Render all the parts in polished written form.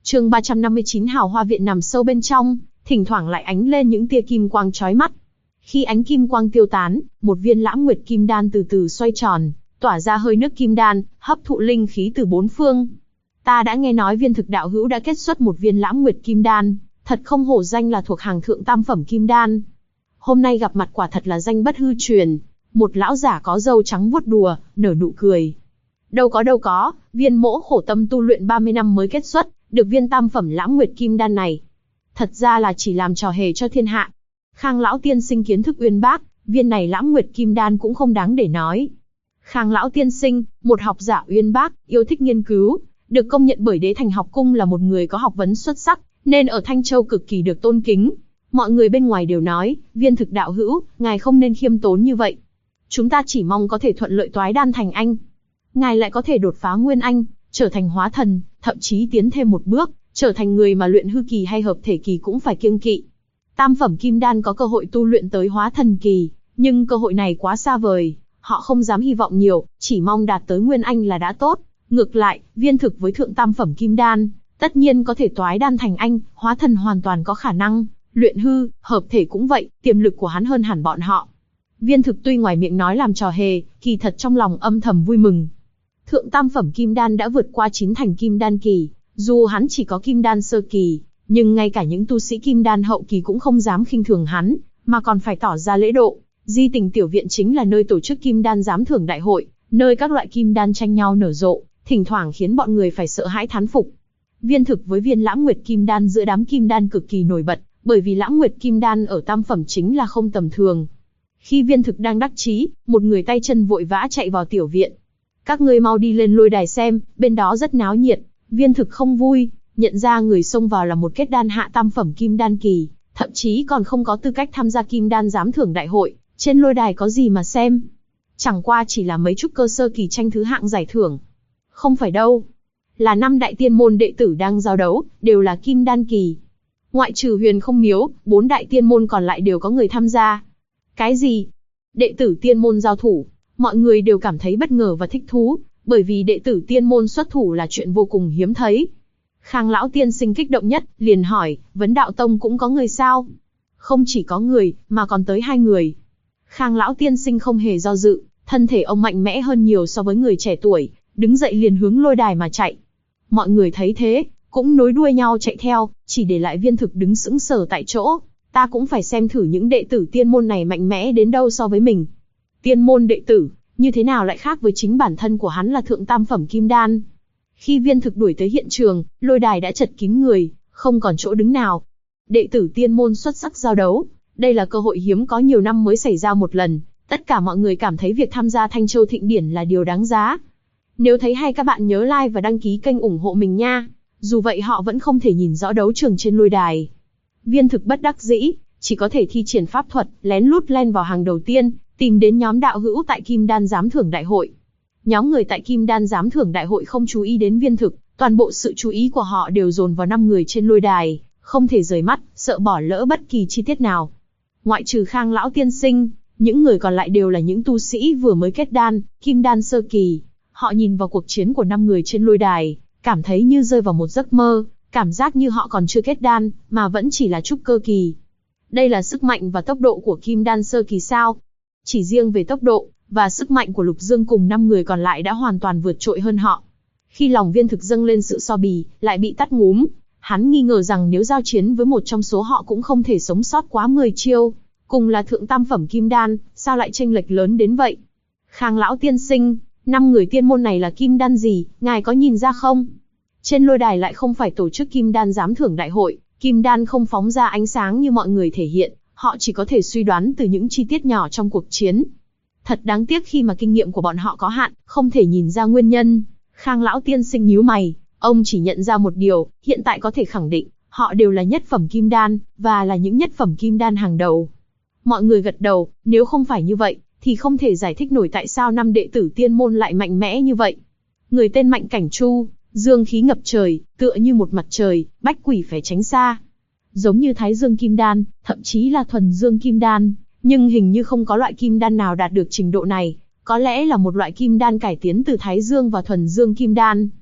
Chương 359 Hào Hoa Viện nằm sâu bên trong, thỉnh thoảng lại ánh lên những tia kim quang chói mắt. Khi ánh kim quang tiêu tán, một viên Lãng Nguyệt Kim Đan từ từ xoay tròn, tỏa ra hơi nước kim đan, hấp thụ linh khí từ bốn phương. Ta đã nghe nói Viên Thực đạo hữu đã kết xuất một viên Lãng Nguyệt Kim Đan, thật không hổ danh là thuộc hàng thượng tam phẩm kim đan. Hôm nay gặp mặt quả thật là danh bất hư truyền. Một lão giả có râu trắng vuốt đùa, nở nụ cười. Đâu có, viên mỗ khổ tâm tu luyện 30 năm mới kết xuất, được viên tam phẩm Lãng Nguyệt Kim Đan này. Thật ra là chỉ làm trò hề cho thiên hạ. Khang lão tiên sinh kiến thức uyên bác, viên này Lãng Nguyệt Kim Đan cũng không đáng để nói. Khang lão tiên sinh, một học giả uyên bác, yêu thích nghiên cứu, được công nhận bởi Đế Thành Học Cung là một người có học vấn xuất sắc, nên ở Thanh Châu cực kỳ được tôn kính. Mọi người bên ngoài đều nói, Viên Thực đạo hữu, ngài không nên khiêm tốn như vậy. Chúng ta chỉ mong có thể thuận lợi toái đan thành anh. Ngài lại có thể đột phá nguyên anh, trở thành hóa thần, thậm chí tiến thêm một bước, trở thành người mà luyện hư kỳ hay hợp thể kỳ cũng phải kiêng kỵ. Tam phẩm kim đan có cơ hội tu luyện tới hóa thần kỳ, nhưng cơ hội này quá xa vời, họ không dám hy vọng nhiều, chỉ mong đạt tới nguyên anh là đã tốt. Ngược lại, Viên Thực với thượng tam phẩm kim đan, tất nhiên có thể toái đan thành anh, hóa thần hoàn toàn có khả năng, luyện hư, hợp thể cũng vậy, tiềm lực của hắn hơn hẳn bọn họ. Viên Thực tuy ngoài miệng nói làm trò hề, kỳ thật trong lòng âm thầm vui mừng. Thượng tam phẩm kim đan đã vượt qua 9 thành kim đan kỳ, dù hắn chỉ có kim đan sơ kỳ, nhưng ngay cả những tu sĩ kim đan hậu kỳ cũng không dám khinh thường hắn, mà còn phải tỏ ra lễ độ. Di Tình Tiểu Viện chính là nơi tổ chức kim đan giám thưởng đại hội, nơi các loại kim đan tranh nhau nở rộ, thỉnh thoảng khiến bọn người phải sợ hãi thán phục. Viên Thực với viên Lãng Nguyệt Kim Đan giữa đám kim đan cực kỳ nổi bật, bởi vì Lãng Nguyệt Kim Đan ở tam phẩm chính là không tầm thường. Khi Viên Thực đang đắc chí, một người tay chân vội vã chạy vào tiểu viện. Các ngươi mau đi lên lôi đài xem, bên đó rất náo nhiệt. Viên Thực không vui, nhận ra người xông vào là một kết đan hạ tam phẩm kim đan kỳ, thậm chí còn không có tư cách tham gia kim đan giám thưởng đại hội. Trên lôi đài có gì mà xem? Chẳng qua chỉ là mấy trúc cơ sơ kỳ tranh thứ hạng giải thưởng. Không phải đâu. Là 5 đại tiên môn đệ tử đang giao đấu, đều là kim đan kỳ. Ngoại trừ Huyền Không Miếu, 4 đại tiên môn còn lại đều có người tham gia. Cái gì? Đệ tử tiên môn giao thủ, mọi người đều cảm thấy bất ngờ và thích thú, bởi vì đệ tử tiên môn xuất thủ là chuyện vô cùng hiếm thấy. Khang lão tiên sinh kích động nhất, liền hỏi, Vấn Đạo Tông cũng có người sao? Không chỉ có người, mà còn tới 2 người. Khang lão tiên sinh không hề do dự, thân thể ông mạnh mẽ hơn nhiều so với người trẻ tuổi, đứng dậy liền hướng lôi đài mà chạy. Mọi người thấy thế, cũng nối đuôi nhau chạy theo, chỉ để lại Viên Thực đứng sững sờ tại chỗ. Ta cũng phải xem thử những đệ tử tiên môn này mạnh mẽ đến đâu so với mình. Tiên môn đệ tử, như thế nào lại khác với chính bản thân của hắn là thượng tam phẩm kim đan? Khi Viên Thực đuổi tới hiện trường, lôi đài đã chật kín người, không còn chỗ đứng nào. Đệ tử tiên môn xuất sắc giao đấu, đây là cơ hội hiếm có nhiều năm mới xảy ra một lần. Tất cả mọi người cảm thấy việc tham gia Thanh Châu Thịnh Điển là điều đáng giá. Nếu thấy hay các bạn nhớ like và đăng ký kênh ủng hộ mình nha. Dù vậy họ vẫn không thể nhìn rõ đấu trường trên lôi đài. Viên Thực bất đắc dĩ, chỉ có thể thi triển pháp thuật, lén lút len vào hàng đầu tiên, tìm đến nhóm đạo hữu tại Kim Đan giám thưởng đại hội. Nhóm người tại Kim Đan giám thưởng đại hội không chú ý đến Viên Thực, toàn bộ sự chú ý của họ đều dồn vào 5 người trên lôi đài, không thể rời mắt, sợ bỏ lỡ bất kỳ chi tiết nào. Ngoại trừ Khang lão tiên sinh, những người còn lại đều là những tu sĩ vừa mới kết đan, kim đan sơ kỳ. Họ nhìn vào cuộc chiến của 5 người trên lôi đài, cảm thấy như rơi vào một giấc mơ, cảm giác như họ còn chưa kết đan, mà vẫn chỉ là trúc cơ kỳ. Đây là sức mạnh và tốc độ của kim đan sơ kỳ sao? Chỉ riêng về tốc độ và sức mạnh của Lục Dương cùng 5 người còn lại đã hoàn toàn vượt trội hơn họ. Khi lòng Viên Thực dâng lên sự so bì, lại bị tắt ngúm. Hắn nghi ngờ rằng nếu giao chiến với một trong số họ cũng không thể sống sót quá 10 chiêu. Cùng là thượng tam phẩm kim đan, sao lại chênh lệch lớn đến vậy? Khang lão tiên sinh, 5 người tiên môn này là kim đan gì, ngài có nhìn ra không? Trên lôi đài lại không phải tổ chức kim đan giám thưởng đại hội, kim đan không phóng ra ánh sáng như mọi người thể hiện, họ chỉ có thể suy đoán từ những chi tiết nhỏ trong cuộc chiến. Thật đáng tiếc khi mà kinh nghiệm của bọn họ có hạn, không thể nhìn ra nguyên nhân. Khang lão tiên sinh nhíu mày, ông chỉ nhận ra một điều, hiện tại có thể khẳng định, họ đều là nhất phẩm kim đan, và là những nhất phẩm kim đan hàng đầu. Mọi người gật đầu, nếu không phải như vậy, thì không thể giải thích nổi tại sao 5 đệ tử tiên môn lại mạnh mẽ như vậy. Người tên Mạnh Cảnh Chu, dương khí ngập trời, tựa như một mặt trời, bách quỷ phải tránh xa. Giống như Thái Dương Kim Đan, thậm chí là Thuần Dương Kim Đan, nhưng hình như không có loại kim đan nào đạt được trình độ này, có lẽ là một loại kim đan cải tiến từ Thái Dương và Thuần Dương Kim Đan.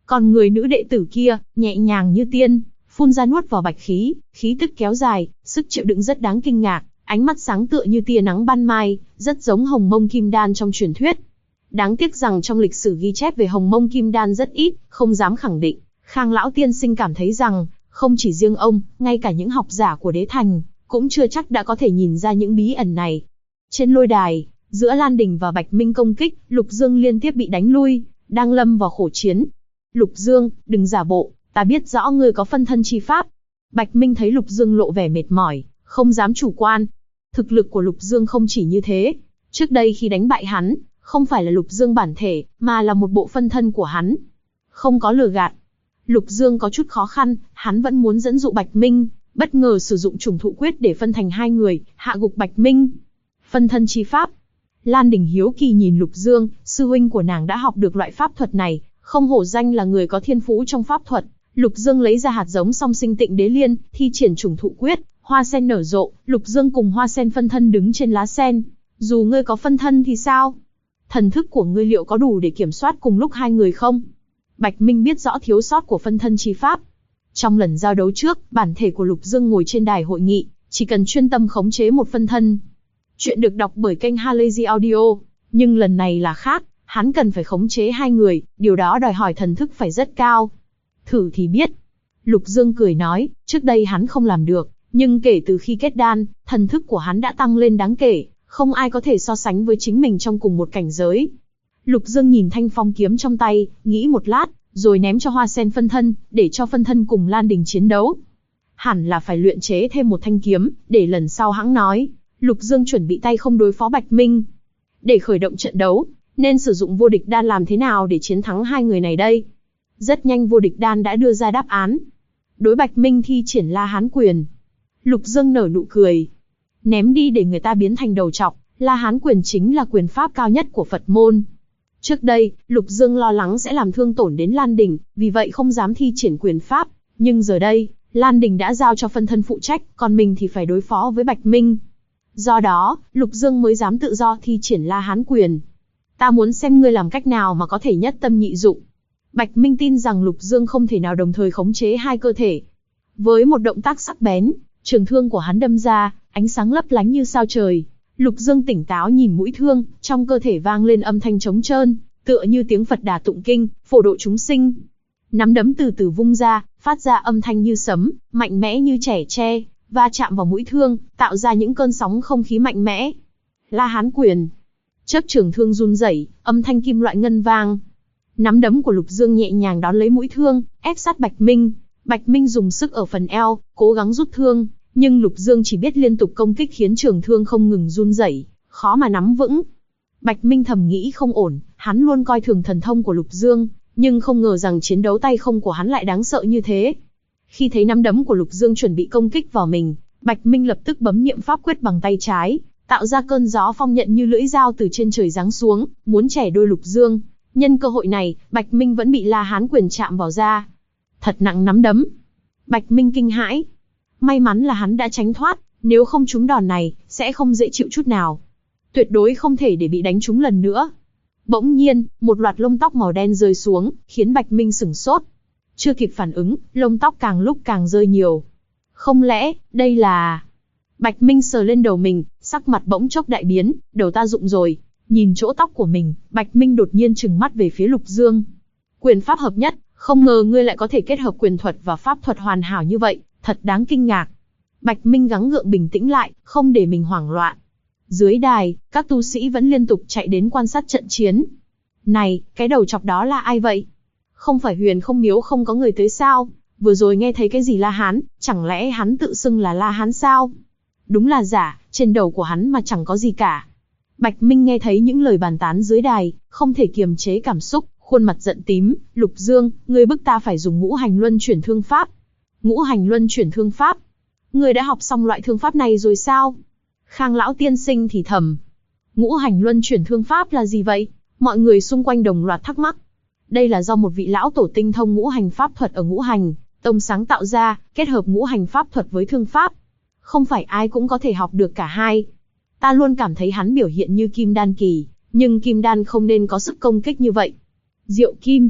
Còn người nữ đệ tử kia, nhẹ nhàng như tiên, phun ra nuốt vào bạch khí, khí tức kéo dài, sức chịu đựng rất đáng kinh ngạc, ánh mắt sáng tựa như tia nắng ban mai, rất giống Hồng Mông Kim Đan trong truyền thuyết. Đáng tiếc rằng trong lịch sử ghi chép về Hồng Mông Kim Đan rất ít, không dám khẳng định. Khang lão tiên sinh cảm thấy rằng, không chỉ riêng ông, ngay cả những học giả của đế thành, cũng chưa chắc đã có thể nhìn ra những bí ẩn này. Trên lôi đài, giữa Lan Đình và Bạch Minh công kích, Lục Dương liên tiếp bị đánh lui, đang lâm vào khổ chiến. Lục Dương, đừng giả bộ, ta biết rõ ngươi có phân thân chi pháp. Bạch Minh thấy Lục Dương lộ vẻ mệt mỏi, không dám chủ quan. Thực lực của Lục Dương không chỉ như thế. Trước đây khi đánh bại hắn, không phải là Lục Dương bản thể, mà là một bộ phân thân của hắn. Không có lừa gạt. Lục Dương có chút khó khăn, hắn vẫn muốn dẫn dụ Bạch Minh, bất ngờ sử dụng trùng thụ quyết để phân thành hai người, hạ gục Bạch Minh. Phân thân chi pháp. Lan Đình hiếu kỳ nhìn Lục Dương, sư huynh của nàng đã học được loại pháp thuật này, không hổ danh là người có thiên phú trong pháp thuật. Lục Dương lấy ra hạt giống song sinh tịnh đế liên, thi triển trùng thụ quyết, hoa sen nở rộ, Lục Dương cùng hoa sen phân thân đứng trên lá sen. Dù ngươi có phân thân thì sao? Thần thức của ngươi liệu có đủ để kiểm soát cùng lúc hai người không? Bạch Minh biết rõ thiếu sót của phân thân chi pháp. Trong lần giao đấu trước, bản thể của Lục Dương ngồi trên đài hội nghị, chỉ cần chuyên tâm khống chế một phân thân. Chuyện được đọc bởi kênh Halazy Audio, nhưng lần này là khác, hắn cần phải khống chế hai người, điều đó đòi hỏi thần thức phải rất cao. Thử thì biết. Lục Dương cười nói, trước đây hắn không làm được, nhưng kể từ khi kết đan, thần thức của hắn đã tăng lên đáng kể, không ai có thể so sánh với chính mình trong cùng một cảnh giới. Lục Dương nhìn thanh phong kiếm trong tay, nghĩ một lát, rồi ném cho hoa sen phân thân, để cho phân thân cùng Lan Đình chiến đấu. Hẳn là phải luyện chế thêm một thanh kiếm, để lần sau hãng nói. Lục Dương chuẩn bị tay không đối phó Bạch Minh. Để khởi động trận đấu, nên sử dụng vô địch đan làm thế nào để chiến thắng hai người này đây? Rất nhanh vô địch đan đã đưa ra đáp án. Đối Bạch Minh thi triển La Hán quyền. Lục Dương nở nụ cười. Ném đi để người ta biến thành đầu trọc, La Hán quyền chính là quyền pháp cao nhất của Phật môn. Trước đây, Lục Dương lo lắng sẽ làm thương tổn đến Lan Đình, vì vậy không dám thi triển quyền pháp. Nhưng giờ đây, Lan Đình đã giao cho phân thân phụ trách, còn mình thì phải đối phó với Bạch Minh. Do đó, Lục Dương mới dám tự do thi triển La Hán quyền. Ta muốn xem ngươi làm cách nào mà có thể nhất tâm nhị dụng. Bạch Minh tin rằng Lục Dương không thể nào đồng thời khống chế hai cơ thể. Với một động tác sắc bén, trường thương của hắn đâm ra, ánh sáng lấp lánh như sao trời. Lục Dương tỉnh táo nhìn mũi thương, trong cơ thể vang lên âm thanh trống trơn, tựa như tiếng Phật Đà tụng kinh, phổ độ chúng sinh. Nắm đấm từ từ vung ra, phát ra âm thanh như sấm, mạnh mẽ như chẻ tre, va chạm vào mũi thương, tạo ra những cơn sóng không khí mạnh mẽ. La Hán quyền. Chớp trường thương run rẩy, âm thanh kim loại ngân vang. Nắm đấm của Lục Dương nhẹ nhàng đón lấy mũi thương, ép sát Bạch Minh. Bạch Minh dùng sức ở phần eo, cố gắng rút thương, nhưng Lục Dương chỉ biết liên tục công kích khiến trường thương không ngừng run rẩy, khó mà nắm vững. Bạch Minh thầm nghĩ không ổn, hắn luôn coi thường thần thông của Lục Dương, nhưng không ngờ rằng chiến đấu tay không của hắn lại đáng sợ như thế. Khi thấy nắm đấm của Lục Dương chuẩn bị công kích vào mình, Bạch Minh lập tức bấm niệm pháp quyết bằng tay trái, tạo ra cơn gió phong nhận như lưỡi dao từ trên trời giáng xuống, muốn chẻ đôi Lục Dương. Nhân cơ hội này, Bạch Minh vẫn bị La Hán quyền chạm vào da. Thật nặng nắm đấm. Bạch Minh kinh hãi. May mắn là hắn đã tránh thoát, nếu không trúng đòn này, sẽ không dễ chịu chút nào. Tuyệt đối không thể để bị đánh trúng lần nữa. Bỗng nhiên, một loạt lông tóc màu đen rơi xuống, khiến Bạch Minh sửng sốt. Chưa kịp phản ứng, lông tóc càng lúc càng rơi nhiều. Không lẽ, đây là... Bạch Minh sờ lên đầu mình, sắc mặt bỗng chốc đại biến, đầu ta rụng rồi. Nhìn chỗ tóc của mình, Bạch Minh đột nhiên trừng mắt về phía Lục Dương. Quyền pháp hợp nhất, không ngờ ngươi lại có thể kết hợp quyền thuật và pháp thuật hoàn hảo như vậy, thật đáng kinh ngạc. Bạch Minh gắng gượng bình tĩnh lại, không để mình hoảng loạn. Dưới đài, các tu sĩ vẫn liên tục chạy đến quan sát trận chiến. Này, cái đầu chọc đó là ai vậy? Không phải Huyền Không Miếu không có người tới sao? Vừa rồi nghe thấy cái gì La Hán, chẳng lẽ hắn tự xưng là La Hán sao? Đúng là giả, trên đầu của hắn mà chẳng có gì cả. Bạch Minh nghe thấy những lời bàn tán dưới đài, không thể kiềm chế cảm xúc, khuôn mặt giận tím. Lục Dương, ngươi bức ta phải dùng ngũ hành luân chuyển thương pháp. Ngũ hành luân chuyển thương pháp? Ngươi đã học xong loại thương pháp này rồi sao? Khang lão tiên sinh thì thầm. Ngũ hành luân chuyển thương pháp là gì vậy? Mọi người xung quanh đồng loạt thắc mắc. Đây là do một vị lão tổ tinh thông ngũ hành pháp thuật ở Ngũ Hành Tông sáng tạo ra, kết hợp ngũ hành pháp thuật với thương pháp. Không phải ai cũng có thể học được cả hai. Ta luôn cảm thấy hắn biểu hiện như kim đan kỳ, nhưng kim đan không nên có sức công kích như vậy. Diệu kim.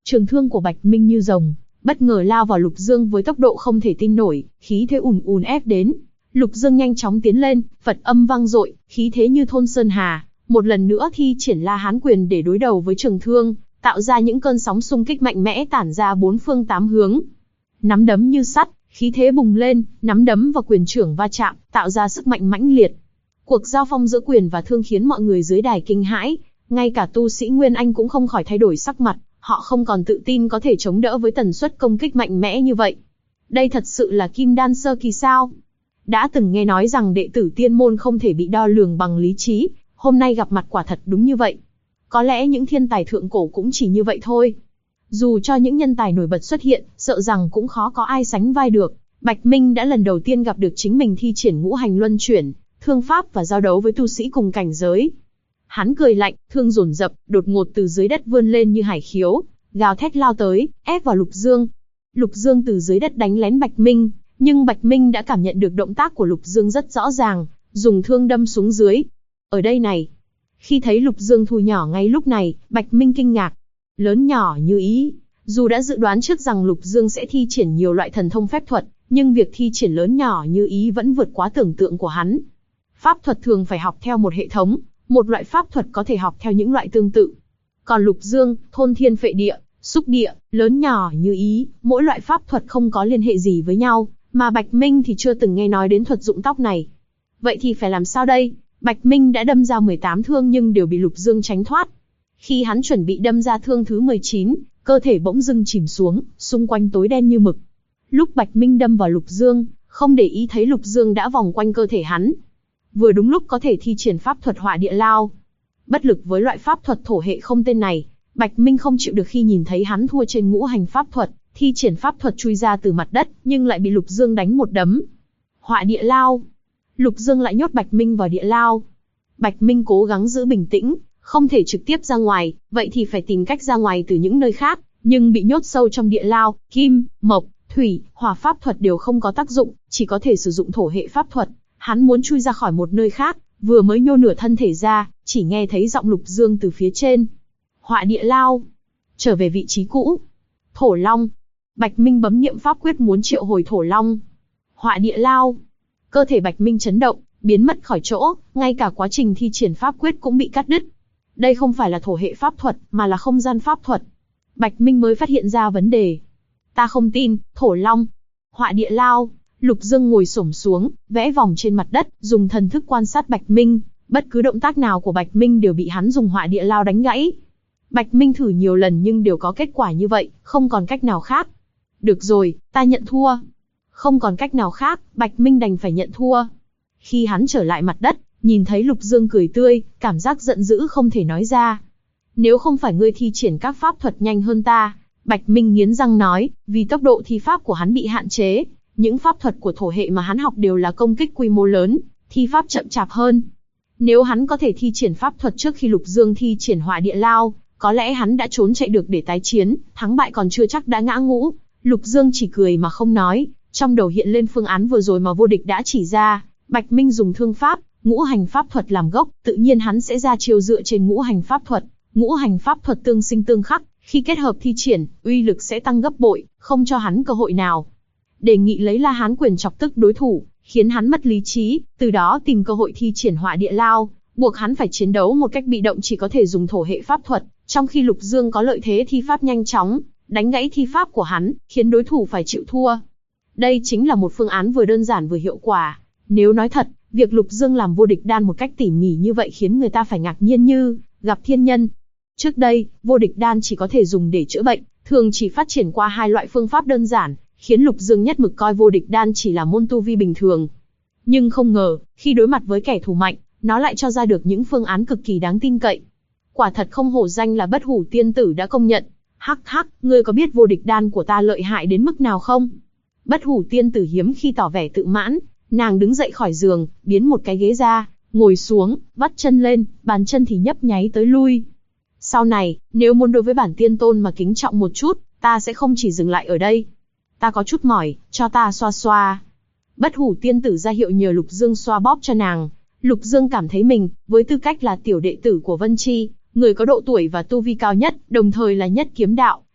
Trường thương của Bạch Minh như rồng, bất ngờ lao vào Lục Dương với tốc độ không thể tin nổi, khí thế ùn ùn ép đến. Lục Dương nhanh chóng tiến lên, Phật âm vang dội, khí thế như thôn sơn hà, một lần nữa thi triển La Hán quyền để đối đầu với trường thương, tạo ra những cơn sóng xung kích mạnh mẽ tản ra bốn phương tám hướng. Nắm đấm như sắt, khí thế bùng lên, nắm đấm và quyền trưởng va chạm, tạo ra sức mạnh mãnh liệt. Cuộc giao phong giữa quyền và thương khiến mọi người dưới đài kinh hãi, ngay cả tu sĩ Nguyên Anh cũng không khỏi thay đổi sắc mặt, họ không còn tự tin có thể chống đỡ với tần suất công kích mạnh mẽ như vậy. Đây thật sự là Kim Đan sơ kỳ sao? Đã từng nghe nói rằng đệ tử tiên môn không thể bị đo lường bằng lý trí, hôm nay gặp mặt quả thật đúng như vậy. Có lẽ những thiên tài thượng cổ cũng chỉ như vậy thôi. Dù cho những nhân tài nổi bật xuất hiện, sợ rằng cũng khó có ai sánh vai được. Bạch Minh đã lần đầu tiên gặp được chính mình thi triển ngũ hành luân chuyển, thương pháp và giao đấu với tu sĩ cùng cảnh giới. Hắn cười lạnh, thương dồn dập, đột ngột từ dưới đất vươn lên như hải khiếu, gào thét lao tới, ép vào Lục Dương. Lục Dương từ dưới đất đánh lén Bạch Minh, nhưng Bạch Minh đã cảm nhận được động tác của Lục Dương rất rõ ràng, dùng thương đâm xuống dưới. Ở đây này. Khi thấy Lục Dương thu nhỏ ngay lúc này, Bạch Minh kinh ngạc. Lớn nhỏ như ý. Dù đã dự đoán trước rằng Lục Dương sẽ thi triển nhiều loại thần thông phép thuật, nhưng việc thi triển lớn nhỏ như ý vẫn vượt quá tưởng tượng của hắn. Pháp thuật thường phải học theo một hệ thống, một loại pháp thuật có thể học theo những loại tương tự. Còn Lục Dương, thôn thiên phệ địa, xúc địa, lớn nhỏ như ý, mỗi loại pháp thuật không có liên hệ gì với nhau, mà Bạch Minh thì chưa từng nghe nói đến thuật dụng tóc này. Vậy thì phải làm sao đây? Bạch Minh đã đâm ra 18 thương nhưng đều bị Lục Dương tránh thoát. Khi hắn chuẩn bị đâm ra thương thứ 19, cơ thể bỗng dưng chìm xuống, xung quanh tối đen như mực. Lúc Bạch Minh đâm vào Lục Dương, không để ý thấy Lục Dương đã vòng quanh cơ thể hắn. Vừa đúng lúc có thể thi triển pháp thuật hỏa địa lao. Bất lực với loại pháp thuật thổ hệ không tên này, Bạch Minh không chịu được khi nhìn thấy hắn thua trên ngũ hành pháp thuật, thi triển pháp thuật chui ra từ mặt đất, nhưng lại bị Lục Dương đánh một đấm. Hỏa địa lao. Lục Dương lại nhốt Bạch Minh vào địa lao. Bạch Minh cố gắng giữ bình tĩnh, không thể trực tiếp ra ngoài, vậy thì phải tìm cách ra ngoài từ những nơi khác, nhưng bị nhốt sâu trong địa lao, kim, mộc, thủy, hỏa pháp thuật đều không có tác dụng, chỉ có thể sử dụng thổ hệ pháp thuật. Hắn muốn chui ra khỏi một nơi khác, vừa mới nhô nửa thân thể ra, chỉ nghe thấy giọng Lục Dương từ phía trên. Hỏa địa lao. Trở về vị trí cũ. Thổ long. Bạch Minh bấm niệm pháp quyết muốn triệu hồi thổ long. Hỏa địa lao. Cơ thể Bạch Minh chấn động, biến mất khỏi chỗ, ngay cả quá trình thi triển pháp quyết cũng bị cắt đứt. Đây không phải là thổ hệ pháp thuật, mà là không gian pháp thuật. Bạch Minh mới phát hiện ra vấn đề. Ta không tin, thổ long. Hỏa địa lao. Lục Dương ngồi xổm xuống, vẽ vòng trên mặt đất, dùng thần thức quan sát Bạch Minh. Bất cứ động tác nào của Bạch Minh đều bị hắn dùng hỏa địa lao đánh gãy. Bạch Minh thử nhiều lần nhưng đều có kết quả như vậy, không còn cách nào khác. Được rồi, ta nhận thua. Không còn cách nào khác, Bạch Minh đành phải nhận thua. Khi hắn trở lại mặt đất, nhìn thấy Lục Dương cười tươi, cảm giác giận dữ không thể nói ra. Nếu không phải ngươi thi triển các pháp thuật nhanh hơn ta, Bạch Minh nghiến răng nói, vì tốc độ thi pháp của hắn bị hạn chế. Những pháp thuật của thổ hệ mà hắn học đều là công kích quy mô lớn, thi pháp chậm chạp hơn. Nếu hắn có thể thi triển pháp thuật trước khi Lục Dương thi triển hỏa địa lao, có lẽ hắn đã trốn chạy được để tái chiến, thắng bại còn chưa chắc đã ngã ngũ. Lục Dương chỉ cười mà không nói, trong đầu hiện lên phương án vừa rồi mà vô địch đã chỉ ra. Bạch Minh dùng thương pháp, ngũ hành pháp thuật làm gốc, tự nhiên hắn sẽ ra chiêu dựa trên ngũ hành pháp thuật. Ngũ hành pháp thuật tương sinh tương khắc, khi kết hợp thi triển, uy lực sẽ tăng gấp bội, không cho hắn cơ hội nào. Đề nghị lấy La Hán quyền chọc tức đối thủ, khiến hắn mất lý trí, từ đó tìm cơ hội thi triển hỏa địa lao, buộc hắn phải chiến đấu một cách bị động chỉ có thể dùng thổ hệ pháp thuật, trong khi Lục Dương có lợi thế thi pháp nhanh chóng, đánh gãy thi pháp của hắn, khiến đối thủ phải chịu thua. Đây chính là một phương án vừa đơn giản vừa hiệu quả. Nếu nói thật, việc Lục Dương làm vô địch đan một cách tỉ mỉ như vậy khiến người ta phải ngạc nhiên như gặp thiên nhân. Trước đây, vô địch đan chỉ có thể dùng để chữa bệnh, thường chỉ phát triển qua hai loại phương pháp đơn giản, khiến Lục Dương nhất mực coi vô địch đan chỉ là môn tu vi bình thường. Nhưng không ngờ, khi đối mặt với kẻ thù mạnh, nó lại cho ra được những phương án cực kỳ đáng tin cậy. Quả thật không hổ danh là Bất Hủ tiên tử đã công nhận. Hắc hắc, ngươi có biết vô địch đan của ta lợi hại đến mức nào không? Bất Hủ tiên tử hiếm khi tỏ vẻ tự mãn, nàng đứng dậy khỏi giường, biến một cái ghế ra, ngồi xuống, vắt chân lên, bàn chân thì nhấp nháy tới lui. Sau này, nếu muốn đối với bản tiên tôn mà kính trọng một chút, ta sẽ không chỉ dừng lại ở đây. Ta có chút mỏi, cho ta xoa xoa. Bất Hủ tiên tử ra hiệu nhờ Lục Dương xoa bóp cho nàng. Lục Dương cảm thấy mình, với tư cách là tiểu đệ tử của Vân Chi, người có độ tuổi và tu vi cao nhất, đồng thời là nhất kiếm đạo,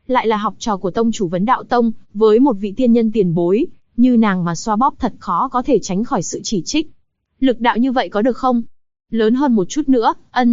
lại là học trò của tông chủ Vấn Đạo Tông, với một vị tiên nhân tiền bối, như nàng mà xoa bóp thật khó có thể tránh khỏi sự chỉ trích. Lực đạo như vậy có được không? Lớn hơn một chút nữa,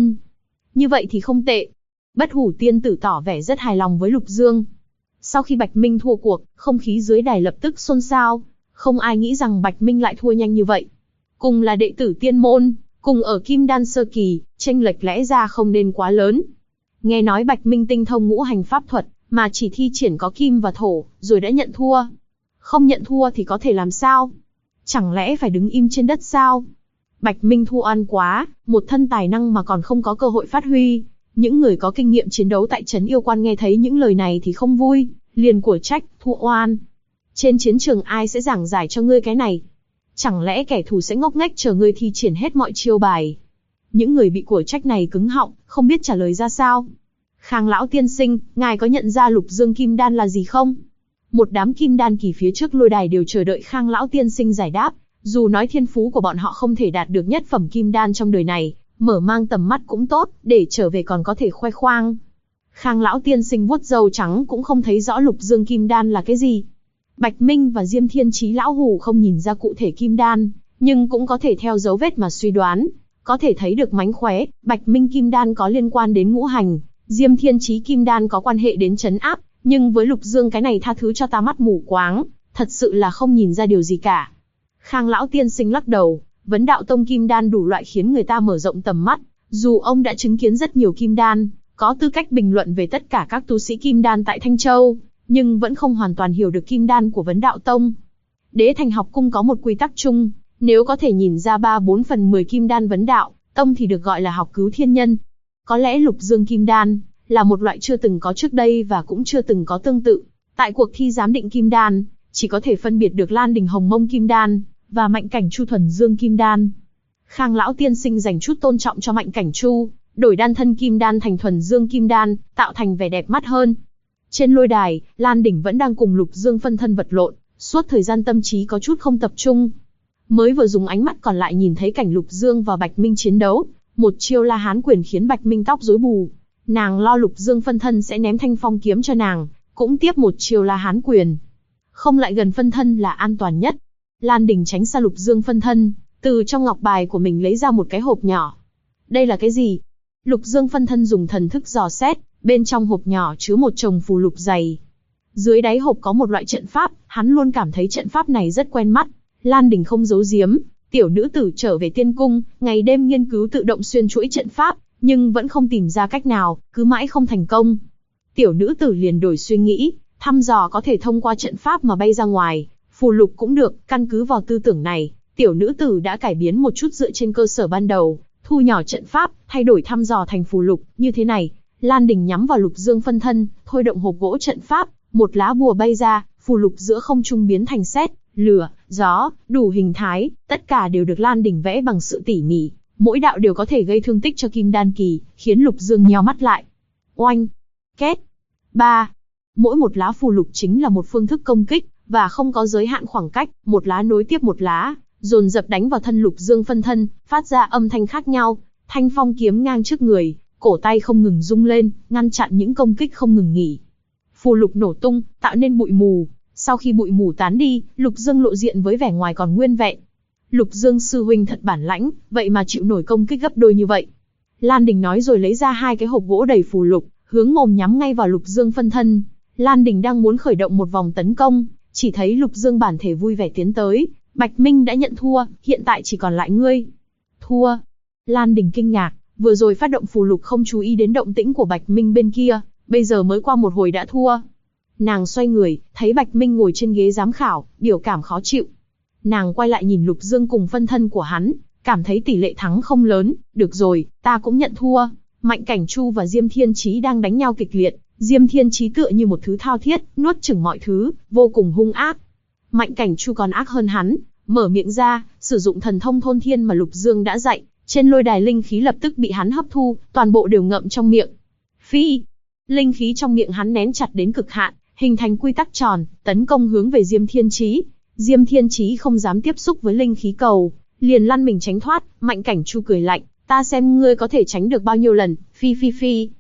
như vậy thì không tệ. Bất Hủ tiên tử tỏ vẻ rất hài lòng với Lục Dương. Sau khi Bạch Minh thua cuộc, không khí dưới đài lập tức xôn xao. Không ai nghĩ rằng Bạch Minh lại thua nhanh như vậy. Cùng là đệ tử tiên môn, cùng ở Kim Đan sơ kỳ, chênh lệch lẽ ra không nên quá lớn. Nghe nói Bạch Minh tinh thông ngũ hành pháp thuật, mà chỉ thi triển có kim và thổ, rồi đã nhận thua. Không nhận thua thì có thể làm sao? Chẳng lẽ phải đứng im trên đất sao? Bạch Minh thua oan quá, một thân tài năng mà còn không có cơ hội phát huy. Những người có kinh nghiệm chiến đấu tại Trấn Yêu Quan nghe thấy những lời này thì không vui, liền của trách, thua oan. Trên chiến trường ai sẽ giảng giải cho ngươi cái này? Chẳng lẽ kẻ thù sẽ ngốc nghếch chờ ngươi thi triển hết mọi chiêu bài? Những người bị của trách này cứng họng, không biết trả lời ra sao. Khang lão tiên sinh, ngài có nhận ra Lục Dương kim đan là gì không? Một đám kim đan kỳ phía trước lôi đài đều chờ đợi Khang lão tiên sinh giải đáp. Dù nói thiên phú của bọn họ không thể đạt được nhất phẩm kim đan trong đời này, mở mang tầm mắt cũng tốt, để trở về còn có thể khoe khoang. Khang lão tiên sinh vuốt râu trắng cũng không thấy rõ Lục Dương kim đan là cái gì. Bạch Minh và Diêm Thiên Chí lão hủ không nhìn ra cụ thể kim đan, nhưng cũng có thể theo dấu vết mà suy đoán, có thể thấy được mánh khóe. Bạch Minh kim đan có liên quan đến ngũ hành, Diêm Thiên Chí kim đan có quan hệ đến trấn áp, nhưng với Lục Dương cái này tha thứ cho ta mắt mù quáng, thật sự là không nhìn ra điều gì cả. Khang lão tiên sinh lắc đầu, Vấn Đạo Tông kim đan đủ loại khiến người ta mở rộng tầm mắt, dù ông đã chứng kiến rất nhiều kim đan, có tư cách bình luận về tất cả các tu sĩ kim đan tại Thanh Châu, nhưng vẫn không hoàn toàn hiểu được kim đan của Vấn Đạo Tông. Đế Thành học cung có một quy tắc chung, nếu có thể nhìn ra 3/4 phần 10 kim đan Vấn Đạo Tông thì được gọi là học cứu thiên nhân. Có lẽ Lục Dương kim đan là một loại chưa từng có trước đây và cũng chưa từng có tương tự. Tại cuộc thi giám định kim đan, chỉ có thể phân biệt được Lan Đình Hồng Mông kim đan và Mạnh Cảnh Chu Thuần Dương kim đan. Khang lão tiên sinh dành chút tôn trọng cho Mạnh Cảnh Chu, đổi đan thân kim đan thành Thuần Dương kim đan, tạo thành vẻ đẹp mắt hơn. Trên lôi đài, Lan Đỉnh vẫn đang cùng Lục Dương phân thân vật lộn, suốt thời gian tâm trí có chút không tập trung. Mới vừa dùng ánh mắt còn lại nhìn thấy cảnh Lục Dương và Bạch Minh chiến đấu, một chiêu La Hán quyền khiến Bạch Minh tóc rối bù. Nàng lo Lục Dương phân thân sẽ ném Thanh Phong kiếm cho nàng, cũng tiếp một chiêu La Hán quyền. Không lại gần phân thân là an toàn nhất. Lan Đình tránh xa Lục Dương phân thân, từ trong ngọc bài của mình lấy ra một cái hộp nhỏ. Đây là cái gì? Lục Dương phân thân dùng thần thức dò xét, bên trong hộp nhỏ chứa một chồng phù lục dày. Dưới đáy hộp có một loại trận pháp, hắn luôn cảm thấy trận pháp này rất quen mắt. Lan Đình không giấu giếm, tiểu nữ tử trở về tiên cung, ngày đêm nghiên cứu tự động xuyên chuỗi trận pháp, nhưng vẫn không tìm ra cách nào, cứ mãi không thành công. Tiểu nữ tử liền đổi suy nghĩ, thăm dò có thể thông qua trận pháp mà bay ra ngoài, phù lục cũng được. Căn cứ vào tư tưởng này, tiểu nữ tử đã cải biến một chút dựa trên cơ sở ban đầu, thu nhỏ trận pháp, thay đổi thăm dò thành phù lục. Như thế này, Lan Đình nhắm vào Lục Dương phân thân, thôi động hộp gỗ trận pháp, một lá bùa bay ra, phù lục giữa không trung biến thành sét, lửa, gió, đủ hình thái, tất cả đều được Lan Đình vẽ bằng sự tỉ mỉ, mỗi đạo đều có thể gây thương tích cho kim đan kỳ, khiến Lục Dương nheo mắt lại. Oanh, két, ba. Mỗi một lá phù lục chính là một phương thức công kích, và không có giới hạn khoảng cách, một lá nối tiếp một lá, dồn dập đánh vào thân Lục Dương phân thân, phát ra âm thanh khác nhau. Thanh Phong kiếm ngang trước người, cổ tay không ngừng rung lên, ngăn chặn những công kích không ngừng nghỉ. Phù lục nổ tung, tạo nên bụi mù. Sau khi bụi mù tán đi, Lục Dương lộ diện với vẻ ngoài còn nguyên vẹn. Lục Dương sư huynh thật bản lãnh, vậy mà chịu nổi công kích gấp đôi như vậy. Lan Đình nói rồi lấy ra hai cái hộp gỗ đầy phù lục, hướng mồm nhắm ngay vào Lục Dương phân thân. Lan Đình đang muốn khởi động một vòng tấn công, chỉ thấy Lục Dương bản thể vui vẻ tiến tới. Bạch Minh đã nhận thua, hiện tại chỉ còn lại ngươi. Thua? Lan Đình kinh ngạc, vừa rồi phát động phù lục không chú ý đến động tĩnh của Bạch Minh bên kia, bây giờ mới qua một hồi đã thua. Nàng xoay người, thấy Bạch Minh ngồi trên ghế giám khảo, biểu cảm khó chịu. Nàng quay lại nhìn Lục Dương cùng phân thân của hắn, cảm thấy tỷ lệ thắng không lớn. Được rồi, ta cũng nhận thua. Mạnh Cảnh Chu và Diêm Thiên Chí đang đánh nhau kịch liệt. Diêm Thiên Chí tựa như một thứ thao thiết, nuốt chửng mọi thứ, vô cùng hung ác. Mạnh Cảnh Chu còn ác hơn hắn, mở miệng ra, sử dụng thần thông thôn thiên mà Lục Dương đã dạy. Trên lôi đài linh khí lập tức bị hắn hấp thu, toàn bộ đều ngậm trong miệng. Phi! Linh khí trong miệng hắn nén chặt đến cực hạn, hình thành quy tắc tròn, tấn công hướng về Diêm Thiên Chí. Diêm Thiên Chí không dám tiếp xúc với linh khí cầu, liền lăn mình tránh thoát. Mạnh Cảnh Chu cười lạnh, ta xem ngươi có thể tránh được bao nhiêu lần. Phi phi phi.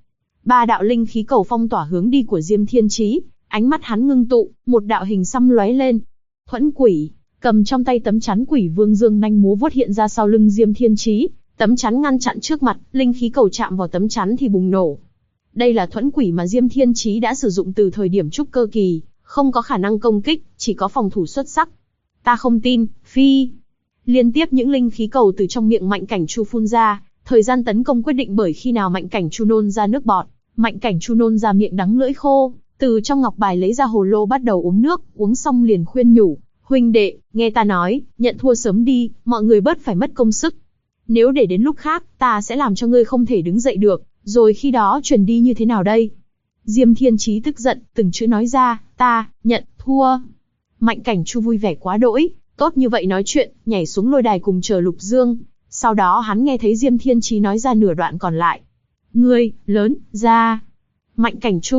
Ba đạo linh khí cầu phong tỏa hướng đi của Diêm Thiên Chí, ánh mắt hắn ngưng tụ, một đạo hình xăm lóe lên. Thuẫn quỷ, cầm trong tay tấm chắn quỷ vương dương nhanh múa vuốt hiện ra sau lưng Diêm Thiên Chí, tấm chắn ngăn chặn trước mặt, linh khí cầu chạm vào tấm chắn thì bùng nổ. Đây là thuẫn quỷ mà Diêm Thiên Chí đã sử dụng từ thời điểm trúc cơ kỳ, không có khả năng công kích, chỉ có phòng thủ xuất sắc. Ta không tin, phi. Liên tiếp những linh khí cầu từ trong miệng Mạnh Cảnh Chu phun ra, thời gian tấn công quyết định bởi khi nào Mạnh Cảnh Chu nôn ra nước bọt. Mạnh Cảnh Chu nôn ra miệng đắng lưỡi khô, từ trong ngọc bài lấy ra hồ lô bắt đầu uống nước, uống xong liền khuyên nhủ, huynh đệ, nghe ta nói, nhận thua sớm đi, mọi người bớt phải mất công sức. Nếu để đến lúc khác, ta sẽ làm cho ngươi không thể đứng dậy được, rồi khi đó chuyển đi như thế nào đây? Diêm Thiên Chí tức giận, từng chữ nói ra, ta, nhận, thua. Mạnh Cảnh Chu vui vẻ quá đỗi, tốt như vậy nói chuyện, nhảy xuống lôi đài cùng chờ Lục Dương. Sau đó hắn nghe thấy Diêm Thiên Chí nói ra nửa đoạn còn lại. Ngươi, lớn, ra. Mạnh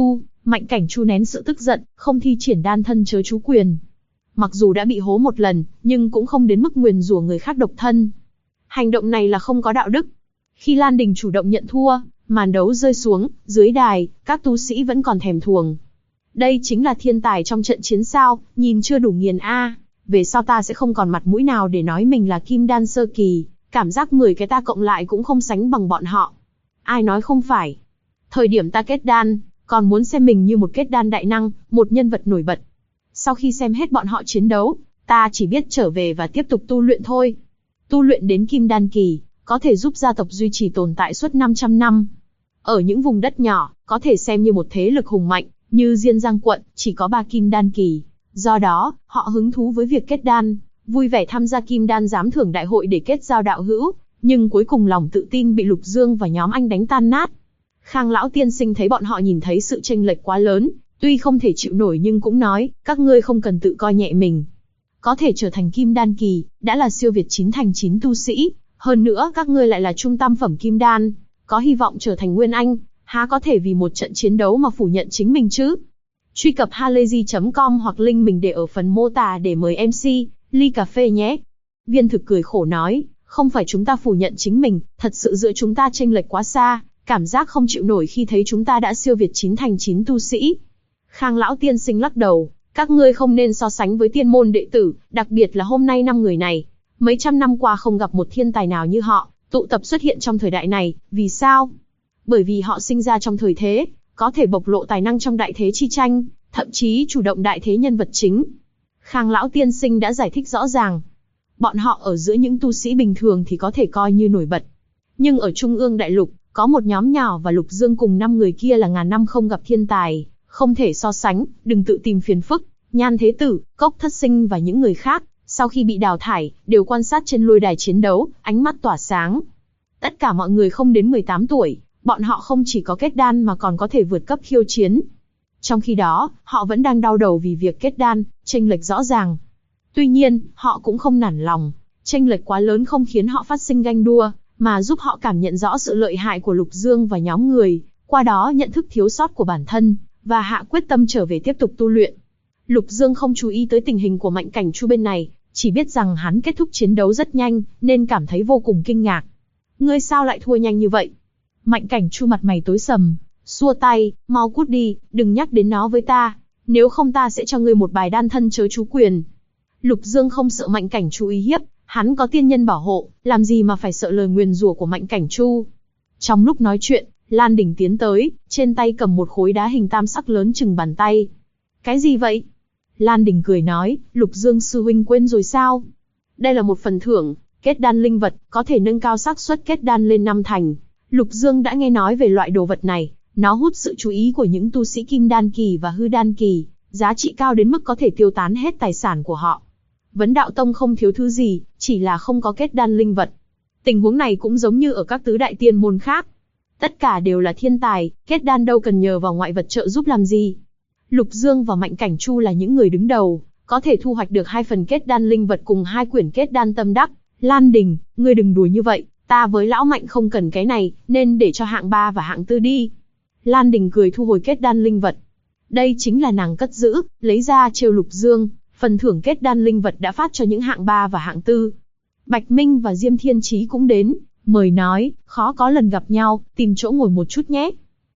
Cảnh Chu nén sự tức giận, không thi triển đan thân chớ chú quyền. Mặc dù đã bị hố một lần, nhưng cũng không đến mức nguyền rủa người khác độc thân. Hành động này là không có đạo đức. Khi Lan Đình chủ động nhận thua, màn đấu rơi xuống, dưới đài, các tu sĩ vẫn còn thèm thuồng. Đây chính là thiên tài trong trận chiến sao, nhìn chưa đủ nghiền a. Về sau ta sẽ không còn mặt mũi nào để nói mình là kim đan sơ kỳ, cảm giác 10 cái ta cộng lại cũng không sánh bằng bọn họ. Ai nói không phải. Thời điểm ta kết đan, còn muốn xem mình như một kết đan đại năng, một nhân vật nổi bật. Sau khi xem hết bọn họ chiến đấu, ta chỉ biết trở về và tiếp tục tu luyện thôi. Tu luyện đến kim đan kỳ, có thể giúp gia tộc duy trì tồn tại suốt 500 năm. Ở những vùng đất nhỏ, có thể xem như một thế lực hùng mạnh, như Diên Giang quận, chỉ có 3 kim đan kỳ. Do đó, họ hứng thú với việc kết đan, vui vẻ tham gia kim đan giám thưởng đại hội để kết giao đạo hữu, nhưng cuối cùng lòng tự tin bị Lục Dương và nhóm anh đánh tan nát. Khang lão tiên sinh thấy bọn họ nhìn thấy sự chênh lệch quá lớn, tuy không thể chịu nổi nhưng cũng nói, các ngươi không cần tự coi nhẹ mình. Có thể trở thành kim đan kỳ, đã là siêu việt 9 thành 9 tu sĩ, hơn nữa các ngươi lại là trung tam phẩm kim đan, có hy vọng trở thành nguyên anh, há có thể vì một trận chiến đấu mà phủ nhận chính mình chứ? Truy cập halayzi.com hoặc link mình để ở phần mô tả để mời MC, ly cà phê nhé. Viên Thực cười khổ nói, không phải chúng ta phủ nhận chính mình, thật sự giữa chúng ta chênh lệch quá xa, cảm giác không chịu nổi khi thấy chúng ta đã siêu việt 9 thành 9 tu sĩ. Khang lão tiên sinh lắc đầu, các ngươi không nên so sánh với tiên môn đệ tử, đặc biệt là hôm nay 5 người này. Mấy trăm năm qua không gặp một thiên tài nào như họ, tụ tập xuất hiện trong thời đại này, vì sao? Bởi vì họ sinh ra trong thời thế, có thể bộc lộ tài năng trong đại thế chi tranh, thậm chí chủ động đại thế nhân vật chính. Khang lão tiên sinh đã giải thích rõ ràng. Bọn họ ở giữa những tu sĩ bình thường thì có thể coi như nổi bật. Nhưng ở Trung ương Đại Lục, có một nhóm nhỏ và Lục Dương cùng 5 người kia là ngàn năm không gặp thiên tài, không thể so sánh, đừng tự tìm phiền phức. Nhan Thế Tử, Cốc Thất Sinh và những người khác, sau khi bị đào thải, đều quan sát trên lôi đài chiến đấu, ánh mắt tỏa sáng. Tất cả mọi người không đến 18 tuổi, bọn họ không chỉ có kết đan mà còn có thể vượt cấp khiêu chiến. Trong khi đó, họ vẫn đang đau đầu vì việc kết đan, chênh lệch rõ ràng. Tuy nhiên, họ cũng không nản lòng, chênh lệch quá lớn không khiến họ phát sinh ganh đua, mà giúp họ cảm nhận rõ sự lợi hại của Lục Dương và nhóm người, qua đó nhận thức thiếu sót của bản thân, và hạ quyết tâm trở về tiếp tục tu luyện. Lục Dương không chú ý tới tình hình của Mạnh Cảnh Chu bên này, chỉ biết rằng hắn kết thúc chiến đấu rất nhanh, nên cảm thấy vô cùng kinh ngạc. Ngươi sao lại thua nhanh như vậy? Mạnh Cảnh Chu mặt mày tối sầm, xua tay, mau cút đi, đừng nhắc đến nó với ta, nếu không ta sẽ cho ngươi một bài đan thân chớ chú quyền. Lục Dương không sợ Mạnh Cảnh Chu uy hiếp, hắn có tiên nhân bảo hộ, làm gì mà phải sợ lời nguyền rủa của Mạnh Cảnh Chu. Trong lúc nói chuyện, Lan Đình tiến tới, trên tay cầm một khối đá hình tam sắc lớn chừng bàn tay. Cái gì vậy? Lan Đình cười nói, Lục Dương sư huynh quên rồi sao? Đây là một phần thưởng, kết đan linh vật, có thể nâng cao xác suất kết đan lên 5 thành. Lục Dương đã nghe nói về loại đồ vật này, nó hút sự chú ý của những tu sĩ kim đan kỳ và hư đan kỳ, giá trị cao đến mức có thể tiêu tán hết tài sản của họ. Vấn Đạo Tông không thiếu thứ gì, chỉ là không có kết đan linh vật. Tình huống này cũng giống như ở các tứ đại tiên môn khác. Tất cả đều là thiên tài, kết đan đâu cần nhờ vào ngoại vật trợ giúp làm gì. Lục Dương và Mạnh Cảnh Chu là những người đứng đầu, có thể thu hoạch được 2 phần kết đan linh vật cùng 2 quyển kết đan tâm đắc. Lan Đình, ngươi đừng đùa như vậy, ta với lão Mạnh không cần cái này, nên để cho hạng 3 và hạng 4 đi. Lan Đình cười thu hồi kết đan linh vật. Đây chính là nàng cất giữ, lấy ra trêu Lục Dương, phần thưởng kết đan linh vật đã phát cho những hạng 3 và hạng 4. Bạch Minh và Diêm Thiên Chí cũng đến, mời nói, khó có lần gặp nhau, tìm chỗ ngồi một chút nhé.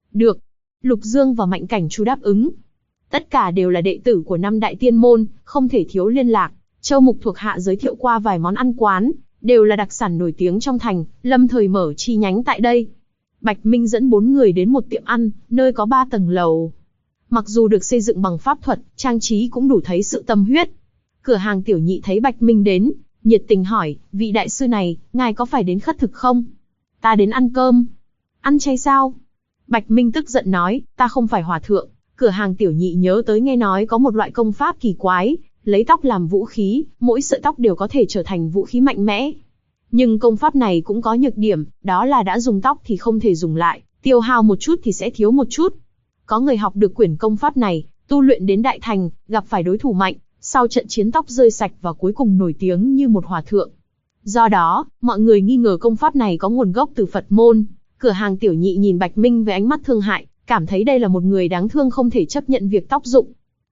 Được. Lục Dương và Mạnh Cảnh Chu đáp ứng. Tất cả đều là đệ tử của 5 đại tiên môn, không thể thiếu liên lạc. Châu Mục thuộc hạ giới thiệu qua vài món ăn quán, đều là đặc sản nổi tiếng trong thành, lâm thời mở chi nhánh tại đây. Bạch Minh dẫn 4 người đến một tiệm ăn, nơi có 3 tầng lầu. Mặc dù được xây dựng bằng pháp thuật, trang trí cũng đủ thấy sự tâm huyết. Cửa hàng tiểu nhị thấy Bạch Minh đến, nhiệt tình hỏi, vị đại sư này, ngài có phải đến khất thực không? Ta đến ăn cơm. Ăn chay sao? Bạch Minh tức giận nói, ta không phải hòa thượng. Cửa hàng tiểu nhị nhớ tới nghe nói có một loại công pháp kỳ quái, lấy tóc làm vũ khí, mỗi sợi tóc đều có thể trở thành vũ khí mạnh mẽ. Nhưng công pháp này cũng có nhược điểm, đó là đã dùng tóc thì không thể dùng lại, tiêu hao một chút thì sẽ thiếu một chút. Có người học được quyển công pháp này, tu luyện đến đại thành, gặp phải đối thủ mạnh, sau trận chiến tóc rơi sạch và cuối cùng nổi tiếng như một hòa thượng. Do đó, mọi người nghi ngờ công pháp này có nguồn gốc từ Phật môn. Cửa hàng tiểu nhị nhìn Bạch Minh với ánh mắt thương hại, cảm thấy đây là một người đáng thương không thể chấp nhận việc tóc rụng.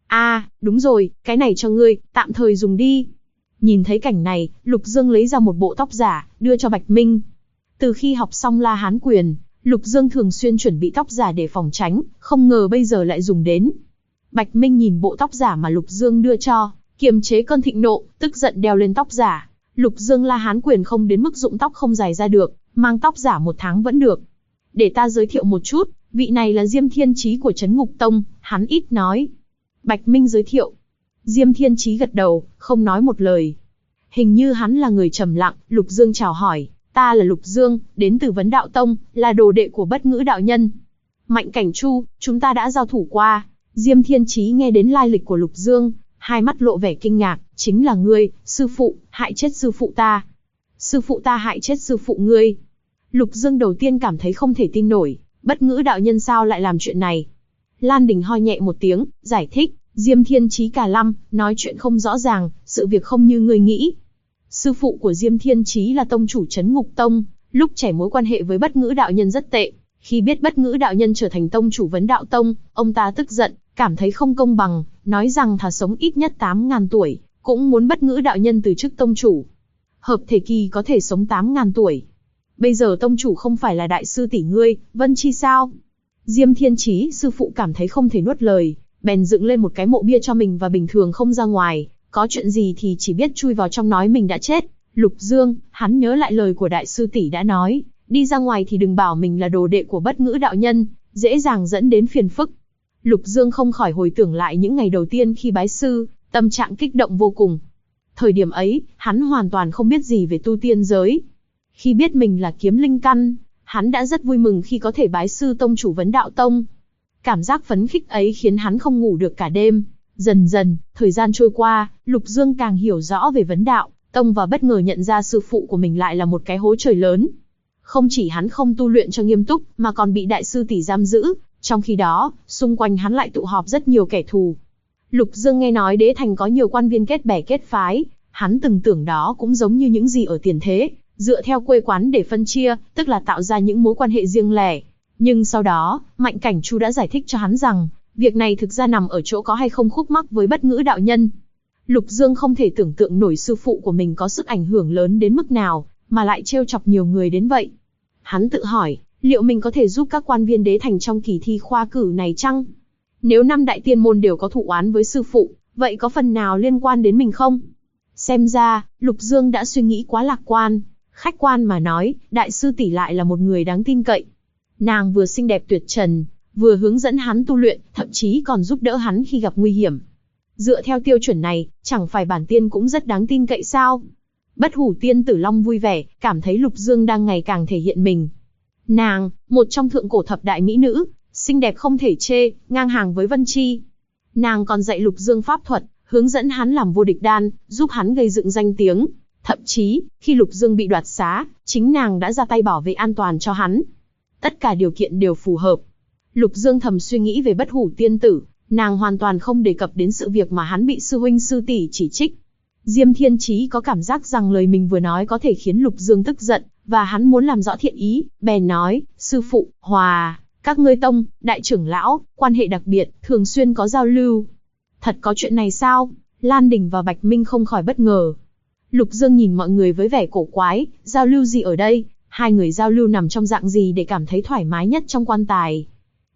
Đúng rồi, cái này cho ngươi, tạm thời dùng đi. Nhìn thấy cảnh này, Lục Dương lấy ra một bộ tóc giả, đưa cho Bạch Minh. Từ khi học xong La Hán Quyền, Lục Dương thường xuyên chuẩn bị tóc giả để phòng tránh, không ngờ bây giờ lại dùng đến. Bạch Minh nhìn bộ tóc giả mà Lục Dương đưa cho, kiềm chế cơn thịnh nộ, tức giận đeo lên tóc giả. Lục Dương La Hán Quyền không đến mức rụng tóc không dài ra được, mang tóc giả 1 tháng vẫn được. Để ta giới thiệu một chút, vị này là Diêm Thiên Chí của Trấn Ngục Tông, hắn ít nói. Bạch Minh giới thiệu. Diêm Thiên Chí gật đầu, không nói một lời. Hình như hắn là người trầm lặng. Lục Dương chào hỏi, ta là Lục Dương, đến từ Vấn Đạo Tông, là đồ đệ của Bất Ngữ đạo nhân. Mạnh Cảnh Chu, chúng ta đã giao thủ qua. Diêm Thiên Chí nghe đến lai lịch của Lục Dương, hai mắt lộ vẻ kinh ngạc, chính là ngươi, sư phụ, hại chết sư phụ ta. Sư phụ ta hại chết sư phụ ngươi. Lục Dương đầu tiên cảm thấy không thể tin nổi, Bất Ngữ đạo nhân sao lại làm chuyện này. Lan Đình ho nhẹ một tiếng, giải thích, Diêm Thiên Chí cả lăm, nói chuyện không rõ ràng, sự việc không như ngươi nghĩ. Sư phụ của Diêm Thiên Chí là tông chủ Trấn Ngục Tông, lúc trẻ mối quan hệ với Bất Ngữ đạo nhân rất tệ. Khi biết Bất Ngữ đạo nhân trở thành tông chủ Vấn Đạo Tông, ông ta tức giận, cảm thấy không công bằng, nói rằng thà sống ít nhất 8.000 tuổi, cũng muốn Bất Ngữ đạo nhân từ chức tông chủ. Hợp thể kỳ có thể sống 8.000 tuổi. Bây giờ tông chủ không phải là đại sư tỷ ngươi, Vân Chi sao? Diêm Thiên Chí sư phụ cảm thấy không thể nuốt lời, bèn dựng lên một cái mộ bia cho mình và bình thường không ra ngoài, có chuyện gì thì chỉ biết chui vào trong nói mình đã chết. Lục Dương, hắn nhớ lại lời của đại sư tỷ đã nói, đi ra ngoài thì đừng bảo mình là đồ đệ của Bất Ngữ đạo nhân, dễ dàng dẫn đến phiền phức. Lục Dương không khỏi hồi tưởng lại những ngày đầu tiên khi bái sư, tâm trạng kích động vô cùng. Thời điểm ấy, hắn hoàn toàn không biết gì về tu tiên giới. Khi biết mình là kiếm linh căn, hắn đã rất vui mừng khi có thể bái sư tông chủ Vấn Đạo Tông. Cảm giác phấn khích ấy khiến hắn không ngủ được cả đêm. Dần dần, thời gian trôi qua, Lục Dương càng hiểu rõ về Vấn Đạo Tông và bất ngờ nhận ra sư phụ của mình lại là một cái hố trời lớn. Không chỉ hắn không tu luyện cho nghiêm túc, mà còn bị đại sư tỷ giam giữ, trong khi đó, xung quanh hắn lại tụ họp rất nhiều kẻ thù. Lục Dương nghe nói Đế Thành có nhiều quan viên kết bè kết phái, hắn từng tưởng đó cũng giống như những gì ở tiền thế, dựa theo quê quán để phân chia, tức là tạo ra những mối quan hệ riêng lẻ. Nhưng sau đó, Mạnh Cảnh Chu đã giải thích cho hắn rằng, việc này thực ra nằm ở chỗ có hay không khúc mắc với Bất Ngữ đạo nhân. Lục Dương không thể tưởng tượng nổi sư phụ của mình có sức ảnh hưởng lớn đến mức nào, mà lại trêu chọc nhiều người đến vậy. Hắn tự hỏi, liệu mình có thể giúp các quan viên Đế Thành trong kỳ thi khoa cử này chăng? Nếu 5 đại tiên môn đều có thù oán với sư phụ, vậy có phần nào liên quan đến mình không? Xem ra, Lục Dương đã suy nghĩ quá lạc quan. Khách quan mà nói, đại sư tỷ lại là một người đáng tin cậy. Nàng vừa xinh đẹp tuyệt trần, vừa hướng dẫn hắn tu luyện, thậm chí còn giúp đỡ hắn khi gặp nguy hiểm. Dựa theo tiêu chuẩn này, chẳng phải bản tiên cũng rất đáng tin cậy sao? Bất Hủ Tiên Tử Long vui vẻ, cảm thấy Lục Dương đang ngày càng thể hiện mình. Nàng, một trong thượng cổ thập đại mỹ nữ, xinh đẹp không thể chê, ngang hàng với Vân Chi. Nàng còn dạy Lục Dương pháp thuật, hướng dẫn hắn làm vô địch đan, giúp hắn gây dựng danh tiếng. Thậm chí, khi Lục Dương bị đoạt xá, chính nàng đã ra tay bảo vệ an toàn cho hắn. Tất cả điều kiện đều phù hợp. Lục Dương thầm suy nghĩ về Bất Hủ Tiên Tử, nàng hoàn toàn không đề cập đến sự việc mà hắn bị sư huynh sư tỷ chỉ trích. Diêm Thiên Chí có cảm giác rằng lời mình vừa nói có thể khiến Lục Dương tức giận, và hắn muốn làm rõ thiện ý, bèn nói, sư phụ, Hòa, các ngươi tông, đại trưởng lão, quan hệ đặc biệt, thường xuyên có giao lưu. Thật có chuyện này sao? Lan Đình và Bạch Minh không khỏi bất ngờ. Lục Dương nhìn mọi người với vẻ cổ quái, giao lưu gì ở đây? Hai người giao lưu nằm trong dạng gì để cảm thấy thoải mái nhất trong quan tài?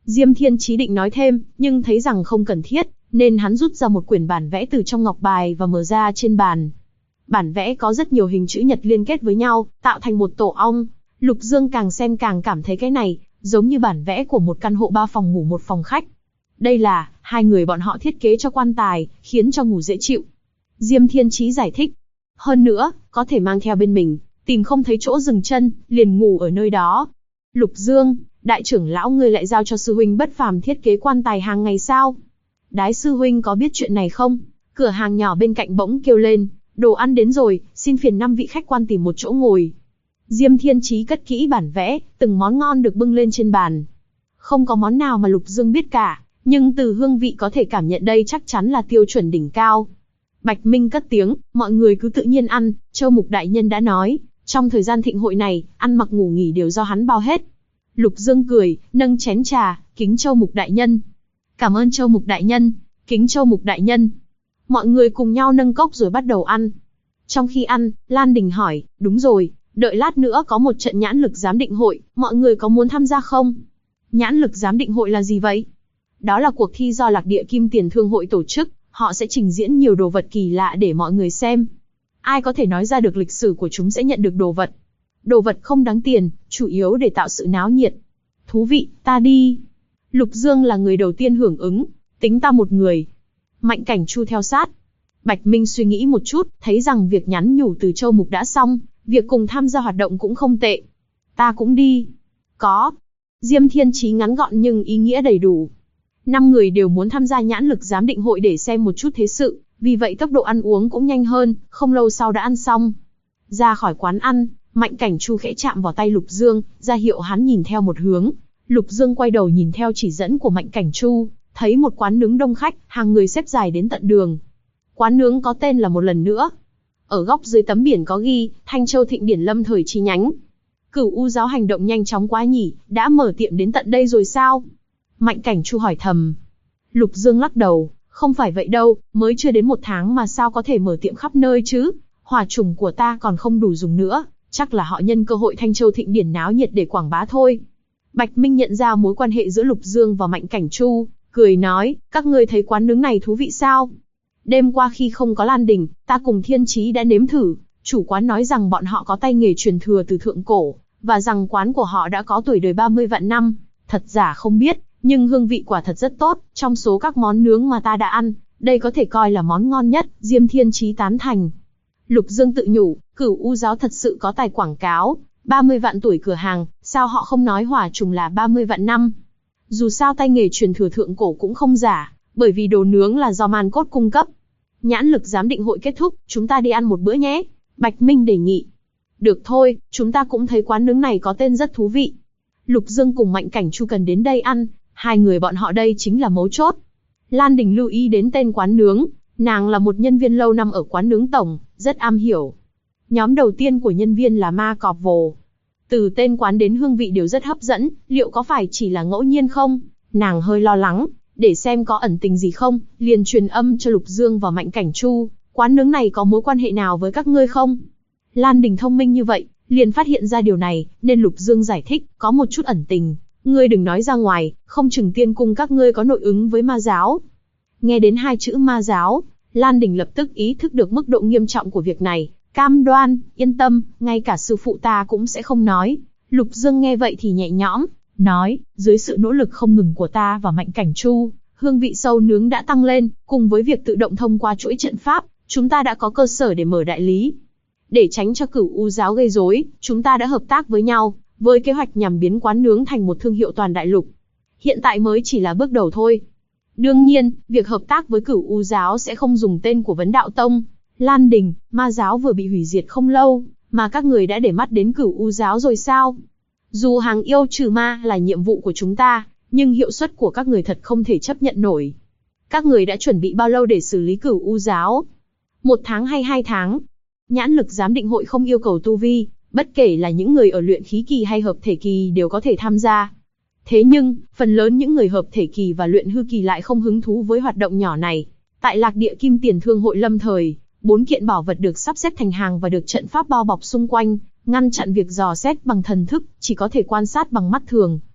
Diêm Thiên Chí định nói thêm, nhưng thấy rằng không cần thiết, nên hắn rút ra một quyển bản vẽ từ trong ngọc bài và mở ra trên bàn. Bản vẽ có rất nhiều hình chữ nhật liên kết với nhau, tạo thành một tổ ong. Lục Dương càng xem càng cảm thấy cái này giống như bản vẽ của một căn hộ 3 phòng ngủ 1 phòng khách. Đây là hai người bọn họ thiết kế cho quan tài, khiến cho ngủ dễ chịu. Diêm Thiên Chí giải thích. Hơn nữa, có thể mang theo bên mình, tìm không thấy chỗ dừng chân, liền ngủ ở nơi đó. Lục Dương, đại trưởng lão ngươi lại giao cho sư huynh Bất Phàm thiết kế quan tài hàng ngày sao? Đái sư huynh có biết chuyện này không? Cửa hàng nhỏ bên cạnh bỗng kêu lên, đồ ăn đến rồi, xin phiền 5 vị khách quan tìm một chỗ ngồi. Diêm Thiên Chí cất kỹ bản vẽ, từng món ngon được bưng lên trên bàn. Không có món nào mà Lục Dương biết cả, nhưng từ hương vị có thể cảm nhận đây chắc chắn là tiêu chuẩn đỉnh cao. Bạch Minh cất tiếng, mọi người cứ tự nhiên ăn, Châu Mục đại nhân đã nói, trong thời gian thịnh hội này, ăn mặc ngủ nghỉ đều do hắn bao hết. Lục Dương cười, nâng chén trà, kính Châu Mục đại nhân. Cảm ơn Châu Mục đại nhân, kính Châu Mục đại nhân. Mọi người cùng nhau nâng cốc rồi bắt đầu ăn. Trong khi ăn, Lan Đình hỏi, đúng rồi, đợi lát nữa có một trận nhãn lực giám định hội, mọi người có muốn tham gia không? Nhãn lực giám định hội là gì vậy? Đó là cuộc thi do Lạc Địa Kim Tiền Thương hội tổ chức, họ sẽ trình diễn nhiều đồ vật kỳ lạ để mọi người xem. Ai có thể nói ra được lịch sử của chúng sẽ nhận được đồ vật. Đồ vật không đáng tiền, chủ yếu để tạo sự náo nhiệt. Thú vị, ta đi. Lục Dương là người đầu tiên hưởng ứng, tính ta một người. Mạnh Cảnh Chu theo sát. Bạch Minh suy nghĩ một chút, thấy rằng việc nhắn nhủ từ Châu Mục đã xong, việc cùng tham gia hoạt động cũng không tệ. Ta cũng đi. Có. Diêm Thiên Chí ngắn gọn nhưng ý nghĩa đầy đủ. 5 người đều muốn tham gia nhãn lực giám định hội để xem một chút thế sự, vì vậy tốc độ ăn uống cũng nhanh hơn, không lâu sau đã ăn xong. Ra khỏi quán ăn, Mạnh Cảnh Chu khẽ chạm vào tay Lục Dương, ra hiệu hắn nhìn theo một hướng. Lục Dương quay đầu nhìn theo chỉ dẫn của Mạnh Cảnh Chu, thấy một quán nướng đông khách, hàng người xếp dài đến tận đường. Quán nướng có tên là một lần nữa. Ở góc dưới tấm biển có ghi, Thanh Châu Thịnh Điển Lâm thời chi nhánh. Cửu U giáo hành động nhanh chóng quá nhỉ, đã mở tiệm đến tận đây rồi sao? Mạnh Cảnh Chu hỏi thầm. Lục Dương lắc đầu, không phải vậy đâu, mới chưa đến 1 tháng mà sao có thể mở tiệm khắp nơi chứ? Hỏa trùng của ta còn không đủ dùng nữa, chắc là họ nhân cơ hội Thanh Châu Thịnh Điển náo nhiệt để quảng bá thôi. Bạch Minh nhận ra mối quan hệ giữa Lục Dương và Mạnh Cảnh Chu, cười nói, các ngươi thấy quán nướng này thú vị sao? Đêm qua khi không có Lan Đình, ta cùng Thiên Chí đã nếm thử, chủ quán nói rằng bọn họ có tay nghề truyền thừa từ thượng cổ, và rằng quán của họ đã có tuổi đời 30 vạn năm, thật giả không biết, nhưng hương vị quả thật rất tốt, trong số các món nướng mà ta đã ăn, đây có thể coi là món ngon nhất, Diêm Thiên Chí tán thành. Lục Dương tự nhủ, Cửu U giáo thật sự có tài quảng cáo, 30 vạn tuổi cửa hàng, sao họ không nói hỏa trùng là 30 vạn năm? Dù sao tay nghề truyền thừa thượng cổ cũng không giả, bởi vì đồ nướng là do man cốt cung cấp. Nhãn lực giám định hội kết thúc, chúng ta đi ăn một bữa nhé. Bạch Minh đề nghị. Được thôi, chúng ta cũng thấy quán nướng này có tên rất thú vị. Lục Dương cùng Mạnh Cảnh Chu cần đến đây ăn, hai người bọn họ đây chính là mấu chốt. Lan Đình lưu ý đến tên quán nướng, nàng là một nhân viên lâu năm ở quán nướng tổng, rất am hiểu. Nhóm đầu tiên của nhân viên là Ma Cọp Vồ. Từ tên quán đến hương vị đều rất hấp dẫn, liệu có phải chỉ là ngẫu nhiên không? Nàng hơi lo lắng, để xem có ẩn tình gì không, liền truyền âm cho Lục Dương và Mạnh Cảnh Chu, quán nướng này có mối quan hệ nào với các ngươi không? Lan Đình thông minh như vậy, liền phát hiện ra điều này, nên Lục Dương giải thích, có một chút ẩn tình, ngươi đừng nói ra ngoài, không chừng tiên cung các ngươi có nội ứng với ma giáo. Nghe đến 2 chữ ma giáo, Lan Đình lập tức ý thức được mức độ nghiêm trọng của việc này, cam đoan, yên tâm, ngay cả sư phụ ta cũng sẽ không nói. Lục Dương nghe vậy thì nhẹ nhõm, nói, dưới sự nỗ lực không ngừng của ta và Mạnh Cảnh Chu, hương vị sâu nướng đã tăng lên, cùng với việc tự động thông qua chuỗi trận pháp, chúng ta đã có cơ sở để mở đại lý. Để tránh cho Cửu U giáo gây rối, chúng ta đã hợp tác với nhau, với kế hoạch nhằm biến quán nướng thành một thương hiệu toàn đại lục. Hiện tại mới chỉ là bước đầu thôi. Đương nhiên, việc hợp tác với Cửu U giáo sẽ không dùng tên của Vấn Đạo Tông. Lan Đình, ma giáo vừa bị hủy diệt không lâu, mà các người đã để mắt đến Cửu U giáo rồi sao? Dù hàng yêu trừ ma là nhiệm vụ của chúng ta, nhưng hiệu suất của các người thật không thể chấp nhận nổi. Các người đã chuẩn bị bao lâu để xử lý Cửu U giáo? 1 tháng hay 2 tháng? Nhãn lực giám định hội không yêu cầu tu vi, bất kể là những người ở luyện khí kỳ hay hợp thể kỳ đều có thể tham gia. Thế nhưng, phần lớn những người hợp thể kỳ và luyện hư kỳ lại không hứng thú với hoạt động nhỏ này. Tại Lạc Địa Kim Tiền Thương hội lâm thời, 4 kiện bảo vật được sắp xếp thành hàng và được trận pháp bao bọc xung quanh, ngăn chặn việc dò xét bằng thần thức, chỉ có thể quan sát bằng mắt thường.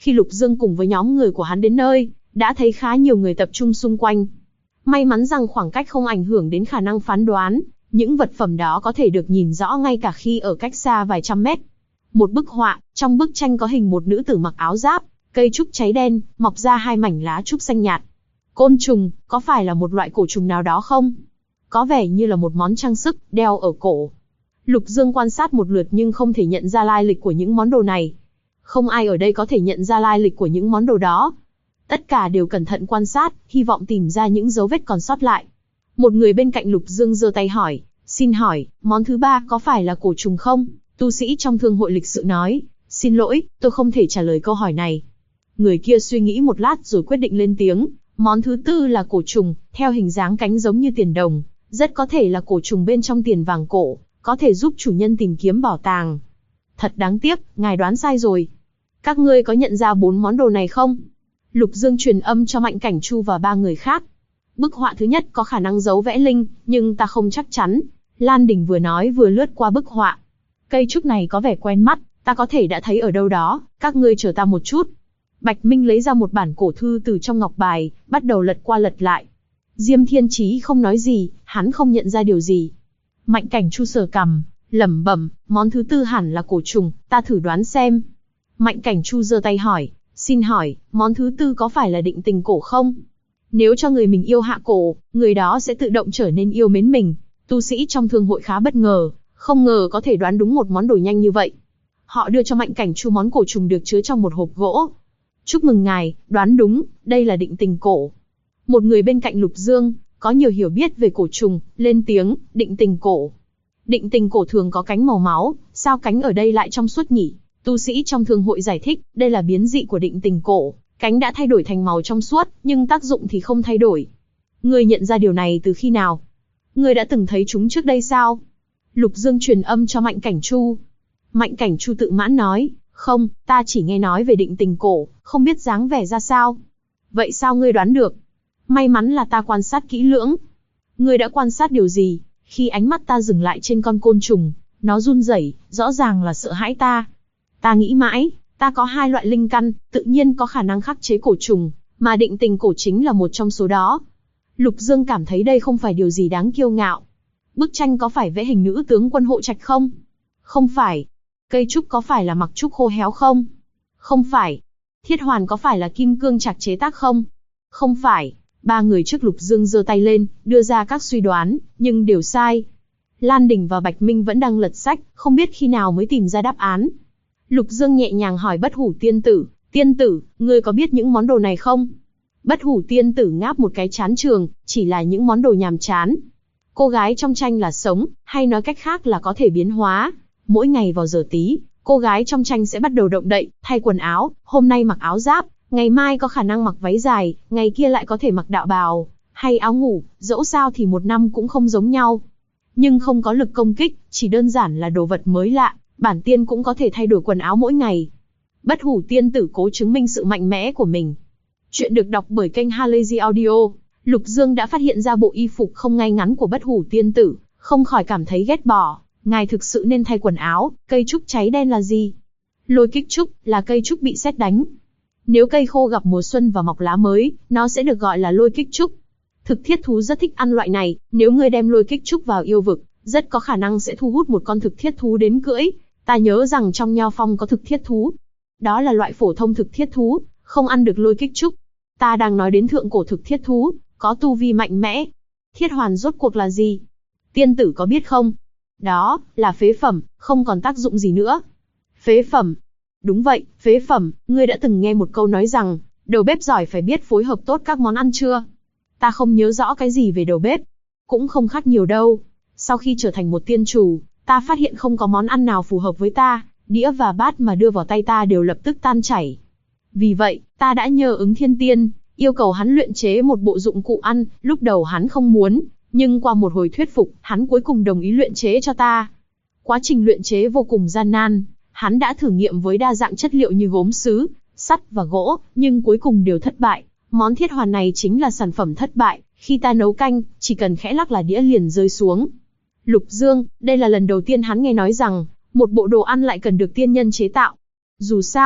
Khi Lục Dương cùng với nhóm người của hắn đến nơi, đã thấy khá nhiều người tập trung xung quanh. May mắn rằng khoảng cách không ảnh hưởng đến khả năng phán đoán, những vật phẩm đó có thể được nhìn rõ ngay cả khi ở cách xa vài trăm mét. Một bức họa, trong bức tranh có hình một nữ tử mặc áo giáp, cây trúc cháy đen, mọc ra hai mảnh lá trúc xanh nhạt. Côn trùng, có phải là một loại cổ trùng nào đó không? Có vẻ như là một món trang sức, đeo ở cổ. Lục Dương quan sát một lượt nhưng không thể nhận ra lai lịch của những món đồ này. Không ai ở đây có thể nhận ra lai lịch của những món đồ đó. Tất cả đều cẩn thận quan sát, hy vọng tìm ra những dấu vết còn sót lại. Một người bên cạnh Lục Dương giơ tay hỏi, xin hỏi, món thứ ba có phải là cổ trùng không? Tu sĩ trong thương hội lịch sự nói, xin lỗi, tôi không thể trả lời câu hỏi này. Người kia suy nghĩ một lát rồi quyết định lên tiếng, món thứ tư là cổ trùng, theo hình dáng cánh giống như tiền đồng, rất có thể là cổ trùng bên trong tiền vàng cổ, có thể giúp chủ nhân tìm kiếm bảo tàng. Thật đáng tiếc, ngài đoán sai rồi. Các ngươi có nhận ra 4 món đồ này không? Lục Dương truyền âm cho Mạnh Cảnh Chu và 3 người khác. Bức họa thứ nhất có khả năng giấu vẽ linh, nhưng ta không chắc chắn. Lan Đình vừa nói vừa lướt qua bức họa. Cây trúc này có vẻ quen mắt, ta có thể đã thấy ở đâu đó, các ngươi chờ ta một chút. Bạch Minh lấy ra một bản cổ thư từ trong ngọc bài, bắt đầu lật qua lật lại. Diêm Thiên Chí không nói gì, hắn không nhận ra điều gì. Mạnh Cảnh Chu sờ cằm, lẩm bẩm, món thứ tư hẳn là cổ trùng, ta thử đoán xem. Mạnh Cảnh Chu giơ tay hỏi, xin hỏi, món thứ tư có phải là định tình cổ không? Nếu cho người mình yêu hạ cổ, người đó sẽ tự động trở nên yêu mến mình. Tu sĩ trong thương hội khá bất ngờ, không ngờ có thể đoán đúng một món đồ nhanh như vậy. Họ đưa cho Mạnh Cảnh Chu món cổ trùng được chứa trong một hộp gỗ. Chúc mừng ngài, đoán đúng, đây là định tình cổ. Một người bên cạnh Lục Dương, có nhiều hiểu biết về cổ trùng, lên tiếng, định tình cổ. Định tình cổ thường có cánh màu máu, sao cánh ở đây lại trong suốt nhỉ? Tu sĩ trong thương hội giải thích, đây là biến dị của định tình cổ, cánh đã thay đổi thành màu trong suốt, nhưng tác dụng thì không thay đổi. Ngươi nhận ra điều này từ khi nào? Ngươi đã từng thấy chúng trước đây sao? Lục Dương truyền âm cho Mạnh Cảnh Chu. Mạnh Cảnh Chu tự mãn nói, không, ta chỉ nghe nói về định tình cổ, không biết dáng vẻ ra sao. Vậy sao ngươi đoán được? May mắn là ta quan sát kỹ lưỡng. Ngươi đã quan sát điều gì? Khi ánh mắt ta dừng lại trên con côn trùng, nó run rẩy, rõ ràng là sợ hãi ta. Ta nghĩ mãi, ta có 2 loại linh căn, tự nhiên có khả năng khắc chế cổ trùng, mà định tình cổ chính là một trong số đó. Lục Dương cảm thấy đây không phải điều gì đáng kiêu ngạo. Bức tranh có phải vẽ hình nữ tướng quân hộ trạch không? Không phải. Cây trúc có phải là mặc trúc khô héo không? Không phải. Thiết hoàn có phải là kim cương trạc chế tác không? Không phải. 3 người trước Lục Dương giơ tay lên, đưa ra các suy đoán, nhưng đều sai. Lan Đình và Bạch Minh vẫn đang lật sách, không biết khi nào mới tìm ra đáp án. Lục Dương nhẹ nhàng hỏi Bất Hủ Tiên Tử, ngươi có biết những món đồ này không? Bất Hủ Tiên Tử ngáp một cái chán trường, chỉ là những món đồ nhàm chán. Cô gái trong tranh là sống, hay nói cách khác là có thể biến hóa. Mỗi ngày vào giờ tí, cô gái trong tranh sẽ bắt đầu động đậy, thay quần áo, hôm nay mặc áo giáp, ngày mai có khả năng mặc váy dài, ngày kia lại có thể mặc đạo bào, hay áo ngủ, dẫu sao thì một năm cũng không giống nhau. Nhưng không có lực công kích, chỉ đơn giản là đồ vật mới lạ, bản tiên cũng có thể thay đổi quần áo mỗi ngày. Bất Hủ Tiên Tử cố chứng minh sự mạnh mẽ của mình. Chuyện được đọc bởi kênh Halazy Audio. Lục Dương đã phát hiện ra bộ y phục không ngay ngắn của Bất Hủ Tiên Tử, không khỏi cảm thấy ghét bỏ. Ngài thực sự nên thay quần áo. Cây trúc cháy đen là gì? Lôi kích trúc là cây trúc bị sét đánh. Nếu cây khô gặp mùa xuân và mọc lá mới, nó sẽ được gọi là lôi kích trúc. Thực thiết thú rất thích ăn loại này, nếu ngươi đem lôi kích trúc vào yêu vực, rất có khả năng sẽ thu hút một con thực thiết thú đến cưỡi. Ta nhớ rằng trong Nho Phong có thực thiết thú. Đó là loại phổ thông thực thiết thú, không ăn được lôi kích trúc. Ta đang nói đến thượng cổ thực thiết thú, có tu vi mạnh mẽ. Thiết hoàn rốt cuộc là gì? Tiên tử có biết không? Đó, là phế phẩm, không còn tác dụng gì nữa. Phế phẩm? Đúng vậy, phế phẩm, ngươi đã từng nghe một câu nói rằng, đầu bếp giỏi phải biết phối hợp tốt các món ăn chưa? Ta không nhớ rõ cái gì về đầu bếp. Cũng không khác nhiều đâu. Sau khi trở thành một tiên chủ, ta phát hiện không có món ăn nào phù hợp với ta, đĩa và bát mà đưa vào tay ta đều lập tức tan chảy. Vì vậy, ta đã nhờ Ứng Thiên Tiên, yêu cầu hắn luyện chế một bộ dụng cụ ăn, lúc đầu hắn không muốn, nhưng qua một hồi thuyết phục, hắn cuối cùng đồng ý luyện chế cho ta. Quá trình luyện chế vô cùng gian nan, hắn đã thử nghiệm với đa dạng chất liệu như gốm sứ, sắt và gỗ, nhưng cuối cùng đều thất bại. Món thiết hoàn này chính là sản phẩm thất bại, khi ta nấu canh, chỉ cần khẽ lắc là đĩa liền rơi xuống. Lục Dương, đây là lần đầu tiên hắn nghe nói rằng, một bộ đồ ăn lại cần được tiên nhân chế tạo. Dù sao,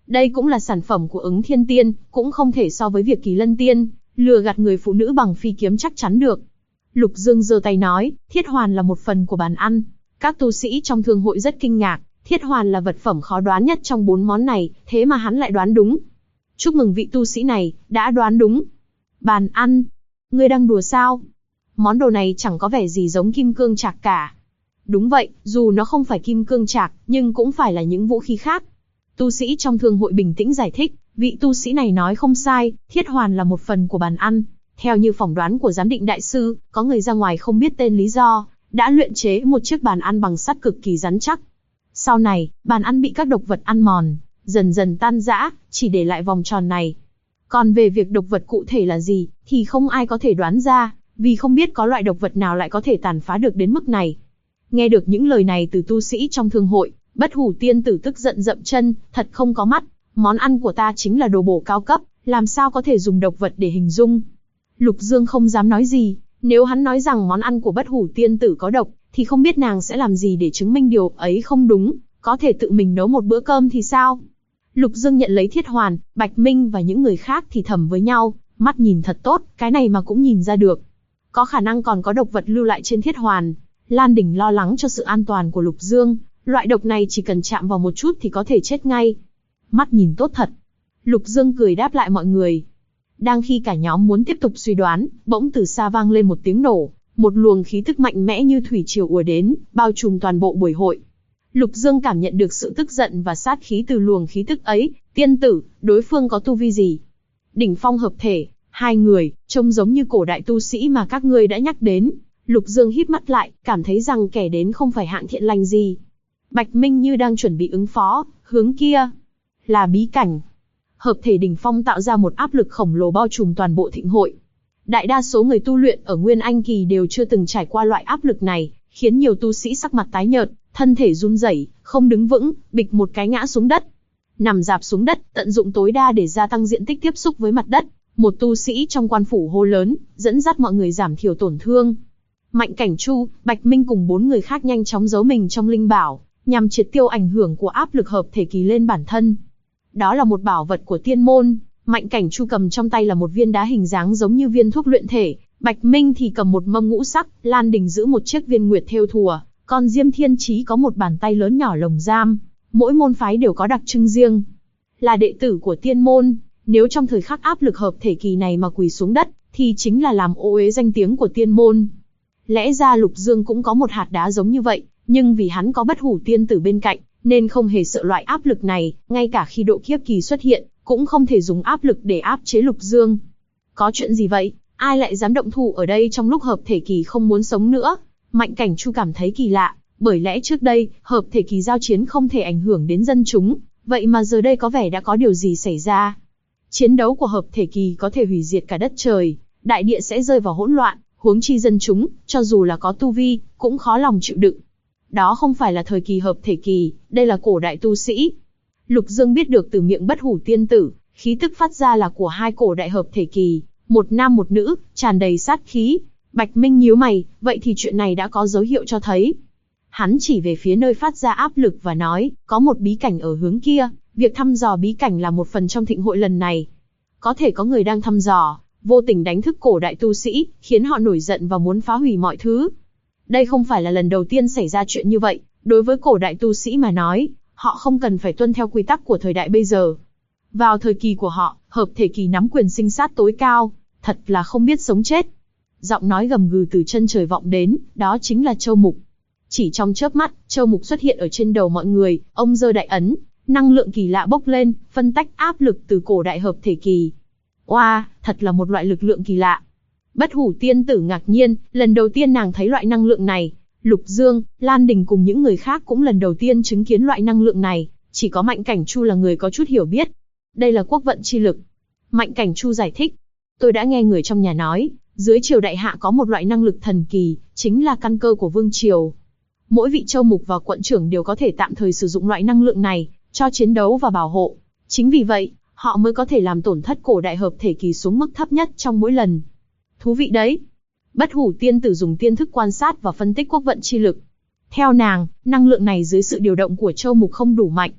Đây cũng là sản phẩm của ứng thiên tiên, cũng không thể so với việc Kỳ Lân tiên, lừa gạt người phụ nữ bằng phi kiếm chắc chắn được. Lục Dương giơ tay nói, thiết hoàn là một phần của bàn ăn. Các tu sĩ trong thương hội rất kinh ngạc, thiết hoàn là vật phẩm khó đoán nhất trong 4 món này, thế mà hắn lại đoán đúng. Chúc mừng vị tu sĩ này, đã đoán đúng. Bàn ăn? Ngươi đang đùa sao? Món đồ này chẳng có vẻ gì giống kim cương trạc cả. Đúng vậy, dù nó không phải kim cương trạc, nhưng cũng phải là những vũ khí khác. Tu sĩ trong thương hội bình tĩnh giải thích, vị tu sĩ này nói không sai, thiết hoàn là một phần của bàn ăn. Theo như phỏng đoán của giám định đại sư, có người ra ngoài không biết tên lý do, đã luyện chế một chiếc bàn ăn bằng sắt cực kỳ rắn chắc. Sau này, bàn ăn bị các độc vật ăn mòn, dần dần tan rã, chỉ để lại vòng tròn này. Còn về việc độc vật cụ thể là gì, thì không ai có thể đoán ra, vì không biết có loại độc vật nào lại có thể tàn phá được đến mức này. Nghe được những lời này từ tu sĩ trong thương hội, Bất Hủ tiên tử tức giận dậm chân, thật không có mắt, món ăn của ta chính là đồ bổ cao cấp, làm sao có thể dùng độc vật để hình dung. Lục Dương không dám nói gì, nếu hắn nói rằng món ăn của Bất Hủ tiên tử có độc, thì không biết nàng sẽ làm gì để chứng minh điều ấy không đúng, có thể tự mình nấu một bữa cơm thì sao. Lục Dương nhận lấy thiết hoàn, Bạch Minh và những người khác thì thầm với nhau, mắt nhìn thật tốt, cái này mà cũng nhìn ra được. Có khả năng còn có độc vật lưu lại trên thiết hoàn. Lan Đình lo lắng cho sự an toàn của Lục Dương, loại độc này chỉ cần chạm vào một chút thì có thể chết ngay. Mắt nhìn tốt thật. Lục Dương cười đáp lại mọi người. Đang khi cả nhóm muốn tiếp tục suy đoán, bỗng từ xa vang lên một tiếng nổ, một luồng khí tức mạnh mẽ như thủy triều ùa đến, bao trùm toàn bộ buổi hội. Lục Dương cảm nhận được sự tức giận và sát khí từ luồng khí tức ấy. Tiên tử, đối phương có tu vi gì? Đỉnh phong hợp thể, hai người, trông giống như cổ đại tu sĩ mà các ngươi đã nhắc đến. Lục Dương híp mắt lại, cảm thấy rằng kẻ đến không phải hạng thiện lành gì. Bạch Minh như đang chuẩn bị ứng phó, hướng kia là bí cảnh. Hợp thể đỉnh phong tạo ra một áp lực khổng lồ bao trùm toàn bộ thịnh hội. Đại đa số người tu luyện ở Nguyên Anh kỳ đều chưa từng trải qua loại áp lực này, khiến nhiều tu sĩ sắc mặt tái nhợt, thân thể run rẩy, không đứng vững, bịch một cái ngã xuống đất. Nằm rạp xuống đất, tận dụng tối đa để gia tăng diện tích tiếp xúc với mặt đất. Một tu sĩ trong quan phủ hô lớn, dẫn dắt mọi người giảm thiểu tổn thương. Mạnh Cảnh Chu, Bạch Minh cùng 4 người khác nhanh chóng giấu mình trong linh bảo, nhằm triệt tiêu ảnh hưởng của áp lực hợp thể kỳ lên bản thân. Đó là một bảo vật của tiên môn, Mạnh Cảnh Chu cầm trong tay là một viên đá hình dáng giống như viên thuốc luyện thể, Bạch Minh thì cầm một mâm ngũ sắc, Lan Đình giữ một chiếc viên nguyệt thêu thùa, còn Diêm Thiên Chí có một bàn tay lớn nhỏ lồng giam. Mỗi môn phái đều có đặc trưng riêng. Là đệ tử của tiên môn, nếu trong thời khắc áp lực hợp thể kỳ này mà quỳ xuống đất, thì chính là làm ô uế danh tiếng của tiên môn. Lẽ ra Lục Dương cũng có một hạt đá giống như vậy, nhưng vì hắn có Bất Hủ tiên tử bên cạnh, nên không hề sợ loại áp lực này, ngay cả khi độ kiếp kỳ xuất hiện, cũng không thể dùng áp lực để áp chế Lục Dương. Có chuyện gì vậy? Ai lại dám động thủ ở đây trong lúc hợp thể kỳ không muốn sống nữa? Mạnh Cảnh Chu cảm thấy kỳ lạ, bởi lẽ trước đây, hợp thể kỳ giao chiến không thể ảnh hưởng đến dân chúng, vậy mà giờ đây có vẻ đã có điều gì xảy ra. Chiến đấu của hợp thể kỳ có thể hủy diệt cả đất trời, đại địa sẽ rơi vào hỗn loạn, huống chi dân chúng, cho dù là có tu vi, cũng khó lòng chịu đựng. Đó không phải là thời kỳ hợp thể kỳ, đây là cổ đại tu sĩ. Lục Dương biết được từ miệng Bất Hủ tiên tử, khí tức phát ra là của hai cổ đại hợp thể kỳ, một nam một nữ, tràn đầy sát khí. Bạch Minh nhíu mày, vậy thì chuyện này đã có dấu hiệu cho thấy. Hắn chỉ về phía nơi phát ra áp lực và nói, có một bí cảnh ở hướng kia, việc thăm dò bí cảnh là một phần trong thịnh hội lần này. Có thể có người đang thăm dò, vô tình đánh thức cổ đại tu sĩ, khiến họ nổi giận và muốn phá hủy mọi thứ. Đây không phải là lần đầu tiên xảy ra chuyện như vậy, đối với cổ đại tu sĩ mà nói, họ không cần phải tuân theo quy tắc của thời đại bây giờ. Vào thời kỳ của họ, hợp thể kỳ nắm quyền sinh sát tối cao, thật là không biết sống chết. Giọng nói gầm gừ từ chân trời vọng đến, đó chính là Châu Mục. Chỉ trong chớp mắt, Châu Mục xuất hiện ở trên đầu mọi người, ông giơ đại ấn, năng lượng kỳ lạ bốc lên, phân tách áp lực từ cổ đại hợp thể kỳ. Oa, thật là một loại lực lượng kỳ lạ. Bất Hủ tiên tử ngạc nhiên, lần đầu tiên nàng thấy loại năng lượng này. Lục Dương, Lan Đình cùng những người khác cũng lần đầu tiên chứng kiến loại năng lượng này, chỉ có Mạnh Cảnh Chu là người có chút hiểu biết. Đây là quốc vận chi lực. Mạnh Cảnh Chu giải thích. Tôi đã nghe người trong nhà nói, dưới triều đại hạ có một loại năng lực thần kỳ, chính là căn cơ của vương triều. Mỗi vị châu mục và quận trưởng đều có thể tạm thời sử dụng loại năng lượng này, cho chiến đấu và bảo hộ. Chính vì vậy, họ mới có thể làm tổn thất cổ đại hợp thể kỳ xuống mức thấp nhất trong mỗi lần. Thú vị đấy. Bất Hủ tiên tử dùng tiên thức quan sát và phân tích quốc vận chi lực. Theo nàng, năng lượng này dưới sự điều động của châu mục không đủ mạnh.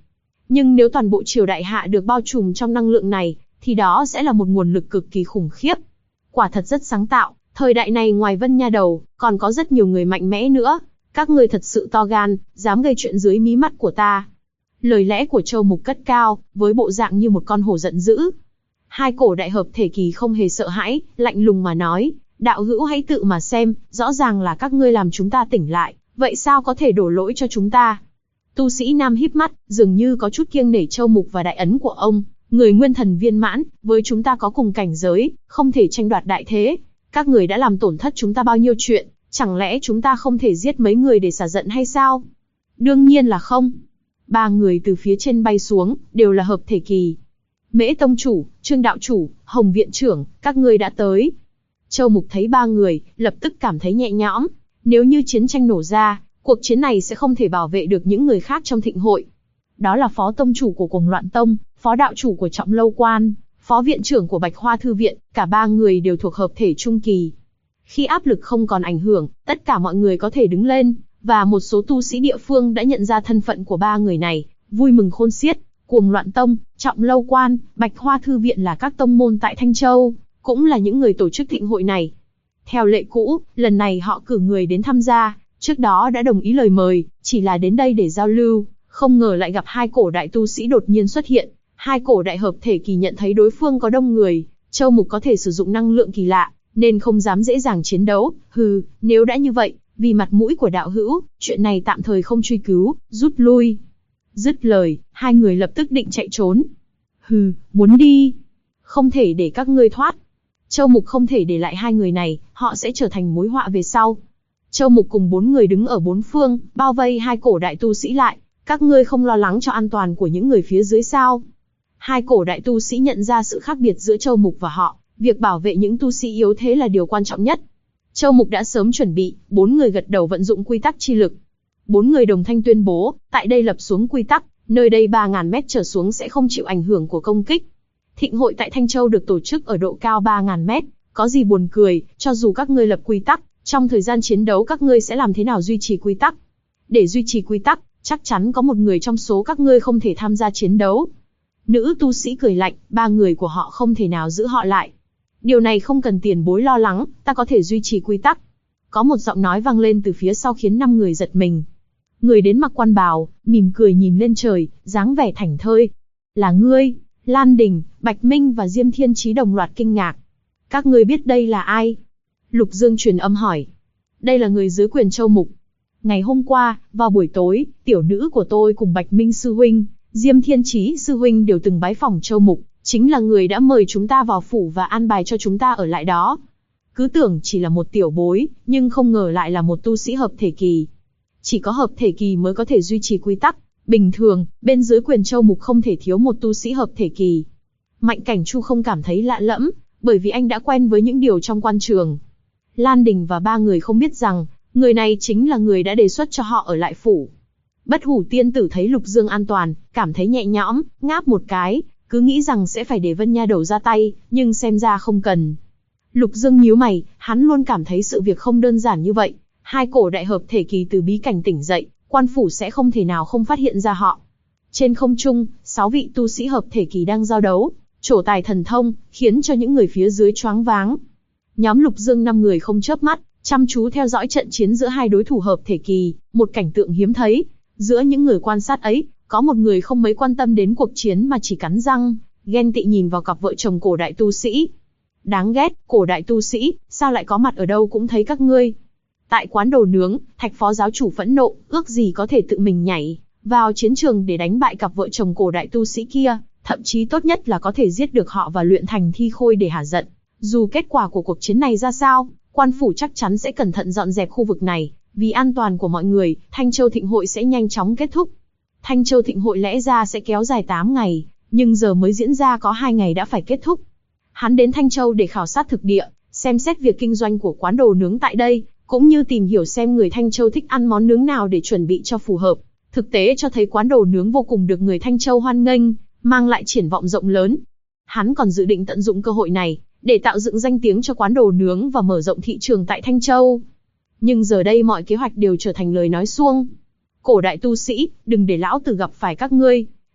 Nhưng nếu toàn bộ triều đại hạ được bao trùm trong năng lượng này, thì đó sẽ là một nguồn lực cực kỳ khủng khiếp. Quả thật rất sáng tạo, thời đại này ngoài Vân Nha Đầu, còn có rất nhiều người mạnh mẽ nữa. Các ngươi thật sự to gan, dám gây chuyện dưới mí mắt của ta. Lời lẽ của Châu Mục cất cao, với bộ dạng như một con hổ giận dữ. Hai cổ đại hợp thể kỳ không hề sợ hãi, lạnh lùng mà nói, đạo hữu hãy tự mà xem, rõ ràng là các ngươi làm chúng ta tỉnh lại, vậy sao có thể đổ lỗi cho chúng ta? Tu sĩ nam híp mắt, dường như có chút kiêng nể Châu Mục và đại ấn của ông, người nguyên thần viên mãn, với chúng ta có cùng cảnh giới, không thể tranh đoạt đại thế. Các người đã làm tổn thất chúng ta bao nhiêu chuyện, chẳng lẽ chúng ta không thể giết mấy người để xả giận hay sao? Đương nhiên là không. Ba người từ phía trên bay xuống, đều là hợp thể kỳ. Mễ tông chủ, Trương đạo chủ, Hồng viện trưởng, các ngươi đã tới. Châu Mục thấy ba người, lập tức cảm thấy nhẹ nhõm. Nếu như chiến tranh nổ ra, cuộc chiến này sẽ không thể bảo vệ được những người khác trong thịnh hội. Đó là phó tông chủ của Cuồng Loạn Tông, phó đạo chủ của Trọng Lâu Quan, phó viện trưởng của Bạch Hoa Thư Viện, cả ba người đều thuộc hợp thể trung kỳ. Khi áp lực không còn ảnh hưởng, tất cả mọi người có thể đứng lên, và một số tu sĩ địa phương đã nhận ra thân phận của ba người này, vui mừng khôn xiết. Cuồng Loạn Tông, Trọng Lâu Quan, Bạch Hoa Thư Viện là các tông môn tại Thanh Châu, cũng là những người tổ chức thịnh hội này. Theo lệ cũ, lần này họ cử người đến tham gia, trước đó đã đồng ý lời mời, chỉ là đến đây để giao lưu, không ngờ lại gặp hai cổ đại tu sĩ đột nhiên xuất hiện. Hai cổ đại hợp thể kỳ nhận thấy đối phương có đông người, Châu Mục có thể sử dụng năng lượng kỳ lạ, nên không dám dễ dàng chiến đấu. Hừ, nếu đã như vậy, vì mặt mũi của đạo hữu, chuyện này tạm thời không truy cứu, rút lui. Dứt lời, hai người lập tức định chạy trốn. Hừ, muốn đi? Không thể để các ngươi thoát. Châu Mục không thể để lại hai người này, họ sẽ trở thành mối họa về sau. Châu Mục cùng bốn người đứng ở bốn phương, bao vây hai cổ đại tu sĩ lại. Các ngươi không lo lắng cho an toàn của những người phía dưới sao? Hai cổ đại tu sĩ nhận ra sự khác biệt giữa Châu Mục và họ, việc bảo vệ những tu sĩ yếu thế là điều quan trọng nhất. Châu Mục đã sớm chuẩn bị, bốn người gật đầu vận dụng quy tắc chi lực. Bốn người đồng thanh tuyên bố, tại đây lập xuống quy tắc, nơi đây 3.000 mét trở xuống sẽ không chịu ảnh hưởng của công kích. Thịnh hội tại Thanh Châu được tổ chức ở độ cao 3.000 mét, có gì buồn cười, cho dù các ngươi lập quy tắc, trong thời gian chiến đấu các ngươi sẽ làm thế nào duy trì quy tắc? Để duy trì quy tắc, chắc chắn có một người trong số các ngươi không thể tham gia chiến đấu. Nữ tu sĩ cười lạnh, ba người của họ không thể nào giữ họ lại. Điều này không cần tiền bối lo lắng, ta có thể duy trì quy tắc. Có một giọng nói vang lên từ phía sau khiến 5 người giật mình. Người đến mặc quan bào, mỉm cười nhìn lên trời, dáng vẻ thảnh thơi. Là ngươi? Lan Đình, Bạch Minh và Diêm Thiên Chí đồng loạt kinh ngạc. Các ngươi biết đây là ai? Lục Dương truyền âm hỏi. Đây là người dưới quyền Châu Mục. Ngày hôm qua, vào buổi tối, tiểu nữ của tôi cùng Bạch Minh sư huynh, Diêm Thiên Chí sư huynh đều từng bái phỏng Châu Mục, chính là người đã mời chúng ta vào phủ và an bài cho chúng ta ở lại đó. Cứ tưởng chỉ là một tiểu bối, nhưng không ngờ lại là một tu sĩ hợp thể kỳ. Chỉ có hợp thể kỳ mới có thể duy trì quy tắc, bình thường, bên dưới quyền Châu Mục không thể thiếu một tu sĩ hợp thể kỳ. Mạnh Cảnh Chu không cảm thấy lạ lẫm, bởi vì anh đã quen với những điều trong quan trường. Lan Đình và ba người không biết rằng, người này chính là người đã đề xuất cho họ ở lại phủ. Bất Hủ tiên tử thấy Lục Dương an toàn, cảm thấy nhẹ nhõm, ngáp một cái, cứ nghĩ rằng sẽ phải để Vân Nha Đầu ra tay, nhưng xem ra không cần. Lục Dương nhíu mày, hắn luôn cảm thấy sự việc không đơn giản như vậy. Hai cổ đại hợp thể kỳ từ bí cảnh tỉnh dậy, quan phủ sẽ không thể nào không phát hiện ra họ. Trên không trung, 6 vị tu sĩ hợp thể kỳ đang giao đấu, trổ tài thần thông, khiến cho những người phía dưới choáng váng. Nhóm Lục Dương 5 người không chớp mắt, chăm chú theo dõi trận chiến giữa hai đối thủ hợp thể kỳ, một cảnh tượng hiếm thấy. Giữa những người quan sát ấy, có một người không mấy quan tâm đến cuộc chiến mà chỉ cắn răng, ghen tị nhìn vào cặp vợ chồng cổ đại tu sĩ. Đáng ghét, cổ đại tu sĩ, sao lại có mặt ở đâu cũng thấy các ngươi. Tại quán đồ nướng, Thạch phó giáo chủ phẫn nộ, ước gì có thể tự mình nhảy vào chiến trường để đánh bại cặp vợ chồng cổ đại tu sĩ kia, thậm chí tốt nhất là có thể giết được họ và luyện thành thi khôi để hả giận. Dù kết quả của cuộc chiến này ra sao, quan phủ chắc chắn sẽ cẩn thận dọn dẹp khu vực này, vì an toàn của mọi người, Thanh Châu Thịnh hội sẽ nhanh chóng kết thúc. Thanh Châu Thịnh hội lẽ ra sẽ kéo dài 8 ngày, nhưng giờ mới diễn ra có 2 ngày đã phải kết thúc. Hắn đến Thanh Châu để khảo sát thực địa, xem xét việc kinh doanh của quán đồ nướng tại đây, cũng như tìm hiểu xem người Thanh Châu thích ăn món nướng nào để chuẩn bị cho phù hợp. Thực tế cho thấy quán đồ nướng vô cùng được người Thanh Châu hoan nghênh, mang lại triển vọng rộng lớn. Hắn còn dự định tận dụng cơ hội này, để tạo dựng danh tiếng cho quán đồ nướng và mở rộng thị trường tại Thanh Châu. Nhưng giờ đây mọi kế hoạch đều trở thành lời nói suông. Cổ đại tu sĩ, đừng để lão tử gặp phải các ngươi.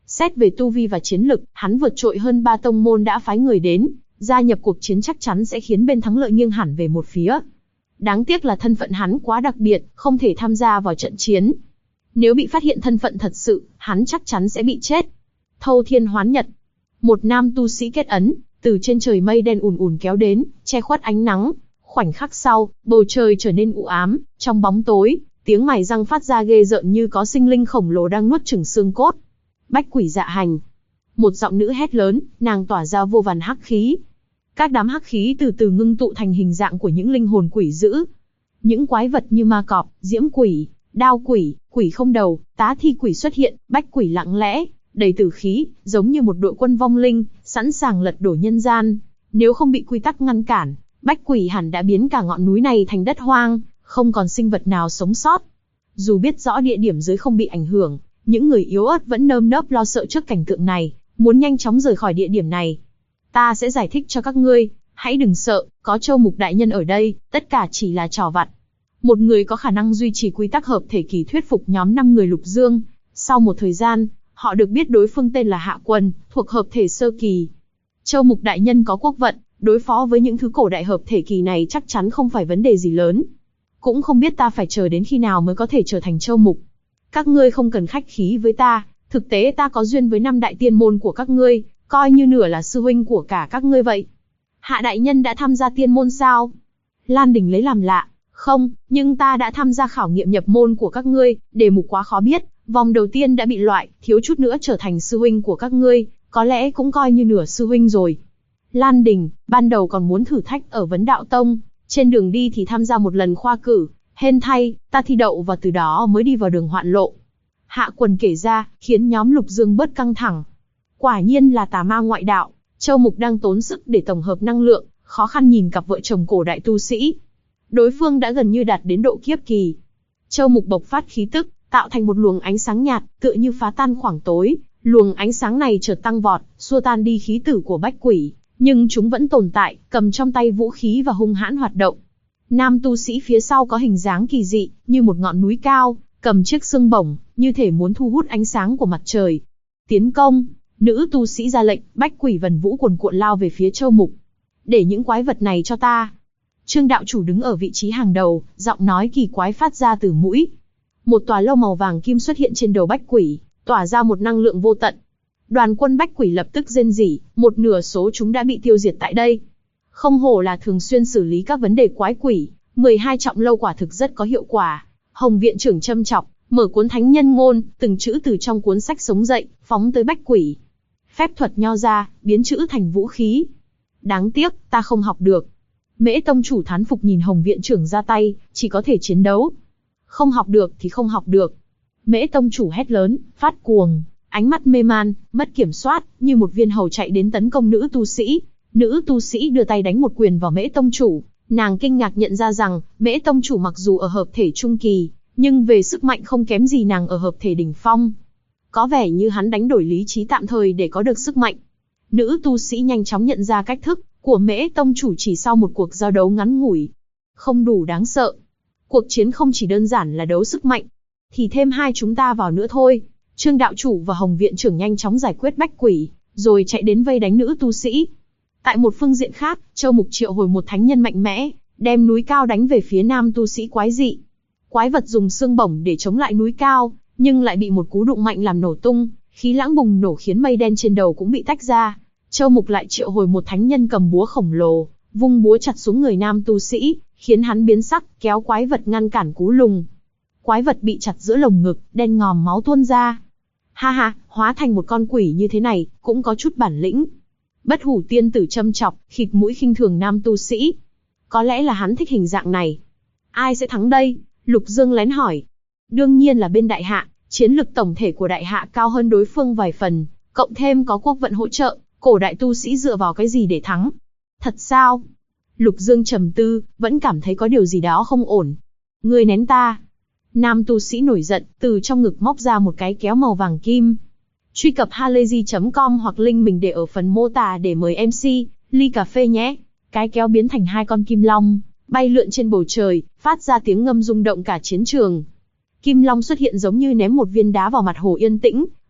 Xét về tu vi và chiến lực, hắn vượt trội hơn 3 tông môn đã phái người đến, gia nhập cuộc chiến chắc chắn sẽ khiến bên thắng lợi nghiêng hẳn về một phía. Đáng tiếc là thân phận hắn quá đặc biệt, không thể tham gia vào trận chiến. Nếu bị phát hiện thân phận thật sự, hắn chắc chắn sẽ bị chết. Thâu thiên hoán nhật. Một nam tu sĩ kết ấn, từ trên trời mây đen ùn ùn kéo đến, che khuất ánh nắng. Khoảnh khắc sau, bầu trời trở nên u ám, trong bóng tối, tiếng mài răng phát ra ghê rợn như có sinh linh khổng lồ đang nuốt chửng xương cốt. Bách quỷ dạ hành. Một giọng nữ hét lớn, nàng tỏa ra vô vàn hắc khí. Các đám hắc khí từ từ ngưng tụ thành hình dạng của những linh hồn quỷ dữ. Những quái vật như ma cọp, diễm quỷ, đao quỷ, quỷ không đầu, tá thi quỷ xuất hiện, bách quỷ lặng lẽ, đầy tử khí, giống như một đội quân vong linh, sẵn sàng lật đổ nhân gian. Nếu không bị quy tắc ngăn cản, bách quỷ hẳn đã biến cả ngọn núi này thành đất hoang, không còn sinh vật nào sống sót. Dù biết rõ địa điểm dưới không bị ảnh hưởng, những người yếu ớt vẫn nơm nớp lo sợ trước cảnh tượng này, muốn nhanh chóng rời khỏi địa điểm này. Ta sẽ giải thích cho các ngươi, hãy đừng sợ, có Châu Mục đại nhân ở đây, tất cả chỉ là trò vặt. Một người có khả năng duy trì quy tắc hợp thể kỳ thuyết phục nhóm 5 người Lục Dương. Sau một thời gian, họ được biết đối phương tên là Hạ Quân, thuộc hợp thể sơ kỳ. Châu Mục đại nhân có quốc vận, đối phó với những thứ cổ đại hợp thể kỳ này chắc chắn không phải vấn đề gì lớn. Cũng không biết ta phải chờ đến khi nào mới có thể trở thành Châu Mục. Các ngươi không cần khách khí với ta, thực tế ta có duyên với 5 đại tiên môn của các ngươi, coi như nửa là sư huynh của cả các ngươi vậy. Hạ đại nhân đã tham gia tiên môn sao? Lan Đình lấy làm lạ. Không, nhưng ta đã tham gia khảo nghiệm nhập môn của các ngươi, đề mục quá khó biết, vòng đầu tiên đã bị loại, thiếu chút nữa trở thành sư huynh của các ngươi, có lẽ cũng coi như nửa sư huynh rồi. Lan Đình, ban đầu còn muốn thử thách ở Vấn Đạo Tông, trên đường đi thì tham gia một lần khoa cử, hên thay, ta thi đậu và từ đó mới đi vào đường hoạn lộ. Hạ Quần kể ra, khiến nhóm Lục Dương bớt căng thẳng. Quả nhiên là tà ma ngoại đạo, Châu Mục đang tốn sức để tổng hợp năng lượng, khó khăn nhìn cặp vợ chồng cổ đại tu sĩ. Đối phương đã gần như đạt đến độ kiếp kỳ. Châu Mục bộc phát khí tức, tạo thành một luồng ánh sáng nhạt, tựa như phá tan khoảng tối. Luồng ánh sáng này chợt tăng vọt, xua tan đi khí tử của bách quỷ, nhưng chúng vẫn tồn tại, cầm trong tay vũ khí và hung hãn hoạt động. Nam tu sĩ phía sau có hình dáng kỳ dị, như một ngọn núi cao, cầm chiếc xương bổng, như thể muốn thu hút ánh sáng của mặt trời. Tiến công! Nữ tu sĩ ra lệnh, bách quỷ vần vũ cuồn cuộn lao về phía Châu Mục. Để những quái vật này cho ta. Trương đạo chủ đứng ở vị trí hàng đầu, giọng nói kỳ quái phát ra từ mũi. Một tòa lâu màu vàng kim xuất hiện trên đầu bách quỷ, tỏa ra một năng lượng vô tận. Đoàn quân bách quỷ lập tức rên rỉ, một nửa số chúng đã bị tiêu diệt tại đây. Không hổ là thường xuyên xử lý các vấn đề quái quỷ, 12 trọng lâu quả thực rất có hiệu quả. Hồng viện trưởng châm chọc, mở cuốn thánh nhân ngôn, từng chữ từ trong cuốn sách sống dậy, phóng tới bách quỷ. Phép thuật nho ra, biến chữ thành vũ khí. Đáng tiếc, ta không học được. Mễ tông chủ thán phục nhìn Hồng viện trưởng ra tay, chỉ có thể chiến đấu. Không học được thì không học được. Mễ tông chủ hét lớn, phát cuồng, ánh mắt mê man, mất kiểm soát, như một viên hầu chạy đến tấn công nữ tu sĩ. Nữ tu sĩ đưa tay đánh một quyền vào Mễ tông chủ. Nàng kinh ngạc nhận ra rằng, Mễ tông chủ mặc dù ở hợp thể trung kỳ, nhưng về sức mạnh không kém gì nàng ở hợp thể đỉnh phong. Có vẻ như hắn đánh đổi lý trí tạm thời để có được sức mạnh. Nữ tu sĩ nhanh chóng nhận ra cách thức của Mễ tông chủ chỉ sau một cuộc giao đấu ngắn ngủi. Không đủ đáng sợ. Cuộc chiến không chỉ đơn giản là đấu sức mạnh. Thì thêm hai chúng ta vào nữa thôi. Trương đạo chủ và Hồng viện trưởng nhanh chóng giải quyết bách quỷ, rồi chạy đến vây đánh nữ tu sĩ. Tại một phương diện khác, Châu Mục triệu hồi một thánh nhân mạnh mẽ, đem núi cao đánh về phía nam tu sĩ quái dị. Quái vật dùng xương bổng để chống lại núi cao, nhưng lại bị một cú đụng mạnh làm nổ tung, khí lãng bùng nổ khiến mây đen trên đầu cũng bị tách ra. Châu Mục lại triệu hồi một thánh nhân cầm búa khổng lồ, vung búa chặt xuống người nam tu sĩ, khiến hắn biến sắc, kéo quái vật ngăn cản cú lùng. Quái vật bị chặt giữa lồng ngực, đen ngòm máu tuôn ra. Ha ha, hóa thành một con quỷ như thế này, cũng có chút bản lĩnh. Bất Hủ tiên tử châm chọc, khịt mũi khinh thường nam tu sĩ. Có lẽ là hắn thích hình dạng này. Ai sẽ thắng đây? Lục Dương lén hỏi. Đương nhiên là bên đại hạ, chiến lực tổng thể của đại hạ cao hơn đối phương vài phần, cộng thêm có quốc vận hỗ trợ, cổ đại tu sĩ dựa vào cái gì để thắng? Thật sao? Lục Dương trầm tư, vẫn cảm thấy có điều gì đó không ổn. Ngươi nén ta. Nam tu sĩ nổi giận, từ trong ngực móc ra một cái kéo màu vàng kim. Truy cập halayzi.com hoặc link mình để ở phần mô tả để mời MC, ly cà phê nhé. Cái kéo biến thành hai con kim long, bay lượn trên bầu trời, phát ra tiếng ngâm rung động cả chiến trường. Kim long xuất hiện giống như ném một viên đá vào mặt hồ yên tĩnh,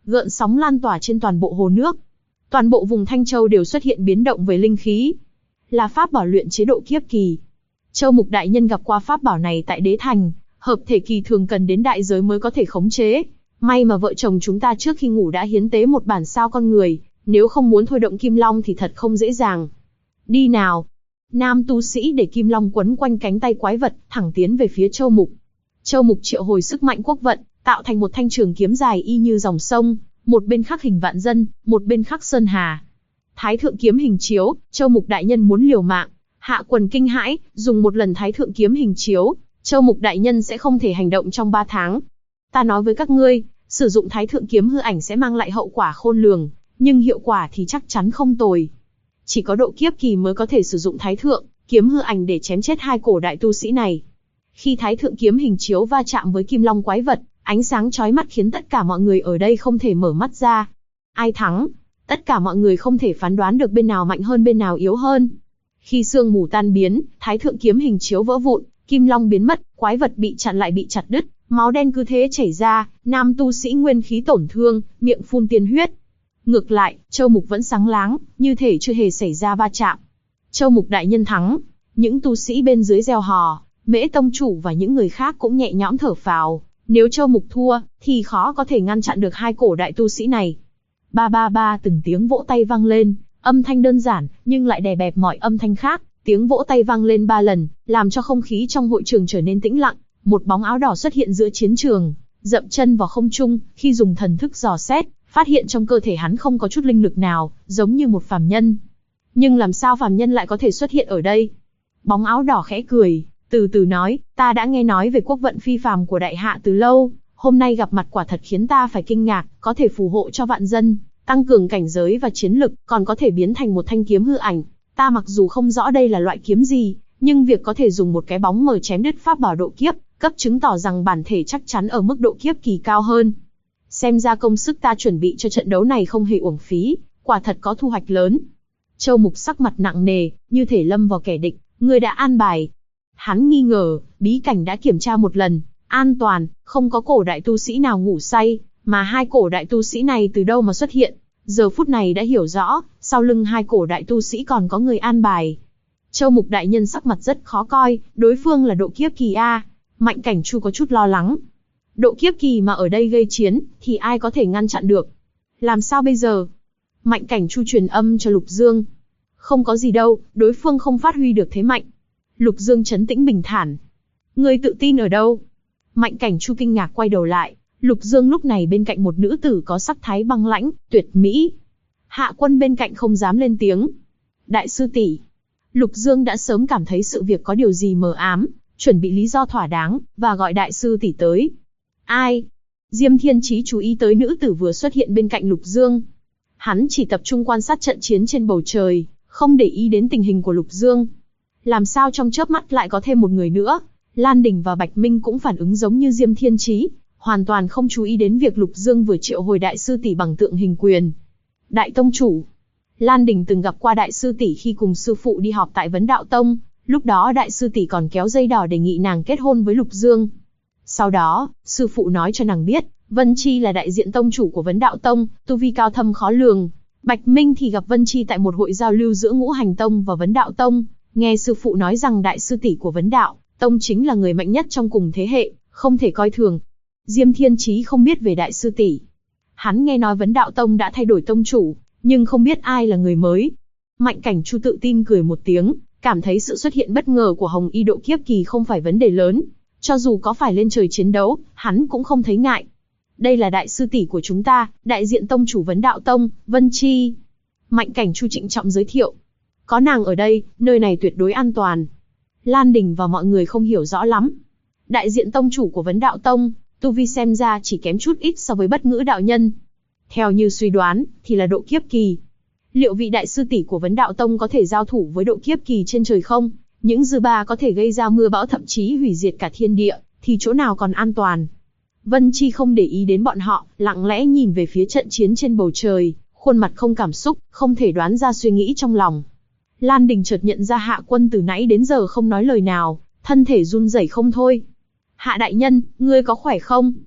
gợn sóng lan tỏa trên toàn bộ hồ nước. Toàn bộ vùng Thanh Châu đều xuất hiện biến động về linh khí. Là pháp bảo luyện chế độ kiếp kỳ. Châu Mục đại nhân gặp qua pháp bảo này tại Đế Thành, hợp thể kỳ thường cần đến đại giới mới có thể khống chế. May mà vợ chồng chúng ta trước khi ngủ đã hiến tế một bản sao con người, nếu không muốn thôi động Kim Long thì thật không dễ dàng. Đi nào. Nam tu sĩ để Kim Long quấn quanh cánh tay quái vật, thẳng tiến về phía Châu Mục. Châu Mục triệu hồi sức mạnh quốc vận, tạo thành một thanh trường kiếm dài y như dòng sông, một bên khắc hình vạn dân, một bên khắc sơn hà. Thái thượng kiếm hình chiếu, Châu Mục đại nhân muốn liều mạng. Hạ Quần kinh hãi, dùng một lần Thái thượng kiếm hình chiếu, Châu Mục đại nhân sẽ không thể hành động trong 3 tháng. Ta nói với các ngươi, sử dụng Thái thượng kiếm hư ảnh sẽ mang lại hậu quả khôn lường, nhưng hiệu quả thì chắc chắn không tồi. Chỉ có độ kiếp kỳ mới có thể sử dụng Thái thượng kiếm hư ảnh để chém chết 2 cổ đại tu sĩ này. Khi Thái thượng kiếm hình chiếu va chạm với Kim Long quái vật, ánh sáng chói mắt khiến tất cả mọi người ở đây không thể mở mắt ra. Ai thắng? Tất cả mọi người không thể phán đoán được bên nào mạnh hơn bên nào yếu hơn. Khi sương mù tan biến, Thái thượng kiếm hình chiếu vỡ vụn, Kim Long biến mất, quái vật bị chặn lại bị chặt đứt, máu đen cứ thế chảy ra, nam tu sĩ nguyên khí tổn thương, miệng phun tiên huyết. Ngược lại, Châu Mục vẫn sáng láng, như thể chưa hề xảy ra va chạm. Châu Mục đại nhân thắng, những tu sĩ bên dưới reo hò, Mễ tông chủ và những người khác cũng nhẹ nhõm thở phào. Nếu Châu Mục thua, thì khó có thể ngăn chặn được 2 cổ đại tu sĩ này. Ba ba ba, từng tiếng vỗ tay vang lên, âm thanh đơn giản, nhưng lại đè bẹp mọi âm thanh khác. Tiếng vỗ tay vang lên 3 lần, làm cho không khí trong hội trường trở nên tĩnh lặng. Một bóng áo đỏ xuất hiện giữa chiến trường, dậm chân vào không trung, khi dùng thần thức dò xét, phát hiện trong cơ thể hắn không có chút linh lực nào, giống như một phàm nhân. Nhưng làm sao phàm nhân lại có thể xuất hiện ở đây? Bóng áo đỏ khẽ cười, từ từ nói, ta đã nghe nói về quốc vận phi phàm của đại hạ từ lâu, hôm nay gặp mặt quả thật khiến ta phải kinh ngạc, có thể phù hộ cho vạn dân, tăng cường cảnh giới và chiến lực, còn có thể biến thành một thanh kiếm hư ảnh. Ta mặc dù không rõ đây là loại kiếm gì, nhưng việc có thể dùng một cái bóng mờ chém đứt pháp bảo độ kiếp, cấp chứng tỏ rằng bản thể chắc chắn ở mức độ kiếp kỳ cao hơn. Xem ra công sức ta chuẩn bị cho trận đấu này không hề uổng phí, quả thật có thu hoạch lớn. Châu Mục sắc mặt nặng nề, như thể lâm vào kẻ địch, người đã an bài. Hắn nghi ngờ, bí cảnh đã kiểm tra một lần, an toàn, không có cổ đại tu sĩ nào ngủ say, mà 2 cổ đại tu sĩ này từ đâu mà xuất hiện. Giờ phút này đã hiểu rõ, sau lưng 2 cổ đại tu sĩ còn có người an bài. Châu Mục đại nhân sắc mặt rất khó coi, đối phương là độ kiếp kỳ A. Mạnh Cảnh Chu có chút lo lắng. Độ kiếp kỳ mà ở đây gây chiến, thì ai có thể ngăn chặn được? Làm sao bây giờ? Mạnh Cảnh Chu truyền âm cho Lục Dương. Không có gì đâu, đối phương không phát huy được thế mạnh. Lục Dương trấn tĩnh bình thản. Ngươi tự tin ở đâu? Mạnh Cảnh Chu kinh ngạc quay đầu lại. Lục Dương lúc này bên cạnh một nữ tử có sắc thái băng lãnh, tuyệt mỹ. Hạ Quân bên cạnh không dám lên tiếng. Đại sư tỷ. Lục Dương đã sớm cảm thấy sự việc có điều gì mờ ám, chuẩn bị lý do thỏa đáng, và gọi đại sư tỷ tới. Ai? Diêm Thiên Chí chú ý tới nữ tử vừa xuất hiện bên cạnh Lục Dương. Hắn chỉ tập trung quan sát trận chiến trên bầu trời, không để ý đến tình hình của Lục Dương. Làm sao trong chớp mắt lại có thêm một người nữa? Lan Đình và Bạch Minh cũng phản ứng giống như Diêm Thiên Chí, hoàn toàn không chú ý đến việc Lục Dương vừa triệu hồi đại sư tỷ bằng tượng hình quyền. Đại tông chủ. Lan Đình từng gặp qua đại sư tỷ khi cùng sư phụ đi họp tại Vấn Đạo Tông, lúc đó đại sư tỷ còn kéo dây đỏ đề nghị nàng kết hôn với Lục Dương. Sau đó, sư phụ nói cho nàng biết, Vân Chi là đại diện tông chủ của Vấn Đạo Tông, tu vi cao thâm khó lường. Bạch Minh thì gặp Vân Chi tại một hội giao lưu giữa Ngũ Hành Tông và Vấn Đạo Tông, nghe sư phụ nói rằng đại sư tỷ của Vấn Đạo Tông chính là người mạnh nhất trong cùng thế hệ, không thể coi thường. Diêm Thiên Chí không biết về đại sư tỷ. Hắn nghe nói Vấn Đạo Tông đã thay đổi tông chủ, nhưng không biết ai là người mới. Mạnh Cảnh Chu tự tin cười một tiếng, cảm thấy sự xuất hiện bất ngờ của Hồng Y độ kiếp kỳ không phải vấn đề lớn. Cho dù có phải lên trời chiến đấu, hắn cũng không thấy ngại. Đây là đại sư tỷ của chúng ta, đại diện tông chủ Vấn Đạo Tông, Vân Chi. Mạnh Cảnh Chu trịnh trọng giới thiệu. Có nàng ở đây, nơi này tuyệt đối an toàn. Lan Đình và mọi người không hiểu rõ lắm. Đại diện tông chủ của Vấn Đạo Tông, tu vi xem ra chỉ kém chút ít so với Bất Ngữ đạo nhân. Theo như suy đoán, thì là độ kiếp kỳ. Liệu vị đại sư tỷ của Vấn Đạo Tông có thể giao thủ với độ kiếp kỳ trên trời không? Những dư ba có thể gây ra mưa bão thậm chí hủy diệt cả thiên địa, thì chỗ nào còn an toàn? Vân Chi không để ý đến bọn họ, lặng lẽ nhìn về phía trận chiến trên bầu trời, khuôn mặt không cảm xúc, không thể đoán ra suy nghĩ trong lòng. Lan Đình chợt nhận ra Hạ Quân từ nãy đến giờ không nói lời nào, thân thể run rẩy không thôi. Hạ đại nhân, ngươi có khỏe không?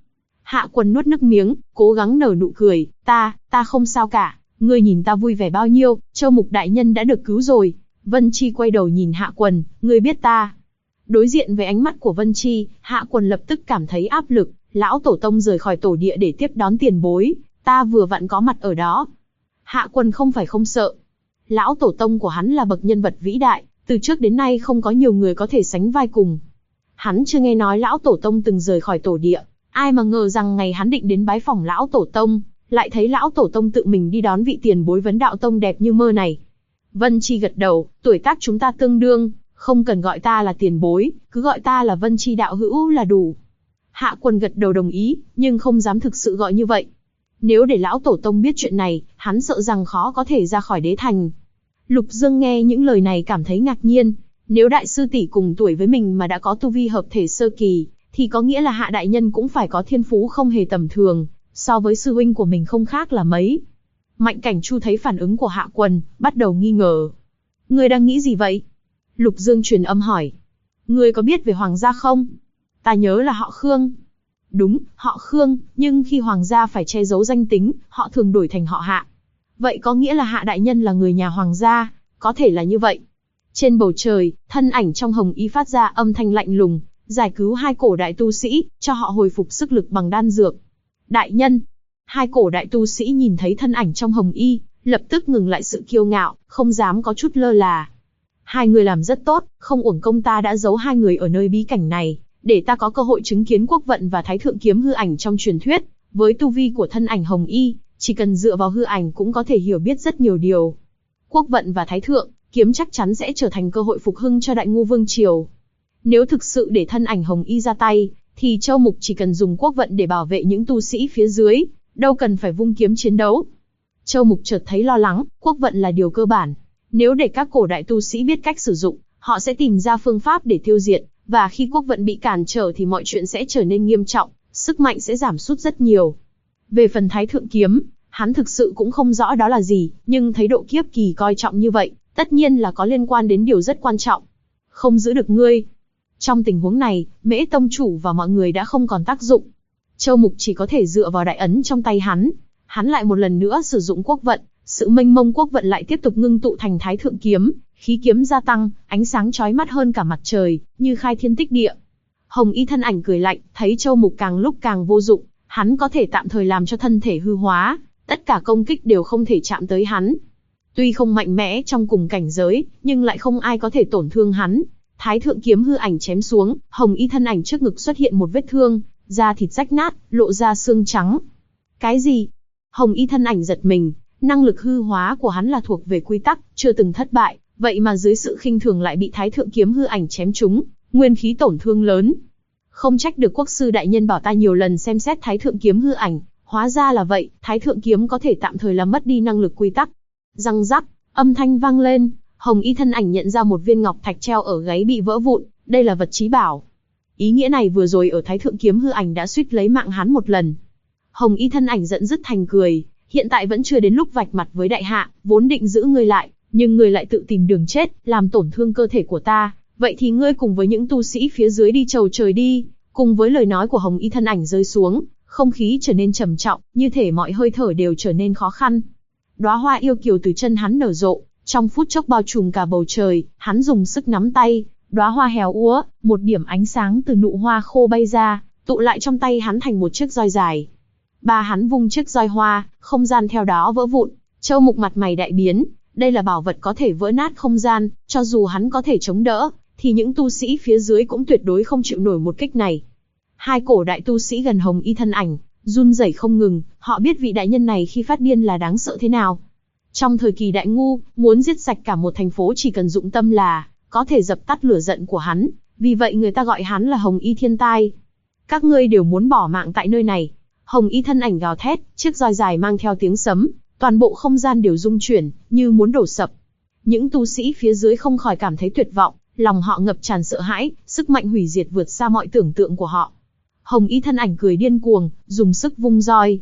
Hạ Quần nuốt nước miếng, cố gắng nở nụ cười, ta không sao cả, ngươi nhìn ta vui vẻ bao nhiêu, Châu Mục đại nhân đã được cứu rồi. Vân Chi quay đầu nhìn Hạ Quần, ngươi biết ta. Đối diện với ánh mắt của Vân Chi, Hạ Quần lập tức cảm thấy áp lực, lão tổ tông rời khỏi tổ địa để tiếp đón tiền bối, ta vừa vặn có mặt ở đó. Hạ Quần không phải không sợ. Lão tổ tông của hắn là bậc nhân vật vĩ đại, từ trước đến nay không có nhiều người có thể sánh vai cùng. Hắn chưa nghe nói lão tổ tông từng rời khỏi tổ địa, ai mà ngờ rằng ngày hắn định đến bái phỏng lão tổ tông, lại thấy lão tổ tông tự mình đi đón vị tiền bối vấn đạo tông đẹp như mơ này. Vân Chi gật đầu, tuổi tác chúng ta tương đương, không cần gọi ta là tiền bối, cứ gọi ta là Vân Chi đạo hữu là đủ. Hạ Quần gật đầu đồng ý, nhưng không dám thực sự gọi như vậy. Nếu để lão tổ tông biết chuyện này, hắn sợ rằng khó có thể ra khỏi đế thành. Lục Dương nghe những lời này cảm thấy ngạc nhiên. Nếu đại sư tỷ cùng tuổi với mình mà đã có tu vi hợp thể sơ kỳ, thì có nghĩa là Hạ đại nhân cũng phải có thiên phú không hề tầm thường, so với sư huynh của mình không khác là mấy. Mạnh Cảnh Chu thấy phản ứng của Hạ Quần, bắt đầu nghi ngờ. Ngươi đang nghĩ gì vậy? Lục Dương truyền âm hỏi. Ngươi có biết về hoàng gia không? Ta nhớ là họ Khương. Đúng, họ Khương, nhưng khi hoàng gia phải che giấu danh tính, họ thường đổi thành họ Hạ. Vậy có nghĩa là Hạ đại nhân là người nhà hoàng gia, có thể là như vậy. Trên bầu trời, thân ảnh trong hồng y phát ra âm thanh lạnh lùng, giải cứu hai cổ đại tu sĩ, cho họ hồi phục sức lực bằng đan dược. Đại nhân, hai cổ đại tu sĩ nhìn thấy thân ảnh trong hồng y, lập tức ngừng lại sự kiêu ngạo, không dám có chút lơ là. Hai người làm rất tốt, không uổng công ta đã giấu hai người ở nơi bí cảnh này, để ta có cơ hội chứng kiến Quốc Vận và Thái Thượng kiếm hư ảnh trong truyền thuyết. Với tu vi của thân ảnh hồng y, chỉ cần dựa vào hư ảnh cũng có thể hiểu biết rất nhiều điều. Quốc Vận và Thái Thượng kiếm chắc chắn sẽ trở thành cơ hội phục hưng cho Đại Ngu Vương Triều. Nếu thực sự để thân ảnh hồng y ra tay, thì Châu Mục chỉ cần dùng Quốc Vận để bảo vệ những tu sĩ phía dưới, đâu cần phải vung kiếm chiến đấu. Châu Mục chợt thấy lo lắng, Quốc Vận là điều cơ bản. Nếu để các cổ đại tu sĩ biết cách sử dụng, họ sẽ tìm ra phương pháp để tiêu diệt, và khi Quốc Vận bị cản trở thì mọi chuyện sẽ trở nên nghiêm trọng, sức mạnh sẽ giảm sút rất nhiều. Về phần Thái Thượng kiếm, hắn thực sự cũng không rõ đó là gì, nhưng thấy độ kiếp kỳ coi trọng như vậy, tất nhiên là có liên quan đến điều rất quan trọng. Không giữ được ngươi. Trong tình huống này, Mễ tông chủ và mọi người đã không còn tác dụng. Châu Mục chỉ có thể dựa vào đại ấn trong tay hắn. Hắn lại một lần nữa sử dụng Quốc Vận, sự mênh mông Quốc Vận lại tiếp tục ngưng tụ thành Thái Thượng kiếm, khí kiếm gia tăng, ánh sáng chói mắt hơn cả mặt trời, như khai thiên tích địa. Hồng y thân ảnh cười lạnh, thấy Châu Mục càng lúc càng vô dụng, hắn có thể tạm thời làm cho thân thể hư hóa, tất cả công kích đều không thể chạm tới hắn. Tuy không mạnh mẽ trong cùng cảnh giới, nhưng lại không ai có thể tổn thương hắn. Thái Thượng kiếm hư ảnh chém xuống, hồng y thân ảnh trước ngực xuất hiện một vết thương, da thịt rách nát, lộ ra xương trắng. Cái gì? Hồng y thân ảnh giật mình, năng lực hư hóa của hắn là thuộc về quy tắc, chưa từng thất bại, vậy mà dưới sự khinh thường lại bị Thái Thượng kiếm hư ảnh chém trúng, nguyên khí tổn thương lớn. Không trách được quốc sư đại nhân bảo ta nhiều lần xem xét Thái Thượng kiếm hư ảnh, hóa ra là vậy, Thái Thượng kiếm có thể tạm thời làm mất đi năng lực quy tắc. Răng rắc, âm thanh vang lên, hồng y thân ảnh nhận ra một viên ngọc thạch treo ở gáy bị vỡ vụn, đây là vật chí bảo. Ý nghĩa này vừa rồi ở Thái Thượng kiếm hư ảnh đã suýt lấy mạng hắn một lần. Hồng y thân ảnh giận dứt thành cười, hiện tại vẫn chưa đến lúc vạch mặt với đại hạ, vốn định giữ ngươi lại, nhưng ngươi lại tự tìm đường chết, làm tổn thương cơ thể của ta, vậy thì ngươi cùng với những tu sĩ phía dưới đi chầu trời đi. Cùng với lời nói của hồng y thân ảnh rơi xuống, không khí trở nên trầm trọng, như thể mọi hơi thở đều trở nên khó khăn. Đóa hoa yêu kiều từ chân hắn nở rộ, trong phút chốc bao trùm cả bầu trời, hắn dùng sức nắm tay, đóa hoa héo úa, một điểm ánh sáng từ nụ hoa khô bay ra, tụ lại trong tay hắn thành một chiếc roi dài. Hắn vung chiếc roi hoa, không gian theo đó vỡ vụn, Châu Mục mặt mày đại biến, đây là bảo vật có thể vỡ nát không gian, cho dù hắn có thể chống đỡ, thì những tu sĩ phía dưới cũng tuyệt đối không chịu nổi một kích này. Hai cổ đại tu sĩ gần hồng y thân ảnh, run rẩy không ngừng, họ biết vị đại nhân này khi phát điên là đáng sợ thế nào. Trong thời kỳ Đại Ngu, muốn giết sạch cả một thành phố chỉ cần dụng tâm là có thể dập tắt lửa giận của hắn, vì vậy người ta gọi hắn là hồng y thiên tai. Các ngươi đều muốn bỏ mạng tại nơi này. Hồng y thân ảnh gào thét, chiếc roi dài mang theo tiếng sấm, toàn bộ không gian đều rung chuyển, như muốn đổ sập. Những tu sĩ phía dưới không khỏi cảm thấy tuyệt vọng, lòng họ ngập tràn sợ hãi, sức mạnh hủy diệt vượt xa mọi tưởng tượng của họ. Hồng y thân ảnh cười điên cuồng, dùng sức vung roi.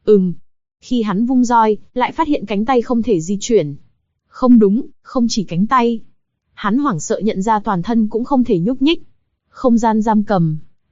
Khi hắn vung roi, lại phát hiện cánh tay không thể di chuyển. Không đúng, không chỉ cánh tay. Hắn hoảng sợ nhận ra toàn thân cũng không thể nhúc nhích. Không gian giam cầm.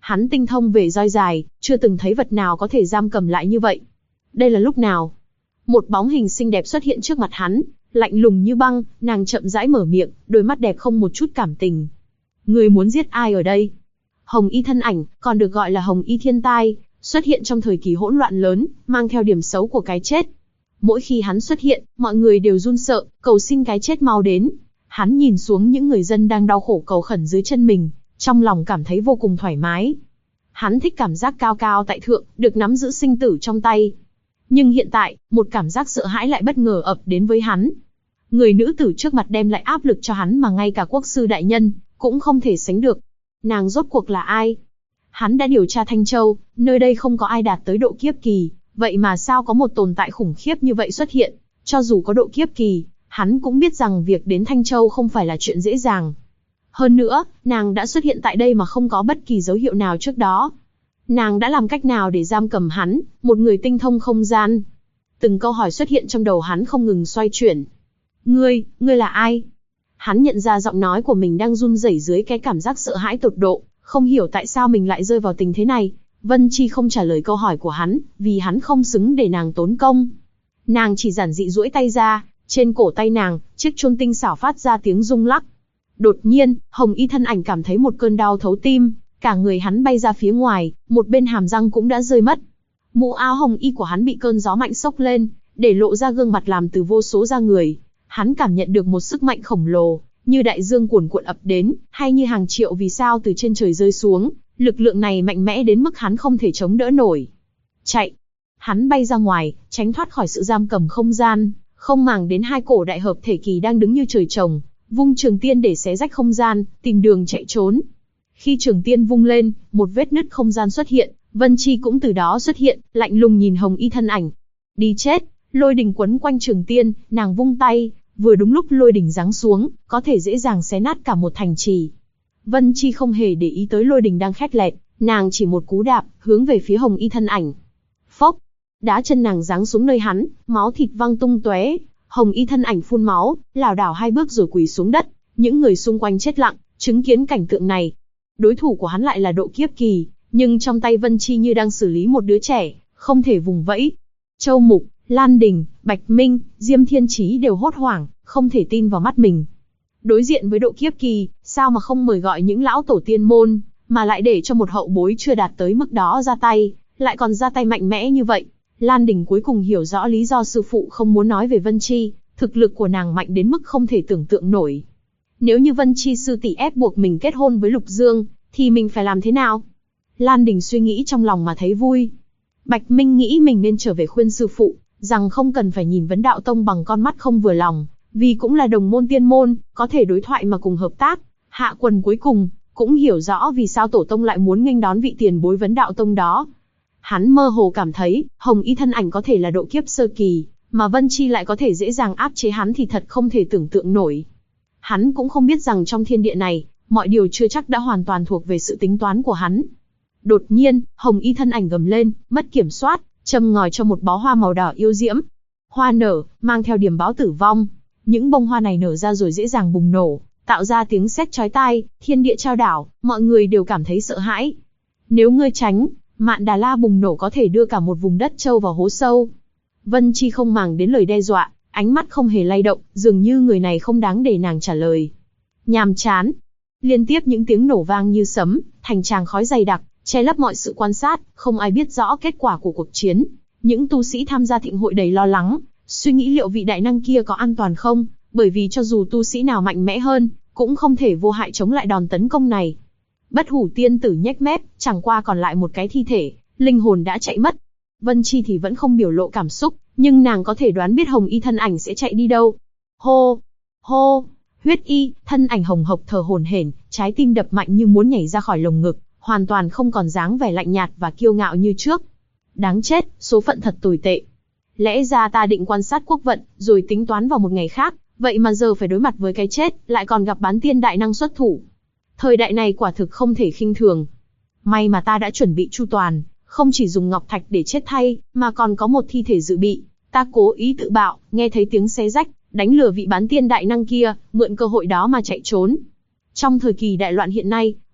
Hắn tinh thông về roi dài, chưa từng thấy vật nào có thể giam cầm lại như vậy. Đây là lúc nào? Một bóng hình xinh đẹp xuất hiện trước mặt hắn, lạnh lùng như băng, nàng chậm rãi mở miệng, đôi mắt đẹp không một chút cảm tình. Người muốn giết ai ở đây? Hồng Y thân ảnh, còn được gọi là Hồng Y thiên tai, xuất hiện trong thời kỳ hỗn loạn lớn, mang theo điểm xấu của cái chết. Mỗi khi hắn xuất hiện, mọi người đều run sợ, cầu xin cái chết mau đến. Hắn nhìn xuống những người dân đang đau khổ cầu khẩn dưới chân mình, trong lòng cảm thấy vô cùng thoải mái. Hắn thích cảm giác cao cao tại thượng, được nắm giữ sinh tử trong tay. Nhưng hiện tại, một cảm giác sợ hãi lại bất ngờ ập đến với hắn. Người nữ tử trước mặt đem lại áp lực cho hắn mà ngay cả quốc sư đại nhân cũng không thể sánh được. Nàng rốt cuộc là ai? Hắn đã điều tra Thanh Châu, nơi đây không có ai đạt tới độ kiếp kỳ, vậy mà sao có một tồn tại khủng khiếp như vậy xuất hiện? Cho dù có độ kiếp kỳ, hắn cũng biết rằng việc đến Thanh Châu không phải là chuyện dễ dàng. Hơn nữa, nàng đã xuất hiện tại đây mà không có bất kỳ dấu hiệu nào trước đó. Nàng đã làm cách nào để giam cầm hắn, một người tinh thông không gian? Từng câu hỏi xuất hiện trong đầu hắn không ngừng xoay chuyển. Ngươi là ai? Hắn nhận ra giọng nói của mình đang run rẩy dưới cái cảm giác sợ hãi tột độ, không hiểu tại sao mình lại rơi vào tình thế này. Vân Chi không trả lời câu hỏi của hắn, vì hắn không xứng để nàng tốn công. Nàng chỉ giản dị duỗi tay ra, trên cổ tay nàng, chiếc chôn tinh xảo phát ra tiếng rung lắc. Đột nhiên, Hồng Y thân ảnh cảm thấy một cơn đau thấu tim, cả người hắn bay ra phía ngoài, một bên hàm răng cũng đã rơi mất. Mũ áo hồng y của hắn bị cơn gió mạnh xốc lên, để lộ ra gương mặt làm từ vô số da người. Hắn cảm nhận được một sức mạnh khổng lồ, như đại dương cuồn cuộn ập đến, hay như hàng triệu vì sao từ trên trời rơi xuống. Lực lượng này mạnh mẽ đến mức hắn không thể chống đỡ nổi. Chạy! Hắn bay ra ngoài, tránh thoát khỏi sự giam cầm không gian, không màng đến hai cổ đại hợp thể kỳ đang đứng như trời trồng, vung trường tiên để xé rách không gian, tìm đường chạy trốn. Khi trường tiên vung lên, một vết nứt không gian xuất hiện, Vân Chi cũng từ đó xuất hiện, lạnh lùng nhìn Hồng Y thân ảnh. Đi chết! Lôi đình quấn quanh trường tiên, nàng vung tay, vừa đúng lúc lôi đình giáng xuống, có thể dễ dàng xé nát cả một thành trì. Vân Chi không hề để ý tới lôi đình đang khét lẹt, nàng chỉ một cú đạp, hướng về phía Hồng Y thân ảnh. Phốc! Đá chân nàng giáng xuống nơi hắn, máu thịt văng tung tóe. Hồng Y thân ảnh phun máu, lảo đảo hai bước rồi quỳ xuống đất. Những người xung quanh chết lặng, chứng kiến cảnh tượng này. Đối thủ của hắn lại là độ kiếp kỳ, nhưng trong tay Vân Chi như đang xử lý một đứa trẻ, không thể vùng vẫy. Châu Mục, Lan Đình, Bạch Minh, Diêm Thiên Chí đều hốt hoảng, không thể tin vào mắt mình. Đối diện với độ kiếp kỳ, sao mà không mời gọi những lão tổ tiên môn, mà lại để cho một hậu bối chưa đạt tới mức đó ra tay, lại còn ra tay mạnh mẽ như vậy. Lan Đình cuối cùng hiểu rõ lý do sư phụ không muốn nói về Vân Chi, thực lực của nàng mạnh đến mức không thể tưởng tượng nổi. Nếu như Vân Chi sư tỷ ép buộc mình kết hôn với Lục Dương, thì mình phải làm thế nào? Lan Đình suy nghĩ trong lòng mà thấy vui. Bạch Minh nghĩ mình nên trở về khuyên sư phụ, rằng không cần phải nhìn Vấn Đạo Tông bằng con mắt không vừa lòng, vì cũng là đồng môn tiên môn, có thể đối thoại mà cùng hợp tác. Hạ Quần cuối cùng cũng hiểu rõ vì sao tổ tông lại muốn nghênh đón vị tiền bối Vấn Đạo Tông đó. Hắn mơ hồ cảm thấy, Hồng Y thân ảnh có thể là độ kiếp sơ kỳ, mà Vân Chi lại có thể dễ dàng áp chế hắn thì thật không thể tưởng tượng nổi. Hắn cũng không biết rằng trong thiên địa này, mọi điều chưa chắc đã hoàn toàn thuộc về sự tính toán của hắn. Đột nhiên, Hồng Y thân ảnh gầm lên, mất kiểm soát, châm ngòi cho một bó hoa màu đỏ yêu diễm. Hoa nở, mang theo điểm báo tử vong. Những bông hoa này nở ra rồi dễ dàng bùng nổ, tạo ra tiếng sét chói tai, thiên địa chao đảo, mọi người đều cảm thấy sợ hãi. Nếu ngươi tránh, Mạn Đà La bùng nổ có thể đưa cả một vùng đất châu vào hố sâu. Vân Chi không màng đến lời đe dọa, ánh mắt không hề lay động, dường như người này không đáng để nàng trả lời. Nhàm chán. Liên tiếp những tiếng nổ vang như sấm, thành tràng khói dày đặc, che lấp mọi sự quan sát, không ai biết rõ kết quả của cuộc chiến. Những tu sĩ tham gia thịnh hội đầy lo lắng, suy nghĩ liệu vị đại năng kia có an toàn không, bởi vì cho dù tu sĩ nào mạnh mẽ hơn, cũng không thể vô hại chống lại đòn tấn công này. Bất Hủ tiên tử nhếch mép, chẳng qua còn lại một cái thi thể, linh hồn đã chạy mất. Vân Chi thì vẫn không biểu lộ cảm xúc, nhưng nàng có thể đoán biết Hồng Y thân ảnh sẽ chạy đi đâu. Hô, hô, Huyết Y, thân ảnh hồng hộc thở hổn hển, trái tim đập mạnh như muốn nhảy ra khỏi lồng ngực, hoàn toàn không còn dáng vẻ lạnh nhạt và kiêu ngạo như trước. Đáng chết, số phận thật tồi tệ. Lẽ ra ta định quan sát quốc vận, rồi tính toán vào một ngày khác, vậy mà giờ phải đối mặt với cái chết, lại còn gặp bán tiên đại năng xuất thủ. Thời đại này quả thực không thể khinh thường. May mà ta đã chuẩn bị chu toàn, không chỉ dùng ngọc thạch để chết thay, mà còn có một thi thể dự bị. Ta cố ý tự bạo, nghe thấy tiếng xé rách, đánh lừa vị bán tiên đại năng kia, mượn cơ hội đó mà chạy trốn. Trong thời kỳ đại loạn hiện nay,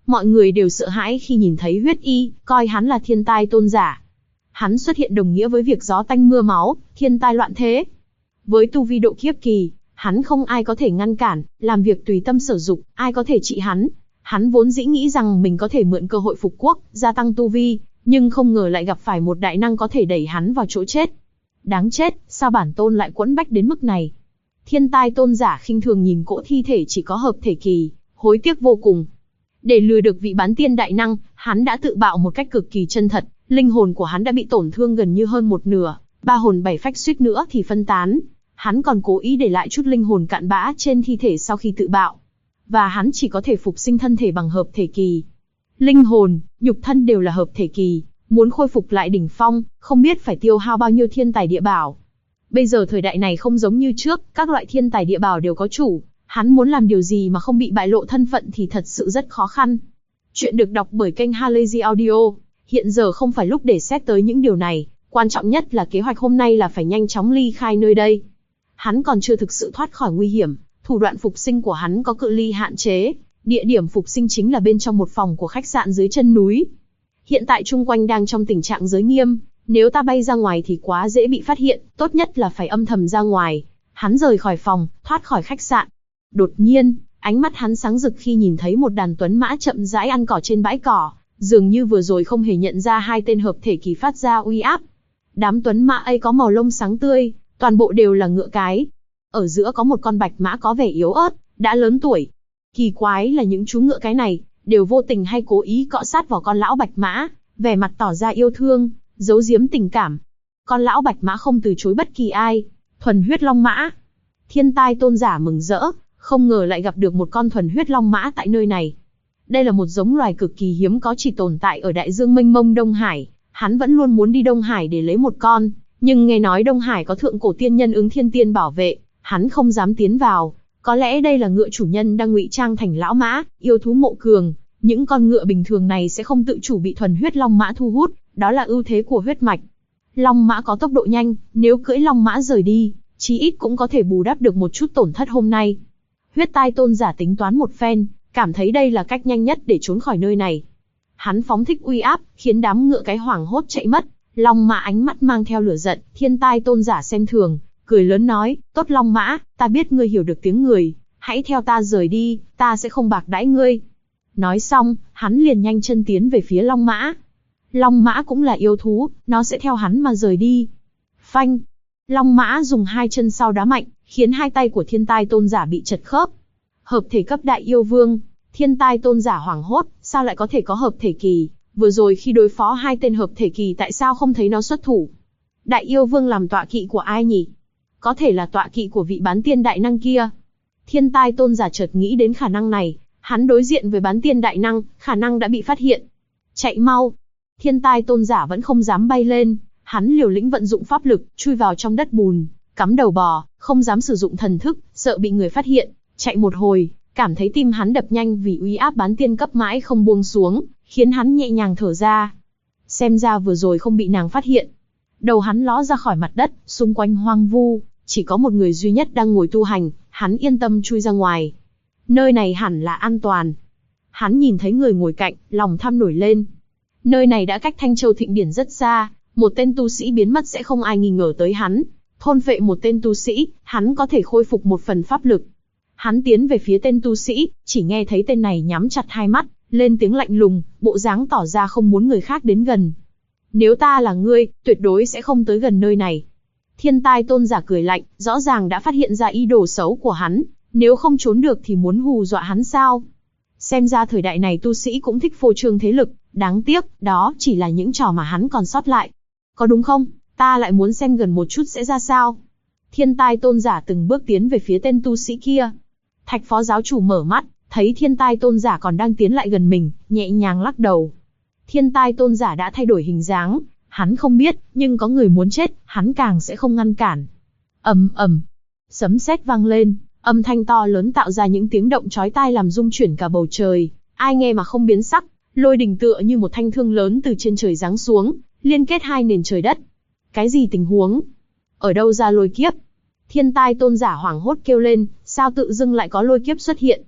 Mọi người đều sợ hãi khi nhìn thấy huyết y, coi hắn là thiên tai tôn giả. Hắn xuất hiện đồng nghĩa với việc gió tanh mưa máu, thiên tai loạn thế. Với tu vi độ kiếp kỳ, hắn không ai có thể ngăn cản, làm việc tùy tâm sở dục, ai có thể trị hắn. Hắn vốn dĩ nghĩ rằng mình có thể mượn cơ hội phục quốc, gia tăng tu vi, nhưng không ngờ lại gặp phải một đại năng có thể đẩy hắn vào chỗ chết. Đáng chết, sao bản tôn lại quẫn bách đến mức này? Thiên tai tôn giả khinh thường nhìn cỗ thi thể chỉ có hợp thể kỳ, hối tiếc vô cùng. Để lừa được vị bán tiên đại năng, hắn đã tự bạo một cách cực kỳ chân thật, linh hồn của hắn đã bị tổn thương gần như hơn một nửa, 3 hồn 7 phách suýt nữa thì phân tán. Hắn còn cố ý để lại chút linh hồn cạn bã trên thi thể sau khi tự bạo. Và hắn chỉ có thể phục sinh thân thể bằng hợp thể kỳ. Linh hồn, nhục thân đều là hợp thể kỳ, muốn khôi phục lại đỉnh phong, không biết phải tiêu hao bao nhiêu thiên tài địa bảo. Bây giờ thời đại này không giống như trước, các loại thiên tài địa bảo đều có chủ, hắn muốn làm điều gì mà không bị bại lộ thân phận thì thật sự rất khó khăn. Chuyện được đọc bởi kênh Halazy Audio. Hiện giờ không phải lúc để xét tới những điều này, quan trọng nhất là kế hoạch hôm nay là phải nhanh chóng ly khai nơi đây. Hắn còn chưa thực sự thoát khỏi nguy hiểm, thủ đoạn phục sinh của hắn có cự ly hạn chế, địa điểm phục sinh chính là bên trong một phòng của khách sạn dưới chân núi. Hiện tại chung quanh đang trong tình trạng giới nghiêm, nếu ta bay ra ngoài thì quá dễ bị phát hiện, tốt nhất là phải âm thầm ra ngoài. Hắn rời khỏi phòng, thoát khỏi khách sạn. Đột nhiên, ánh mắt hắn sáng rực khi nhìn thấy một đàn tuấn mã chậm rãi ăn cỏ trên bãi cỏ, dường như vừa rồi không hề nhận ra hai tên hợp thể kỳ phát ra uy áp. Đám tuấn mã ấy có màu lông sáng tươi, toàn bộ đều là ngựa cái. Ở giữa có một con bạch mã có vẻ yếu ớt, đã lớn tuổi. Kỳ quái là những chú ngựa cái này, đều vô tình hay cố ý cọ sát vào con lão bạch mã, vẻ mặt tỏ ra yêu thương, giấu giếm tình cảm. Con lão bạch mã không từ chối bất kỳ ai, thuần huyết long mã. Thiên tai tôn giả mừng rỡ, không ngờ lại gặp được một con thuần huyết long mã tại nơi này. Đây là một giống loài cực kỳ hiếm có chỉ tồn tại ở đại dương mênh mông Đông Hải. Hắn vẫn luôn muốn đi Đông Hải để lấy một con, nhưng nghe nói Đông Hải có thượng cổ tiên nhân Ứng Thiên Tiên bảo vệ, hắn không dám tiến vào. Có lẽ đây là ngựa chủ nhân đang ngụy trang thành lão mã, yêu thú mộ cường. Những con ngựa bình thường này sẽ không tự chủ bị thuần huyết long mã thu hút, đó là ưu thế của huyết mạch. Long mã có tốc độ nhanh, nếu cưỡi long mã rời đi, chí ít cũng có thể bù đắp được một chút tổn thất hôm nay. Huyết tai tôn giả tính toán một phen, cảm thấy đây là cách nhanh nhất để trốn khỏi nơi này. Hắn phóng thích uy áp, khiến đám ngựa cái hoảng hốt chạy mất. Long mã ánh mắt mang theo lửa giận, thiên tai tôn giả xem thường, cười lớn nói, tốt long mã, ta biết ngươi hiểu được tiếng người, hãy theo ta rời đi, ta sẽ không bạc đãi ngươi. Nói xong, hắn liền nhanh chân tiến về phía long mã. Long mã cũng là yêu thú, nó sẽ theo hắn mà rời đi. Phanh! Long mã dùng hai chân sau đá mạnh, khiến hai tay của thiên tai tôn giả bị chật khớp. Hợp thể cấp đại yêu vương, thiên tai tôn giả hoảng hốt, sao lại có thể có hợp thể kỳ? Vừa rồi khi đối phó hai tên hợp thể kỳ tại sao không thấy nó xuất thủ? Đại yêu vương làm tọa kỵ của ai nhỉ? Có thể là tọa kỵ của vị bán tiên đại năng kia. Thiên tai tôn giả chợt nghĩ đến khả năng này, hắn đối diện với bán tiên đại năng, khả năng đã bị phát hiện. Chạy mau! Thiên tai tôn giả vẫn không dám bay lên, hắn liều lĩnh vận dụng pháp lực, chui vào trong đất bùn, cắm đầu bò, không dám sử dụng thần thức, sợ bị người phát hiện. Chạy một hồi, cảm thấy tim hắn đập nhanh vì uy áp bán tiên cấp mãi không buông xuống, khiến hắn nhẹ nhàng thở ra. Xem ra vừa rồi không bị nàng phát hiện. Đầu hắn ló ra khỏi mặt đất, xung quanh hoang vu, chỉ có một người duy nhất đang ngồi tu hành, hắn yên tâm chui ra ngoài. Nơi này hẳn là an toàn. Hắn nhìn thấy người ngồi cạnh, lòng tham nổi lên. Nơi này đã cách Thanh Châu Thịnh Điển rất xa, một tên tu sĩ biến mất sẽ không ai nghi ngờ tới hắn. Thôn phệ một tên tu sĩ, hắn có thể khôi phục một phần pháp lực. Hắn tiến về phía tên tu sĩ, chỉ nghe thấy tên này nhắm chặt hai mắt, lên tiếng lạnh lùng, bộ dáng tỏ ra không muốn người khác đến gần. Nếu ta là ngươi, tuyệt đối sẽ không tới gần nơi này. Thiên tai tôn giả cười lạnh, rõ ràng đã phát hiện ra ý đồ xấu của hắn, nếu không trốn được thì muốn hù dọa hắn sao? Xem ra thời đại này tu sĩ cũng thích phô trương thế lực, đáng tiếc, đó chỉ là những trò mà hắn còn sót lại. Có đúng không? Ta lại muốn xem gần một chút sẽ ra sao? Thiên tai tôn giả từng bước tiến về phía tên tu sĩ kia. Thạch phó giáo chủ mở mắt, thấy thiên tai tôn giả còn đang tiến lại gần mình, nhẹ nhàng lắc đầu. Thiên tai tôn giả đã thay đổi hình dáng, hắn không biết, nhưng có người muốn chết, hắn càng sẽ không ngăn cản. Ầm ầm, sấm sét vang lên, âm thanh to lớn tạo ra những tiếng động chói tai làm rung chuyển cả bầu trời, ai nghe mà không biến sắc. Lôi đình tựa như một thanh thương lớn từ trên trời giáng xuống, liên kết hai nền trời đất. Cái gì tình huống? Ở đâu ra lôi kiếp? Thiên tai tôn giả hoảng hốt kêu lên, sao tự dưng lại có lôi kiếp xuất hiện?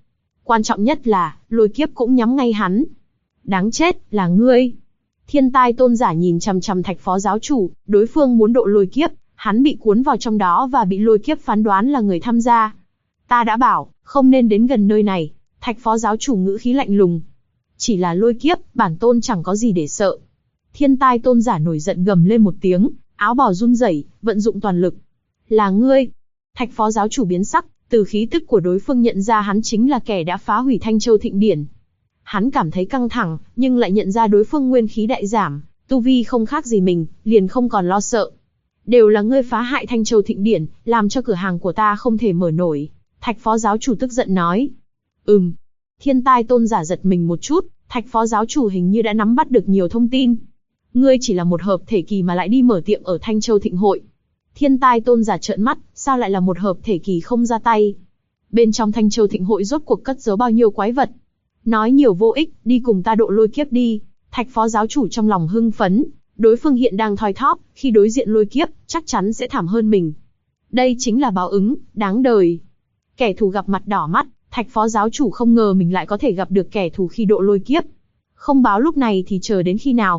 Quan trọng nhất là, lôi kiếp cũng nhắm ngay hắn. Đáng chết, là ngươi. Thiên tai tôn giả nhìn chằm chằm Thạch phó giáo chủ, đối phương muốn độ lôi kiếp, hắn bị cuốn vào trong đó và bị lôi kiếp phán đoán là người tham gia. Ta đã bảo, không nên đến gần nơi này. Thạch phó giáo chủ ngữ khí lạnh lùng. Chỉ là lôi kiếp, bản tôn chẳng có gì để sợ. Thiên tai tôn giả nổi giận gầm lên một tiếng, áo bào run rẩy, vận dụng toàn lực. Là ngươi. Thạch phó giáo chủ biến sắc, từ khí tức của đối phương nhận ra hắn chính là kẻ đã phá hủy Thanh Châu Thịnh Điển. Hắn cảm thấy căng thẳng, nhưng lại nhận ra đối phương nguyên khí đại giảm, tu vi không khác gì mình, liền không còn lo sợ. Đều là ngươi phá hại Thanh Châu Thịnh Điển, làm cho cửa hàng của ta không thể mở nổi. Thạch phó giáo chủ tức giận nói. Thiên tai tôn giả giật mình một chút, Thạch phó giáo chủ hình như đã nắm bắt được nhiều thông tin. Ngươi chỉ là một hợp thể kỳ mà lại đi mở tiệm ở Thanh Châu Thịnh Hội. Thiên tai tôn giả trợn mắt, sao lại là một hợp thể kỳ không ra tay? Bên trong Thanh Châu Thịnh Hội rốt cuộc cất giấu bao nhiêu quái vật? Nói nhiều vô ích, đi cùng ta độ lôi kiếp đi. Thạch phó giáo chủ trong lòng hưng phấn, đối phương hiện đang thoi thóp, khi đối diện lôi kiếp, chắc chắn sẽ thảm hơn mình. Đây chính là báo ứng, đáng đời. Kẻ thù gặp mặt đỏ mắt, Thạch phó giáo chủ không ngờ mình lại có thể gặp được kẻ thù khi độ lôi kiếp. Không báo lúc này thì chờ đến khi nào?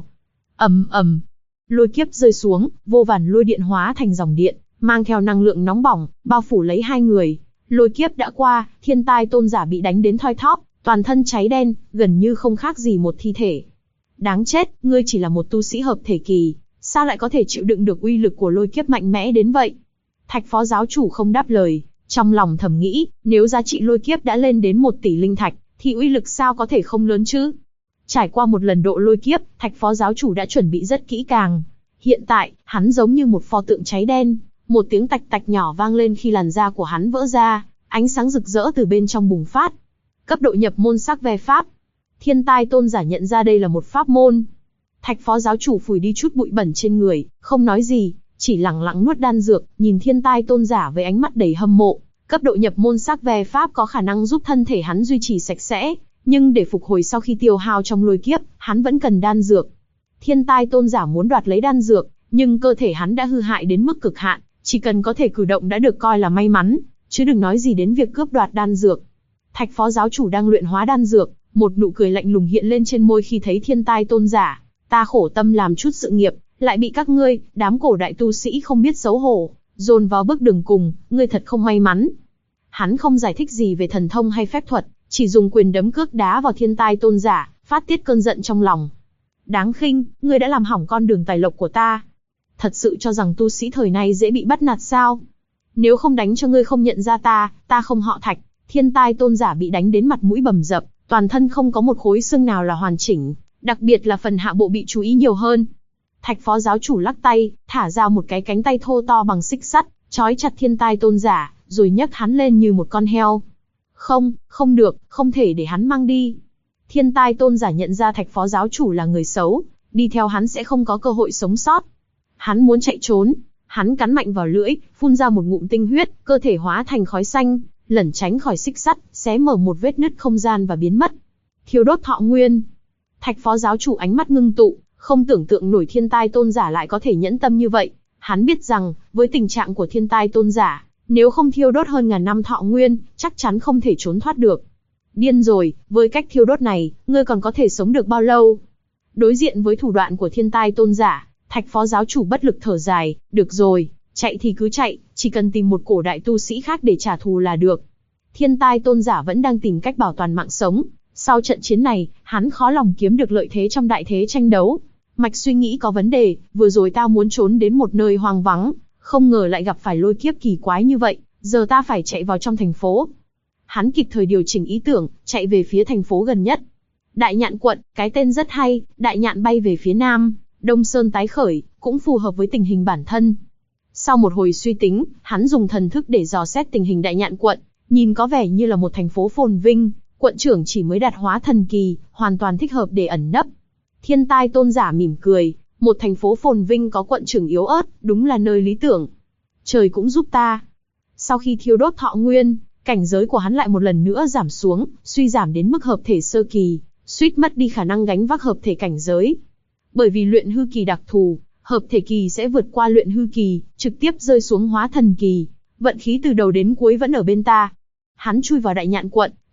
Ầm. Lôi kiếp rơi xuống, vô vàn lôi điện hóa thành dòng điện, mang theo năng lượng nóng bỏng, bao phủ lấy hai người. Lôi kiếp đã qua, thiên tai tôn giả bị đánh đến thoi thóp, toàn thân cháy đen, gần như không khác gì một thi thể. Đáng chết, ngươi chỉ là một tu sĩ hợp thể kỳ, sao lại có thể chịu đựng được uy lực của lôi kiếp mạnh mẽ đến vậy? Thạch phó giáo chủ không đáp lời, trong lòng thầm nghĩ, nếu giá trị lôi kiếp đã lên đến 1 tỷ linh thạch, thì uy lực sao có thể không lớn chứ? Trải qua một lần độ lôi kiếp, Thạch phó giáo chủ đã chuẩn bị rất kỹ càng. Hiện tại, hắn giống như một pho tượng cháy đen, một tiếng tạch tạch nhỏ vang lên khi làn da của hắn vỡ ra, ánh sáng rực rỡ từ bên trong bùng phát. Cấp độ nhập môn sắc ve pháp. Thiên tai tôn giả nhận ra đây là một pháp môn. Thạch phó giáo chủ phủi đi chút bụi bẩn trên người, không nói gì, chỉ lặng lặng nuốt đan dược, nhìn thiên tai tôn giả với ánh mắt đầy hâm mộ. Cấp độ nhập môn sắc ve pháp có khả năng giúp thân thể hắn duy trì sạch sẽ, nhưng để phục hồi sau khi tiêu hao trong lôi kiếp, hắn vẫn cần đan dược. Thiên tai tôn giả muốn đoạt lấy đan dược, nhưng cơ thể hắn đã hư hại đến mức cực hạn, chỉ cần có thể cử động đã được coi là may mắn, chứ đừng nói gì đến việc cướp đoạt đan dược. Thạch phó giáo chủ đang luyện hóa đan dược, một nụ cười lạnh lùng hiện lên trên môi khi thấy thiên tai tôn giả. Ta khổ tâm làm chút sự nghiệp, lại bị các ngươi, đám cổ đại tu sĩ không biết xấu hổ, dồn vào bước đường cùng, ngươi thật không may mắn. Hắn không giải thích gì về thần thông hay phép thuật, chỉ dùng quyền đấm cước đá vào thiên tai tôn giả, phát tiết cơn giận trong lòng. Đáng khinh, ngươi đã làm hỏng con đường tài lộc của ta. Thật sự cho rằng tu sĩ thời nay dễ bị bắt nạt sao? Nếu không đánh cho ngươi không nhận ra ta không họ Thạch. Thiên tai tôn giả bị đánh đến mặt mũi bầm dập, toàn thân không có một khối xương nào là hoàn chỉnh, đặc biệt là phần hạ bộ bị chú ý nhiều hơn. Thạch phó giáo chủ lắc tay, thả ra một cái cánh tay thô to bằng xích sắt, trói chặt thiên tai tôn giả, rồi nhấc hắn lên như một con heo. Không được, không thể để hắn mang đi. Thiên tai tôn giả nhận ra Thạch phó giáo chủ là người xấu, đi theo hắn sẽ không có cơ hội sống sót. Hắn muốn chạy trốn, hắn cắn mạnh vào lưỡi, phun ra một ngụm tinh huyết, cơ thể hóa thành khói xanh, lẩn tránh khỏi xích sắt, xé mở một vết nứt không gian và biến mất. Thiêu đốt thọ nguyên. Thạch phó giáo chủ ánh mắt ngưng tụ, không tưởng tượng nổi thiên tai tôn giả lại có thể nhẫn tâm như vậy. Hắn biết rằng, với tình trạng của thiên tai tôn giả, nếu không thiêu đốt hơn ngàn năm thọ nguyên, chắc chắn không thể trốn thoát được. Điên rồi, với cách thiêu đốt này, ngươi còn có thể sống được bao lâu? Đối diện với thủ đoạn của thiên tai tôn giả, Thạch phó giáo chủ bất lực thở dài, được rồi, chạy thì cứ chạy, chỉ cần tìm một cổ đại tu sĩ khác để trả thù là được. Thiên tai tôn giả vẫn đang tìm cách bảo toàn mạng sống. Sau trận chiến này, hắn khó lòng kiếm được lợi thế trong đại thế tranh đấu. Mạch suy nghĩ có vấn đề, vừa rồi ta muốn trốn đến một nơi hoang vắng, không ngờ lại gặp phải lôi kiếp kỳ quái như vậy, giờ ta phải chạy vào trong thành phố. Hắn kịp thời điều chỉnh ý tưởng, chạy về phía thành phố gần nhất. Đại Nhạn quận, cái tên rất hay, Đại Nhạn bay về phía nam, Đông Sơn tái khởi, cũng phù hợp với tình hình bản thân. Sau một hồi suy tính, hắn dùng thần thức để dò xét tình hình Đại Nhạn quận, nhìn có vẻ như là một thành phố phồn vinh, quận trưởng chỉ mới đạt hóa thần kỳ, hoàn toàn thích hợp để ẩn nấp. Thiên tai tôn giả mỉm cười, một thành phố phồn vinh có quận trưởng yếu ớt, đúng là nơi lý tưởng. Trời cũng giúp ta. Sau khi thiêu đốt thọ nguyên, cảnh giới của hắn lại một lần nữa giảm xuống, suy giảm đến mức hợp thể sơ kỳ, suýt mất đi khả năng gánh vác hợp thể cảnh giới. Bởi vì luyện hư kỳ đặc thù, hợp thể kỳ sẽ vượt qua luyện hư kỳ, trực tiếp rơi xuống hóa thần kỳ. Vận khí từ đầu đến cuối vẫn ở bên ta. Hắn chui vào Đại Nhạn quận,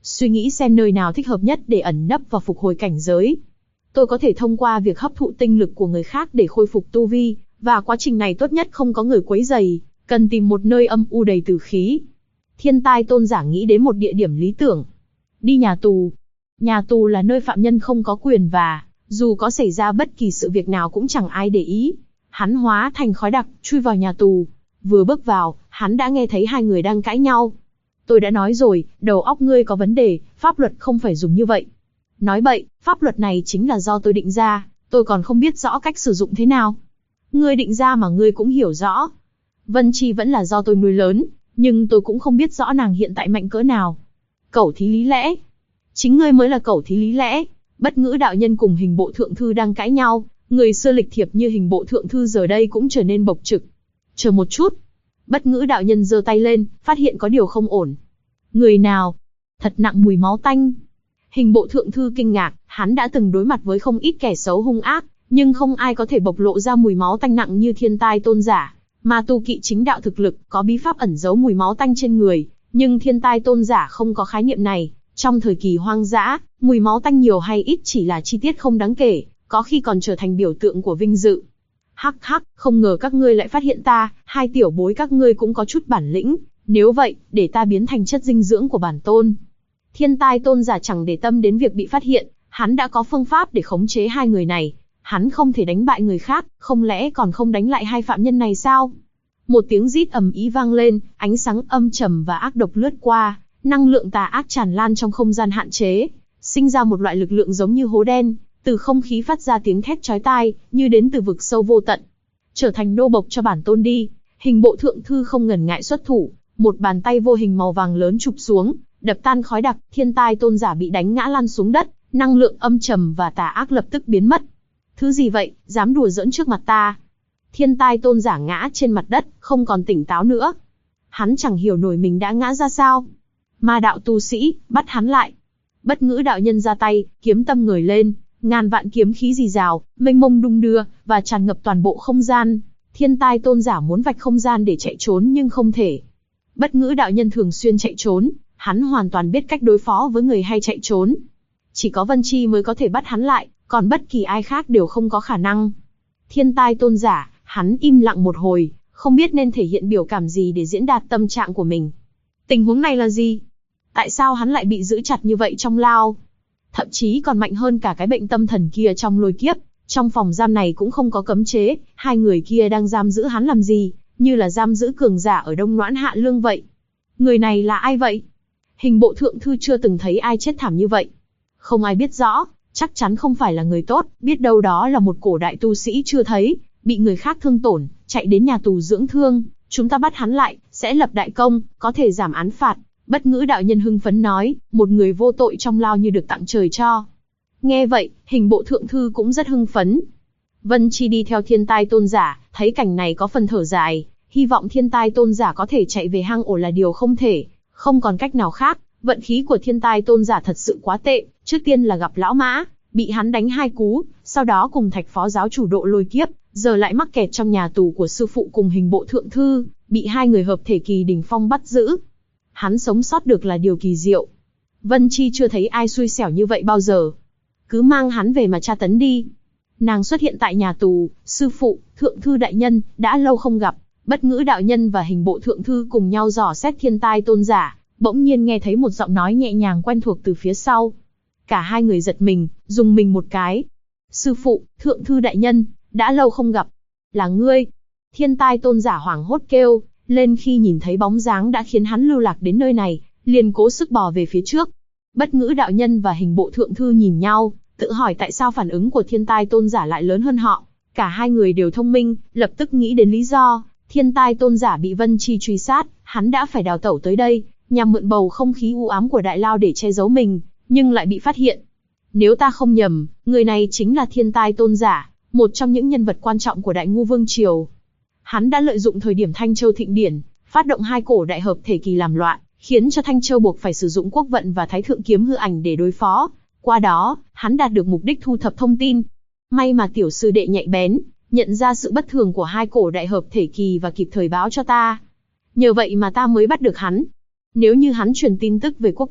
suy nghĩ xem nơi nào thích hợp nhất để ẩn nấp và phục hồi cảnh giới. Tôi có thể thông qua việc hấp thụ tinh lực của người khác để khôi phục tu vi, và quá trình này tốt nhất không có người quấy rầy, cần tìm một nơi âm u đầy tử khí. Thiên Tai tôn giả nghĩ đến một địa điểm lý tưởng. Đi nhà tù. Nhà tù là nơi phạm nhân không có quyền và, dù có xảy ra bất kỳ sự việc nào cũng chẳng ai để ý. Hắn hóa thành khói đặc, chui vào nhà tù. Vừa bước vào, hắn đã nghe thấy hai người đang cãi nhau. Tôi đã nói rồi, đầu óc ngươi có vấn đề, pháp luật không phải dùng như vậy. Nói bậy, pháp luật này chính là do tôi định ra, tôi còn không biết rõ cách sử dụng thế nào. Ngươi định ra mà ngươi cũng hiểu rõ. Vân Chi vẫn là do tôi nuôi lớn, nhưng tôi cũng không biết rõ nàng hiện tại mạnh cỡ nào. Cẩu thí lý lẽ. Chính ngươi mới là cẩu thí lý lẽ. Bất Ngữ đạo nhân cùng Hình Bộ thượng thư đang cãi nhau, người xưa lịch thiệp như Hình Bộ thượng thư giờ đây cũng trở nên bộc trực. Chờ một chút. Bất Ngữ đạo nhân giơ tay lên, phát hiện có điều không ổn. Người nào? Thật nặng mùi máu tanh. Hình Bộ thượng thư kinh ngạc, hắn đã từng đối mặt với không ít kẻ xấu hung ác, nhưng không ai có thể bộc lộ ra mùi máu tanh nặng như Thiên Tai tôn giả. Mà tu kỵ chính đạo thực lực, có bí pháp ẩn giấu mùi máu tanh trên người, nhưng Thiên Tai tôn giả không có khái niệm này. Trong thời kỳ hoang dã, mùi máu tanh nhiều hay ít chỉ là chi tiết không đáng kể, có khi còn trở thành biểu tượng của vinh dự. Hắc hắc, không ngờ các ngươi lại phát hiện ta, hai tiểu bối các ngươi cũng có chút bản lĩnh, nếu vậy, để ta biến thành chất dinh dưỡng của bản tôn. Thiên Tai tôn giả chẳng để tâm đến việc bị phát hiện, hắn đã có phương pháp để khống chế hai người này. Hắn không thể đánh bại người khác, không lẽ còn không đánh lại hai phạm nhân này sao? Một tiếng rít ầm ĩ vang lên, ánh sáng âm trầm và ác độc lướt qua, năng lượng tà ác tràn lan trong không gian hạn chế, sinh ra một loại lực lượng giống như hố đen, từ không khí phát ra tiếng thét chói tai, như đến từ vực sâu vô tận. Trở thành nô bộc cho bản tôn đi. Hình Bộ thượng thư không ngần ngại xuất thủ, một bàn tay vô hình màu vàng lớn chụp xuống, đập tan khói đặc. Thiên Tai tôn giả bị đánh ngã lăn xuống đất, năng lượng âm trầm và tà ác lập tức biến mất. Thứ gì vậy, dám đùa giỡn trước mặt ta? Thiên Tai tôn giả ngã trên mặt đất, không còn tỉnh táo nữa. Hắn chẳng hiểu nổi mình đã ngã ra sao. Ma đạo tu sĩ, bắt hắn lại. Bất Ngữ đạo nhân ra tay, kiếm tâm ngời lên, ngàn vạn kiếm khí rì rào, mênh mông đung đưa, và tràn ngập toàn bộ không gian. Thiên Tai tôn giả muốn vạch không gian để chạy trốn nhưng không thể. Bất Ngữ đạo nhân thường xuyên chạy trốn, hắn hoàn toàn biết cách đối phó với người hay chạy trốn. Chỉ có Vân Chi mới có thể bắt hắn lại, còn bất kỳ ai khác đều không có khả năng. Thiên Tai tôn giả, hắn im lặng một hồi, không biết nên thể hiện biểu cảm gì để diễn đạt tâm trạng của mình. Tình huống này là gì? Tại sao hắn lại bị giữ chặt như vậy trong lao? Thậm chí còn mạnh hơn cả cái bệnh tâm thần kia trong lôi kiếp. Trong phòng giam này cũng không có cấm chế, hai người kia đang giam giữ hắn làm gì, như là giam giữ cường giả ở Đông Noãn Hạ Lương vậy. Người này là ai vậy? Hình Bộ thượng thư chưa từng thấy ai chết thảm như vậy. Không ai biết rõ, chắc chắn không phải là người tốt, biết đâu đó là một cổ đại tu sĩ chưa thấy, bị người khác thương tổn, chạy đến nhà tù dưỡng thương, chúng ta bắt hắn lại, sẽ lập đại công, có thể giảm án phạt. Bất Ngữ đạo nhân hưng phấn nói, một người vô tội trong lao như được tặng trời cho. Nghe vậy, Hình Bộ thượng thư cũng rất hưng phấn. Vân Chi đi theo Thiên Tai tôn giả, thấy cảnh này có phần thở dài, hy vọng Thiên Tai tôn giả có thể chạy về hang ổ là điều không thể, không còn cách nào khác. Vận khí của Thiên Tai tôn giả thật sự quá tệ, trước tiên là gặp lão Mã, bị hắn đánh 2 cú, sau đó cùng Thạch phó giáo chủ độ lôi kiếp, giờ lại mắc kẹt trong nhà tù của sư phụ cùng Hình Bộ thượng thư, bị hai người hợp thể kỳ đỉnh phong bắt giữ. Hắn sống sót được là điều kỳ diệu. Vân Chi chưa thấy ai xui xẻo như vậy bao giờ. Cứ mang hắn về mà tra tấn đi. Nàng xuất hiện tại nhà tù, sư phụ, thượng thư đại nhân, đã lâu không gặp. Bất Ngữ đạo nhân và Hình Bộ thượng thư cùng nhau dò xét Thiên Tai tôn giả, bỗng nhiên nghe thấy một giọng nói nhẹ nhàng quen thuộc từ phía sau. Cả hai người giật mình, rùng mình một cái. Sư phụ, thượng thư đại nhân, đã lâu không gặp. Là ngươi. Thiên Tai tôn giả hoảng hốt kêu lên khi nhìn thấy bóng dáng đã khiến hắn lưu lạc đến nơi này, liền cố sức bò về phía trước. Bất Ngữ đạo nhân và Hình Bộ thượng thư nhìn nhau, tự hỏi tại sao phản ứng của Thiên Tai tôn giả lại lớn hơn họ. Cả hai người đều thông minh, lập tức nghĩ đến lý do. Thiên Tai tôn giả bị Vân Chi truy sát, hắn đã phải đào tẩu tới đây, nhằm mượn bầu không khí u ám của đại lao để che giấu mình, nhưng lại bị phát hiện. Nếu ta không nhầm, người này chính là Thiên Tai tôn giả, một trong những nhân vật quan trọng của Đại Ngu Vương Triều. Hắn đã lợi dụng thời điểm Thanh Châu thịnh điển, phát động 2 cổ đại hợp thể kỳ làm loạn, khiến cho Thanh Châu buộc phải sử dụng quốc vận và Thái Thượng kiếm hư ảnh để đối phó. Qua đó, hắn đạt được mục đích thu thập thông tin. May mà tiểu sư đệ nhạy bén, nhận ra sự bất thường của 2 cổ đại hợp thể kỳ và kịp thời báo cho ta. Nhờ vậy mà ta mới bắt được hắn. Nếu như hắn truyền tin tức về quốc vận,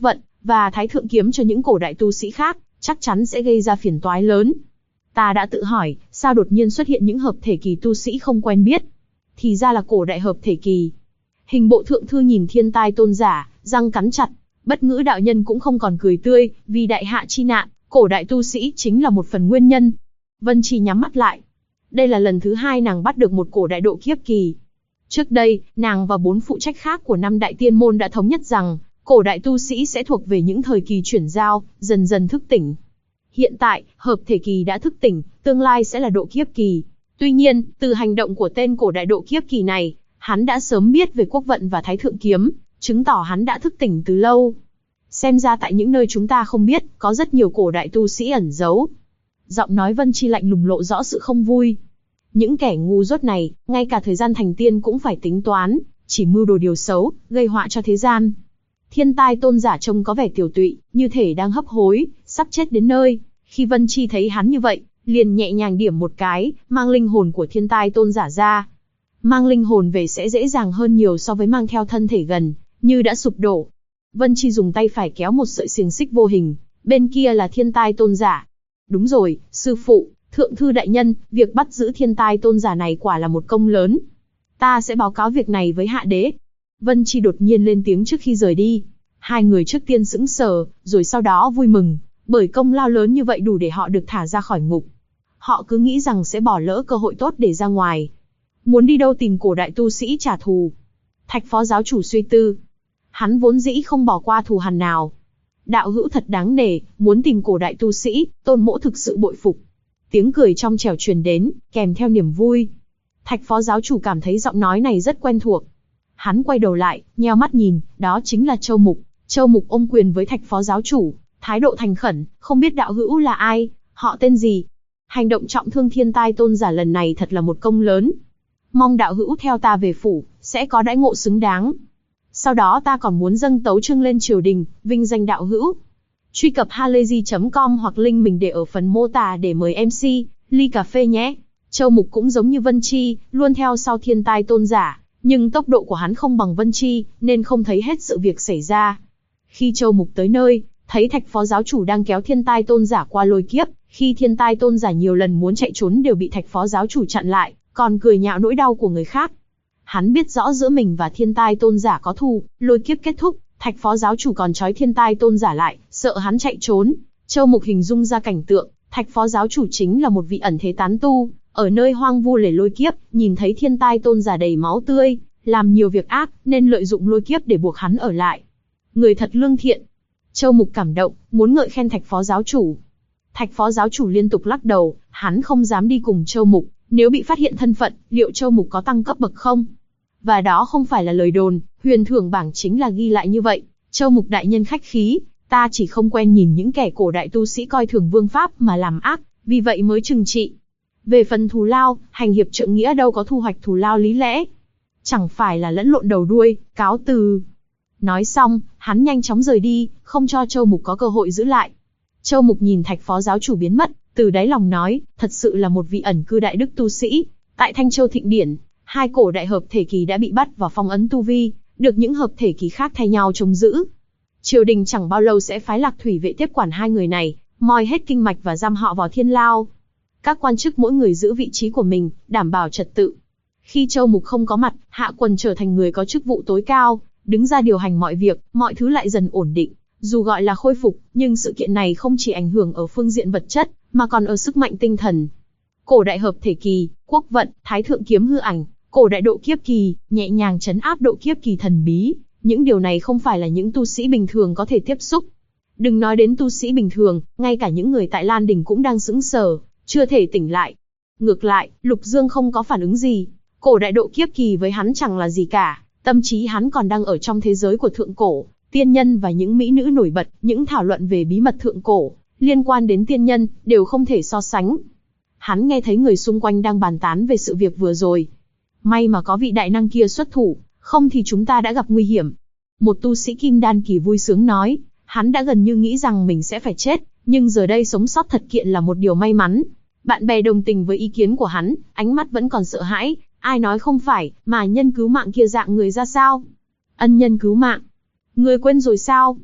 và Thái Thượng Kiếm cho những cổ đại tu sĩ khác, chắc chắn sẽ gây ra phiền toái lớn. Ta đã tự hỏi, sao đột nhiên xuất hiện những hợp thể kỳ tu sĩ không quen biết? Thì ra là cổ đại hợp thể kỳ. Hình bộ thượng thư nhìn Thiên Tai tôn giả, răng cắn chặt. Bất Ngữ đạo nhân cũng không còn cười tươi, vì đại hạ chi nạn, cổ đại tu sĩ chính là một phần nguyên nhân. Vân Chi nhắm mắt lại. Đây là lần thứ 2 nàng bắt được một cổ đại độ kiếp kỳ. Trước đây, nàng và 4 phụ trách khác của 5 đại tiên môn đã thống nhất rằng, cổ đại tu sĩ sẽ thuộc về những thời kỳ chuyển giao, dần dần thức tỉnh. Hiện tại, hợp thể kỳ đã thức tỉnh, tương lai sẽ là độ kiếp kỳ. Tuy nhiên, từ hành động của tên cổ đại độ kiếp kỳ này, hắn đã sớm biết về quốc vận và Thái Thượng Kiếm, chứng tỏ hắn đã thức tỉnh từ lâu. Xem ra tại những nơi chúng ta không biết, có rất nhiều cổ đại tu sĩ ẩn giấu. Giọng nói Vân Chi lạnh lùng lộ rõ sự không vui. Những kẻ ngu dốt này, ngay cả thời gian thành tiên cũng phải tính toán, chỉ mưu đồ điều xấu, gây họa cho thế gian. Thiên Tai tôn giả trông có vẻ tiều tụy, như thể đang hấp hối, sắp chết đến nơi. Khi Vân Chi thấy hắn như vậy, liền nhẹ nhàng điểm một cái, mang linh hồn của Thiên Tai tôn giả ra. Mang linh hồn về sẽ dễ dàng hơn nhiều so với mang theo thân thể gần, như đã sụp đổ. Vân Chi dùng tay phải kéo một sợi xiềng xích vô hình, bên kia là Thiên Tai tôn giả. Đúng rồi, sư phụ, thượng thư đại nhân, việc bắt giữ Thiên Tai tôn giả này quả là một công lớn. Ta sẽ báo cáo việc này với hạ đế. Vân Chi đột nhiên lên tiếng trước khi rời đi. Hai người trước tiên sững sờ, rồi sau đó vui mừng, bởi công lao lớn như vậy đủ để họ được thả ra khỏi ngục. Họ cứ nghĩ rằng sẽ bỏ lỡ cơ hội tốt để ra ngoài. Muốn đi đâu tìm cổ đại tu sĩ trả thù? Thạch phó giáo chủ suy tư. Hắn vốn dĩ không bỏ qua thù hằn nào. Đạo hữu thật đáng nể, muốn tìm cổ đại tu sĩ, Tôn mỗ thực sự bội phục. Tiếng cười trong trẻo truyền đến, kèm theo niềm vui. Thạch phó giáo chủ cảm thấy giọng nói này rất quen thuộc. Hắn quay đầu lại, nheo mắt nhìn, đó chính là Châu Mục. Châu Mục ôm quyền với thạch phó giáo chủ, thái độ thành khẩn, không biết đạo hữu là ai, họ tên gì. Hành động trọng thương Thiên Tai tôn giả lần này thật là một công lớn. Mong đạo hữu theo ta về phủ, sẽ có đãi ngộ xứng đáng. Sau đó ta còn muốn dâng tấu chương lên triều đình, vinh danh đạo hữu. Truy cập halayzi.com hoặc link mình để ở phần mô tả để mời MC, ly cà phê nhé. Châu Mục cũng giống như Vân Chi, luôn theo sau Thiên Tai tôn giả, nhưng tốc độ của hắn không bằng Vân Chi, nên không thấy hết sự việc xảy ra. Khi Châu Mục tới nơi, thấy thạch phó giáo chủ đang kéo Thiên Tai tôn giả qua lôi kiếp, khi Thiên Tai tôn giả nhiều lần muốn chạy trốn đều bị thạch phó giáo chủ chặn lại, còn cười nhạo nỗi đau của người khác. Hắn biết rõ giữa mình và Thiên Tai tôn giả có thù, lôi kiếp kết thúc, thạch phó giáo chủ còn trói Thiên Tai tôn giả lại, sợ hắn chạy trốn. Châu Mục hình dung ra cảnh tượng, thạch phó giáo chủ chính là một vị ẩn thế tán tu, ở nơi hoang vu để lôi kiếp, nhìn thấy Thiên Tai tôn giả đầy máu tươi, làm nhiều việc ác, nên lợi dụng lôi kiếp để buộc hắn ở lại. Người thật lương thiện. Châu Mục cảm động, muốn ngợi khen thạch phó giáo chủ. Thạch phó giáo chủ liên tục lắc đầu, hắn không dám đi cùng Châu Mục, nếu bị phát hiện thân phận, liệu Châu Mục có tăng cấp bậc không? Và đó không phải là lời đồn, huyền thưởng bảng chính là ghi lại như vậy. Châu Mục đại nhân khách khí, ta chỉ không quen nhìn những kẻ cổ đại tu sĩ coi thường vương pháp mà làm ác, vì vậy mới trừng trị. Về phần thù lao, hành hiệp trượng nghĩa đâu có thu hoạch thù lao lý lẽ. Chẳng phải là lẫn lộn đầu đuôi, cáo từ. Nói xong, hắn nhanh chóng rời đi, không cho Châu Mục có cơ hội giữ lại. Châu Mục nhìn thạch phó giáo chủ biến mất, từ đáy lòng nói, thật sự là một vị ẩn cư đại đức tu sĩ. Tại Thanh Châu Thịnh Điển, 2 cổ đại hợp thể kỳ đã bị bắt và phong ấn tu vi, được những hợp thể kỳ khác thay nhau trông giữ. Triều đình chẳng bao lâu sẽ phái Lạc Thủy vệ tiếp quản 2 người này, moi hết kinh mạch và giam họ vào thiên lao. Các quan chức mỗi người giữ vị trí của mình, đảm bảo trật tự. Khi Châu Mục không có mặt, Hạ Quần trở thành người có chức vụ tối cao, đứng ra điều hành mọi việc, mọi thứ lại dần ổn định. Dù gọi là khôi phục, nhưng sự kiện này không chỉ ảnh hưởng ở phương diện vật chất, mà còn ở sức mạnh tinh thần. Cổ đại hợp thể kỳ, quốc vận, Thái Thượng Kiếm hư ảnh, cổ đại độ kiếp kỳ, nhẹ nhàng trấn áp độ kiếp kỳ thần bí. Những điều này không phải là những tu sĩ bình thường có thể tiếp xúc. Đừng nói đến tu sĩ bình thường, ngay cả những người tại Lan Đình cũng đang sững sờ, chưa thể tỉnh lại. Ngược lại, Lục Dương không có phản ứng gì. Cổ đại độ kiếp kỳ với hắn chẳng là gì cả, tâm trí hắn còn đang ở trong thế giới của thượng cổ, tiên nhân và những mỹ nữ nổi bật, những thảo luận về bí mật thượng cổ, liên quan đến tiên nhân, đều không thể so sánh. Hắn nghe thấy người xung quanh đang bàn tán về sự việc vừa rồi. May mà có vị đại năng kia xuất thủ, không thì chúng ta đã gặp nguy hiểm. Một tu sĩ kim đan kỳ vui sướng nói, hắn đã gần như nghĩ rằng mình sẽ phải chết, nhưng giờ đây sống sót thật kiện là một điều may mắn. Bạn bè đồng tình với ý kiến của hắn, ánh mắt vẫn còn sợ hãi, ai nói không phải, mà nhân cứu mạng kia dạng người ra sao? Ân nhân cứu mạng. Người quên rồi sao?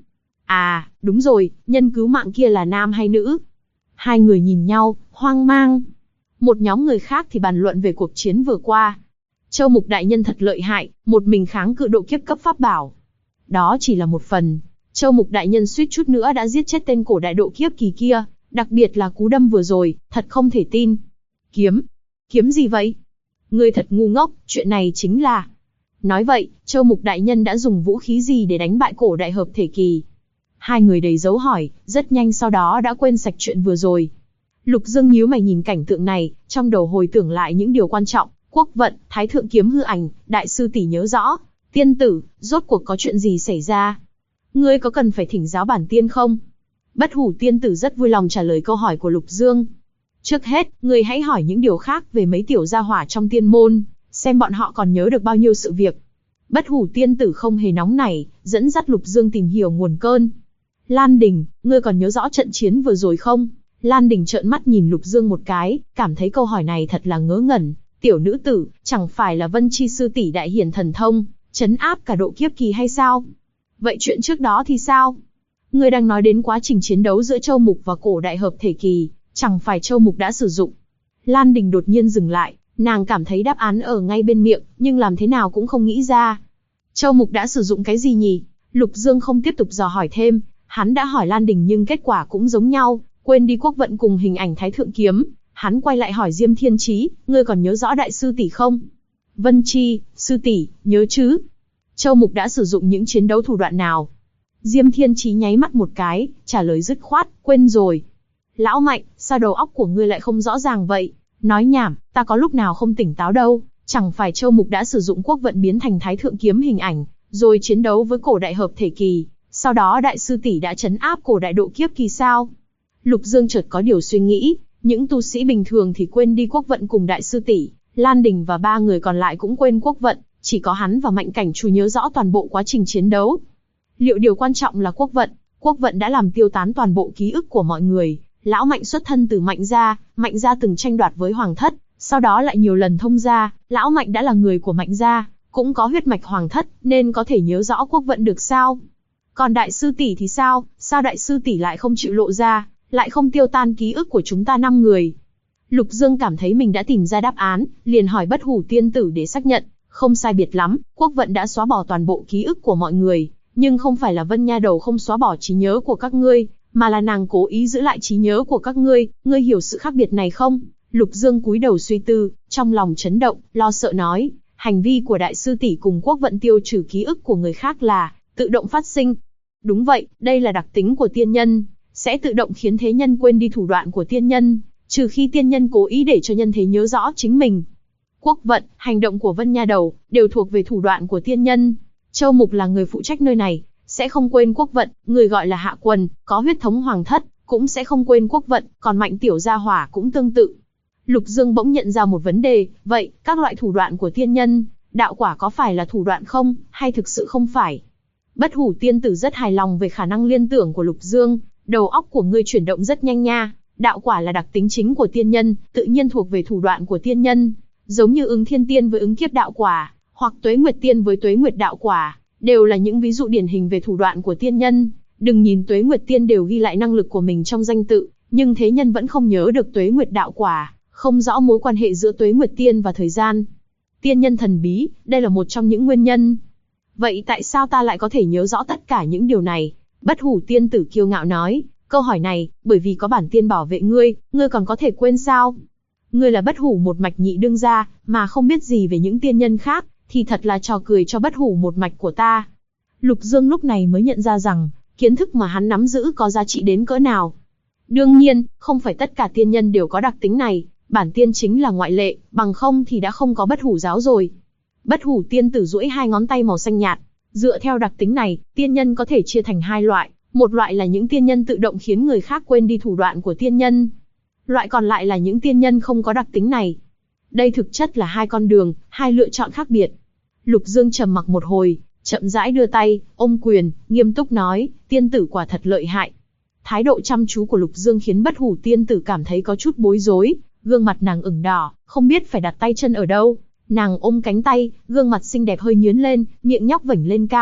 À, đúng rồi, nhân cứu mạng kia là nam hay nữ? Hai người nhìn nhau, hoang mang. Một nhóm người khác thì bàn luận về cuộc chiến vừa qua. Châu Mục đại nhân thật lợi hại, một mình kháng cự độ kiếp cấp pháp bảo. Đó chỉ là một phần. Châu Mục đại nhân suýt chút nữa đã giết chết tên cổ đại độ kiếp kỳ kia, đặc biệt là cú đâm vừa rồi, thật không thể tin. Kiếm? Kiếm gì vậy? Ngươi thật ngu ngốc, chuyện này chính là... Nói vậy, Châu Mục đại nhân đã dùng vũ khí gì để đánh bại cổ đại hợp thể kỳ? Hai người đầy dấu hỏi, rất nhanh sau đó đã quên sạch chuyện vừa rồi. Lục Dương nhíu mày nhìn cảnh tượng này, trong đầu hồi tưởng lại những điều quan trọng. Quốc vận, Thái thượng kiếm hư ảnh, đại sư tỷ nhớ rõ. Tiên tử, rốt cuộc có chuyện gì xảy ra? Ngươi có cần phải thỉnh giáo bản tiên không? Bất Hủ tiên tử rất vui lòng trả lời câu hỏi của Lục Dương. Trước hết, ngươi hãy hỏi những điều khác về mấy tiểu gia hỏa trong tiên môn, xem bọn họ còn nhớ được bao nhiêu sự việc. Bất Hủ tiên tử không hề nóng nảy, dẫn dắt Lục Dương tìm hiểu nguồn cơn. Lan Đình, ngươi còn nhớ rõ trận chiến vừa rồi không? Lan Đình trợn mắt nhìn Lục Dương một cái, cảm thấy câu hỏi này thật là ngớ ngẩn. Tiểu nữ tử, chẳng phải là Vân Chi sư tỷ đại hiển thần thông, trấn áp cả độ kiếp kỳ hay sao? Vậy chuyện trước đó thì sao? Ngươi đang nói đến quá trình chiến đấu giữa Châu Mục và cổ đại hợp thể kỳ, chẳng phải Châu Mục đã sử dụng? Lan Đình đột nhiên dừng lại, nàng cảm thấy đáp án ở ngay bên miệng, nhưng làm thế nào cũng không nghĩ ra. Châu Mục đã sử dụng cái gì nhỉ? Lục Dương không tiếp tục dò hỏi thêm, hắn đã hỏi Lan Đình nhưng kết quả cũng giống nhau, quên đi quốc vận cùng hình ảnh Thái thượng kiếm. Hắn quay lại hỏi Diêm Thiên Chí, ngươi còn nhớ rõ đại sư tỷ không? Vân Chi, sư tỷ, nhớ chứ? Châu Mục đã sử dụng những chiến đấu thủ đoạn nào? Diêm Thiên Chí nháy mắt một cái, trả lời dứt khoát, quên rồi. Lão Mạnh, sao đầu óc của ngươi lại không rõ ràng vậy? Nói nhảm, ta có lúc nào không tỉnh táo đâu, chẳng phải Châu Mục đã sử dụng quốc vận biến thành Thái thượng kiếm hình ảnh, rồi chiến đấu với cổ đại hợp thể kỳ, sau đó đại sư tỷ đã trấn áp cổ đại độ kiếp kỳ sao? Lục Dương chợt có điều suy nghĩ. Những tu sĩ bình thường thì quên đi quốc vận cùng đại sư tỷ, Lan Đình và ba người còn lại cũng quên quốc vận, chỉ có hắn và Mạnh Cảnh Chủ nhớ rõ toàn bộ quá trình chiến đấu. Liệu điều quan trọng là quốc vận đã làm tiêu tán toàn bộ ký ức của mọi người. Lão Mạnh xuất thân từ Mạnh gia từng tranh đoạt với Hoàng thất, sau đó lại nhiều lần thông gia, Lão Mạnh đã là người của Mạnh gia, cũng có huyết mạch Hoàng thất, nên có thể nhớ rõ quốc vận được sao? Còn đại sư tỷ thì sao? Sao đại sư tỷ lại không chịu lộ ra? Lại không tiêu tan ký ức của chúng ta 5 người. Lục Dương cảm thấy mình đã tìm ra đáp án, liền hỏi Bất Hủ tiên tử để xác nhận, không sai biệt lắm, quốc vận đã xóa bỏ toàn bộ ký ức của mọi người, nhưng không phải là Vân Nha Đầu không xóa bỏ trí nhớ của các ngươi, mà là nàng cố ý giữ lại trí nhớ của các ngươi hiểu sự khác biệt này không? Lục Dương cúi đầu suy tư, trong lòng chấn động, lo sợ nói, hành vi của đại sư tỷ cùng quốc vận tiêu trừ ký ức của người khác là tự động phát sinh. Đúng vậy, đây là đặc tính của tiên nhân, sẽ tự động khiến thế nhân quên đi thủ đoạn của tiên nhân, trừ khi tiên nhân cố ý để cho nhân thế nhớ rõ chính mình. Quốc vận, hành động của Vân Nha Đầu, đều thuộc về thủ đoạn của tiên nhân. Châu Mục là người phụ trách nơi này, sẽ không quên quốc vận, người gọi là Hạ Quần, có huyết thống Hoàng thất, cũng sẽ không quên quốc vận, còn Mạnh tiểu gia hỏa cũng tương tự. Lục Dương bỗng nhận ra một vấn đề, vậy, các loại thủ đoạn của tiên nhân, đạo quả có phải là thủ đoạn không, hay thực sự không phải? Bất Hủ tiên tử rất hài lòng về khả năng liên tưởng của Lục Dương. Đầu óc của ngươi chuyển động rất nhanh nha, đạo quả là đặc tính chính của tiên nhân, tự nhiên thuộc về thủ đoạn của tiên nhân, giống như ứng thiên tiên với ứng kiếp đạo quả, hoặc tuế nguyệt tiên với tuế nguyệt đạo quả, đều là những ví dụ điển hình về thủ đoạn của tiên nhân. Đừng nhìn tuế nguyệt tiên đều ghi lại năng lực của mình trong danh tự, nhưng thế nhân vẫn không nhớ được tuế nguyệt đạo quả, không rõ mối quan hệ giữa tuế nguyệt tiên và thời gian. Tiên nhân thần bí, đây là một trong những nguyên nhân. Vậy tại sao ta lại có thể nhớ rõ tất cả những điều này? Bất Hủ tiên tử kiêu ngạo nói, câu hỏi này, bởi vì có bản tiên bảo vệ ngươi còn có thể quên sao? Ngươi là Bất Hủ một mạch nhị đương gia, mà không biết gì về những tiên nhân khác, thì thật là trò cười cho Bất Hủ một mạch của ta. Lục Dương lúc này mới nhận ra rằng, kiến thức mà hắn nắm giữ có giá trị đến cỡ nào. Đương nhiên, không phải tất cả tiên nhân đều có đặc tính này, bản tiên chính là ngoại lệ, bằng không thì đã không có Bất Hủ giáo rồi. Bất Hủ tiên tử duỗi hai ngón tay màu xanh nhạt. Dựa theo đặc tính này, tiên nhân có thể chia thành hai loại, một loại là những tiên nhân tự động khiến người khác quên đi thủ đoạn của tiên nhân. Loại còn lại là những tiên nhân không có đặc tính này. Đây thực chất là hai con đường, hai lựa chọn khác biệt. Lục Dương trầm mặc một hồi, chậm rãi đưa tay, ôm quyền, nghiêm túc nói, tiên tử quả thật lợi hại. Thái độ chăm chú của Lục Dương khiến Bất Hủ tiên tử cảm thấy có chút bối rối, gương mặt nàng ửng đỏ, không biết phải đặt tay chân ở đâu. Nàng ôm cánh tay, gương mặt xinh đẹp hơi nhướng lên, miệng nhóc vểnh lên cao,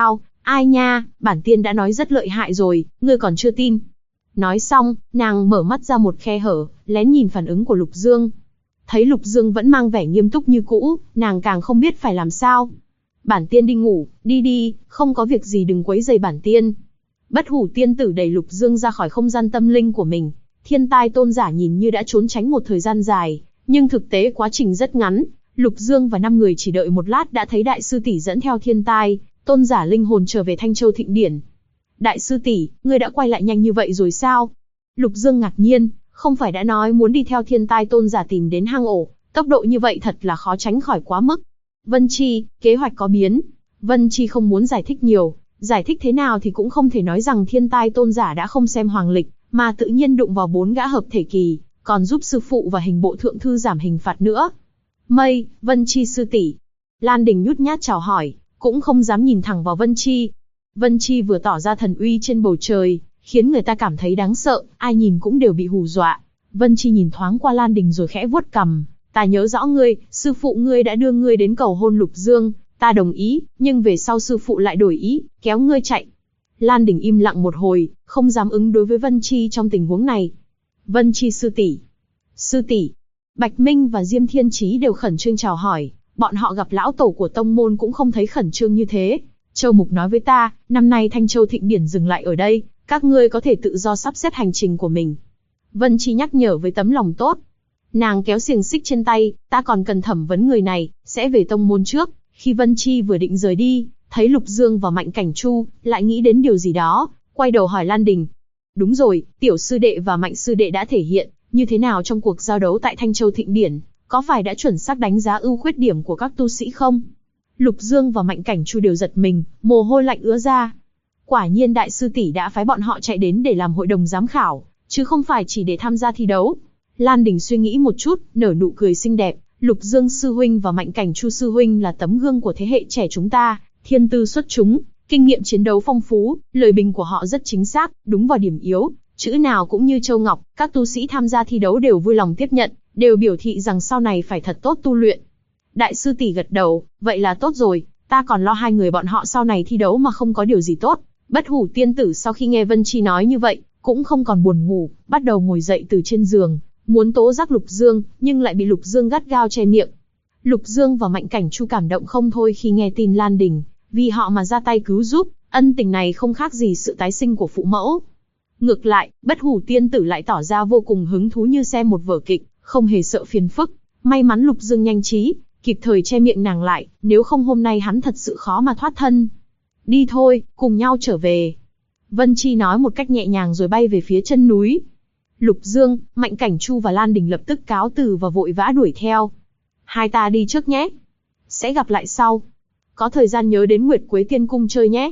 Ai nha, bản tiên đã nói rất lợi hại rồi, ngươi còn chưa tin. Nói xong, nàng mở mắt ra một khe hở, lén nhìn phản ứng của Lục Dương. Thấy Lục Dương vẫn mang vẻ nghiêm túc như cũ, nàng càng không biết phải làm sao. Bản tiên đi ngủ, đi đi, không có việc gì đừng quấy rầy bản tiên. Bất Hủ tiên tử đẩy Lục Dương ra khỏi không gian tâm linh của mình. Thiên Tai tôn giả nhìn như đã trốn tránh một thời gian dài, nhưng thực tế quá trình rất ngắn. Lục Dương và 5 người chỉ đợi một lát đã thấy đại sư tỷ dẫn theo Thiên Tai tôn giả linh hồn trở về Thanh Châu Thịnh Điển. Đại sư tỷ, ngươi đã quay lại nhanh như vậy rồi sao? Lục Dương ngạc nhiên, không phải đã nói muốn đi theo Thiên Tai tôn giả tìm đến hang ổ, tốc độ như vậy thật là khó tránh khỏi quá mức. Vân Chi, kế hoạch có biến. Vân Chi không muốn giải thích nhiều, giải thích thế nào thì cũng không thể nói rằng Thiên Tai tôn giả đã không xem hoàng lịch, mà tự nhiên đụng vào 4 gã hợp thể kỳ, còn giúp sư phụ và hình bộ thượng thư giảm hình phạt nữa. Mây, Vân Chi sư tỷ. Lan Đình nhút nhát chào hỏi, cũng không dám nhìn thẳng vào Vân Chi. Vân Chi vừa tỏ ra thần uy trên bầu trời, khiến người ta cảm thấy đáng sợ, ai nhìn cũng đều bị hù dọa. Vân Chi nhìn thoáng qua Lan Đình rồi khẽ vuốt cằm, ta nhớ rõ ngươi, sư phụ ngươi đã đưa ngươi đến cầu hôn Lục Dương, ta đồng ý, nhưng về sau sư phụ lại đổi ý, kéo ngươi chạy. Lan Đình im lặng một hồi, không dám ứng đối với Vân Chi trong tình huống này. Vân Chi sư tỷ. Sư tỷ. Bạch Minh và Diêm Thiên Chí đều khẩn trương chào hỏi, bọn họ gặp lão tổ của tông môn cũng không thấy khẩn trương như thế. Châu Mục nói với ta, năm nay Thanh Châu Thịnh Điển dừng lại ở đây, các ngươi có thể tự do sắp xếp hành trình của mình. Vân Chi nhắc nhở với tấm lòng tốt. Nàng kéo xiềng xích trên tay, ta còn cần thẩm vấn người này, sẽ về tông môn trước. Khi Vân Chi vừa định rời đi, thấy Lục Dương và Mạnh Cảnh Chu, lại nghĩ đến điều gì đó, quay đầu hỏi Lan Đình. Đúng rồi, tiểu sư đệ và Mạnh sư đệ đã thể hiện như thế nào trong cuộc giao đấu tại Thanh Châu Thịnh Điển, có phải đã chuẩn xác đánh giá ưu khuyết điểm của các tu sĩ không? Lục Dương và Mạnh Cảnh Chu đều giật mình, mồ hôi lạnh ứa ra. Quả nhiên đại sư tỷ đã phái bọn họ chạy đến để làm hội đồng giám khảo, chứ không phải chỉ để tham gia thi đấu. Lan Đình suy nghĩ một chút, nở nụ cười xinh đẹp. Lục Dương sư huynh và Mạnh Cảnh Chu sư huynh là tấm gương của thế hệ trẻ chúng ta, thiên tư xuất chúng, kinh nghiệm chiến đấu phong phú, lời bình của họ rất chính xác, đúng vào điểm yếu, chữ nào cũng như châu ngọc. Các tu sĩ tham gia thi đấu đều vui lòng tiếp nhận, đều biểu thị rằng sau này phải thật tốt tu luyện. Đại sư tỷ gật đầu, vậy là tốt rồi, ta còn lo hai người bọn họ sau này thi đấu mà không có điều gì tốt. Bất Hủ tiên tử sau khi nghe Vân Chi nói như vậy, cũng không còn buồn ngủ, bắt đầu ngồi dậy từ trên giường, muốn tố giác Lục Dương, nhưng lại bị Lục Dương gắt gao che miệng. Lục Dương và Mạnh Cảnh Chu cảm động không thôi khi nghe tin Lan Đình, vì họ mà ra tay cứu giúp, ân tình này không khác gì sự tái sinh của phụ mẫu. Ngược lại, Bất Hủ tiên tử lại tỏ ra vô cùng hứng thú như xem một vở kịch, không hề sợ phiền phức. May mắn Lục Dương nhanh trí, kịp thời che miệng nàng lại, nếu không hôm nay hắn thật sự khó mà thoát thân. Đi thôi, cùng nhau trở về. Vân Chi nói một cách nhẹ nhàng rồi bay về phía chân núi. Lục Dương, Mạnh Cảnh Chu và Lan Đình lập tức cáo từ và vội vã đuổi theo. Hai ta đi trước nhé. Sẽ gặp lại sau. Có thời gian nhớ đến Nguyệt Quế Tiên Cung chơi nhé.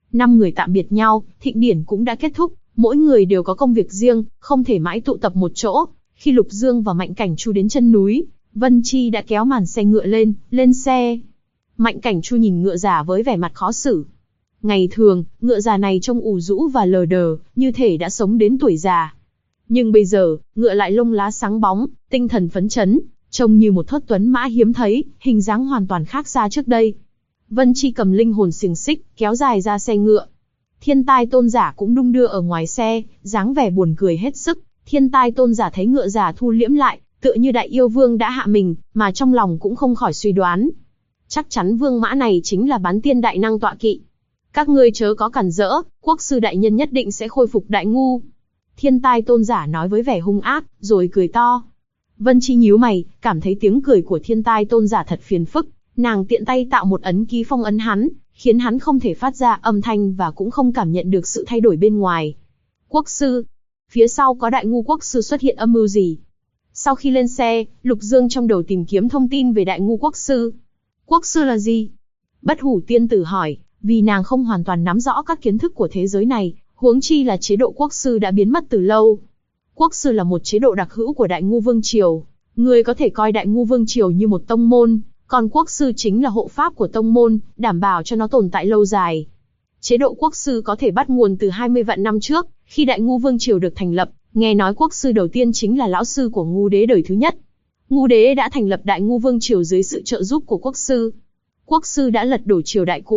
5 người tạm biệt nhau, thịnh điển cũng đã kết thúc. Mỗi người đều có công việc riêng, không thể mãi tụ tập một chỗ. Khi Lục Dương và Mạnh Cảnh Chu đến chân núi, Vân Chi đã kéo màn xe ngựa lên xe. Mạnh Cảnh Chu nhìn ngựa già với vẻ mặt khó xử. Ngày thường, ngựa già này trông ủ rũ và lờ đờ, như thể đã sống đến tuổi già. Nhưng bây giờ, ngựa lại lông lá sáng bóng, tinh thần phấn chấn, trông như một thất tuấn mã hiếm thấy, hình dáng hoàn toàn khác xa trước đây. Vân Chi cầm linh hồn xiềng xích, kéo dài ra xe ngựa. Thiên Tai tôn giả cũng đung đưa ở ngoài xe, dáng vẻ buồn cười hết sức. Thiên Tai tôn giả thấy ngựa già thu liễm lại, tựa như đại yêu vương đã hạ mình, mà trong lòng cũng không khỏi suy đoán. Chắc chắn vương mã này chính là bán tiên đại năng tọa kỵ. Các ngươi chớ có cản rỡ, quốc sư đại nhân nhất định sẽ khôi phục đại ngu. Thiên Tai tôn giả nói với vẻ hung ác, rồi cười to. Vân Chi nhíu mày, cảm thấy tiếng cười của Thiên Tai tôn giả thật phiền phức. Nàng tiện tay tạo một ấn ký phong ấn hắn, khiến hắn không thể phát ra âm thanh và cũng không cảm nhận được sự thay đổi bên ngoài. Quốc sư, phía sau có đại ngu quốc sư xuất hiện âm mưu gì? Sau khi lên xe, Lục Dương trong đầu tìm kiếm thông tin về đại ngu quốc sư. Quốc sư là gì? Bất Hủ tiên tử hỏi, vì nàng không hoàn toàn nắm rõ các kiến thức của thế giới này, huống chi là chế độ quốc sư đã biến mất từ lâu. Quốc sư là một chế độ đặc hữu của Đại Ngu Vương Triều. Người có thể coi Đại Ngu Vương Triều như một tông môn, còn quốc sư chính là hộ pháp của tông môn, đảm bảo cho nó tồn tại lâu dài. Chế độ quốc sư có thể bắt nguồn từ 20 vạn năm trước, khi Đại Ngu Vương Triều được thành lập, nghe nói quốc sư đầu tiên chính là lão sư của Ngu Đế đời thứ nhất. Ngu Đế đã thành lập Đại Ngu Vương Triều dưới sự trợ giúp của quốc sư. Quốc sư đã lật đổ triều đại cũ,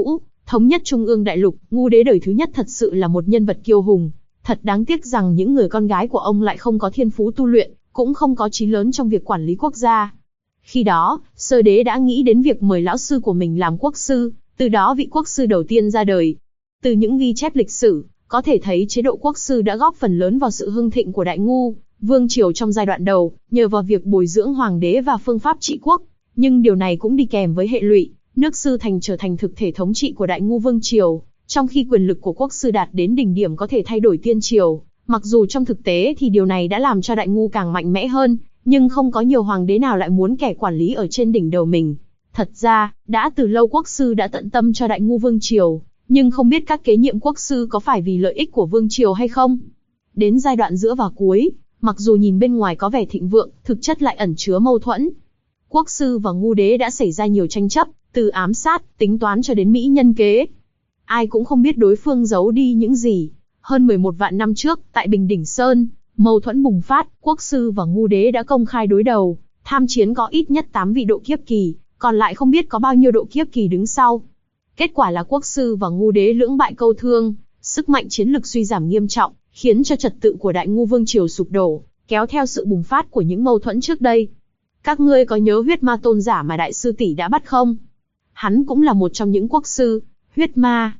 Thống nhất Trung ương đại lục, Ngu Đế đời thứ nhất thật sự là một nhân vật kiêu hùng. Thật đáng tiếc rằng những người con gái của ông lại không có thiên phú tu luyện, cũng không có chí lớn trong việc quản lý quốc gia. Khi đó, Sơ Đế đã nghĩ đến việc mời lão sư của mình làm quốc sư, từ đó vị quốc sư đầu tiên ra đời. Từ những ghi chép lịch sử, có thể thấy chế độ quốc sư đã góp phần lớn vào sự hưng thịnh của Đại Ngu Vương triều trong giai đoạn đầu, nhờ vào việc bồi dưỡng hoàng đế và phương pháp trị quốc. Nhưng điều này cũng đi kèm với hệ lụy, nước sư thành trở thành thực thể thống trị của Đại Ngu Vương triều, trong khi quyền lực của quốc sư đạt đến đỉnh điểm có thể thay đổi tiên triều. Mặc dù trong thực tế thì điều này đã làm cho Đại Ngu càng mạnh mẽ hơn, nhưng không có nhiều hoàng đế nào lại muốn kẻ quản lý ở trên đỉnh đầu mình. Thật ra, đã từ lâu quốc sư đã tận tâm cho Đại Ngu Vương triều, nhưng không biết các kế nhiệm quốc sư có phải vì lợi ích của vương triều hay không. Đến giai đoạn giữa và cuối, mặc dù nhìn bên ngoài có vẻ thịnh vượng, thực chất lại ẩn chứa mâu thuẫn. Quốc sư và Ngu Đế đã xảy ra nhiều tranh chấp, từ ám sát, tính toán cho đến mỹ nhân kế. Ai cũng không biết đối phương giấu đi những gì. Hơn 11 vạn năm trước, tại Bình Đỉnh Sơn, mâu thuẫn bùng phát, quốc sư và Ngu Đế đã công khai đối đầu. Tham chiến có ít nhất 8 vị độ kiếp kỳ, còn lại không biết có bao nhiêu độ kiếp kỳ đứng sau. Kết quả là quốc sư và Ngu Đế lưỡng bại câu thương, sức mạnh chiến lực suy giảm nghiêm trọng, khiến cho trật tự của Đại Ngu Vương triều sụp đổ, kéo theo sự bùng phát của những mâu thuẫn trước đây. Các ngươi có nhớ huyết ma tôn giả mà đại sư tỷ đã bắt không? Hắn cũng là một trong những quốc sư. Huyết ma?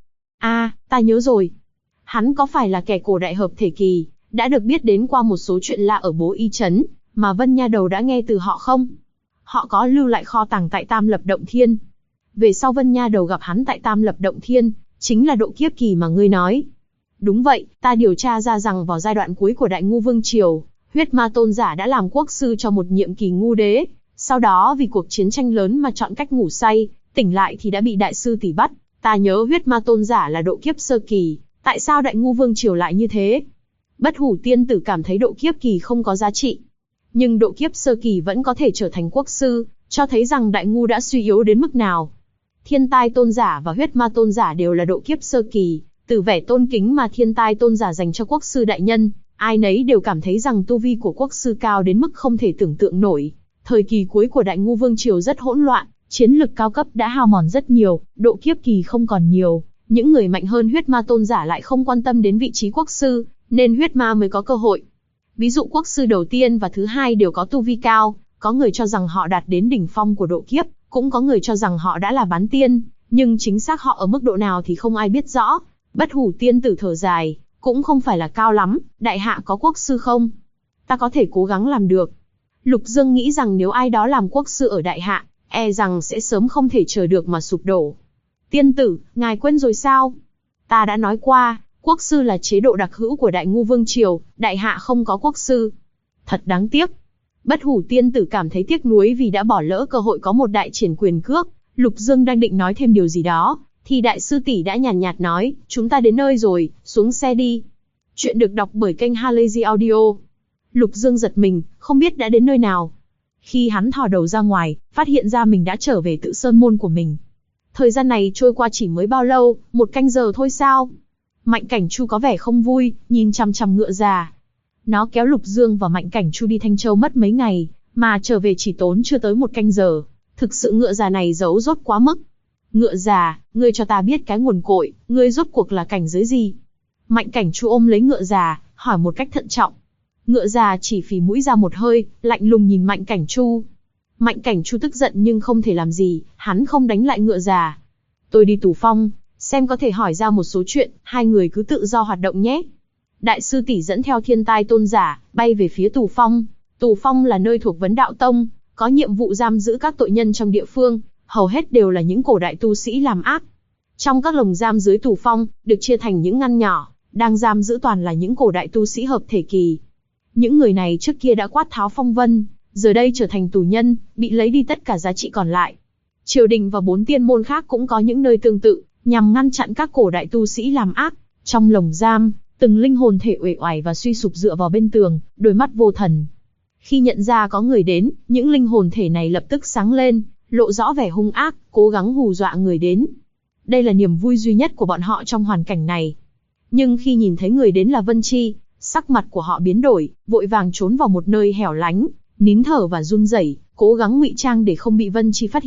Ta nhớ rồi. Hắn có phải là kẻ cổ đại hợp thể kỳ, đã được biết đến qua một số chuyện lạ ở Bố Y Trấn, mà Vân Nha Đầu đã nghe từ họ không? Họ có lưu lại kho tàng tại Tam Lập Động Thiên. Về sau Vân Nha Đầu gặp hắn tại Tam Lập Động Thiên, chính là độ kiếp kỳ mà ngươi nói. Đúng vậy, ta điều tra ra rằng vào giai đoạn cuối của Đại Ngu Vương triều, huyết ma tôn giả đã làm quốc sư cho một nhiệm kỳ Ngu Đế. Sau đó vì cuộc chiến tranh lớn mà chọn cách ngủ say, tỉnh lại thì đã bị đại sư tỷ bắt. Ta nhớ huyết ma tôn giả là độ kiếp sơ kỳ, tại sao Đại Ngu Vương triều lại như thế? Bất Hủ tiên tử cảm thấy độ kiếp kỳ không có giá trị, nhưng độ kiếp sơ kỳ vẫn có thể trở thành quốc sư, cho thấy rằng Đại Ngu đã suy yếu đến mức nào. Thiên Tai tôn giả và huyết ma tôn giả đều là độ kiếp sơ kỳ, từ vẻ tôn kính mà Thiên Tai tôn giả dành cho quốc sư đại nhân, ai nấy đều cảm thấy rằng tu vi của quốc sư cao đến mức không thể tưởng tượng nổi. Thời kỳ cuối của Đại Ngu Vương triều rất hỗn loạn, chiến lực cao cấp đã hao mòn rất nhiều, độ kiếp kỳ không còn nhiều, những người mạnh hơn huyết ma tôn giả lại không quan tâm đến vị trí quốc sư, nên huyết ma mới có cơ hội. Ví dụ quốc sư đầu tiên và thứ hai đều có tu vi cao, có người cho rằng họ đạt đến đỉnh phong của độ kiếp, cũng có người cho rằng họ đã là bán tiên, nhưng chính xác họ ở mức độ nào thì không ai biết rõ. Bất Hủ tiên tử thở dài, cũng không phải là cao lắm, đại hạ có quốc sư không? Ta có thể cố gắng làm được. Lục Dương nghĩ rằng nếu ai đó làm quốc sư ở đại hạ, e rằng sẽ sớm không thể chờ được mà sụp đổ. Tiên tử, ngài quên rồi sao? Ta đã nói qua, quốc sư là chế độ đặc hữu của Đại Ngu Vương triều, đại hạ không có quốc sư. Thật đáng tiếc. Bất Hủ tiên tử cảm thấy tiếc nuối vì đã bỏ lỡ cơ hội có một đại triển quyền cước. Lục Dương đang định nói thêm điều gì đó, thì đại sư tỷ đã nhàn nhạt nói, chúng ta đến nơi rồi, xuống xe đi. Chuyện được đọc bởi kênh Halazy Audio. Lục Dương giật mình, không biết đã đến nơi nào. Khi hắn thò đầu ra ngoài, phát hiện ra mình đã trở về tự sơn môn của mình. Thời gian này trôi qua chỉ mới bao lâu, 1 canh giờ thôi sao? Mạnh Cảnh Chu có vẻ không vui, nhìn chằm chằm ngựa già. Nó kéo Lục Dương và Mạnh Cảnh Chu đi Thanh Châu mất mấy ngày, mà trở về chỉ tốn chưa tới 1 canh giờ. Thực sự ngựa già này giấu dốt quá mức. Ngựa già, ngươi cho ta biết cái nguồn cội, ngươi rốt cuộc là cảnh giới gì? Mạnh Cảnh Chu ôm lấy ngựa già, hỏi một cách thận trọng. Ngựa già chỉ phì mũi ra một hơi, lạnh lùng nhìn Mạnh Cảnh Chu. Mạnh Cảnh Chu tức giận nhưng không thể làm gì, hắn không đánh lại ngựa già. Tôi đi Tù Phong, xem có thể hỏi ra một số chuyện, hai người cứ tự do hoạt động nhé. Đại sư tỷ dẫn theo Thiên Tai tôn giả, bay về phía Tù Phong. Tù Phong là nơi thuộc Vấn Đạo Tông, có nhiệm vụ giam giữ các tội nhân trong địa phương, hầu hết đều là những cổ đại tu sĩ làm ác. Trong các lồng giam dưới Tù Phong, được chia thành những ngăn nhỏ, đang giam giữ toàn là những cổ đại tu sĩ hợp thể kỳ. Những người này trước kia đã quát tháo phong vân, giờ đây trở thành tù nhân, bị lấy đi tất cả giá trị còn lại. Triều đình và 4 tiên môn khác cũng có những nơi tương tự, nhằm ngăn chặn các cổ đại tu sĩ làm ác. Trong lồng giam, từng linh hồn thể uể oải và suy sụp dựa vào bên tường, đôi mắt vô thần. Khi nhận ra có người đến, những linh hồn thể này lập tức sáng lên, lộ rõ vẻ hung ác, cố gắng hù dọa người đến. Đây là niềm vui duy nhất của bọn họ trong hoàn cảnh này. Nhưng khi nhìn thấy người đến là Vân Chi, sắc mặt của họ biến đổi, vội vàng trốn vào một nơi hẻo lánh, nín thở và run rẩy, cố gắng ngụy trang để không bị Vân Chi phát hiện.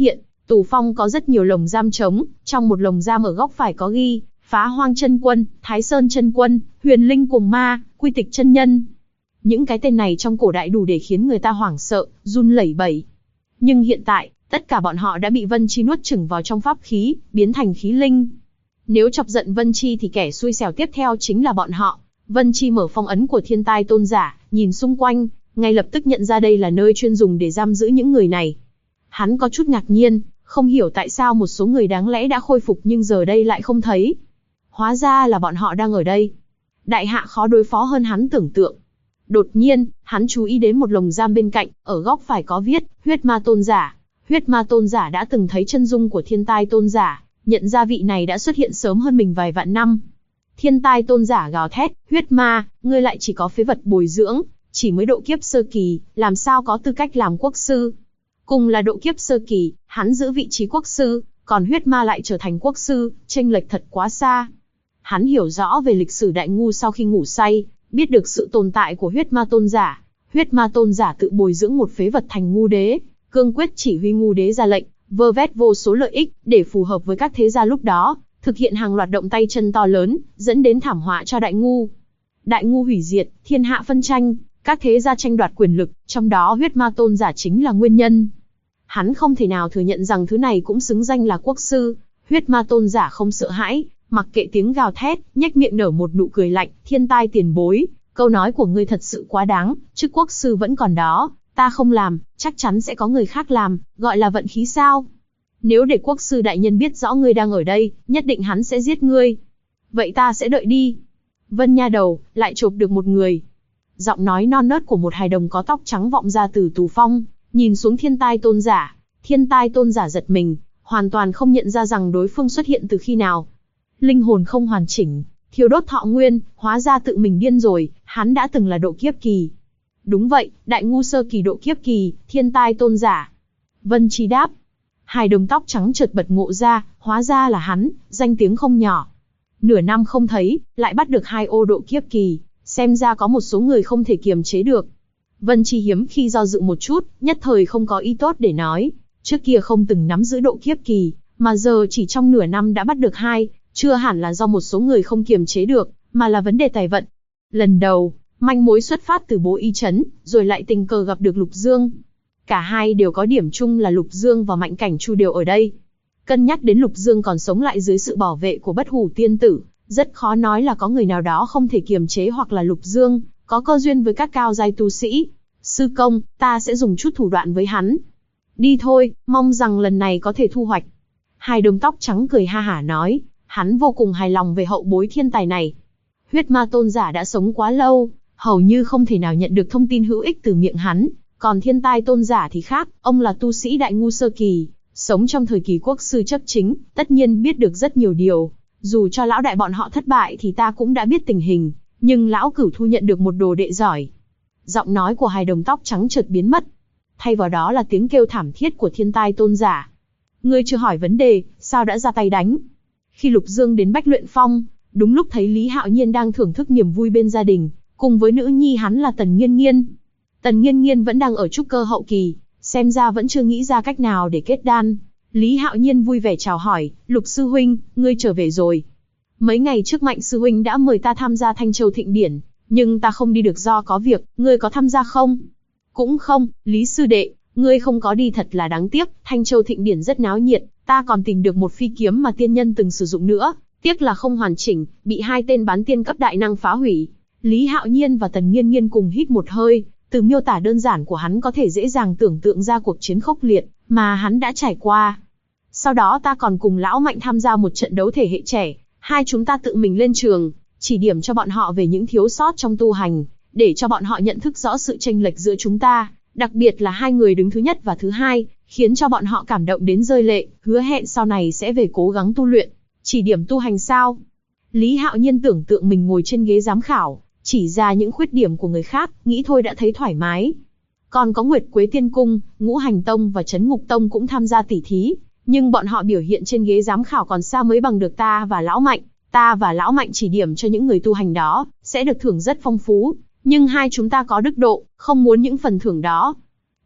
Tù Phong có rất nhiều lồng giam trống, trong một lồng giam ở góc phải có ghi, Phá Hoang Chân Quân, Thái Sơn Chân Quân, Huyền Linh Cuồng Ma, Quy Tịch Chân Nhân. Những cái tên này trong cổ đại đủ để khiến người ta hoảng sợ, run lẩy bẩy. Nhưng hiện tại, tất cả bọn họ đã bị Vân Chi nuốt chửng vào trong pháp khí, biến thành khí linh. Nếu chọc giận Vân Chi thì kẻ xui xẻo tiếp theo chính là bọn họ. Vân Chi mở phong ấn của Thiên Tai Tôn Giả, nhìn xung quanh, ngay lập tức nhận ra đây là nơi chuyên dùng để giam giữ những người này. Hắn có chút ngạc nhiên, không hiểu tại sao một số người đáng lẽ đã khôi phục nhưng giờ đây lại không thấy. Hóa ra là bọn họ đang ở đây. Đại hạ khó đối phó hơn hắn tưởng tượng. Đột nhiên, hắn chú ý đến một lồng giam bên cạnh, ở góc phải có viết, Huyết Ma Tôn Giả. Huyết Ma Tôn Giả đã từng thấy chân dung của Thiên Tai Tôn Giả, nhận ra vị này đã xuất hiện sớm hơn mình vài vạn năm. Thiên Tai Tôn Giả gào thét, Huyết Ma, ngươi lại chỉ có phế vật bồi dưỡng, chỉ mới độ kiếp sơ kỳ, làm sao có tư cách làm quốc sư. Cùng là độ kiếp sơ kỳ, hắn giữ vị trí quốc sư, còn Huyết Ma lại trở thành quốc sư, chênh lệch thật quá xa. Hắn hiểu rõ về lịch sử Đại Ngu sau khi ngủ say, biết được sự tồn tại của Huyết Ma Tôn Giả. Huyết Ma Tôn Giả tự bồi dưỡng một phế vật thành Ngu Đế, cương quyết chỉ huy Ngu Đế ra lệnh, vơ vét vô số lợi ích, để phù hợp với các thế gia lúc đó, thực hiện hàng loạt động tay chân to lớn, dẫn đến thảm họa cho Đại Ngu. Đại Ngu hủy diệt, thiên hạ phân tranh, các thế gia tranh đoạt quyền lực, trong đó Huyết Ma Tôn Giả chính là nguyên nhân. Hắn không thể nào thừa nhận rằng thứ này cũng xứng danh là quốc sư. Huyết Ma Tôn Giả không sợ hãi, mặc kệ tiếng gào thét, nhếch miệng nở một nụ cười lạnh, Thiên Tai tiền bối, câu nói của ngươi thật sự quá đáng, chức quốc sư vẫn còn đó, ta không làm, chắc chắn sẽ có người khác làm, gọi là vận khí sao? Nếu để quốc sư đại nhân biết rõ ngươi đang ở đây, nhất định hắn sẽ giết ngươi. Vậy ta sẽ đợi đi. Vân nha đầu, lại chộp được một người. Giọng nói non nớt của một hài đồng có tóc trắng vọng ra từ Tù Phong, nhìn xuống Thiên Tai Tôn Giả. Thiên Tai Tôn Giả giật mình, hoàn toàn không nhận ra rằng đối phương xuất hiện từ khi nào. Linh hồn không hoàn chỉnh, thiêu đốt thọ nguyên, hóa ra tự mình điên rồi, hắn đã từng là độ kiếp kỳ. Đúng vậy, Đại Ngu sơ kỳ độ kiếp kỳ, Thiên Tai Tôn Giả. Vân Chi đáp. Hài đồng tóc trắng chợt bật ngộ ra, hóa ra là hắn, danh tiếng không nhỏ. Nửa năm không thấy, lại bắt được 2 ô độ kiếp kỳ, xem ra có một số người không thể kiềm chế được. Vân Chi hiếm khi do dự một chút, nhất thời không có ý tốt để nói. Trước kia không từng nắm giữ độ kiếp kỳ, mà giờ chỉ trong nửa năm đã bắt được 2, chưa hẳn là do một số người không kiềm chế được, mà là vấn đề tài vận. Lần đầu, manh mối xuất phát từ Bố Y Trấn, rồi lại tình cờ gặp được Lục Dương. Cả hai đều có điểm chung là Lục Dương và Mạnh Cảnh Chu đều ở đây. Cân nhắc đến Lục Dương còn sống lại dưới sự bảo vệ của Bất Hủ Tiên Tử, rất khó nói là có người nào đó không thể kiềm chế hoặc là Lục Dương có cơ duyên với các cao giai tu sĩ. Sư công, ta sẽ dùng chút thủ đoạn với hắn. Đi thôi, mong rằng lần này có thể thu hoạch. Hai đồng tóc trắng cười ha hả nói, hắn vô cùng hài lòng về hậu bối thiên tài này. Huyết Ma Tôn Giả đã sống quá lâu, hầu như không thể nào nhận được thông tin hữu ích từ miệng hắn. Còn Thiên Tai Tôn Giả thì khác, ông là tu sĩ Đại Ngu sơ kỳ, sống trong thời kỳ quốc sư chấp chính, tất nhiên biết được rất nhiều điều. Dù cho lão đại bọn họ thất bại thì ta cũng đã biết tình hình, nhưng lão cửu thu nhận được một đồ đệ giỏi. Giọng nói của hai đồng tóc trắng chợt biến mất. Thay vào đó là tiếng kêu thảm thiết của Thiên Tai Tôn Giả. Ngươi chưa hỏi vấn đề, sao đã ra tay đánh? Khi Lục Dương đến Bách Luyện Phong, đúng lúc thấy Lý Hạo Nhiên đang thưởng thức niềm vui bên gia đình, cùng với nữ nhi hắn là Tần Nghiên Nghiên. Tần Nghiên Nghiên vẫn đang ở trúc cơ hậu kỳ, xem ra vẫn chưa nghĩ ra cách nào để kết đan. Lý Hạo Nhiên vui vẻ chào hỏi, Lục sư huynh, ngươi trở về rồi. Mấy ngày trước Mạnh sư huynh đã mời ta tham gia Thanh Châu Thịnh Điển, nhưng ta không đi được do có việc, ngươi có tham gia không? Cũng không, Lý sư đệ, ngươi không có đi thật là đáng tiếc, Thanh Châu Thịnh Điển rất náo nhiệt, ta còn tìm được một phi kiếm mà tiên nhân từng sử dụng nữa, tiếc là không hoàn chỉnh, bị 2 tên bán tiên cấp đại năng phá hủy. Lý Hạo Nhiên và Tần Nghiên Nghiên cùng hít một hơi, từ miêu tả đơn giản của hắn có thể dễ dàng tưởng tượng ra cuộc chiến khốc liệt mà hắn đã trải qua. Sau đó ta còn cùng lão Mạnh tham gia một trận đấu thể hệ trẻ, hai chúng ta tự mình lên trường, chỉ điểm cho bọn họ về những thiếu sót trong tu hành, để cho bọn họ nhận thức rõ sự chênh lệch giữa chúng ta, đặc biệt là 2 người đứng thứ nhất và thứ 2, khiến cho bọn họ cảm động đến rơi lệ, hứa hẹn sau này sẽ về cố gắng tu luyện. Chỉ điểm tu hành sao? Lý Hạo Nhiên tưởng tượng mình ngồi trên ghế giám khảo, chỉ ra những khuyết điểm của người khác, nghĩ thôi đã thấy thoải mái. Còn có Nguyệt Quế Tiên Cung, Ngũ Hành Tông và Trấn Ngục Tông cũng tham gia tỉ thí, nhưng bọn họ biểu hiện trên ghế giám khảo còn xa mới bằng được ta và lão Mạnh. Ta và lão Mạnh chỉ điểm cho những người tu hành đó, sẽ được thưởng rất phong phú, nhưng hai chúng ta có đức độ, không muốn những phần thưởng đó.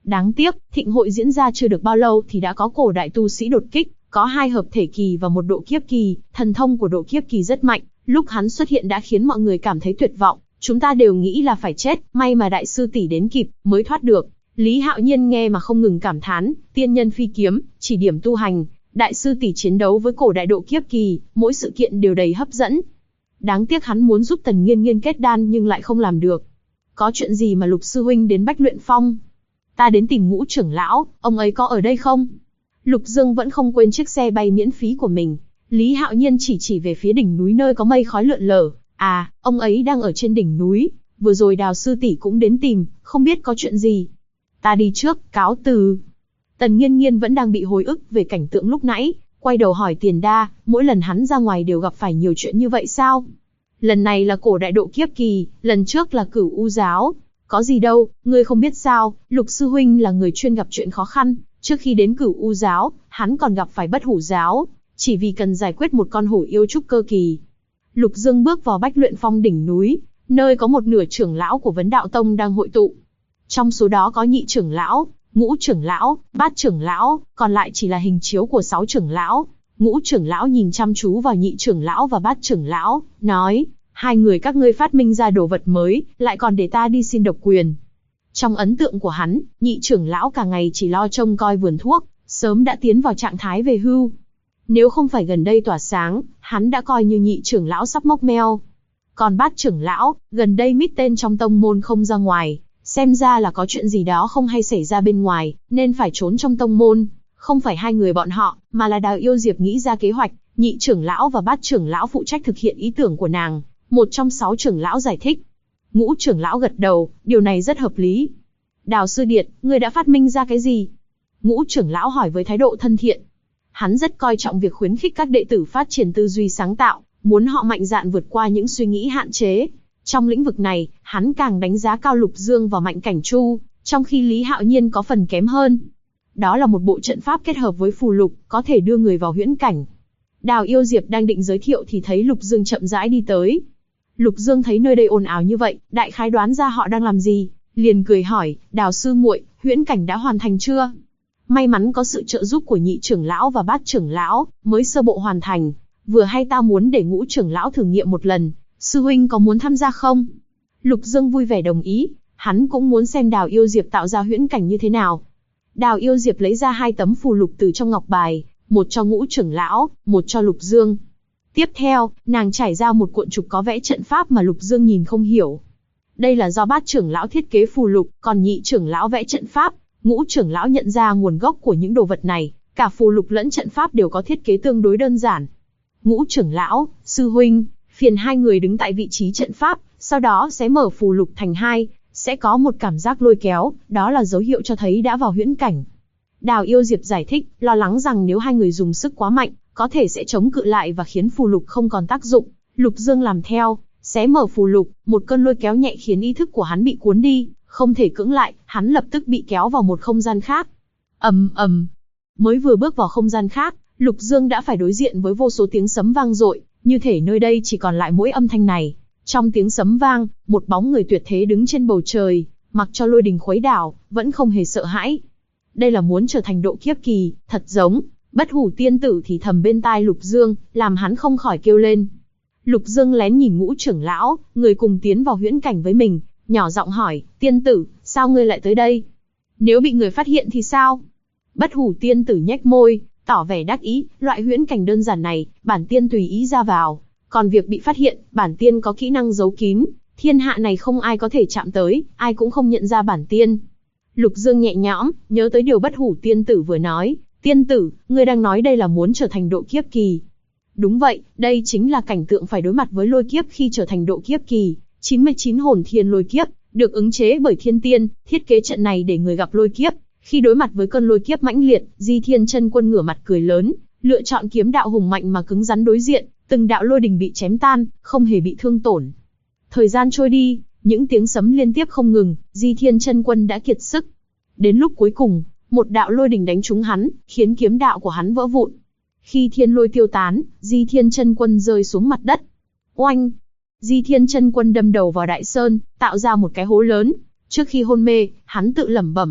Đáng tiếc, thịnh hội diễn ra chưa được bao lâu thì đã có cổ đại tu sĩ đột kích, có 2 hợp thể kỳ và 1 độ kiếp kỳ, thần thông của độ kiếp kỳ rất mạnh, lúc hắn xuất hiện đã khiến mọi người cảm thấy tuyệt vọng, chúng ta đều nghĩ là phải chết, may mà đại sư tỷ đến kịp, mới thoát được. Lý Hạo Nhiên nghe mà không ngừng cảm thán, tiên nhân phi kiếm, chỉ điểm tu hành, đại sư tỷ chiến đấu với cổ đại độ kiếp kỳ, mỗi sự kiện đều đầy hấp dẫn. Đáng tiếc hắn muốn giúp Tần Nghiên Nghiên kết đan nhưng lại không làm được. Có chuyện gì mà Lục sư huynh đến Bách Luyện Phong? Ta đến tìm Ngũ trưởng lão, ông ấy có ở đây không? Lục Dương vẫn không quên chiếc xe bay miễn phí của mình. Lý Hạo Nhiên chỉ về phía đỉnh núi nơi có mây khói lượn lờ. À, ông ấy đang ở trên đỉnh núi. Vừa rồi Đào sư tỷ cũng đến tìm, không biết có chuyện gì. Ta đi trước, cáo từ. Tần Nghiên Nghiên vẫn đang bị hồi ức về cảnh tượng lúc nãy, quay đầu hỏi Tiền Đa, mỗi lần hắn ra ngoài đều gặp phải nhiều chuyện như vậy sao? Lần này là cổ đại độ kiếp kỳ, lần trước là Cửu U giáo. Có gì đâu, ngươi không biết sao, Lục sư huynh là người chuyên gặp chuyện khó khăn. Trước khi đến Cửu U giáo, hắn còn gặp phải Bất Hủ giáo, chỉ vì cần giải quyết một con hổ yêu trúc cơ kỳ. Lục Dương bước vào Bách Luyện Phong đỉnh núi, nơi có một nửa trưởng lão của Vấn Đạo Tông đang hội tụ. Trong số đó có nhị trưởng lão, ngũ trưởng lão, bát trưởng lão, còn lại chỉ là hình chiếu của 6 trưởng lão. Ngũ trưởng lão nhìn chăm chú vào nhị trưởng lão và bát trưởng lão, nói, 2 người các ngươi phát minh ra đồ vật mới, lại còn để ta đi xin độc quyền. Trong ấn tượng của hắn, nhị trưởng lão cả ngày chỉ lo trông coi vườn thuốc, sớm đã tiến vào trạng thái về hưu. Nếu không phải gần đây tỏa sáng, hắn đã coi như nhị trưởng lão sắp mốc meo. Còn bát trưởng lão, gần đây mít tên trong tông môn không ra ngoài, xem ra là có chuyện gì đó không hay xảy ra bên ngoài, nên phải trốn trong tông môn. Không phải 2 người bọn họ, mà là Đào Yêu Diệp nghĩ ra kế hoạch, nhị trưởng lão và bát trưởng lão phụ trách thực hiện ý tưởng của nàng. Một trong 6 trưởng lão giải thích. Ngũ trưởng lão gật đầu, điều này rất hợp lý. Đào sư điệt, ngươi đã phát minh ra cái gì? Ngũ trưởng lão hỏi với thái độ thân thiện. Hắn rất coi trọng việc khuyến khích các đệ tử phát triển tư duy sáng tạo, muốn họ mạnh dạn vượt qua những suy nghĩ hạn chế. Trong lĩnh vực này, hắn càng đánh giá cao Lục Dương và Mạnh Cảnh Chu, trong khi Lý Hạo Nhiên có phần kém hơn. Đó là một bộ trận pháp kết hợp với phù lục, có thể đưa người vào huyễn cảnh. Đào Yêu Diệp đang định giới thiệu thì thấy Lục Dương chậm rãi đi tới. Lục Dương thấy nơi đây ồn ào như vậy, đại khái đoán ra họ đang làm gì, liền cười hỏi, Đào sư muội, huyễn cảnh đã hoàn thành chưa? May mắn có sự trợ giúp của nhị trưởng lão và bát trưởng lão, mới sơ bộ hoàn thành. Vừa hay ta muốn để ngũ trưởng lão thử nghiệm một lần, sư huynh có muốn tham gia không? Lục Dương vui vẻ đồng ý, hắn cũng muốn xem Đào Yêu Diệp tạo ra huyễn cảnh như thế nào. Đào Yêu Diệp lấy ra 2 tấm phù lục từ trong ngọc bài, một cho ngũ trưởng lão, một cho Lục Dương. Tiếp theo, nàng trải ra một cuộn trục có vẽ trận pháp mà Lục Dương nhìn không hiểu. Đây là do bát trưởng lão thiết kế phù lục, còn nhị trưởng lão vẽ trận pháp. Ngũ trưởng lão nhận ra nguồn gốc của những đồ vật này, cả phù lục lẫn trận pháp đều có thiết kế tương đối đơn giản. Ngũ trưởng lão, sư huynh, phiền 2 người đứng tại vị trí trận pháp, sau đó sẽ mở phù lục thành 2, sẽ có một cảm giác lôi kéo, đó là dấu hiệu cho thấy đã vào huyễn cảnh. Đào Yêu Diệp giải thích, lo lắng rằng nếu 2 người dùng sức quá mạnh, có thể sẽ chống cự lại và khiến phù lục không còn tác dụng. Lục Dương làm theo, xé mở phù lục, một cơn lôi kéo nhẹ khiến ý thức của hắn bị cuốn đi, không thể cưỡng lại, hắn lập tức bị kéo vào một không gian khác. Ầm ầm. Mới vừa bước vào không gian khác, Lục Dương đã phải đối diện với vô số tiếng sấm vang dội, như thể nơi đây chỉ còn lại mỗi âm thanh này. Trong tiếng sấm vang, một bóng người tuyệt thế đứng trên bầu trời, mặc cho lôi đình khuấy đảo, vẫn không hề sợ hãi. Đây là muốn trở thành độ kiếp kỳ, thật giống. Bất Hủ tiên tử thì thầm bên tai Lục Dương, làm hắn không khỏi kêu lên. Lục Dương lén nhìn ngũ trưởng lão, người cùng tiến vào huyễn cảnh với mình, nhỏ giọng hỏi, tiên tử, sao ngươi lại tới đây? Nếu bị người phát hiện thì sao? Bất Hủ tiên tử nhếch môi, tỏ vẻ đắc ý, loại huyễn cảnh đơn giản này, bản tiên tùy ý ra vào. Còn việc bị phát hiện, bản tiên có kỹ năng giấu kín, thiên hạ này không ai có thể chạm tới, ai cũng không nhận ra bản tiên. Lục Dương nhẹ nhõm, nhớ tới điều Bất Hủ tiên tử vừa nói. Tiên tử, ngươi đang nói đây là muốn trở thành độ kiếp kỳ. Đúng vậy, đây chính là cảnh tượng phải đối mặt với lôi kiếp khi trở thành độ kiếp kỳ. 99 hồn thiên lôi kiếp, được ứng chế bởi thiên tiên, thiết kế trận này để người gặp lôi kiếp. Khi đối mặt với cơn lôi kiếp mãnh liệt, Di Thiên Chân Quân ngửa mặt cười lớn, lựa chọn kiếm đạo hùng mạnh mà cứng rắn đối diện, từng đạo lôi đình bị chém tan, không hề bị thương tổn. Thời gian trôi đi, những tiếng sấm liên tiếp không ngừng, Di Thiên Chân Quân đã kiệt sức. Đến lúc cuối cùng, một đạo lôi đình đánh trúng hắn, khiến kiếm đạo của hắn vỡ vụn. Khi thiên lôi tiêu tán, Di Thiên Chân Quân rơi xuống mặt đất. Oanh! Di Thiên Chân Quân đâm đầu vào đại sơn, tạo ra một cái hố lớn. Trước khi hôn mê, hắn tự lẩm bẩm,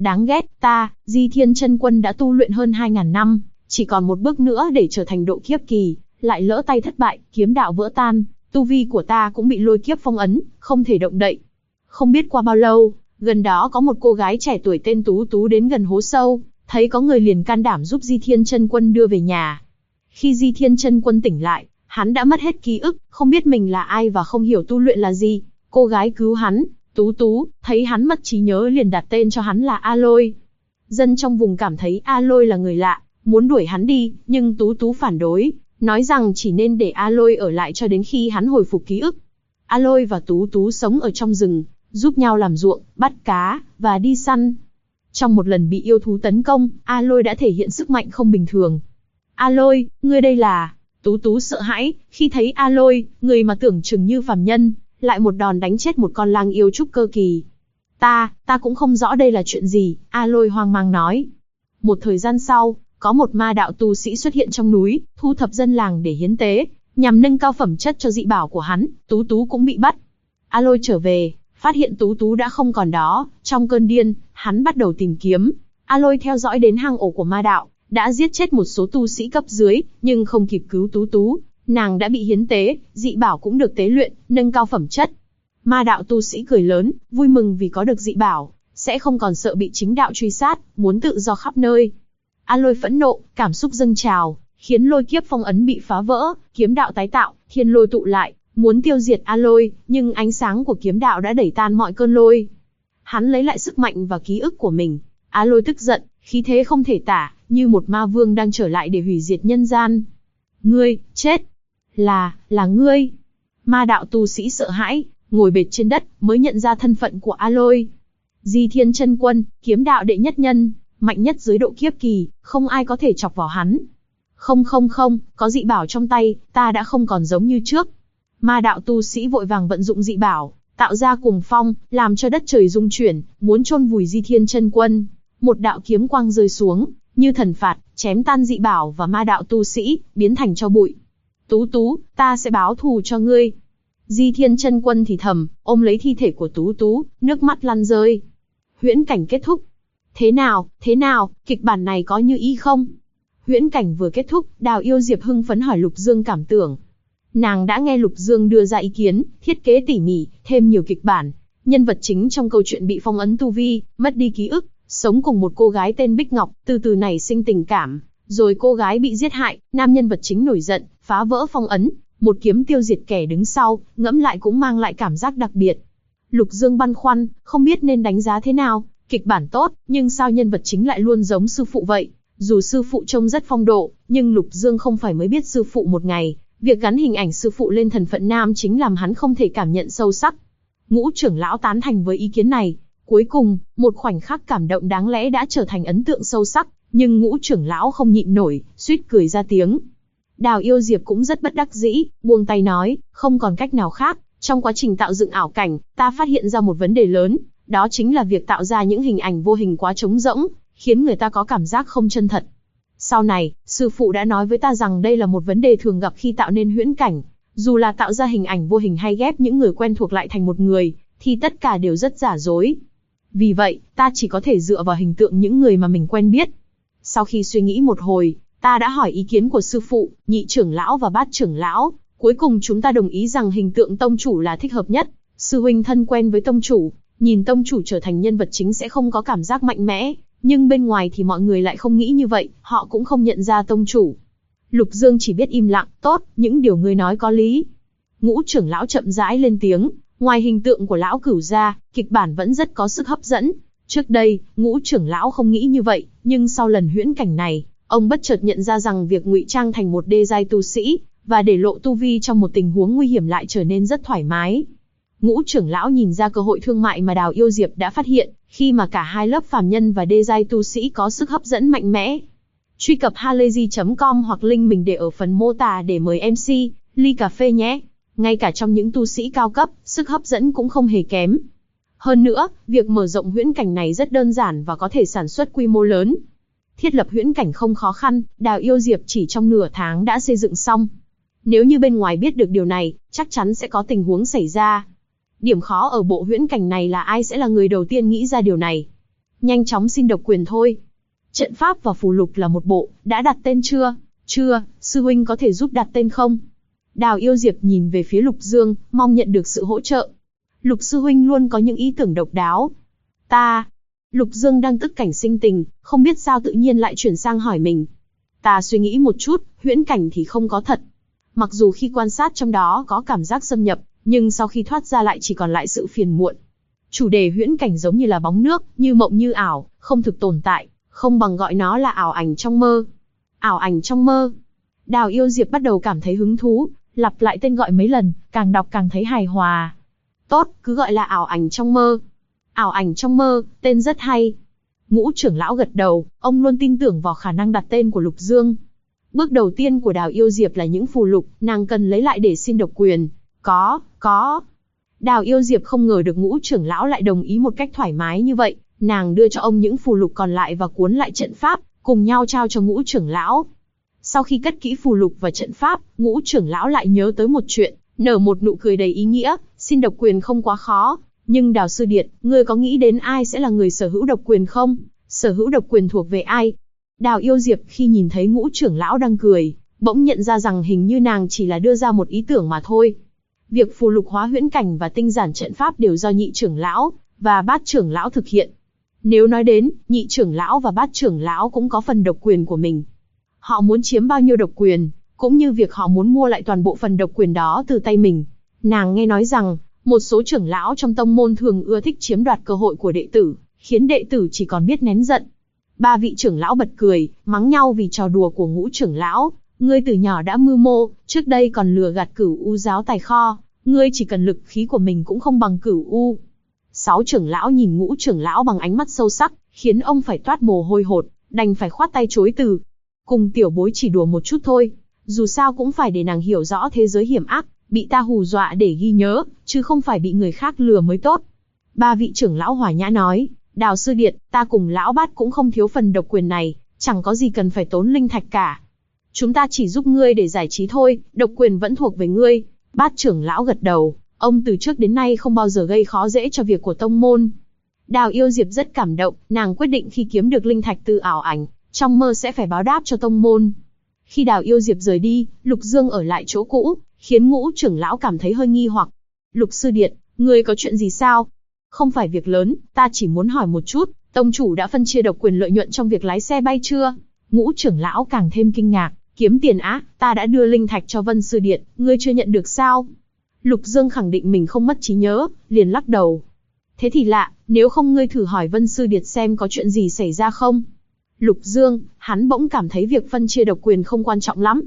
Đáng ghét, Di Thiên Chân Quân đã tu luyện hơn 2.000 năm, chỉ còn một bước nữa để trở thành độ kiếp kỳ, lại lỡ tay thất bại, kiếm đạo vỡ tan, tu vi của ta cũng bị lôi kiếp phong ấn, không thể động đậy. Không biết qua bao lâu, gần đó có một cô gái trẻ tuổi tên Tú Tú đến gần hố sâu, thấy có người liền can đảm giúp Di Thiên Chân Quân đưa về nhà. Khi Di Thiên Chân Quân tỉnh lại, hắn đã mất hết ký ức, không biết mình là ai và không hiểu tu luyện là gì. Cô gái cứu hắn, Tú Tú, thấy hắn mất trí nhớ liền đặt tên cho hắn là A Lôi. Dân trong vùng cảm thấy A Lôi là người lạ, muốn đuổi hắn đi, nhưng Tú Tú phản đối, nói rằng chỉ nên để A Lôi ở lại cho đến khi hắn hồi phục ký ức. A Lôi và Tú Tú sống ở trong rừng, giúp nhau làm ruộng, bắt cá, và đi săn. Trong một lần bị yêu thú tấn công, A Lôi đã thể hiện sức mạnh không bình thường. A Lôi, ngươi đây là... Tú Tú sợ hãi, khi thấy A Lôi, người mà tưởng chừng như phàm nhân, lại một đòn đánh chết một con lang yêu trúc cơ kỳ. Ta cũng không rõ đây là chuyện gì, A Lôi hoang mang nói. Một thời gian sau, có một ma đạo tu sĩ xuất hiện trong núi, thu thập dân làng để hiến tế, nhằm nâng cao phẩm chất cho dị bảo của hắn, Tú Tú cũng bị bắt. A Lôi trở về, phát hiện Tú Tú đã không còn đó, trong cơn điên, hắn bắt đầu tìm kiếm. A Lôi theo dõi đến hang ổ của ma đạo, đã giết chết một số tu sĩ cấp dưới, nhưng không kịp cứu Tú Tú, nàng đã bị hiến tế, dị bảo cũng được tế luyện, nâng cao phẩm chất. Ma đạo tu sĩ cười lớn, vui mừng vì có được dị bảo, sẽ không còn sợ bị chính đạo truy sát, muốn tự do khắp nơi. A Lôi phẫn nộ, cảm xúc dâng trào, khiến lôi kiếp phong ấn bị phá vỡ, kiếm đạo tái tạo, thiên lôi tụ lại, muốn tiêu diệt A Lôi, nhưng ánh sáng của kiếm đạo đã đẩy tan mọi cơn lôi. Hắn lấy lại sức mạnh và ký ức của mình. A Lôi tức giận, khí thế không thể tả, như một ma vương đang trở lại để hủy diệt nhân gian. Ngươi, chết! Là ngươi! Ma đạo tu sĩ sợ hãi, ngồi bệt trên đất, mới nhận ra thân phận của A Lôi. Di Thiên Chân Quân, kiếm đạo đệ nhất nhân, mạnh nhất dưới độ kiếp kỳ, không ai có thể chọc vào hắn. Không, có dị bảo trong tay, ta đã không còn giống như trước. Ma đạo tu sĩ vội vàng vận dụng dị bảo, tạo ra cuồng phong, làm cho đất trời rung chuyển, muốn chôn vùi Di Thiên Chân Quân. Một đạo kiếm quang rơi xuống, như thần phạt, chém tan dị bảo và ma đạo tu sĩ, biến thành tro bụi. Tú Tú, ta sẽ báo thù cho ngươi. Di Thiên Chân Quân thì thầm, ôm lấy thi thể của Tú Tú, nước mắt lăn rơi. Huyễn cảnh kết thúc. Thế nào, kịch bản này có như ý không? Huyễn cảnh vừa kết thúc, Đào Yêu Diệp hưng phấn hỏi Lục Dương cảm tưởng. Nàng đã nghe Lục Dương đưa ra ý kiến, thiết kế tỉ mỉ, thêm nhiều kịch bản. Nhân vật chính trong câu chuyện bị phong ấn tu vi, mất đi ký ức, sống cùng một cô gái tên Bích Ngọc, từ từ nảy sinh tình cảm. Rồi cô gái bị giết hại, nam nhân vật chính nổi giận, phá vỡ phong ấn, một kiếm tiêu diệt kẻ đứng sau, ngẫm lại cũng mang lại cảm giác đặc biệt. Lục Dương băn khoăn, không biết nên đánh giá thế nào. Kịch bản tốt, nhưng sao nhân vật chính lại luôn giống sư phụ vậy? Dù sư phụ trông rất phong độ, nhưng Lục Dương không phải mới biết sư phụ một ngày. Việc gắn hình ảnh sư phụ lên thần phận nam chính làm hắn không thể cảm nhận sâu sắc. Ngũ trưởng lão tán thành với ý kiến này. Cuối cùng, một khoảnh khắc cảm động đáng lẽ đã trở thành ấn tượng sâu sắc, nhưng Ngũ trưởng lão không nhịn nổi, suýt cười ra tiếng. Đào Yêu Diệp cũng rất bất đắc dĩ, buông tay nói, không còn cách nào khác. Trong quá trình tạo dựng ảo cảnh, ta phát hiện ra một vấn đề lớn, đó chính là việc tạo ra những hình ảnh vô hình quá trống rỗng, khiến người ta có cảm giác không chân thật. Sau này, sư phụ đã nói với ta rằng đây là một vấn đề thường gặp khi tạo nên huyễn cảnh. Dù là tạo ra hình ảnh vô hình hay ghép những người quen thuộc lại thành một người, thì tất cả đều rất giả dối. Vì vậy, ta chỉ có thể dựa vào hình tượng những người mà mình quen biết. Sau khi suy nghĩ một hồi, ta đã hỏi ý kiến của sư phụ, nhị trưởng lão và bát trưởng lão. Cuối cùng chúng ta đồng ý rằng hình tượng tông chủ là thích hợp nhất. Sư huynh thân quen với tông chủ, nhìn tông chủ trở thành nhân vật chính sẽ không có cảm giác mạnh mẽ. Nhưng bên ngoài thì mọi người lại không nghĩ như vậy, họ cũng không nhận ra tông chủ. Lục Dương chỉ biết im lặng, tốt, những điều ngươi nói có lý. Ngũ trưởng lão chậm rãi lên tiếng, ngoài hình tượng của lão cửu ra, kịch bản vẫn rất có sức hấp dẫn. Trước đây, Ngũ trưởng lão không nghĩ như vậy, nhưng sau lần huyễn cảnh này, ông bất chợt nhận ra rằng việc ngụy trang thành một đê giai tu sĩ, và để lộ tu vi trong một tình huống nguy hiểm lại trở nên rất thoải mái. Ngũ trưởng lão nhìn ra cơ hội thương mại mà Đào Yêu Diệp đã phát hiện, khi mà cả hai lớp phàm nhân và đê giai tu sĩ có sức hấp dẫn mạnh mẽ. Truy cập halayzi.com hoặc link mình để ở phần mô tả để mời MC, ly cà phê nhé. Ngay cả trong những tu sĩ cao cấp, sức hấp dẫn cũng không hề kém. Hơn nữa, việc mở rộng huyễn cảnh này rất đơn giản và có thể sản xuất quy mô lớn. Thiết lập huyễn cảnh không khó khăn, Đào Yêu Diệp chỉ trong nửa tháng đã xây dựng xong. Nếu như bên ngoài biết được điều này, chắc chắn sẽ có tình huống xảy ra. Điểm khó ở bộ huyễn cảnh này là ai sẽ là người đầu tiên nghĩ ra điều này. Nhanh chóng xin độc quyền thôi. Trận pháp và phù lục là một bộ, đã đặt tên chưa? Chưa, sư huynh có thể giúp đặt tên không? Đào Yêu Diệp nhìn về phía Lục Dương, mong nhận được sự hỗ trợ. Lục sư huynh luôn có những ý tưởng độc đáo. Lục Dương đang tức cảnh sinh tình, không biết sao tự nhiên lại chuyển sang hỏi mình. Ta suy nghĩ một chút, huyễn cảnh thì không có thật. Mặc dù khi quan sát trong đó có cảm giác xâm nhập, nhưng sau khi thoát ra lại chỉ còn lại sự phiền muộn. Chủ đề huyễn cảnh giống như là bóng nước, như mộng như ảo, không thực tồn tại, không bằng gọi nó là ảo ảnh trong mơ. Ảo ảnh trong mơ. Đào Yêu Diệp bắt đầu cảm thấy hứng thú, lặp lại tên gọi mấy lần, càng đọc càng thấy hài hòa. Tốt, cứ gọi là ảo ảnh trong mơ. Ảo ảnh trong mơ, tên rất hay. Ngũ trưởng lão gật đầu, ông luôn tin tưởng vào khả năng đặt tên của Lục Dương. Bước đầu tiên của Đào Yêu Diệp là những phù lục, nàng cần lấy lại để xin độc quyền. Có. Đào Yêu Diệp không ngờ được ngũ trưởng lão lại đồng ý một cách thoải mái như vậy. Nàng đưa cho ông những phù lục còn lại và cuốn lại trận pháp, cùng nhau trao cho ngũ trưởng lão. Sau khi cất kỹ phù lục và trận pháp, ngũ trưởng lão lại nhớ tới một chuyện, nở một nụ cười đầy ý nghĩa, xin độc quyền không quá khó. Nhưng Đào sư điệt, ngươi có nghĩ đến ai sẽ là người sở hữu độc quyền không? Sở hữu độc quyền thuộc về ai? Đào Yêu Diệp khi nhìn thấy ngũ trưởng lão đang cười, bỗng nhận ra rằng hình như nàng chỉ là đưa ra một ý tưởng mà thôi. Việc phù lục hóa huyễn cảnh và tinh giản trận pháp đều do nhị trưởng lão và bát trưởng lão thực hiện. Nếu nói đến, nhị trưởng lão và bát trưởng lão cũng có phần độc quyền của mình. Họ muốn chiếm bao nhiêu độc quyền, cũng như việc họ muốn mua lại toàn bộ phần độc quyền đó từ tay mình. Nàng nghe nói rằng, một số trưởng lão trong tông môn thường ưa thích chiếm đoạt cơ hội của đệ tử, khiến đệ tử chỉ còn biết nén giận. Ba vị trưởng lão bật cười, mắng nhau vì trò đùa của ngũ trưởng lão. Ngươi từ nhỏ đã mưu mô, trước đây còn lừa gạt Cửu U giáo tài kho, ngươi chỉ cần lực khí của mình cũng không bằng Cửu U. Sáu trưởng lão nhìn ngũ trưởng lão bằng ánh mắt sâu sắc, khiến ông phải toát mồ hôi hột, đành phải khoát tay chối từ. Cùng tiểu bối chỉ đùa một chút thôi, dù sao cũng phải để nàng hiểu rõ thế giới hiểm ác, bị ta hù dọa để ghi nhớ, chứ không phải bị người khác lừa mới tốt. Ba vị trưởng lão hòa nhã nói, Đào sư điệt, ta cùng lão bát cũng không thiếu phần độc quyền này, chẳng có gì cần phải tốn linh thạch cả. Chúng ta chỉ giúp ngươi để giải trí thôi, độc quyền vẫn thuộc về ngươi. Bát trưởng lão gật đầu, ông từ trước đến nay không bao giờ gây khó dễ cho việc của tông môn. Đào Yêu Diệp rất cảm động, nàng quyết định khi kiếm được linh thạch từ ảo ảnh, trong mơ sẽ phải báo đáp cho tông môn. Khi Đào Yêu Diệp rời đi, Lục Dương ở lại chỗ cũ, khiến ngũ trưởng lão cảm thấy hơi nghi hoặc. Lục sư điệt, ngươi có chuyện gì sao? Không phải việc lớn, ta chỉ muốn hỏi một chút, tông chủ đã phân chia độc quyền lợi nhuận trong việc lái xe bay chưa? Ngũ trưởng lão càng thêm kinh ngạc, kiếm tiền á, ta đã đưa linh thạch cho Vân sư điệt, ngươi chưa nhận được sao? Lục Dương khẳng định mình không mất trí nhớ, liền lắc đầu. Thế thì lạ, nếu không ngươi thử hỏi Vân sư điệt xem có chuyện gì xảy ra không? Lục Dương, hắn bỗng cảm thấy việc phân chia độc quyền không quan trọng lắm.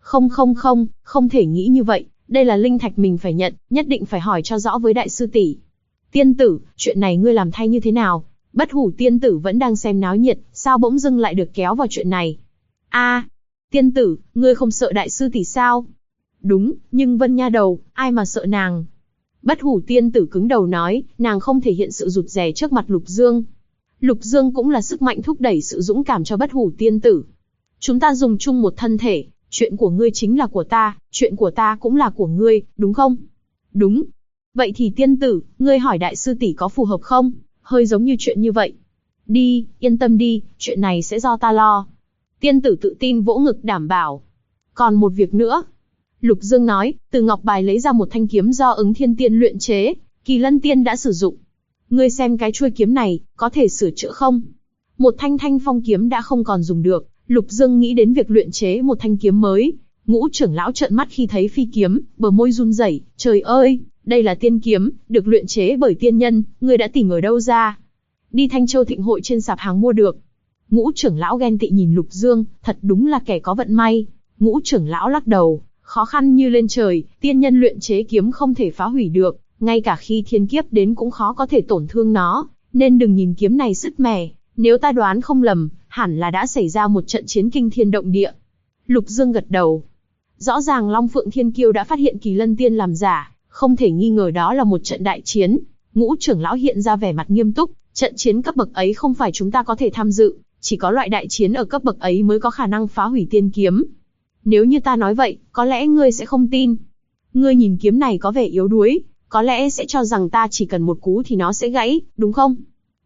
Không thể nghĩ như vậy, đây là linh thạch mình phải nhận, nhất định phải hỏi cho rõ với đại sư tỷ. Tiên tử, chuyện này ngươi làm thay như thế nào? Bất Hủ tiên tử vẫn đang xem náo nhiệt, sao bỗng dưng lại được kéo vào chuyện này? Tiên tử, ngươi không sợ đại sư tỷ sao? Đúng, nhưng Vân nha đầu, ai mà sợ nàng? Bất Hủ tiên tử cứng đầu nói, nàng không thể hiện sự rụt rè trước mặt Lục Dương. Lục Dương cũng là sức mạnh thúc đẩy sự dũng cảm cho Bất Hủ tiên tử. Chúng ta dùng chung một thân thể, chuyện của ngươi chính là của ta, chuyện của ta cũng là của ngươi, đúng không? Đúng. Vậy thì tiên tử, ngươi hỏi đại sư tỷ có phù hợp không? Hơi giống như chuyện như vậy. Đi, yên tâm đi, chuyện này sẽ do ta lo. Tiên tử tự tin vỗ ngực đảm bảo. Còn một việc nữa. Lục Dương nói, từ ngọc bài lấy ra một thanh kiếm do Ứng Thiên Tiên luyện chế, Kỳ Lân Tiên đã sử dụng. Ngươi xem cái chuôi kiếm này, có thể sửa chữa không? Một thanh phong kiếm đã không còn dùng được, Lục Dương nghĩ đến việc luyện chế một thanh kiếm mới. Ngũ trưởng lão trợn mắt khi thấy phi kiếm, bờ môi run rẩy, trời ơi, đây là tiên kiếm, được luyện chế bởi tiên nhân, ngươi đã tìm ở đâu ra? Đi Thanh Châu Thịnh hội trên sạp hàng mua được. Ngũ trưởng lão ghen tị nhìn Lục Dương, thật đúng là kẻ có vận may. Ngũ trưởng lão lắc đầu, khó khăn như lên trời, tiên nhân luyện chế kiếm không thể phá hủy được, ngay cả khi thiên kiếp đến cũng khó có thể tổn thương nó, nên đừng nhìn kiếm này sứt mẻ, nếu ta đoán không lầm, hẳn là đã xảy ra một trận chiến kinh thiên động địa. Lục Dương gật đầu. Rõ ràng Long Phượng Thiên Kiêu đã phát hiện Kỳ Lân Tiên làm giả, không thể nghi ngờ đó là một trận đại chiến. Ngũ trưởng lão hiện ra vẻ mặt nghiêm túc, trận chiến cấp bậc ấy không phải chúng ta có thể tham dự, chỉ có loại đại chiến ở cấp bậc ấy mới có khả năng phá hủy tiên kiếm. Nếu như ta nói vậy, có lẽ ngươi sẽ không tin. Ngươi nhìn kiếm này có vẻ yếu đuối, có lẽ sẽ cho rằng ta chỉ cần một cú thì nó sẽ gãy, đúng không?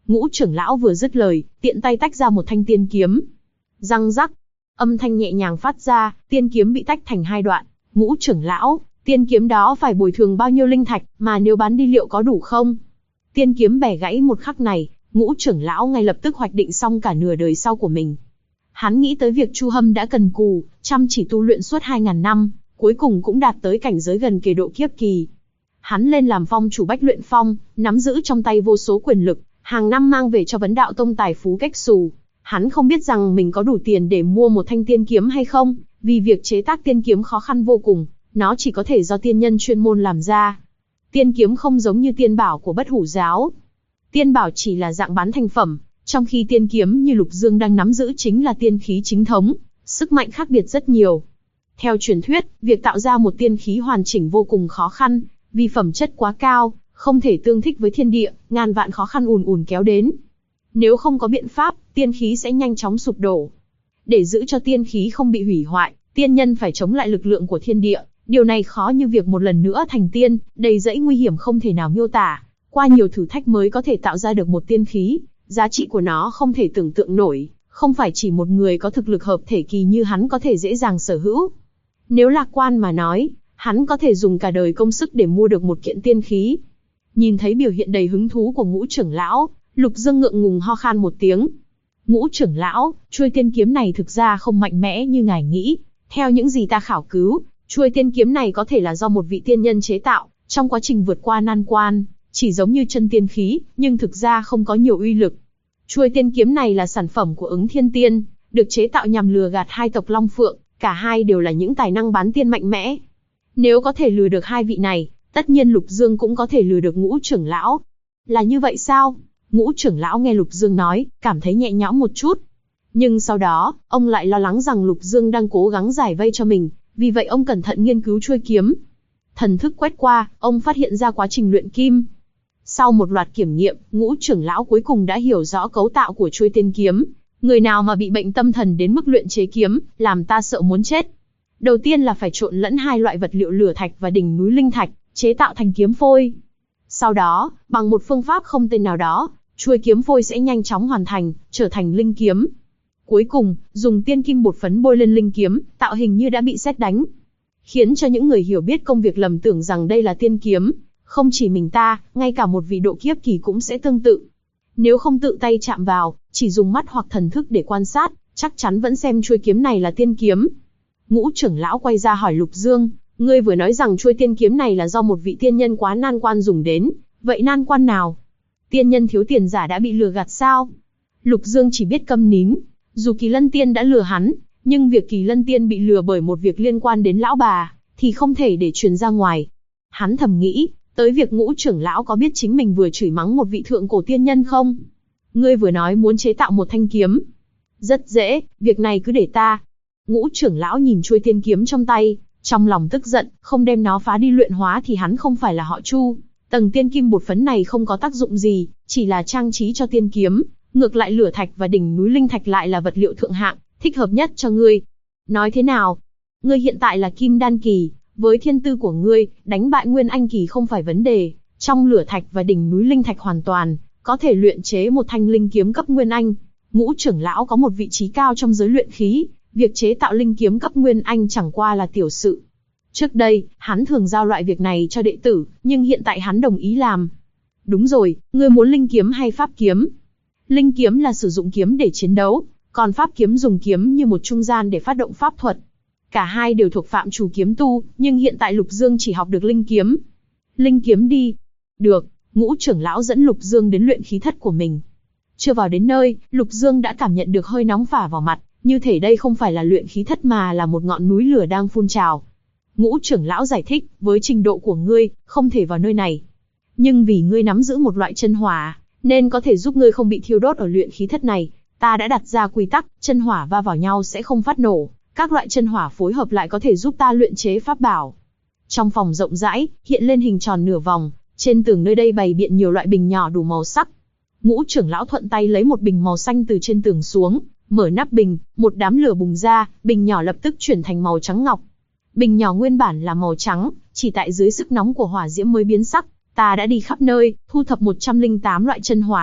Ngũ trưởng lão vừa dứt lời, tiện tay tách ra một thanh tiên kiếm. Răng rắc, âm thanh nhẹ nhàng phát ra, tiên kiếm bị tách thành hai đoạn. Ngũ trưởng lão, tiên kiếm đó phải bồi thường bao nhiêu linh thạch, mà nếu bán đi liệu có đủ không? Tiên kiếm bẻ gãy một khắc này, Ngũ trưởng lão ngay lập tức hoạch định xong cả nửa đời sau của mình. Hắn nghĩ tới việc Chu Hâm đã cần cù, chăm chỉ tu luyện suốt 2000 năm, cuối cùng cũng đạt tới cảnh giới gần kề độ kiếp kỳ. Hắn lên làm phong chủ Bách Luyện Phong, nắm giữ trong tay vô số quyền lực, hàng năm mang về cho Vấn Đạo Tông tài phú cách xù. Hắn không biết rằng mình có đủ tiền để mua một thanh tiên kiếm hay không, vì việc chế tác tiên kiếm khó khăn vô cùng, nó chỉ có thể do tiên nhân chuyên môn làm ra. Tiên kiếm không giống như tiên bảo của Bất Hủ giáo. Tiên bảo chỉ là dạng bán thành phẩm, trong khi tiên kiếm như Lục Dương đang nắm giữ chính là tiên khí chính thống, sức mạnh khác biệt rất nhiều. Theo truyền thuyết, việc tạo ra một tiên khí hoàn chỉnh vô cùng khó khăn, vì phẩm chất quá cao, không thể tương thích với thiên địa, ngàn vạn khó khăn ùn ùn kéo đến. Nếu không có biện pháp, tiên khí sẽ nhanh chóng sụp đổ. Để giữ cho tiên khí không bị hủy hoại, tiên nhân phải chống lại lực lượng của thiên địa. Điều này khó như việc một lần nữa thành tiên, đầy dẫy nguy hiểm không thể nào miêu tả. Qua nhiều thử thách mới có thể tạo ra được một tiên khí, giá trị của nó không thể tưởng tượng nổi, không phải chỉ một người có thực lực hợp thể kỳ như hắn có thể dễ dàng sở hữu. Nếu lạc quan mà nói, hắn có thể dùng cả đời công sức để mua được một kiện tiên khí. Nhìn thấy biểu hiện đầy hứng thú của Ngũ trưởng lão, Lục Dương ngượng ngùng ho khan một tiếng. Ngũ trưởng lão, chuôi tiên kiếm này thực ra không mạnh mẽ như ngài nghĩ. Theo những gì ta khảo cứu, chuôi tiên kiếm này có thể là do một vị tiên nhân chế tạo, trong quá trình vượt qua nan quan, chỉ giống như chân tiên khí, nhưng thực ra không có nhiều uy lực. Chuôi tiên kiếm này là sản phẩm của Ứng Thiên Tiên, được chế tạo nhằm lừa gạt hai tộc Long Phượng, cả hai đều là những tài năng bán tiên mạnh mẽ. Nếu có thể lừa được hai vị này, tất nhiên Lục Dương cũng có thể lừa được Ngũ trưởng lão. Là như vậy sao? Ngũ trưởng lão nghe Lục Dương nói, cảm thấy nhẹ nhõm một chút. Nhưng sau đó, ông lại lo lắng rằng Lục Dương đang cố gắng giải vây cho mình, vì vậy ông cẩn thận nghiên cứu chuôi kiếm. Thần thức quét qua, ông phát hiện ra quá trình luyện kim. Sau một loạt kiểm nghiệm, Ngũ trưởng lão cuối cùng đã hiểu rõ cấu tạo của chuôi tiên kiếm. Người nào mà bị bệnh tâm thần đến mức luyện chế kiếm, làm ta sợ muốn chết. Đầu tiên là phải trộn lẫn hai loại vật liệu lửa thạch và đỉnh núi linh thạch, chế tạo thành kiếm phôi. Sau đó, bằng một phương pháp không tên nào đó, chuôi kiếm phôi sẽ nhanh chóng hoàn thành, trở thành linh kiếm. Cuối cùng, dùng tiên kim bột phấn bôi lên linh kiếm, tạo hình như đã bị sét đánh. Khiến cho những người hiểu biết công việc lầm tưởng rằng đây là tiên kiếm. Không chỉ mình ta, ngay cả một vị độ kiếp kỳ cũng sẽ tương tự. Nếu không tự tay chạm vào, chỉ dùng mắt hoặc thần thức để quan sát, chắc chắn vẫn xem chuôi kiếm này là tiên kiếm. Ngũ trưởng lão quay ra hỏi Lục Dương, ngươi vừa nói rằng chuôi tiên kiếm này là do một vị tiên nhân quá nan quan dùng đến, vậy nan quan nào? Tiên nhân thiếu tiền giả đã bị lừa gạt sao? Lục Dương chỉ biết câm nín, dù Kỳ Lân Tiên đã lừa hắn, nhưng việc Kỳ Lân Tiên bị lừa bởi một việc liên quan đến lão bà, thì không thể để truyền ra ngoài. Hắn thầm nghĩ, tới việc Ngũ trưởng lão có biết chính mình vừa chửi mắng một vị thượng cổ tiên nhân không? Ngươi vừa nói muốn chế tạo một thanh kiếm. Rất dễ, việc này cứ để ta. Ngũ trưởng lão nhìn chuôi tiên kiếm trong tay, trong lòng tức giận, không đem nó phá đi luyện hóa thì hắn không phải là họ Chu. Tầng tiên kim bột phấn này không có tác dụng gì, chỉ là trang trí cho tiên kiếm. Ngược lại lửa thạch và đỉnh núi linh thạch lại là vật liệu thượng hạng, thích hợp nhất cho ngươi. Nói thế nào? Ngươi hiện tại là kim đan kỳ, với thiên tư của ngươi, đánh bại Nguyên Anh kỳ không phải vấn đề. Trong lửa thạch và đỉnh núi linh thạch hoàn toàn có thể luyện chế một thanh linh kiếm cấp Nguyên Anh. Ngũ trưởng lão có một vị trí cao trong giới luyện khí, việc chế tạo linh kiếm cấp Nguyên Anh chẳng qua là tiểu sự. Trước đây, hắn thường giao loại việc này cho đệ tử, nhưng hiện tại hắn đồng ý làm. Đúng rồi, ngươi muốn linh kiếm hay pháp kiếm? Linh kiếm là sử dụng kiếm để chiến đấu, còn pháp kiếm dùng kiếm như một trung gian để phát động pháp thuật. Cả hai đều thuộc phạm trù kiếm tu, nhưng hiện tại Lục Dương chỉ học được linh kiếm. Linh kiếm đi. Được, Ngũ trưởng lão dẫn Lục Dương đến luyện khí thất của mình. Chưa vào đến nơi, Lục Dương đã cảm nhận được hơi nóng phả vào mặt, như thể đây không phải là luyện khí thất mà là một ngọn núi lửa đang phun trào. Ngũ trưởng lão giải thích, với trình độ của ngươi, không thể vào nơi này. Nhưng vì ngươi nắm giữ một loại chân hỏa, nên có thể giúp ngươi không bị thiêu đốt ở luyện khí thất này. Ta đã đặt ra quy tắc, chân hỏa va vào nhau sẽ không phát nổ. Các loại chân hỏa phối hợp lại có thể giúp ta luyện chế pháp bảo. Trong phòng rộng rãi, hiện lên hình tròn nửa vòng, trên tường nơi đây bày biện nhiều loại bình nhỏ đủ màu sắc. Ngũ trưởng lão thuận tay lấy một bình màu xanh từ trên tường xuống, mở nắp bình, một đám lửa bùng ra, bình nhỏ lập tức chuyển thành màu trắng ngọc. Bình nhỏ nguyên bản là màu trắng, chỉ tại dưới sức nóng của hỏa diễm mới biến sắc. Ta đã đi khắp nơi, thu thập 108 loại chân hỏa,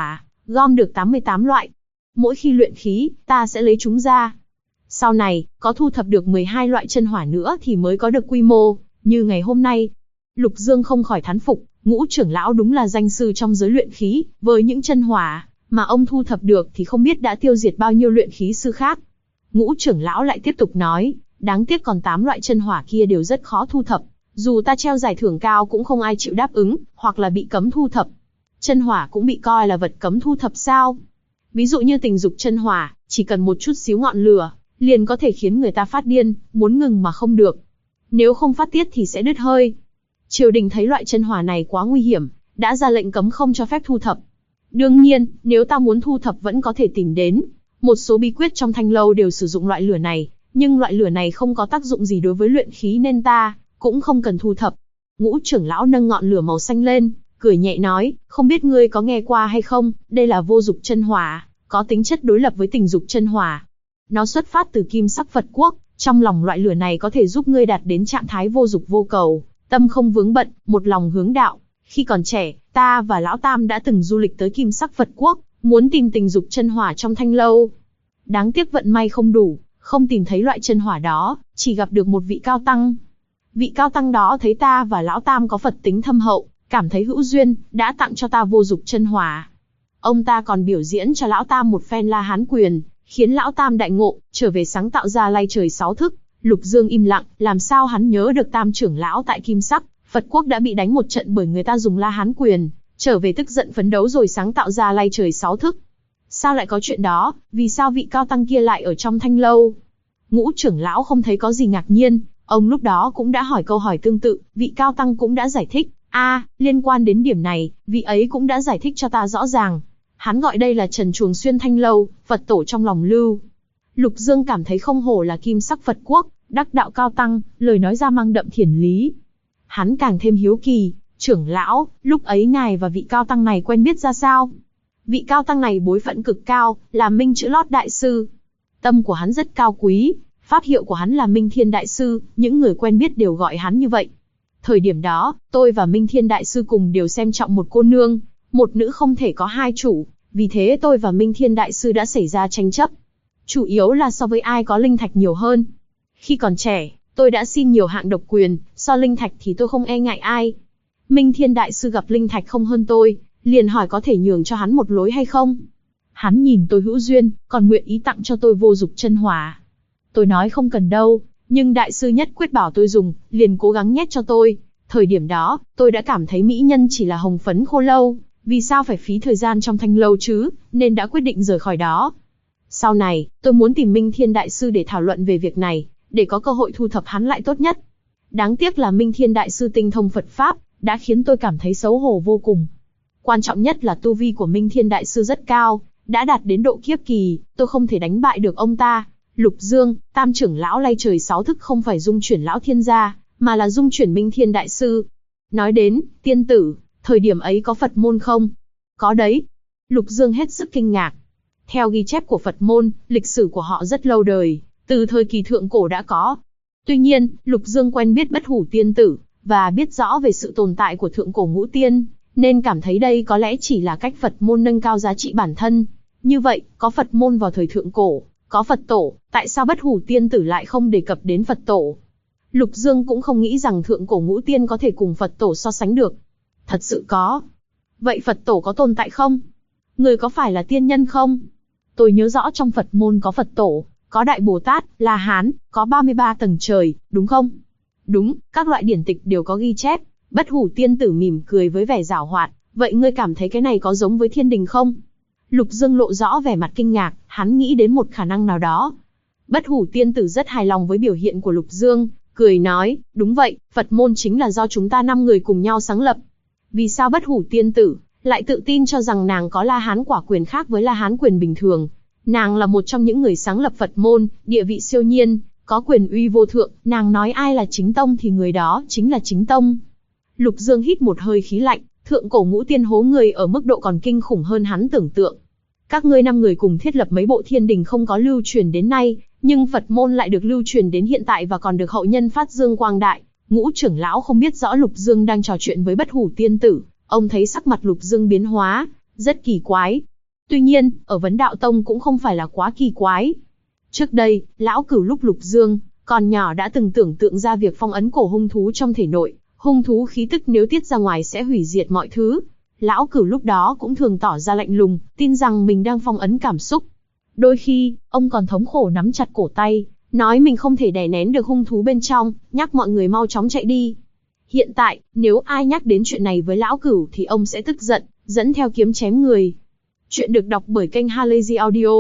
gom được 88 loại. Mỗi khi luyện khí, ta sẽ lấy chúng ra. Sau này, có thu thập được 12 loại chân hỏa nữa thì mới có được quy mô, như ngày hôm nay. Lục Dương không khỏi thán phục, Ngũ trưởng lão đúng là danh sư trong giới luyện khí, với những chân hỏa mà ông thu thập được thì không biết đã tiêu diệt bao nhiêu luyện khí sư khác. Ngũ trưởng lão lại tiếp tục nói, đáng tiếc còn 8 loại chân hỏa kia đều rất khó thu thập, dù ta treo giải thưởng cao cũng không ai chịu đáp ứng, hoặc là bị cấm thu thập. Chân hỏa cũng bị coi là vật cấm thu thập sao? Ví dụ như tình dục chân hỏa, chỉ cần một chút xíu ngọn lửa, liền có thể khiến người ta phát điên, muốn ngừng mà không được. Nếu không phát tiết thì sẽ đứt hơi. Triều đình thấy loại chân hỏa này quá nguy hiểm, đã ra lệnh cấm không cho phép thu thập. Đương nhiên, nếu ta muốn thu thập vẫn có thể tìm đến. Một số bí quyết trong thanh lâu đều sử dụng loại lửa này, nhưng loại lửa này không có tác dụng gì đối với luyện khí nên ta cũng không cần thu thập. Ngũ trưởng lão nâng ngọn lửa màu xanh lên, cười nhẹ nói, không biết ngươi có nghe qua hay không, đây là vô dục chân hỏa, có tính chất đối lập với tình dục chân hỏa. Nó xuất phát từ kim sắc Phật quốc, trong lòng loại lửa này có thể giúp ngươi đạt đến trạng thái vô dục vô cầu, tâm không vướng bận, một lòng hướng đạo. Khi còn trẻ, ta và Lão Tam đã từng du lịch tới kim sắc Phật quốc, muốn tìm tình dục chân hỏa trong thanh lâu. Đáng tiếc vận may không đủ, không tìm thấy loại chân hỏa đó, chỉ gặp được một vị cao tăng. Vị cao tăng đó thấy ta và Lão Tam có Phật tính thâm hậu, cảm thấy hữu duyên, đã tặng cho ta vô dục chân hỏa. Ông ta còn biểu diễn cho Lão Tam một phen La Hán quyền, khiến Lão Tam đại ngộ, trở về sáng tạo ra lay trời 6 thức. Lục Dương im lặng, làm sao hắn nhớ được Tam trưởng lão tại kim sắc Phật quốc đã bị đánh một trận bởi người ta dùng La Hán quyền, trở về tức giận phấn đấu rồi sáng tạo ra lay trời 6 thức. Sao lại có chuyện đó, vì sao vị cao tăng kia lại ở trong thanh lâu? Ngũ trưởng lão không thấy có gì ngạc nhiên, ông lúc đó cũng đã hỏi câu hỏi tương tự, vị cao tăng cũng đã giải thích. Liên quan đến điểm này, vị ấy cũng đã giải thích cho ta rõ ràng. Hắn gọi đây là Trần Chuồng Xuyên Thanh Lâu, Phật tổ trong lòng lưu. Lục Dương cảm thấy không hổ là kim sắc Phật quốc, đắc đạo cao tăng, lời nói ra mang đậm thiền lý. Hắn càng thêm hiếu kỳ, trưởng lão, lúc ấy ngài và vị cao tăng này quen biết ra sao? Vị cao tăng này bối phận cực cao, là Minh Chữ Lót Đại Sư. Tâm của hắn rất cao quý, pháp hiệu của hắn là Minh Thiên Đại Sư, những người quen biết đều gọi hắn như vậy. Thời điểm đó, tôi và Minh Thiên Đại Sư cùng đều xem trọng một cô nương, một nữ không thể có hai chủ, vì thế tôi và Minh Thiên Đại Sư đã xảy ra tranh chấp. Chủ yếu là so với ai có linh thạch nhiều hơn. Khi còn trẻ, tôi đã xin nhiều hạng độc quyền, so linh thạch thì tôi không e ngại ai. Minh Thiên Đại Sư gặp linh thạch không hơn tôi, liền hỏi có thể nhường cho hắn một lối hay không. Hắn nhìn tôi hữu duyên, còn nguyện ý tặng cho tôi vô dục chân hỏa. Tôi nói không cần đâu, nhưng Đại Sư nhất quyết bảo tôi dùng, liền cố gắng nhét cho tôi. Thời điểm đó, tôi đã cảm thấy mỹ nhân chỉ là hồng phấn khô lâu, vì sao phải phí thời gian trong thanh lâu chứ, nên đã quyết định rời khỏi đó. Sau này, tôi muốn tìm Minh Thiên Đại Sư để thảo luận về việc này, để có cơ hội thu thập hắn lại tốt nhất. Đáng tiếc là Minh Thiên Đại Sư tinh thông Phật Pháp, đã khiến tôi cảm thấy xấu hổ vô cùng. Quan trọng nhất là tu vi của Minh Thiên Đại Sư rất cao, đã đạt đến độ kiếp kỳ, tôi không thể đánh bại được ông ta. Lục Dương, Tam trưởng lão lay trời 6 thức không phải dung chuyển lão thiên gia, mà là dung chuyển Minh Thiên Đại Sư. Nói đến, tiên tử, thời điểm ấy có Phật môn không? Có đấy. Lục Dương hết sức kinh ngạc. Theo ghi chép của Phật môn, lịch sử của họ rất lâu đời, từ thời kỳ thượng cổ đã có. Tuy nhiên, Lục Dương quen biết Bất Hủ tiên tử, và biết rõ về sự tồn tại của thượng cổ ngũ tiên, nên cảm thấy đây có lẽ chỉ là cách Phật môn nâng cao giá trị bản thân. Như vậy, có Phật môn vào thời thượng cổ, có Phật tổ, tại sao Bất Hủ tiên tử lại không đề cập đến Phật tổ? Lục Dương cũng không nghĩ rằng thượng cổ ngũ tiên có thể cùng Phật tổ so sánh được. Thật sự có. Vậy Phật tổ có tồn tại không? Người có phải là tiên nhân không? Tôi nhớ rõ trong Phật môn có Phật tổ, có Đại Bồ Tát, La Hán, có 33 tầng trời, đúng không? Đúng, các loại điển tịch đều có ghi chép. Bất Hủ tiên tử mỉm cười với vẻ giảo hoạt. Vậy ngươi cảm thấy cái này có giống với thiên đình không? Lục Dương lộ rõ vẻ mặt kinh ngạc, hắn nghĩ đến một khả năng nào đó. Bất Hủ tiên tử rất hài lòng với biểu hiện của Lục Dương, cười nói, đúng vậy, Phật môn chính là do chúng ta 5 người cùng nhau sáng lập. Vì sao Bất Hủ tiên tử lại tự tin cho rằng nàng có La Hán quả quyền khác với La Hán quyền bình thường? Nàng là một trong những người sáng lập Phật môn, địa vị siêu nhiên, có quyền uy vô thượng, nàng nói ai là chính tông thì người đó chính là chính tông. Lục Dương hít một hơi khí lạnh, thượng cổ ngũ tiên hố người ở mức độ còn kinh khủng hơn hắn tưởng tượng. Các ngươi 5 người cùng thiết lập mấy bộ thiên đình không có lưu truyền đến nay, nhưng Phật môn lại được lưu truyền đến hiện tại và còn được hậu nhân phát dương quang đại. Ngũ trưởng lão không biết rõ Lục Dương đang trò chuyện với Bất Hủ tiên tử, ông thấy sắc mặt Lục Dương biến hóa, rất kỳ quái. Tuy nhiên, ở Vấn Đạo Tông cũng không phải là quá kỳ quái. Trước đây, lão cửu lúc Lục Dương còn nhỏ đã từng tưởng tượng ra việc phong ấn cổ hung thú trong thể nội, hung thú khí tức nếu tiết ra ngoài sẽ hủy diệt mọi thứ. Lão cửu lúc đó cũng thường tỏ ra lạnh lùng, tin rằng mình đang phong ấn cảm xúc. Đôi khi, ông còn thống khổ nắm chặt cổ tay, nói mình không thể đè nén được hung thú bên trong, nhắc mọi người mau chóng chạy đi. Hiện tại, nếu ai nhắc đến chuyện này với lão cửu thì ông sẽ tức giận, dẫn theo kiếm chém người. Chuyện được đọc bởi kênh Halazy Audio.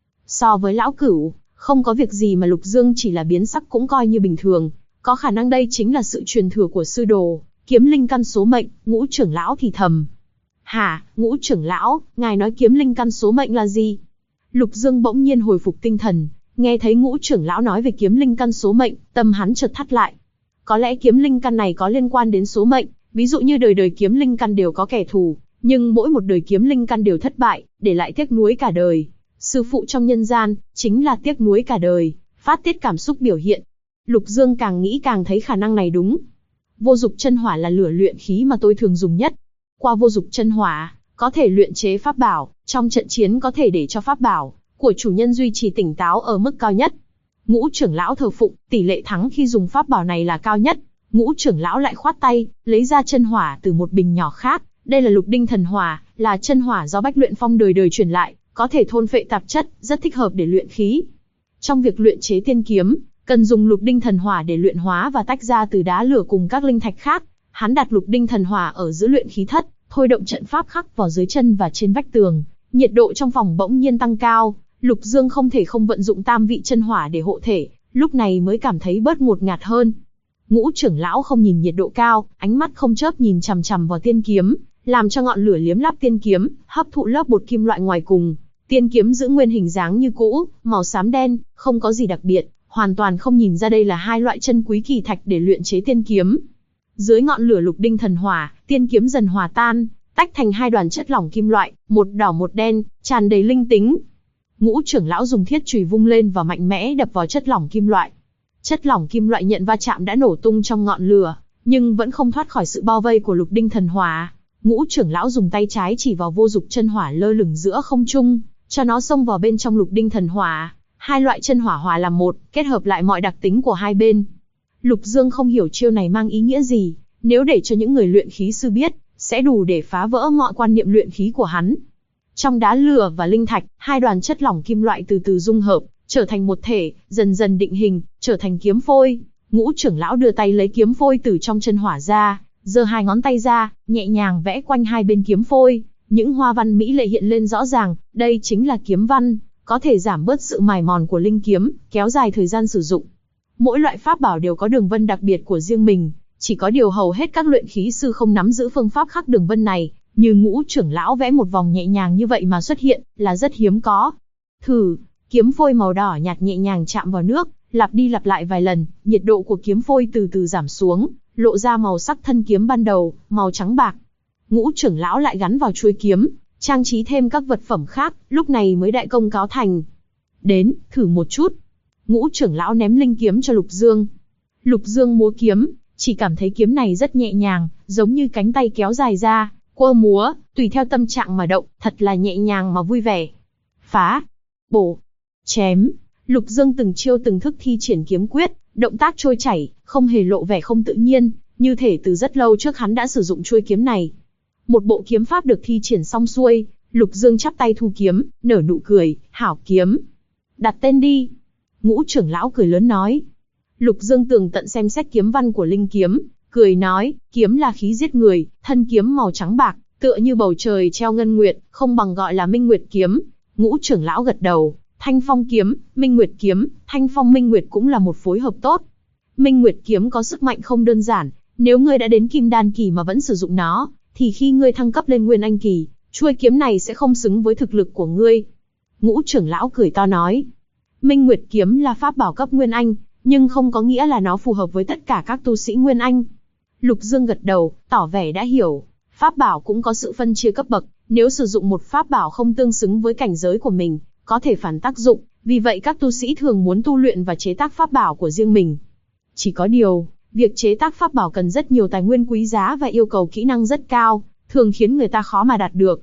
So với lão cửu, không có việc gì mà Lục Dương chỉ là biến sắc cũng coi như bình thường. Có khả năng đây chính là sự truyền thừa của sư đồ, kiếm linh căn số mệnh. Ngũ trưởng lão thì thầm. Hả, Ngũ trưởng lão, ngài nói kiếm linh căn số mệnh là gì? Lục Dương bỗng nhiên hồi phục tinh thần, nghe thấy Ngũ trưởng lão nói về kiếm linh căn số mệnh, tâm hắn chợt thắt lại. Có lẽ kiếm linh căn này có liên quan đến số mệnh, ví dụ như đời đời kiếm linh căn đều có kẻ thù, nhưng mỗi một đời kiếm linh căn đều thất bại, để lại tiếc nuối cả đời. Sư phụ trong nhân gian, chính là tiếc nuối cả đời, phát tiết cảm xúc biểu hiện. Lục Dương càng nghĩ càng thấy khả năng này đúng. Vô dụng chân hỏa là lửa luyện khí mà tôi thường dùng nhất. Qua vô dụng chân hỏa, có thể luyện chế pháp bảo, trong trận chiến có thể để cho pháp bảo của chủ nhân duy trì tỉnh táo ở mức cao nhất. Ngũ trưởng lão thờ phụng, tỷ lệ thắng khi dùng pháp bảo này là cao nhất. Ngũ trưởng lão lại khoát tay, lấy ra chân hỏa từ một bình nhỏ khác. Đây là lục đinh thần hỏa, là chân hỏa do Bách Luyện Phong đời đời truyền lại, có thể thôn phệ tạp chất, rất thích hợp để luyện khí. Trong việc luyện chế tiên kiếm, cần dùng lục đinh thần hỏa để luyện hóa và tách ra từ đá lửa cùng các linh thạch khác. Hắn đặt lục đinh thần hỏa ở giữa luyện khí thất, thôi động trận pháp khắc vào dưới chân và trên vách tường. Nhiệt độ trong phòng bỗng nhiên tăng cao, Lục Dương không thể không vận dụng tam vị chân hỏa để hộ thể, lúc này mới cảm thấy bớt ngột ngạt hơn. Ngũ trưởng lão không nhìn nhiệt độ cao, ánh mắt không chớp nhìn chằm chằm vào tiên kiếm, làm cho ngọn lửa liếm láp tiên kiếm, hấp thụ lớp bột kim loại ngoài cùng. Tiên kiếm giữ nguyên hình dáng như cũ, màu xám đen, không có gì đặc biệt, hoàn toàn không nhìn ra đây là hai loại chân quý kỳ thạch để luyện chế tiên kiếm. Dưới ngọn lửa lục đinh thần hỏa, tiên kiếm dần hòa tan, tách thành hai đoàn chất lỏng kim loại, một đỏ một đen, tràn đầy linh tính. Ngũ trưởng lão dùng thiết chùy vung lên và mạnh mẽ đập vào chất lỏng kim loại. Chất lỏng kim loại nhận va chạm đã nổ tung trong ngọn lửa, nhưng vẫn không thoát khỏi sự bao vây của lục đinh thần hỏa. Ngũ trưởng lão dùng tay trái chỉ vào vô dụng chân hỏa lơ lửng giữa không trung, cho nó xông vào bên trong lục đinh thần hỏa. Hai loại chân hỏa hòa làm một, kết hợp lại mọi đặc tính của hai bên. Lục Dương không hiểu chiêu này mang ý nghĩa gì, nếu để cho những người luyện khí sư biết, sẽ đủ để phá vỡ mọi quan niệm luyện khí của hắn. Trong đá lửa và linh thạch, hai đoàn chất lỏng kim loại từ từ dung hợp, trở thành một thể, dần dần định hình, trở thành kiếm phôi. Ngũ trưởng lão đưa tay lấy kiếm phôi từ trong chân hỏa ra, giơ hai ngón tay ra, nhẹ nhàng vẽ quanh hai bên kiếm phôi. Những hoa văn mỹ lệ hiện lên rõ ràng, đây chính là kiếm văn, có thể giảm bớt sự mài mòn của linh kiếm, kéo dài thời gian sử dụng. Mỗi loại pháp bảo đều có đường vân đặc biệt của riêng mình, chỉ có điều hầu hết các luyện khí sư không nắm giữ phương pháp khắc đường vân này, như Ngũ trưởng lão vẽ một vòng nhẹ nhàng như vậy mà xuất hiện, là rất hiếm có. Thử, kiếm phôi màu đỏ nhạt nhẹ nhàng chạm vào nước, lặp đi lặp lại vài lần, nhiệt độ của kiếm phôi từ từ giảm xuống, lộ ra màu sắc thân kiếm ban đầu, màu trắng bạc. Ngũ trưởng lão lại gắn vào chuôi kiếm, trang trí thêm các vật phẩm khác, lúc này mới đại công cáo thành. Đến, thử một chút. Ngũ trưởng lão ném linh kiếm cho Lục Dương. Lục Dương múa kiếm, chỉ cảm thấy kiếm này rất nhẹ nhàng, giống như cánh tay kéo dài ra, quơ múa, tùy theo tâm trạng mà động, thật là nhẹ nhàng mà vui vẻ. Phá, bổ, chém. Lục Dương từng chiêu từng thức thi triển kiếm quyết, động tác trôi chảy, không hề lộ vẻ không tự nhiên, như thể từ rất lâu trước hắn đã sử dụng chuôi kiếm này. Một bộ kiếm pháp được thi triển xong xuôi, Lục Dương chắp tay thu kiếm, nở nụ cười, hảo kiếm. Đặt tên đi. Ngũ trưởng lão cười lớn nói. Lục Dương tường tận xem xét kiếm văn của linh kiếm, cười nói, kiếm là khí giết người, thân kiếm màu trắng bạc, tựa như bầu trời treo ngân nguyệt, không bằng gọi là Minh Nguyệt kiếm. Ngũ trưởng lão gật đầu, Thanh Phong kiếm, Minh Nguyệt kiếm, Thanh Phong Minh Nguyệt cũng là một phối hợp tốt. Minh Nguyệt kiếm có sức mạnh không đơn giản, nếu ngươi đã đến Kim Đan kỳ mà vẫn sử dụng nó, thì khi ngươi thăng cấp lên Nguyên Anh kỳ, chuôi kiếm này sẽ không xứng với thực lực của ngươi. Ngũ trưởng lão cười to nói, Minh Nguyệt kiếm là pháp bảo cấp Nguyên Anh, nhưng không có nghĩa là nó phù hợp với tất cả các tu sĩ Nguyên Anh. Lục Dương gật đầu, tỏ vẻ đã hiểu. Pháp bảo cũng có sự phân chia cấp bậc, nếu sử dụng một pháp bảo không tương xứng với cảnh giới của mình, có thể phản tác dụng, vì vậy các tu sĩ thường muốn tu luyện và chế tác pháp bảo của riêng mình. Chỉ có điều, việc chế tác pháp bảo cần rất nhiều tài nguyên quý giá và yêu cầu kỹ năng rất cao, thường khiến người ta khó mà đạt được.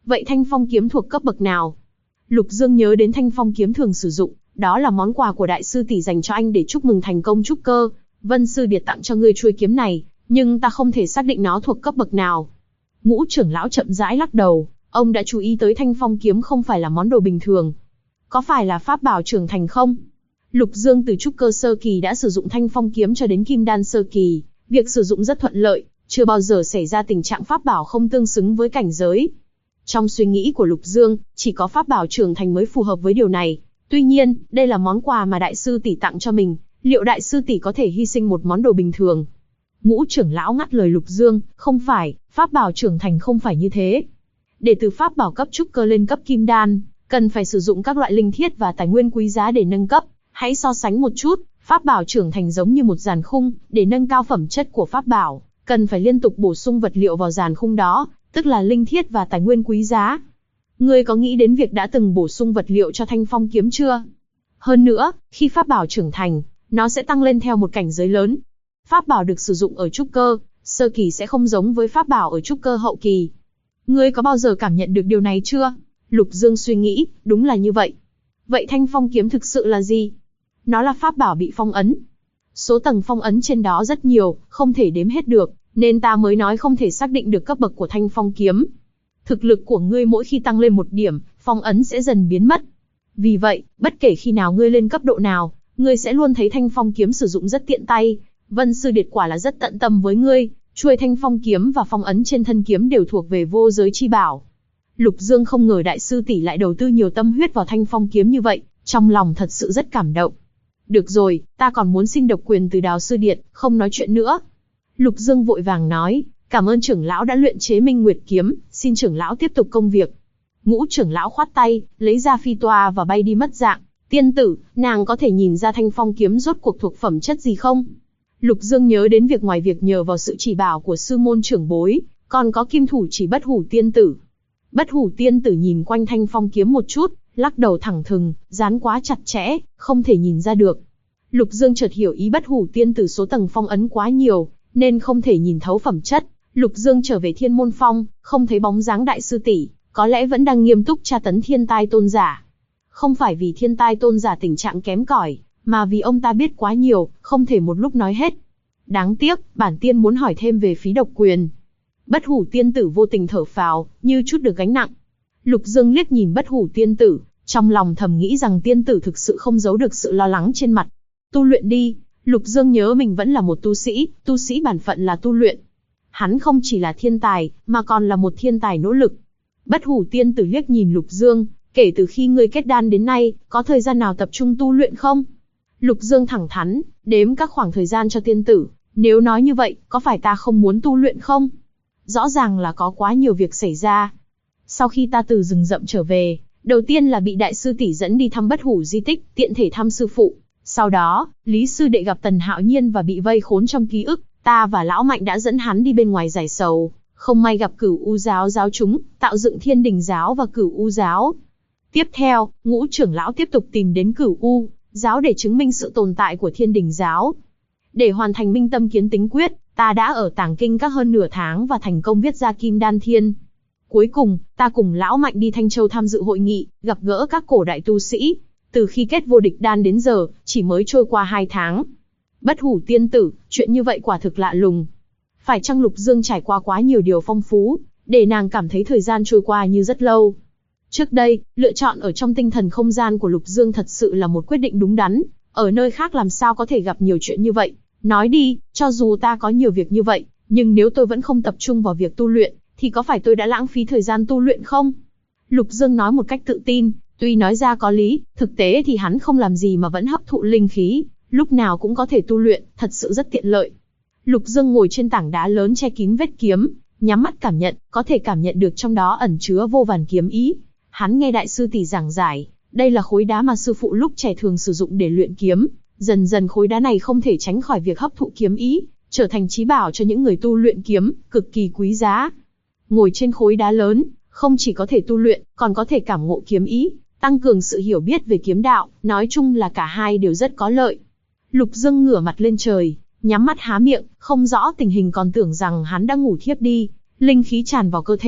Vậy Thanh Phong kiếm thuộc cấp bậc nào? Lục Dương nhớ đến Thanh Phong kiếm thường sử dụng, đó là món quà của đại sư tỷ dành cho anh để chúc mừng thành công trúc cơ. Vân sư điệt tặng cho ngươi chuôi kiếm này, nhưng ta không thể xác định nó thuộc cấp bậc nào. Ngũ trưởng lão chậm rãi lắc đầu, ông đã chú ý tới Thanh Phong kiếm không phải là món đồ bình thường. Có phải là pháp bảo trưởng thành không? Lục Dương từ trúc cơ sơ kỳ đã sử dụng Thanh Phong kiếm cho đến kim đan sơ kỳ, việc sử dụng rất thuận lợi, chưa bao giờ xảy ra tình trạng pháp bảo không tương xứng với cảnh giới. Trong suy nghĩ của Lục Dương, chỉ có pháp bảo trưởng thành mới phù hợp với điều này. Tuy nhiên, đây là món quà mà đại sư tỷ tặng cho mình, liệu đại sư tỷ có thể hy sinh một món đồ bình thường? Ngũ trưởng lão ngắt lời Lục Dương, không phải, pháp bảo trưởng thành không phải như thế. Để từ pháp bảo cấp trúc cơ lên cấp kim đan, cần phải sử dụng các loại linh thiết và tài nguyên quý giá để nâng cấp. Hãy so sánh một chút, pháp bảo trưởng thành giống như một giàn khung, để nâng cao phẩm chất của pháp bảo, cần phải liên tục bổ sung vật liệu vào giàn khung đó, tức là linh thiết và tài nguyên quý giá. Ngươi có nghĩ đến việc đã từng bổ sung vật liệu cho Thanh Phong kiếm chưa? Hơn nữa, khi pháp bảo trưởng thành, nó sẽ tăng lên theo một cảnh giới lớn. Pháp bảo được sử dụng ở trúc cơ sơ kỳ sẽ không giống với pháp bảo ở trúc cơ hậu kỳ. Ngươi có bao giờ cảm nhận được điều này chưa? Lục Dương suy nghĩ, đúng là như vậy. Vậy Thanh Phong kiếm thực sự là gì? Nó là pháp bảo bị phong ấn. Số tầng phong ấn trên đó rất nhiều, không thể đếm hết được, nên ta mới nói không thể xác định được cấp bậc của Thanh Phong kiếm. Thực lực của ngươi mỗi khi tăng lên một điểm, phong ấn sẽ dần biến mất. Vì vậy, bất kể khi nào ngươi lên cấp độ nào, ngươi sẽ luôn thấy Thanh Phong kiếm sử dụng rất tiện tay. Vân sư điệt quả là rất tận tâm với ngươi, chuôi Thanh Phong kiếm và phong ấn trên thân kiếm đều thuộc về vô giới chi bảo. Lục Dương không ngờ đại sư tỷ lại đầu tư nhiều tâm huyết vào Thanh Phong kiếm như vậy, trong lòng thật sự rất cảm động. Được rồi, ta còn muốn xin độc quyền từ Đào sư điệt, không nói chuyện nữa. Lục Dương vội vàng nói, cảm ơn trưởng lão đã luyện chế Minh Nguyệt kiếm, xin trưởng lão tiếp tục công việc. Ngũ trưởng lão khoát tay, lấy ra phi toa và bay đi mất dạng. Tiên tử, nàng có thể nhìn ra Thanh Phong kiếm rốt cuộc thuộc phẩm chất gì không? Lục Dương nhớ đến việc ngoài việc nhờ vào sự chỉ bảo của sư môn trưởng bối, còn có kim thủ chỉ Bất Hủ tiên tử. Bất Hủ tiên tử nhìn quanh Thanh Phong kiếm một chút, lắc đầu thẳng thừng, dán quá chặt chẽ, không thể nhìn ra được. Lục Dương chợt hiểu ý Bất Hủ tiên tử số tầng phong ấn quá nhiều, nên không thể nhìn thấu phẩm chất. Lục Dương trở về Thiên Môn Phong, không thấy bóng dáng đại sư tỷ, có lẽ vẫn đang nghiêm túc tra tấn Thiên Tai tôn giả. Không phải vì Thiên Tai tôn giả tình trạng kém cỏi, mà vì ông ta biết quá nhiều, không thể một lúc nói hết. Đáng tiếc, bản tiên muốn hỏi thêm về phí độc quyền. Bất Hủ tiên tử vô tình thở phào, như chút được gánh nặng. Lục Dương liếc nhìn Bất Hủ tiên tử, trong lòng thầm nghĩ rằng tiên tử thực sự không giấu được sự lo lắng trên mặt. Tu luyện đi. Lục Dương nhớ mình vẫn là một tu sĩ bản phận là tu luyện. Hắn không chỉ là thiên tài, mà còn là một thiên tài nỗ lực. Bất Hủ tiên tử liếc nhìn Lục Dương, kể từ khi ngươi kết đan đến nay, có thời gian nào tập trung tu luyện không? Lục Dương thẳng thắn, đếm các khoảng thời gian cho tiên tử, nếu nói như vậy, có phải ta không muốn tu luyện không? Rõ ràng là có quá nhiều việc xảy ra. Sau khi ta từ rừng rậm trở về, đầu tiên là bị đại sư tỷ dẫn đi thăm Bất Hủ di tích, tiện thể thăm sư phụ. Sau đó, Lý sư đệ gặp Tần Hạo Nhiên và bị vây khốn trong ký ức, ta và Lão Mạnh đã dẫn hắn đi bên ngoài giải sầu, không may gặp Cửu U giáo giáo chúng, tạo dựng Thiên Đình giáo và Cửu U giáo. Tiếp theo, Ngũ trưởng lão tiếp tục tìm đến Cửu U giáo để chứng minh sự tồn tại của Thiên Đình giáo. Để hoàn thành Minh Tâm Kiến Tính Quyết, ta đã ở Tàng Kinh các hơn nửa tháng và thành công viết ra Kim Đan Thiên. Cuối cùng, ta cùng Lão Mạnh đi Thanh Châu tham dự hội nghị, gặp gỡ các cổ đại tu sĩ. Từ khi kết vô địch đan đến giờ, chỉ mới trôi qua 2 tháng. Bất Hủ tiên tử, chuyện như vậy quả thực lạ lùng. Phải chăng Lục Dương trải qua quá nhiều điều phong phú, để nàng cảm thấy thời gian trôi qua như rất lâu? Trước đây, lựa chọn ở trong tinh thần không gian của Lục Dương thật sự là một quyết định đúng đắn. Ở nơi khác làm sao có thể gặp nhiều chuyện như vậy? Nói đi, cho dù ta có nhiều việc như vậy, nhưng nếu tôi vẫn không tập trung vào việc tu luyện, thì có phải tôi đã lãng phí thời gian tu luyện không? Lục Dương nói một cách tự tin, tuy nói ra có lý, thực tế thì hắn không làm gì mà vẫn hấp thụ linh khí, lúc nào cũng có thể tu luyện, thật sự rất tiện lợi. Lục Dương ngồi trên tảng đá lớn che kín vết kiếm, nhắm mắt cảm nhận, có thể cảm nhận được trong đó ẩn chứa vô vàn kiếm ý. Hắn nghe đại sư tỷ giảng giải, đây là khối đá mà sư phụ lúc trẻ thường sử dụng để luyện kiếm, dần dần khối đá này không thể tránh khỏi việc hấp thụ kiếm ý, trở thành chí bảo cho những người tu luyện kiếm, cực kỳ quý giá. Ngồi trên khối đá lớn, không chỉ có thể tu luyện, còn có thể cảm ngộ kiếm ý, tăng cường sự hiểu biết về kiếm đạo, nói chung là cả hai đều rất có lợi. Lục Dương ngửa mặt lên trời, nhắm mắt há miệng, không rõ tình hình còn tưởng rằng hắn đã ngủ thiếp đi, linh khí tràn vào cơ thể,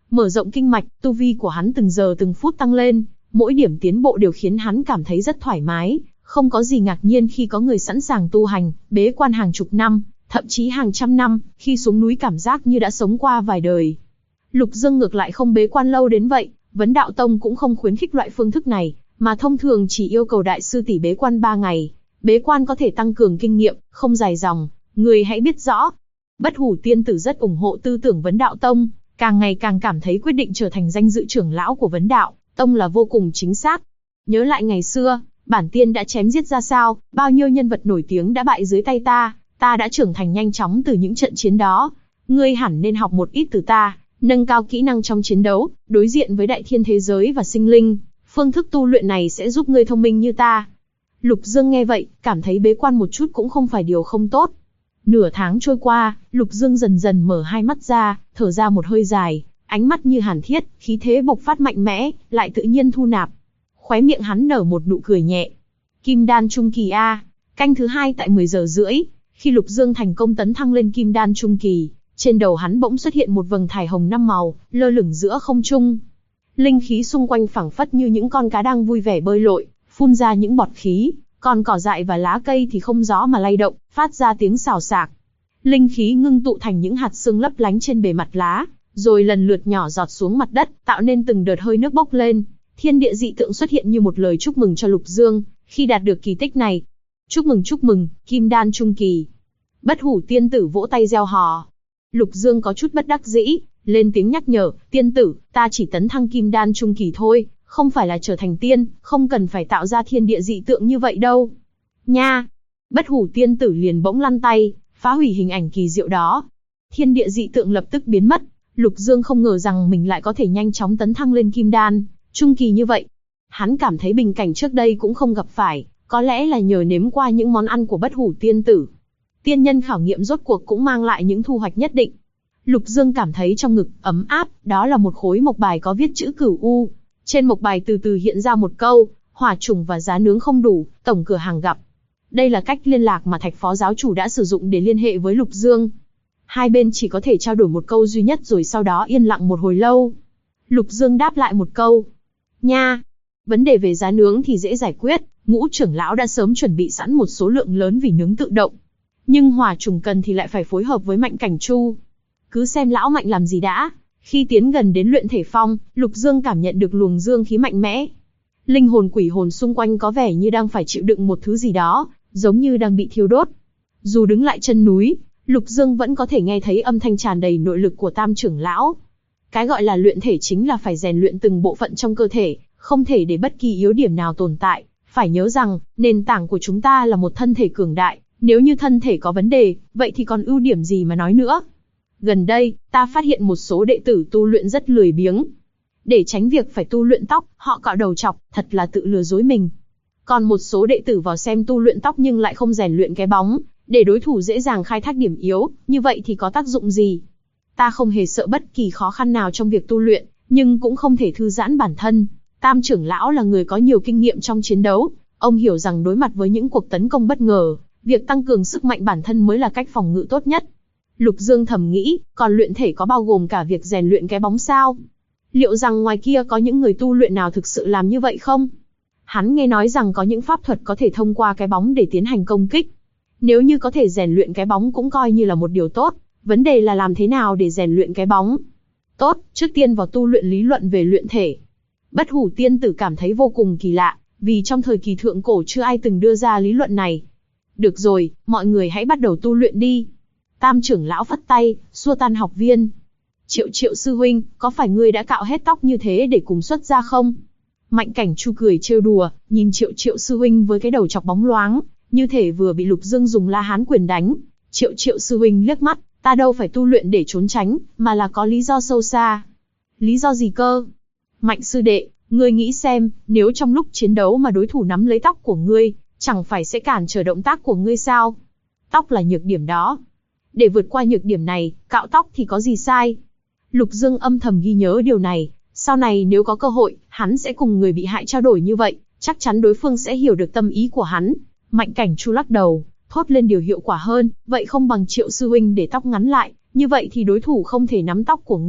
mở rộng kinh mạch, tu vi của hắn từng giờ từng phút tăng lên, mỗi điểm tiến bộ đều khiến hắn cảm thấy rất thoải mái, không có gì ngạc nhiên khi có người sẵn sàng tu hành, bế quan hàng chục năm, thậm chí hàng trăm năm, khi xuống núi cảm giác như đã sống qua vài đời. Lục Dương ngược lại không bế quan lâu đến vậy, Vấn Đạo Tông cũng không khuyến khích loại phương thức này, mà thông thường chỉ yêu cầu đại sư tỷ bế quan 3 ngày. Bế quan có thể tăng cường kinh nghiệm, không dài dòng, người hãy biết rõ. Bất Hủ Tiên Tử rất ủng hộ tư tưởng Vấn Đạo Tông, càng ngày càng cảm thấy quyết định trở thành danh dự trưởng lão của Vấn Đạo Tông là vô cùng chính xác. Nhớ lại ngày xưa, bản tiên đã chém giết ra sao, bao nhiêu nhân vật nổi tiếng đã bại dưới tay ta đã trưởng thành nhanh chóng từ những trận chiến đó. Ngươi hẳn nên học một ít từ ta, nâng cao kỹ năng trong chiến đấu, đối diện với đại thiên thế giới và sinh linh, phương thức tu luyện này sẽ giúp ngươi thông minh như ta. Lục Dương nghe vậy, cảm thấy bế quan một chút cũng không phải điều không tốt. Nửa tháng trôi qua, Lục Dương dần dần mở hai mắt ra, thở ra một hơi dài, ánh mắt như hàn thiết, khí thế bộc phát mạnh mẽ, lại tự nhiên thu nạp. Khóe miệng hắn nở một nụ cười nhẹ. Kim đan trung kỳ A, canh thứ 2 tại 10 giờ rưỡi, khi Lục Dương thành công tấn thăng lên kim đan trung kỳ, trên đầu hắn bỗng xuất hiện một vầng thải hồng 5 màu, lơ lửng giữa không trung. Linh khí xung quanh phảng phất như những con cá đang vui vẻ bơi lội, phun ra những bọt khí, còn cỏ dại và lá cây thì không gió mà lay động, phát ra tiếng xào xạc. Linh khí ngưng tụ thành những hạt sương lấp lánh trên bề mặt lá, rồi lần lượt nhỏ giọt xuống mặt đất, tạo nên từng đợt hơi nước bốc lên. Thiên địa dị tượng xuất hiện như một lời chúc mừng cho Lục Dương, khi đạt được kỳ tích này. Chúc mừng, kim đan trung kỳ. Bất Hủ Tiên Tử vỗ tay reo hò. Lục Dương có chút bất đắc dĩ, lên tiếng nhắc nhở, tiên tử, ta chỉ tấn thăng kim đan trung kỳ thôi, không phải là trở thành tiên, không cần phải tạo ra thiên địa dị tượng như vậy đâu. Nha! Bất Hủ Tiên Tử liền bỗng lăn tay, phá hủy hình ảnh kỳ diệu đó. Thiên địa dị tượng lập tức biến mất, Lục Dương không ngờ rằng mình lại có thể nhanh chóng tấn thăng lên kim đan trung kỳ như vậy. Hắn cảm thấy bình cảnh trước đây cũng không gặp phải, có lẽ là nhờ nếm qua những món ăn của Bất Hủ Tiên Tử. Tiên nhân khảo nghiệm rốt cuộc cũng mang lại những thu hoạch nhất định. Lục Dương cảm thấy trong ngực ấm áp, đó là một khối mộc bài có viết chữ Cửu U. Trên mộc bài từ từ hiện ra một câu, hỏa trùng và giá nướng không đủ, tổng cửa hàng gặp. Đây là cách liên lạc mà Thạch Phó giáo chủ đã sử dụng để liên hệ với Lục Dương. Hai bên chỉ có thể trao đổi một câu duy nhất rồi sau đó yên lặng một hồi lâu. Lục Dương đáp lại một câu. Nha! Vấn đề về giá nướng thì dễ giải quyết, Ngũ trưởng lão đã sớm chuẩn bị sẵn một số lượng lớn vỉ nướng tự động. Nhưng hỏa trùng cần thì lại phải phối hợp với Mạnh Cảnh Chu. Cứ xem lão Mạnh làm gì đã. Khi tiến gần đến luyện thể phong, Lục Dương cảm nhận được luồng dương khí mạnh mẽ. Linh hồn quỷ hồn xung quanh có vẻ như đang phải chịu đựng một thứ gì đó, giống như đang bị thiêu đốt. Dù đứng lại chân núi, Lục Dương vẫn có thể nghe thấy âm thanh tràn đầy nội lực của Tam trưởng lão. Cái gọi là luyện thể chính là phải rèn luyện từng bộ phận trong cơ thể, không thể để bất kỳ yếu điểm nào tồn tại. Phải nhớ rằng, nền tảng của chúng ta là một thân thể cường đại, nếu như thân thể có vấn đề, vậy thì còn ưu điểm gì mà nói nữa. Gần đây, ta phát hiện một số đệ tử tu luyện rất lười biếng. Để tránh việc phải tu luyện tóc, họ cạo đầu trọc, thật là tự lừa dối mình. Còn một số đệ tử vào xem tu luyện tóc nhưng lại không rèn luyện cái bóng, để đối thủ dễ dàng khai thác điểm yếu, như vậy thì có tác dụng gì? Ta không hề sợ bất kỳ khó khăn nào trong việc tu luyện, nhưng cũng không thể thư giãn bản thân. Tam trưởng lão là người có nhiều kinh nghiệm trong chiến đấu, ông hiểu rằng đối mặt với những cuộc tấn công bất ngờ, việc tăng cường sức mạnh bản thân mới là cách phòng ngự tốt nhất. Lục Dương thầm nghĩ, còn luyện thể có bao gồm cả việc rèn luyện cái bóng sao? Liệu rằng ngoài kia có những người tu luyện nào thực sự làm như vậy không? Hắn nghe nói rằng có những pháp thuật có thể thông qua cái bóng để tiến hành công kích. Nếu như có thể rèn luyện cái bóng cũng coi như là một điều tốt, vấn đề là làm thế nào để rèn luyện cái bóng. Tốt, trước tiên vào tu luyện lý luận về luyện thể. Bất Hủ Tiên Tử cảm thấy vô cùng kỳ lạ, vì trong thời kỳ thượng cổ chưa ai từng đưa ra lý luận này. Được rồi, mọi người hãy bắt đầu tu luyện đi. Tam trưởng lão phất tay, xua tan học viên. Triệu sư huynh, có phải ngươi đã cạo hết tóc như thế để cùng xuất ra không? Mạnh Cảnh Chu cười trêu đùa, nhìn Triệu sư huynh với cái đầu chọc bóng loáng, như thể vừa bị Lục Dương dùng La Hán quyền đánh. Triệu sư huynh liếc mắt, ta đâu phải tu luyện để trốn tránh, mà là có lý do sâu xa. Lý do gì cơ? Mạnh sư đệ, ngươi nghĩ xem, nếu trong lúc chiến đấu mà đối thủ nắm lấy tóc của ngươi, chẳng phải sẽ cản trở động tác của ngươi sao? Tóc là nhược điểm đó. Để vượt qua nhược điểm này, cạo tóc thì có gì sai? Lục Dương âm thầm ghi nhớ điều này, sau này nếu có cơ hội, hắn sẽ cùng người bị hại trao đổi như vậy, chắc chắn đối phương sẽ hiểu được tâm ý của hắn. Mạnh Cảnh Chu lắc đầu, thốt lên điều hiệu quả hơn, vậy không bằng Triệu sư huynh để tóc ngắn lại, như vậy thì đối thủ không thể nắm tóc của ngươi,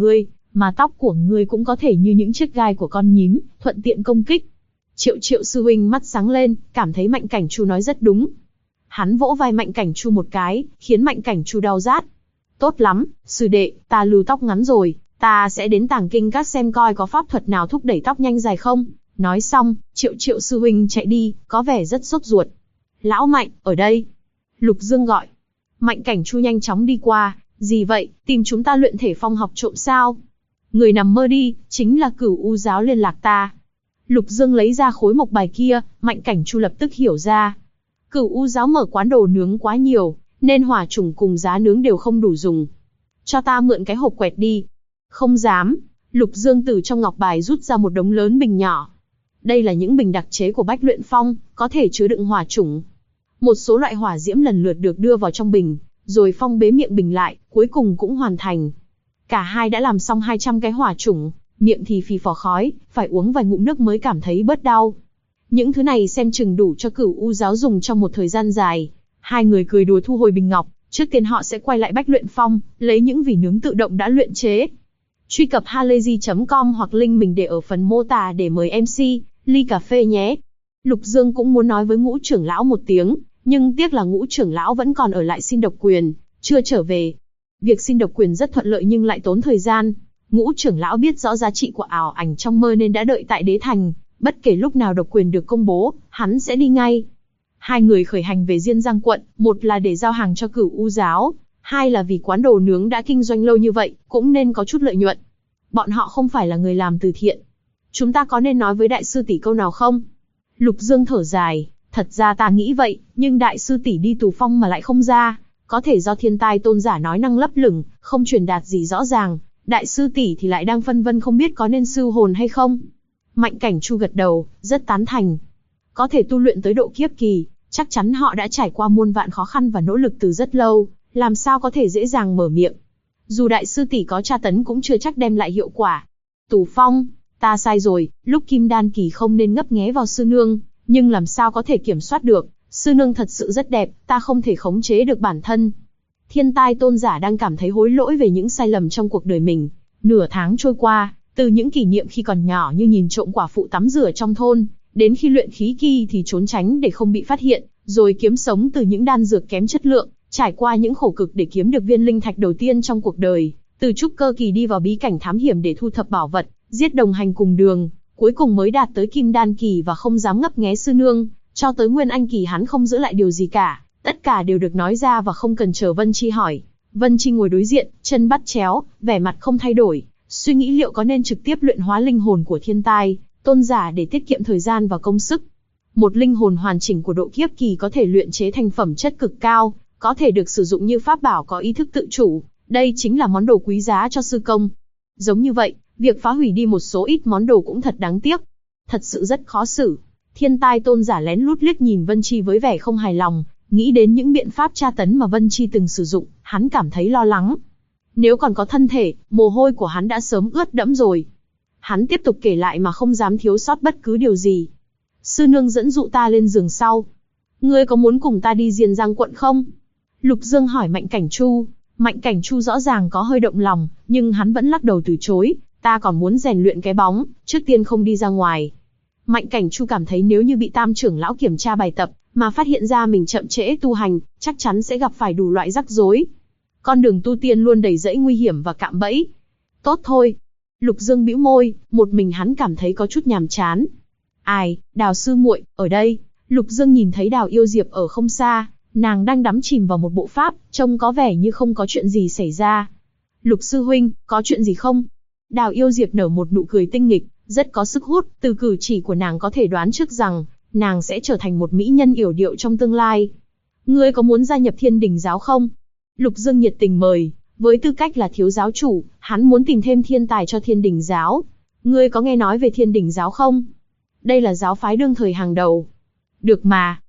Mà tóc của ngươi cũng có thể như những chiếc gai của con nhím, thuận tiện công kích. Triệu sư huynh mắt sáng lên, cảm thấy Mạnh Cảnh Chu nói rất đúng. Hắn vỗ vai Mạnh Cảnh Chu một cái, khiến Mạnh Cảnh Chu đau rát. Tốt lắm, sư đệ, ta lưu tóc ngắn rồi, ta sẽ đến Tàng Kinh Các xem coi có pháp thuật nào thúc đẩy tóc nhanh dài không. Nói xong, Triệu sư huynh chạy đi, có vẻ rất sốt ruột. Lão Mạnh, ở đây. Lục Dương gọi. Mạnh Cảnh Chu nhanh chóng đi qua. Gì vậy, tìm chúng ta luyện thể phong học trộm sao? Người nằm mơ đi, chính là Cửu U giáo liên lạc ta. Lục Dương lấy ra khối mộc bài kia, Mạnh Cảnh Chu lập tức hiểu ra. Cửu U giáo mở quán đồ nướng quá nhiều, nên hỏa chủng cùng giá nướng đều không đủ dùng. Cho ta mượn cái hộp quẹt đi. Không dám. Lục Dương từ trong ngọc bài rút ra một đống lớn bình nhỏ. Đây là những bình đặc chế của Bách Luyện Phong, có thể chứa đựng hỏa chủng. Một số loại hỏa diễm lần lượt được đưa vào trong bình, rồi Phong bế miệng bình lại, cuối cùng cũng hoàn thành. Cả hai đã làm xong 200 cái hỏa chủng, miệng thì phì phò khói, phải uống vài ngụm nước mới cảm thấy bớt đau. Những thứ này xem chừng đủ cho Cửu U giáo dùng trong một thời gian dài. Hai người cười đùa thu hồi bình ngọc, trước tiên họ sẽ quay lại Bách Luyện Phong, lấy những vỉ nướng tự động đã luyện chế. Truy cập halayzi.com hoặc link mình để ở phần mô tả để mời MC, ly cà phê nhé. Lục Dương cũng muốn nói với Ngũ trưởng lão một tiếng, nhưng tiếc là Ngũ trưởng lão vẫn còn ở lại xin độc quyền, chưa trở về. Việc xin độc quyền rất thuận lợi nhưng lại tốn thời gian. Ngũ trưởng lão biết rõ giá trị của ảo ảnh trong mơ nên đã đợi tại đế thành, bất kể lúc nào độc quyền được công bố, hắn sẽ đi ngay. Hai người khởi hành về Diên Giang quận, một là để giao hàng cho Cửu U giáo, hai là vì quán đồ nướng đã kinh doanh lâu như vậy, cũng nên có chút lợi nhuận. Bọn họ không phải là người làm từ thiện. Chúng ta có nên nói với đại sư tỷ câu nào không? Lục Dương thở dài, thật ra ta nghĩ vậy, nhưng đại sư tỷ đi tù phong mà lại không ra, có thể do thiên tai tôn giả nói năng lấp lửng, không truyền đạt gì rõ ràng, đại sư tỷ thì lại đang phân vân không biết có nên siêu hồn hay không. Mạnh Cảnh Chu gật đầu, rất tán thành. Có thể tu luyện tới độ kiếp kỳ, chắc chắn họ đã trải qua muôn vạn khó khăn và nỗ lực từ rất lâu, làm sao có thể dễ dàng mở miệng. Dù đại sư tỷ có tra tấn cũng chưa chắc đem lại hiệu quả. Tù phong, ta sai rồi, lúc kim đan kỳ không nên ngấp nghé vào sư nương, nhưng làm sao có thể kiểm soát được, sư nương thật sự rất đẹp, ta không thể khống chế được bản thân. Thiên tai tôn giả đang cảm thấy hối lỗi về những sai lầm trong cuộc đời mình. Nửa tháng trôi qua, từ những kỷ niệm khi còn nhỏ như nhìn trộm quả phụ tắm rửa trong thôn, đến khi luyện khí kỳ thì trốn tránh để không bị phát hiện, rồi kiếm sống từ những đan dược kém chất lượng, trải qua những khổ cực để kiếm được viên linh thạch đầu tiên trong cuộc đời, từ trúc cơ kỳ đi vào bí cảnh thám hiểm để thu thập bảo vật, giết đồng hành cùng đường, cuối cùng mới đạt tới kim đan kỳ và không dám ngấp nghé sư nương, cho tới nguyên anh kỳ hắn không giữ lại điều gì cả, tất cả đều được nói ra và không cần chờ Vân Chi hỏi. Vân Chi ngồi đối diện, chân bắt chéo, vẻ mặt không thay đổi, suy nghĩ liệu có nên trực tiếp luyện hóa linh hồn của thiên tai tôn giả để tiết kiệm thời gian và công sức. Một linh hồn hoàn chỉnh của độ kiếp kỳ có thể luyện chế thành phẩm chất cực cao, có thể được sử dụng như pháp bảo có ý thức tự chủ, đây chính là món đồ quý giá cho sư công. Giống như vậy, việc phá hủy đi một số ít món đồ cũng thật đáng tiếc. Thật sự rất khó xử. Thiên tai tôn giả lén lút liếc nhìn Vân Chi với vẻ không hài lòng, nghĩ đến những biện pháp tra tấn mà Vân Chi từng sử dụng, hắn cảm thấy lo lắng. Nếu còn có thân thể, mồ hôi của hắn đã sớm ướt đẫm rồi. Hắn tiếp tục kể lại mà không dám thiếu sót bất cứ điều gì. Sư nương dẫn dụ ta lên giường sau. Ngươi có muốn cùng ta đi Diên Giang quận không? Lục Dương hỏi Mạnh Cảnh Chu. Mạnh Cảnh Chu rõ ràng có hơi động lòng, nhưng hắn vẫn lắc đầu từ chối. Ta còn muốn rèn luyện cái bóng, trước tiên không đi ra ngoài. Mạnh Cảnh Chu cảm thấy nếu như bị Tam trưởng lão kiểm tra bài tập, mà phát hiện ra mình chậm trễ tu hành, chắc chắn sẽ gặp phải đủ loại rắc rối. Con đường tu tiên luôn đầy rẫy nguy hiểm và cạm bẫy. Tốt thôi. Lục Dương bĩu môi, một mình hắn cảm thấy có chút nhàm chán. Ai, Đào sư muội, ở đây. Lục Dương nhìn thấy Đào Yêu Diệp ở không xa, nàng đang đắm chìm vào một bộ pháp, trông có vẻ như không có chuyện gì xảy ra. Lục sư huynh, có chuyện gì không? Đào Yêu Diệp nở một nụ cười tinh nghịch, rất có sức hút, từ cử chỉ của nàng có thể đoán trước rằng, nàng sẽ trở thành một mỹ nhân yểu điệu trong tương lai. Ngươi có muốn gia nhập Thiên Đình giáo không? Lục Dương nhiệt tình mời, với tư cách là thiếu giáo chủ, hắn muốn tìm thêm thiên tài cho Thiên Đình giáo. Ngươi có nghe nói về Thiên Đình giáo không? Đây là giáo phái đương thời hàng đầu. Được mà.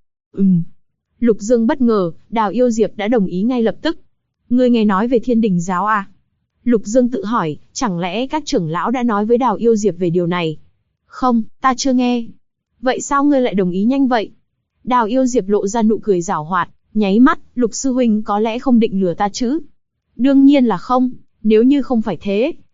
Lục Dương bất ngờ, Đào Yêu Diệp đã đồng ý ngay lập tức. Ngươi nghe nói về Thiên Đình giáo à? Lục Dương tự hỏi, chẳng lẽ các trưởng lão đã nói với Đào Yêu Diệp về điều này? Không, ta chưa nghe. Vậy sao ngươi lại đồng ý nhanh vậy? Đào Yêu Diệp lộ ra nụ cười giảo hoạt, nháy mắt, Lục sư huynh có lẽ không định lừa ta chứ? Đương nhiên là không, nếu như không phải thế,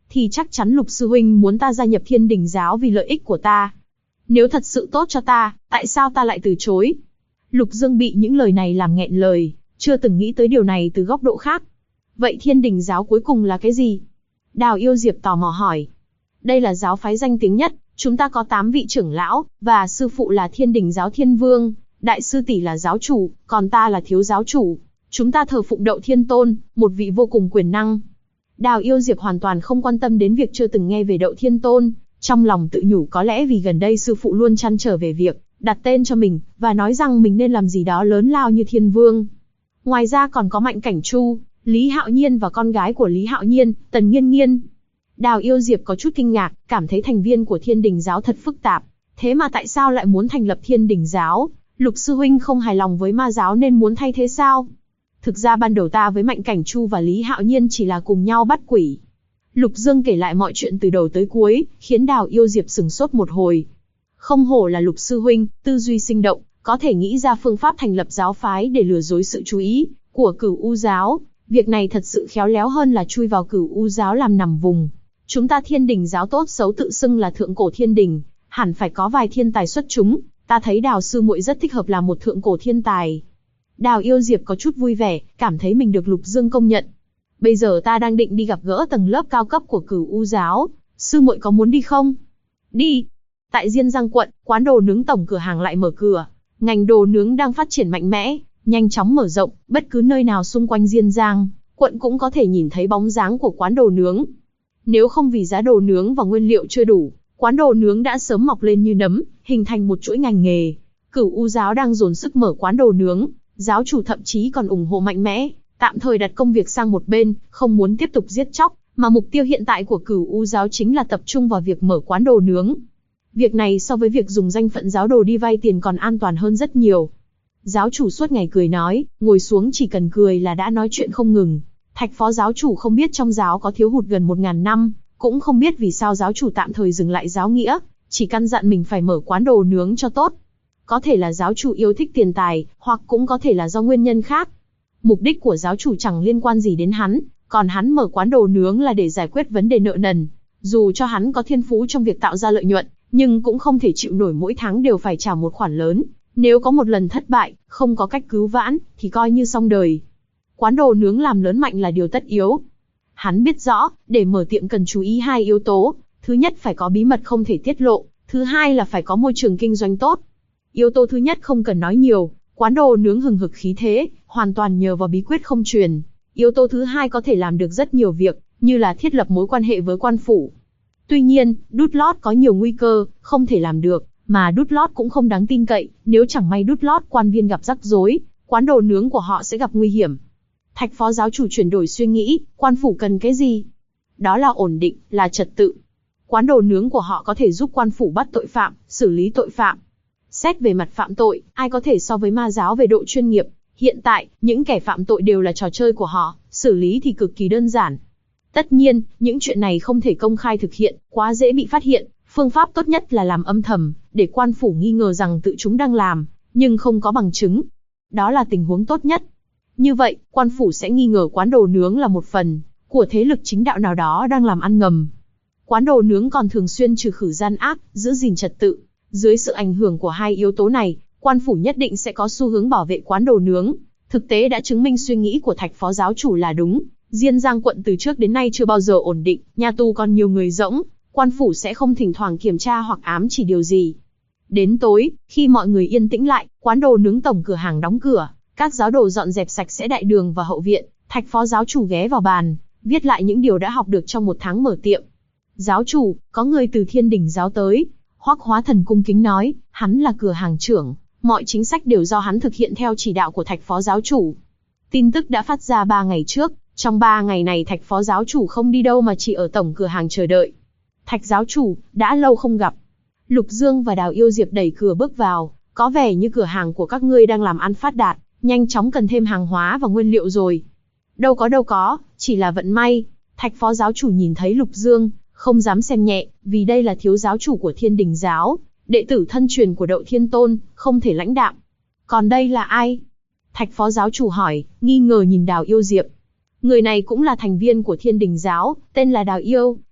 thì chắc chắn Lục sư huynh muốn ta gia nhập Thiên Đình giáo vì lợi ích của ta. Nếu thật sự tốt cho ta, tại sao ta lại từ chối? Lục Dương bị những lời này làm nghẹn lời, chưa từng nghĩ tới điều này từ góc độ khác. Vậy Thiên Đình giáo cuối cùng là cái gì? Đào Yêu Diệp tò mò hỏi. Đây là giáo phái danh tiếng nhất, chúng ta có 8 vị trưởng lão, và sư phụ là Thiên Đình giáo Thiên Vương, đại sư tỷ là giáo chủ, còn ta là thiếu giáo chủ. Chúng ta thờ phụng Đậu Thiên Tôn, một vị vô cùng quyền năng. Đào Yêu Diệp hoàn toàn không quan tâm đến việc chưa từng nghe về Đậu Thiên Tôn, trong lòng tự nhủ có lẽ vì gần đây sư phụ luôn trăn trở về việc đặt tên cho mình, và nói rằng mình nên làm gì đó lớn lao như Thiên Vương. Ngoài ra còn có Mạnh Cảnh Chu, Lý Hạo Nhiên và con gái của Lý Hạo Nhiên, Tần Nghiên Nghiên. Đào Yêu Diệp có chút kinh ngạc, cảm thấy thành viên của Thiên Đình giáo thật phức tạp. Thế mà tại sao lại muốn thành lập Thiên Đình giáo? Lục sư huynh không hài lòng với ma giáo nên muốn thay thế sao? Thực ra ban đầu ta với Mạnh Cảnh Chu và Lý Hạo Nhiên chỉ là cùng nhau bắt quỷ. Lục Dương kể lại mọi chuyện từ đầu tới cuối, khiến Đào Yêu Diệp sửng sốt một hồi. Không hổ là Lục sư huynh, tư duy sinh động, có thể nghĩ ra phương pháp thành lập giáo phái để lừa dối sự chú ý của Cửu U giáo. Việc này thật sự khéo léo hơn là chui vào Cửu U giáo làm nằm vùng. Chúng ta Thiên Đình giáo tốt xấu tự xưng là thượng cổ thiên đình, hẳn phải có vài thiên tài xuất chúng. Ta thấy Đào sư muội rất thích hợp làm một thượng cổ thiên tài. Đào Yêu Diệp có chút vui vẻ, cảm thấy mình được Lục Dương công nhận. Bây giờ ta đang định đi gặp gỡ tầng lớp cao cấp của Cửu U giáo, sư muội có muốn đi không? Đi. Tại Diên Giang quận, quán đồ nướng tổng cửa hàng lại mở cửa. Ngành đồ nướng đang phát triển mạnh mẽ, nhanh chóng mở rộng, bất cứ nơi nào xung quanh Diên Giang quận cũng có thể nhìn thấy bóng dáng của quán đồ nướng. Nếu không vì giá đồ nướng và nguyên liệu chưa đủ, quán đồ nướng đã sớm mọc lên như nấm, hình thành một chuỗi ngành nghề. Cửu U giáo đang dồn sức mở quán đồ nướng, giáo chủ thậm chí còn ủng hộ mạnh mẽ, tạm thời đặt công việc sang một bên, không muốn tiếp tục giết chóc, mà mục tiêu hiện tại của Cửu U giáo chính là tập trung vào việc mở quán đồ nướng. Việc này so với việc dùng danh phận giáo đồ đi vay tiền còn an toàn hơn rất nhiều. Giáo chủ suốt ngày cười nói, ngồi xuống chỉ cần cười là đã nói chuyện không ngừng. Thạch phó giáo chủ không biết trong giáo có thiếu hụt gần 1000 năm, cũng không biết vì sao giáo chủ tạm thời dừng lại giáo nghĩa, chỉ căn dặn mình phải mở quán đồ nướng cho tốt. Có thể là giáo chủ yêu thích tiền tài, hoặc cũng có thể là do nguyên nhân khác. Mục đích của giáo chủ chẳng liên quan gì đến hắn, còn hắn mở quán đồ nướng là để giải quyết vấn đề nợ nần. Dù cho hắn có thiên phú trong việc tạo ra lợi nhuận, nhưng cũng không thể chịu nổi mỗi tháng đều phải trả một khoản lớn. Nếu có một lần thất bại, không có cách cứu vãn, thì coi như xong đời. Quán đồ nướng làm lớn mạnh là điều tất yếu. Hắn biết rõ, để mở tiệm cần chú ý 2 yếu tố. Thứ nhất phải có bí mật không thể tiết lộ, thứ hai là phải có môi trường kinh doanh tốt. Yếu tố thứ nhất không cần nói nhiều, quán đồ nướng hừng hực khí thế, hoàn toàn nhờ vào bí quyết không truyền. Yếu tố thứ hai có thể làm được rất nhiều việc, như là thiết lập mối quan hệ với quan phủ. Tuy nhiên, đút lót có nhiều nguy cơ, không thể làm được, mà đút lót cũng không đáng tin cậy, nếu chẳng may đút lót quan viên gặp rắc rối, quán đồ nướng của họ sẽ gặp nguy hiểm. Thạch phó giáo chủ chuyển đổi suy nghĩ, quan phủ cần cái gì? Đó là ổn định, là trật tự. Quán đồ nướng của họ có thể giúp quan phủ bắt tội phạm, xử lý tội phạm. Xét về mặt phạm tội, ai có thể so với ma giáo về độ chuyên nghiệp? Hiện tại, những kẻ phạm tội đều là trò chơi của họ, xử lý thì cực kỳ đơn giản. Tất nhiên, những chuyện này không thể công khai thực hiện, quá dễ bị phát hiện. Phương pháp tốt nhất là làm âm thầm, để quan phủ nghi ngờ rằng tự chúng đang làm, nhưng không có bằng chứng. Đó là tình huống tốt nhất. Như vậy, quan phủ sẽ nghi ngờ quán đồ nướng là một phần của thế lực chính đạo nào đó đang làm ăn ngầm. Quán đồ nướng còn thường xuyên trừ khử gian ác, giữ gìn trật tự. Dưới sự ảnh hưởng của 2 yếu tố này, quan phủ nhất định sẽ có xu hướng bảo vệ quán đồ nướng. Thực tế đã chứng minh suy nghĩ của Thạch phó giáo chủ là đúng. Diên Giang quận từ trước đến nay chưa bao giờ ổn định, nhà tù còn nhiều người rỗng, quan phủ sẽ không thỉnh thoảng kiểm tra hoặc ám chỉ điều gì. Đến tối, khi mọi người yên tĩnh lại, quán đồ nướng tổng cửa hàng đóng cửa, các giáo đồ dọn dẹp sạch sẽ đại đường và hậu viện. Thạch phó giáo chủ ghé vào bàn, viết lại những điều đã học được trong 1 tháng mở tiệm. Giáo chủ, có người từ Thiên Đình giáo tới. Hoắc Hóa Thần cung kính nói, hắn là cửa hàng trưởng, mọi chính sách đều do hắn thực hiện theo chỉ đạo của Thạch phó giáo chủ. Tin tức đã phát ra 3 ngày trước, trong 3 ngày này Thạch phó giáo chủ không đi đâu mà chỉ ở tổng cửa hàng chờ đợi. Thạch giáo chủ, đã lâu không gặp. Lục Dương và Đào Yêu Diệp đẩy cửa bước vào, có vẻ như cửa hàng của các ngươi đang làm ăn phát đạt, nhanh chóng cần thêm hàng hóa và nguyên liệu rồi. Đâu có, chỉ là vận may. Thạch phó giáo chủ nhìn thấy Lục Dương, không dám xem nhẹ, vì đây là thiếu giáo chủ của Thiên Đình giáo, đệ tử thân truyền của Đậu Thiên Tôn, không thể lãnh đạm. Còn đây là ai? Thạch phó giáo chủ hỏi, nghi ngờ nhìn Đào Yêu Diệp. Người này cũng là thành viên của Thiên Đình giáo, tên là Đào Yêu,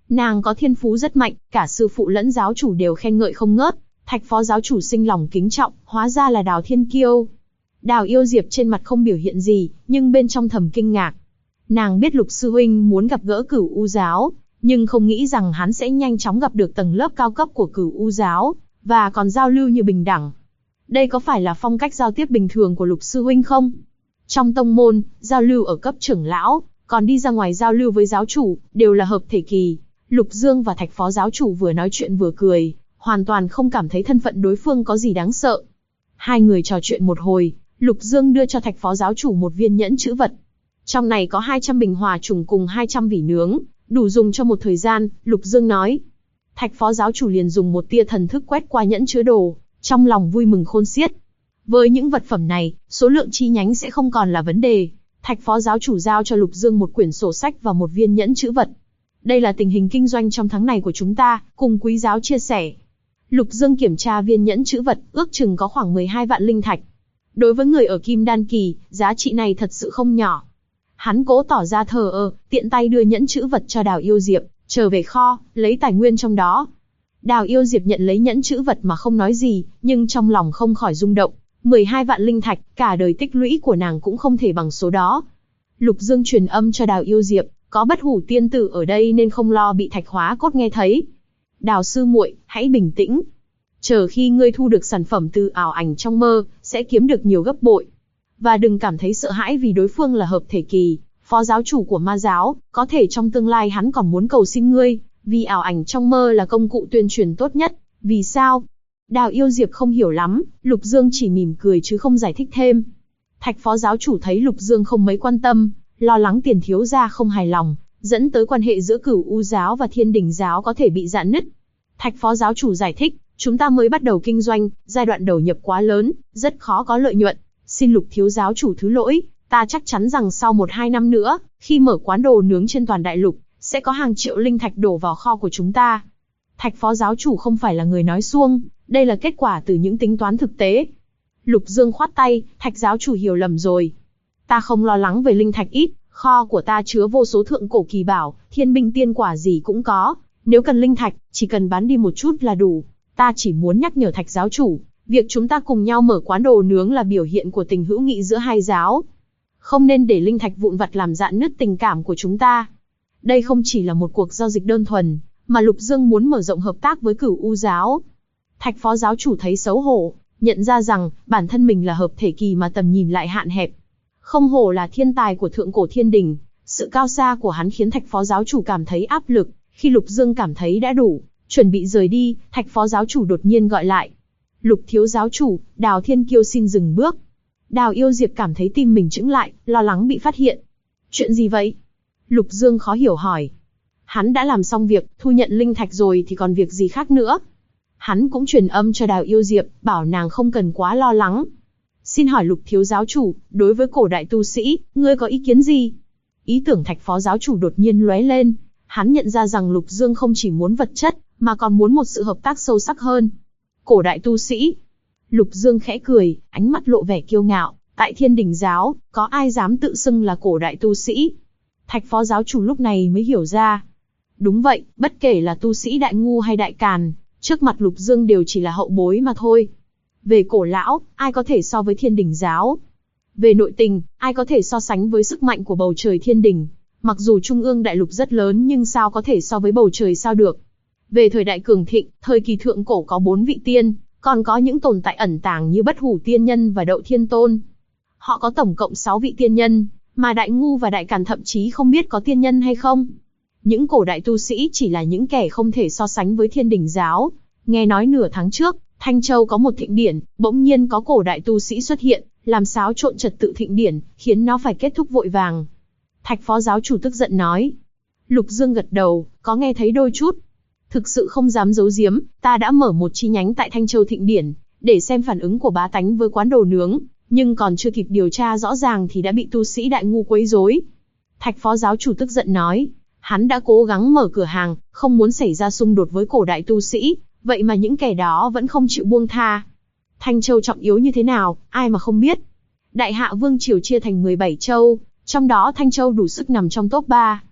Nàng có thiên phú rất mạnh, cả sư phụ lẫn giáo chủ đều khen ngợi không ngớt. Thạch phó giáo chủ sinh lòng kính trọng, hóa ra là Đào Thiên Kiêu. Đào Yêu Diệp trên mặt không biểu hiện gì, nhưng bên trong thầm kinh ngạc. Nàng biết Lục sư huynh muốn gặp gỡ Cửu U giáo, nhưng không nghĩ rằng hắn sẽ nhanh chóng gặp được tầng lớp cao cấp của Cửu U giáo, và còn giao lưu như bình đẳng. Đây có phải là phong cách giao tiếp bình thường của Lục sư huynh không? Trong tông môn, giao lưu ở cấp trưởng lão, còn đi ra ngoài giao lưu với giáo chủ, đều là hợp thể kỳ. Lục Dương và Thạch phó giáo chủ vừa nói chuyện vừa cười, hoàn toàn không cảm thấy thân phận đối phương có gì đáng sợ. Hai người trò chuyện một hồi, Lục Dương đưa cho Thạch phó giáo chủ một viên nhẫn chữ vật. Trong này có 200 bình hòa trùng cùng 200 vỉ nướng, đủ dùng cho một thời gian, Lục Dương nói. Thạch phó giáo chủ liền dùng một tia thần thức quét qua nhẫn chứa đồ, trong lòng vui mừng khôn xiết. Với những vật phẩm này, số lượng chi nhánh sẽ không còn là vấn đề. Thạch phó giáo chủ giao cho Lục Dương một quyển sổ sách và một viên nhẫn chữ vật. Đây là tình hình kinh doanh trong tháng này của chúng ta, cùng quý giáo chia sẻ. Lục Dương kiểm tra viên nhẫn chữ vật, ước chừng có khoảng 12 vạn linh thạch. Đối với người ở Kim Đan kỳ, giá trị này thật sự không nhỏ. Hắn cố tỏ ra thờ ơ, tiện tay đưa nhẫn chữ vật cho Đào Yêu Diệp, trở về kho, lấy tài nguyên trong đó. Đào Yêu Diệp nhận lấy nhẫn chữ vật mà không nói gì, nhưng trong lòng không khỏi rung động. 12 vạn linh thạch, cả đời tích lũy của nàng cũng không thể bằng số đó. Lục Dương truyền âm cho Đào Yêu Diệp, có Bất Hủ tiên tử ở đây nên không lo bị Thạch Hóa Cốt nghe thấy. Đào sư muội, hãy bình tĩnh. Chờ khi ngươi thu được sản phẩm từ ảo ảnh trong mơ, sẽ kiếm được nhiều gấp bội. Và đừng cảm thấy sợ hãi vì đối phương là hợp thể kỳ, phó giáo chủ của ma giáo, có thể trong tương lai hắn còn muốn cầu xin ngươi, vì ảo ảnh trong mơ là công cụ tuyên truyền tốt nhất. Vì sao? Đào Yêu Diệp không hiểu lắm, Lục Dương chỉ mỉm cười chứ không giải thích thêm. Thạch phó giáo chủ thấy Lục Dương không mấy quan tâm, lo lắng Tiền thiếu gia không hài lòng, dẫn tới quan hệ giữa Cửu U giáo và Thiên Đình giáo có thể bị rạn nứt. Thạch phó giáo chủ giải thích, chúng ta mới bắt đầu kinh doanh, giai đoạn đầu nhập quá lớn, rất khó có lợi nhuận. Xin Lục thiếu giáo chủ thứ lỗi, ta chắc chắn rằng sau 1-2 năm nữa, khi mở quán đồ nướng trên toàn đại lục, sẽ có hàng triệu linh thạch đổ vào kho của chúng ta. Thạch phó giáo chủ không phải là người nói suông, đây là kết quả từ những tính toán thực tế. Lục Dương khoát tay, Thạch giáo chủ hiểu lầm rồi. Ta không lo lắng về linh thạch ít, kho của ta chứa vô số thượng cổ kỳ bảo, thiên binh tiên quả gì cũng có. Nếu cần linh thạch, chỉ cần bán đi một chút là đủ. Ta chỉ muốn nhắc nhở Thạch giáo chủ, việc chúng ta cùng nhau mở quán đồ nướng là biểu hiện của tình hữu nghị giữa hai giáo. Không nên để linh thạch vụn vặt làm rạn nứt tình cảm của chúng ta. Đây không chỉ là một cuộc giao dịch đơn thuần, mà Lục Dương muốn mở rộng hợp tác với Cửu U giáo. Thạch phó giáo chủ thấy xấu hổ, nhận ra rằng bản thân mình là hợp thể kỳ mà tầm nhìn lại hạn hẹp. Không hổ là thiên tài của thượng cổ thiên đình, sự cao xa của hắn khiến Thạch phó giáo chủ cảm thấy áp lực. Khi Lục Dương cảm thấy đã đủ, chuẩn bị rời đi, Thạch phó giáo chủ đột nhiên gọi lại. Lục thiếu giáo chủ, Đào Thiên Kiêu xin dừng bước. Đào Yêu Diệp cảm thấy tim mình chững lại, lo lắng bị phát hiện. Chuyện gì vậy? Lục Dương khó hiểu hỏi. Hắn đã làm xong việc, thu nhận linh thạch rồi thì còn việc gì khác nữa? Hắn cũng truyền âm cho Đào Yêu Diệp, bảo nàng không cần quá lo lắng. Xin hỏi Lục thiếu giáo chủ, đối với cổ đại tu sĩ, ngươi có ý kiến gì? Ý tưởng Thạch phó giáo chủ đột nhiên lóe lên. Hắn nhận ra rằng Lục Dương không chỉ muốn vật chất, mà còn muốn một sự hợp tác sâu sắc hơn. Cổ đại tu sĩ. Lục Dương khẽ cười, ánh mắt lộ vẻ kiêu ngạo. Tại Thiên Đình giáo, có ai dám tự xưng là cổ đại tu sĩ? Thạch phó giáo chủ lúc này mới hiểu ra. Đúng vậy, bất kể là tu sĩ đại ngu hay đại càn, trước mặt Lục Dương đều chỉ là hậu bối mà thôi. Về cổ lão, ai có thể so với Thiên Đình giáo? Về nội tình, ai có thể so sánh với sức mạnh của bầu trời Thiên Đình? Mặc dù Trung ương đại lục rất lớn nhưng sao có thể so với bầu trời sao được? Về thời đại cường thịnh, thời kỳ thượng cổ có 4 vị tiên, còn có những tồn tại ẩn tàng như Bất Hủ tiên nhân và Đậu Thiên tôn. Họ có tổng cộng 6 vị tiên nhân, mà đại ngu và đại càn thậm chí không biết có tiên nhân hay không. Những cổ đại tu sĩ chỉ là những kẻ không thể so sánh với Thiên Đình giáo. Nghe nói nửa tháng trước, Thanh Châu có một thịnh điển, bỗng nhiên có cổ đại tu sĩ xuất hiện, làm xáo trộn trật tự thịnh điển, khiến nó phải kết thúc vội vàng. Thạch phó giáo chủ tức giận nói. Lục Dương gật đầu, có nghe thấy đôi chút. Thực sự không dám giấu giếm, ta đã mở một chi nhánh tại Thanh Châu thịnh điển, để xem phản ứng của bá tánh với quán đồ nướng, nhưng còn chưa kịp điều tra rõ ràng thì đã bị tu sĩ đại ngu quấy rối. Thạch phó giáo chủ tức giận nói. Hắn đã cố gắng mở cửa hàng, không muốn xảy ra xung đột với cổ đại tu sĩ, vậy mà những kẻ đó vẫn không chịu buông tha. Thanh Châu trọng yếu như thế nào, ai mà không biết. Đại Hạ Vương triều chia thành 17 châu, trong đó Thanh Châu đủ sức nằm trong top 3.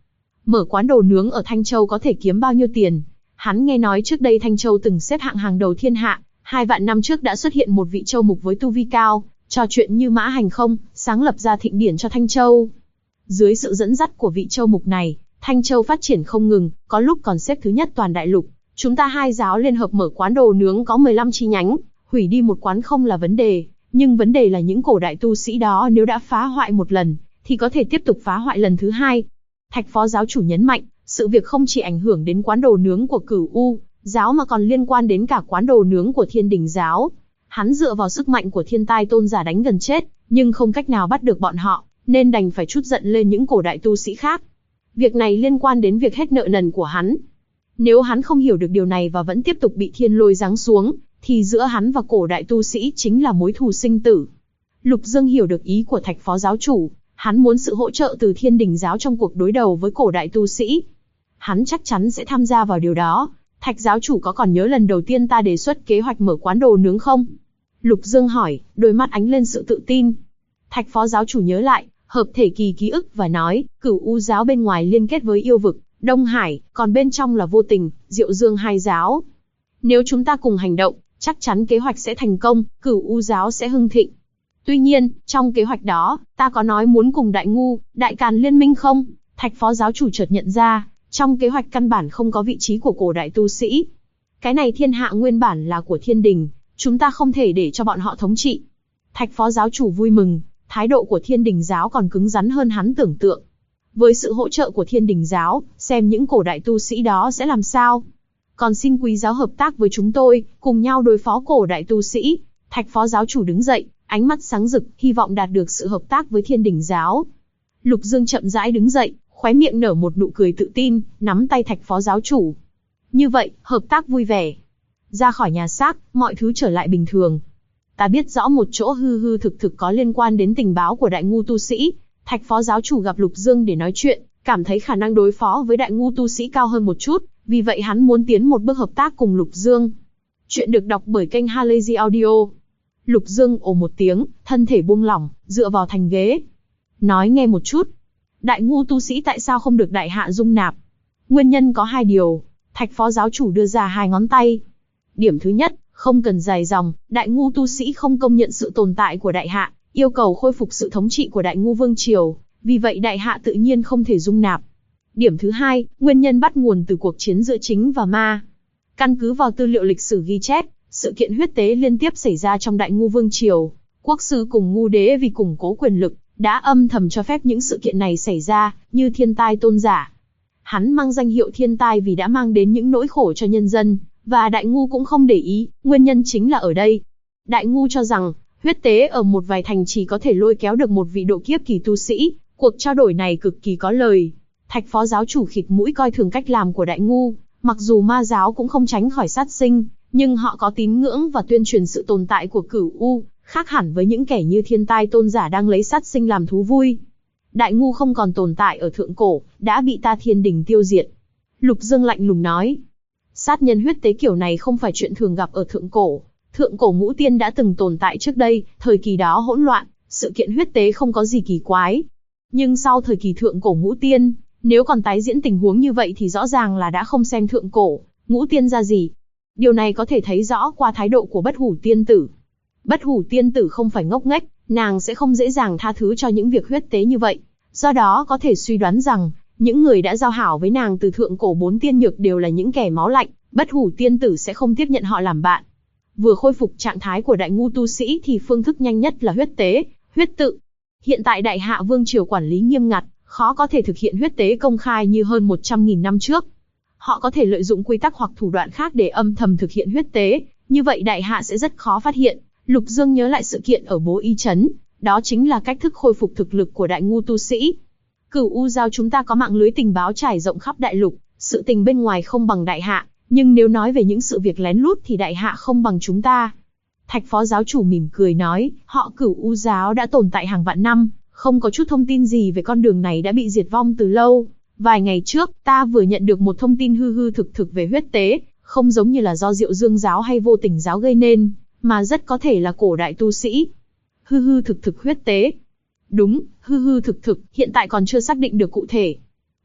Mở quán đồ nướng ở Thanh Châu có thể kiếm bao nhiêu tiền? Hắn nghe nói trước đây Thanh Châu từng xếp hạng hàng đầu thiên hạ, 2 vạn năm trước đã xuất hiện một vị châu mục với tu vi cao, trò chuyện như mã hành không, sáng lập ra thịnh điển cho Thanh Châu. Dưới sự dẫn dắt của vị châu mục này, Thanh Châu phát triển không ngừng, có lúc còn xếp thứ nhất toàn đại lục. Chúng ta hai giáo liên hợp mở quán đồ nướng có 15 chi nhánh, hủy đi một quán không là vấn đề, nhưng vấn đề là những cổ đại tu sĩ đó nếu đã phá hoại một lần, thì có thể tiếp tục phá hoại lần thứ hai. Thạch phó giáo chủ nhấn mạnh, sự việc không chỉ ảnh hưởng đến quán đồ nướng của Cửu U giáo mà còn liên quan đến cả quán đồ nướng của Thiên Đình giáo. Hắn dựa vào sức mạnh của thiên tai tôn giả đánh gần chết, nhưng không cách nào bắt được bọn họ, nên đành phải trút giận lên những cổ đại tu sĩ khác. Việc này liên quan đến việc hết nợ nần của hắn. Nếu hắn không hiểu được điều này và vẫn tiếp tục bị thiên lôi giáng xuống, thì giữa hắn và cổ đại tu sĩ chính là mối thù sinh tử. Lục Dương hiểu được ý của Thạch phó giáo chủ, hắn muốn sự hỗ trợ từ Thiên Đình giáo trong cuộc đối đầu với cổ đại tu sĩ. Hắn chắc chắn sẽ tham gia vào điều đó. Thạch giáo chủ có còn nhớ lần đầu tiên ta đề xuất kế hoạch mở quán đồ nướng không? Lục Dương hỏi, đôi mắt ánh lên sự tự tin. Thạch phó giáo chủ nhớ lại, hợp thể kỳ ký ức và nói, Cửu U giáo bên ngoài liên kết với yêu vực, Đông Hải, còn bên trong là Vô Tình, Diệu Dương hai giáo. Nếu chúng ta cùng hành động, chắc chắn kế hoạch sẽ thành công, Cửu U giáo sẽ hưng thịnh. Tuy nhiên, trong kế hoạch đó, ta có nói muốn cùng Đại Ngu, Đại Càn liên minh không? Thạch phó giáo chủ chợt nhận ra, trong kế hoạch căn bản không có vị trí của cổ đại tu sĩ. Cái này thiên hạ nguyên bản là của Thiên Đình, chúng ta không thể để cho bọn họ thống trị. Thạch phó giáo chủ vui mừng, thái độ của Thiên Đình giáo còn cứng rắn hơn hắn tưởng tượng. Với sự hỗ trợ của Thiên Đình giáo, xem những cổ đại tu sĩ đó sẽ làm sao. Còn xin quý giáo hợp tác với chúng tôi, cùng nhau đối phó cổ đại tu sĩ. Thạch phó giáo chủ đứng dậy, ánh mắt sáng rực, hy vọng đạt được sự hợp tác với Thiên Đình giáo. Lục Dương chậm rãi đứng dậy, khóe miệng nở một nụ cười tự tin, nắm tay Thạch phó giáo chủ. Như vậy, hợp tác vui vẻ. Ra khỏi nhà xác, mọi thứ trở lại bình thường. Ta biết rõ một chỗ hư hư thực thực có liên quan đến tình báo của Đại Ngu tu sĩ. Thạch phó giáo chủ gặp Lục Dương để nói chuyện, cảm thấy khả năng đối phó với Đại Ngu tu sĩ cao hơn một chút, vì vậy hắn muốn tiến một bước hợp tác cùng Lục Dương. Chuyện được đọc bởi kênh Halazy Audio. Lục Dương ồ một tiếng, thân thể buông lỏng, dựa vào thành ghế. Nói nghe một chút. Đại Ngu tu sĩ tại sao không được đại hạ dung nạp? Nguyên nhân có 2 điều. Thạch phó giáo chủ đưa ra 2 ngón tay. Điểm thứ nhất, không cần dài dòng, Đại Ngu tu sĩ không công nhận sự tồn tại của đại hạ, yêu cầu khôi phục sự thống trị của Đại Ngu vương triều, vì vậy đại hạ tự nhiên không thể dung nạp. Điểm thứ hai, nguyên nhân bắt nguồn từ cuộc chiến giữa chính và ma. Căn cứ vào tư liệu lịch sử ghi chép, sự kiện huyết tế liên tiếp xảy ra trong Đại Ngu vương triều. Quốc sư cùng Ngu đế vì củng cố quyền lực, đã âm thầm cho phép những sự kiện này xảy ra, như thiên tai tôn giả. Hắn mang danh hiệu thiên tai vì đã mang đến những nỗi khổ cho nhân dân, và Đại Ngu cũng không để ý, nguyên nhân chính là ở đây. Đại Ngu cho rằng, huyết tế ở một vài thành chỉ có thể lôi kéo được một vị độ kiếp kỳ tu sĩ, cuộc trao đổi này cực kỳ có lời. Thạch phó giáo chủ khịt mũi coi thường cách làm của Đại Ngu, mặc dù ma giáo cũng không tránh khỏi sát sinh, nhưng họ có tín ngưỡng và tuyên truyền sự tồn tại của Cửu U, khác hẳn với những kẻ như thiên tai tôn giả đang lấy sát sinh làm thú vui. Đại Ngu không còn tồn tại ở thượng cổ, đã bị ta Thiên Đình tiêu diệt. Lục Dương lạnh lùng nói, sát nhân huyết tế kiểu này không phải chuyện thường gặp ở thượng cổ. Thượng cổ ngũ tiên đã từng tồn tại trước đây, thời kỳ đó hỗn loạn, sự kiện huyết tế không có gì kỳ quái. Nhưng sau thời kỳ thượng cổ ngũ tiên, nếu còn tái diễn tình huống như vậy thì rõ ràng là đã không xem thượng cổ ngũ tiên ra gì. Điều này có thể thấy rõ qua thái độ của Bất Hủ tiên tử. Bất Hủ tiên tử không phải ngốc nghếch, nàng sẽ không dễ dàng tha thứ cho những việc huyết tế như vậy. Do đó có thể suy đoán rằng, những người đã giao hảo với nàng từ thượng cổ 4 tiên nhược đều là những kẻ máu lạnh, Bất Hủ tiên tử sẽ không tiếp nhận họ làm bạn. Vừa khôi phục trạng thái của Đại Ngu tu sĩ thì phương thức nhanh nhất là huyết tế, huyết tự. Hiện tại Đại Hạ vương triều quản lý nghiêm ngặt, khó có thể thực hiện huyết tế công khai như hơn 100.000 năm trước. Họ có thể lợi dụng quy tắc hoặc thủ đoạn khác để âm thầm thực hiện huyết tế, như vậy Đại Hạ sẽ rất khó phát hiện. Lục Dương nhớ lại sự kiện ở Bố Y Trấn, đó chính là cách thức khôi phục thực lực của Đại Ngu tu sĩ. Cửu U giáo chúng ta có mạng lưới tình báo trải rộng khắp đại lục, sự tình bên ngoài không bằng Đại Hạ, nhưng nếu nói về những sự việc lén lút thì Đại Hạ không bằng chúng ta. Thạch phó giáo chủ mỉm cười nói, họ Cửu U giáo đã tồn tại hàng vạn năm, không có chút thông tin gì về con đường này đã bị diệt vong từ lâu. Vài ngày trước, ta vừa nhận được một thông tin hư hư thực thực về huyết tế, không giống như là do Diệu Dương giáo hay Vô Tình giáo gây nên, mà rất có thể là cổ đại tu sĩ. Hư hư thực thực huyết tế. Đúng, hư hư thực thực, hiện tại còn chưa xác định được cụ thể.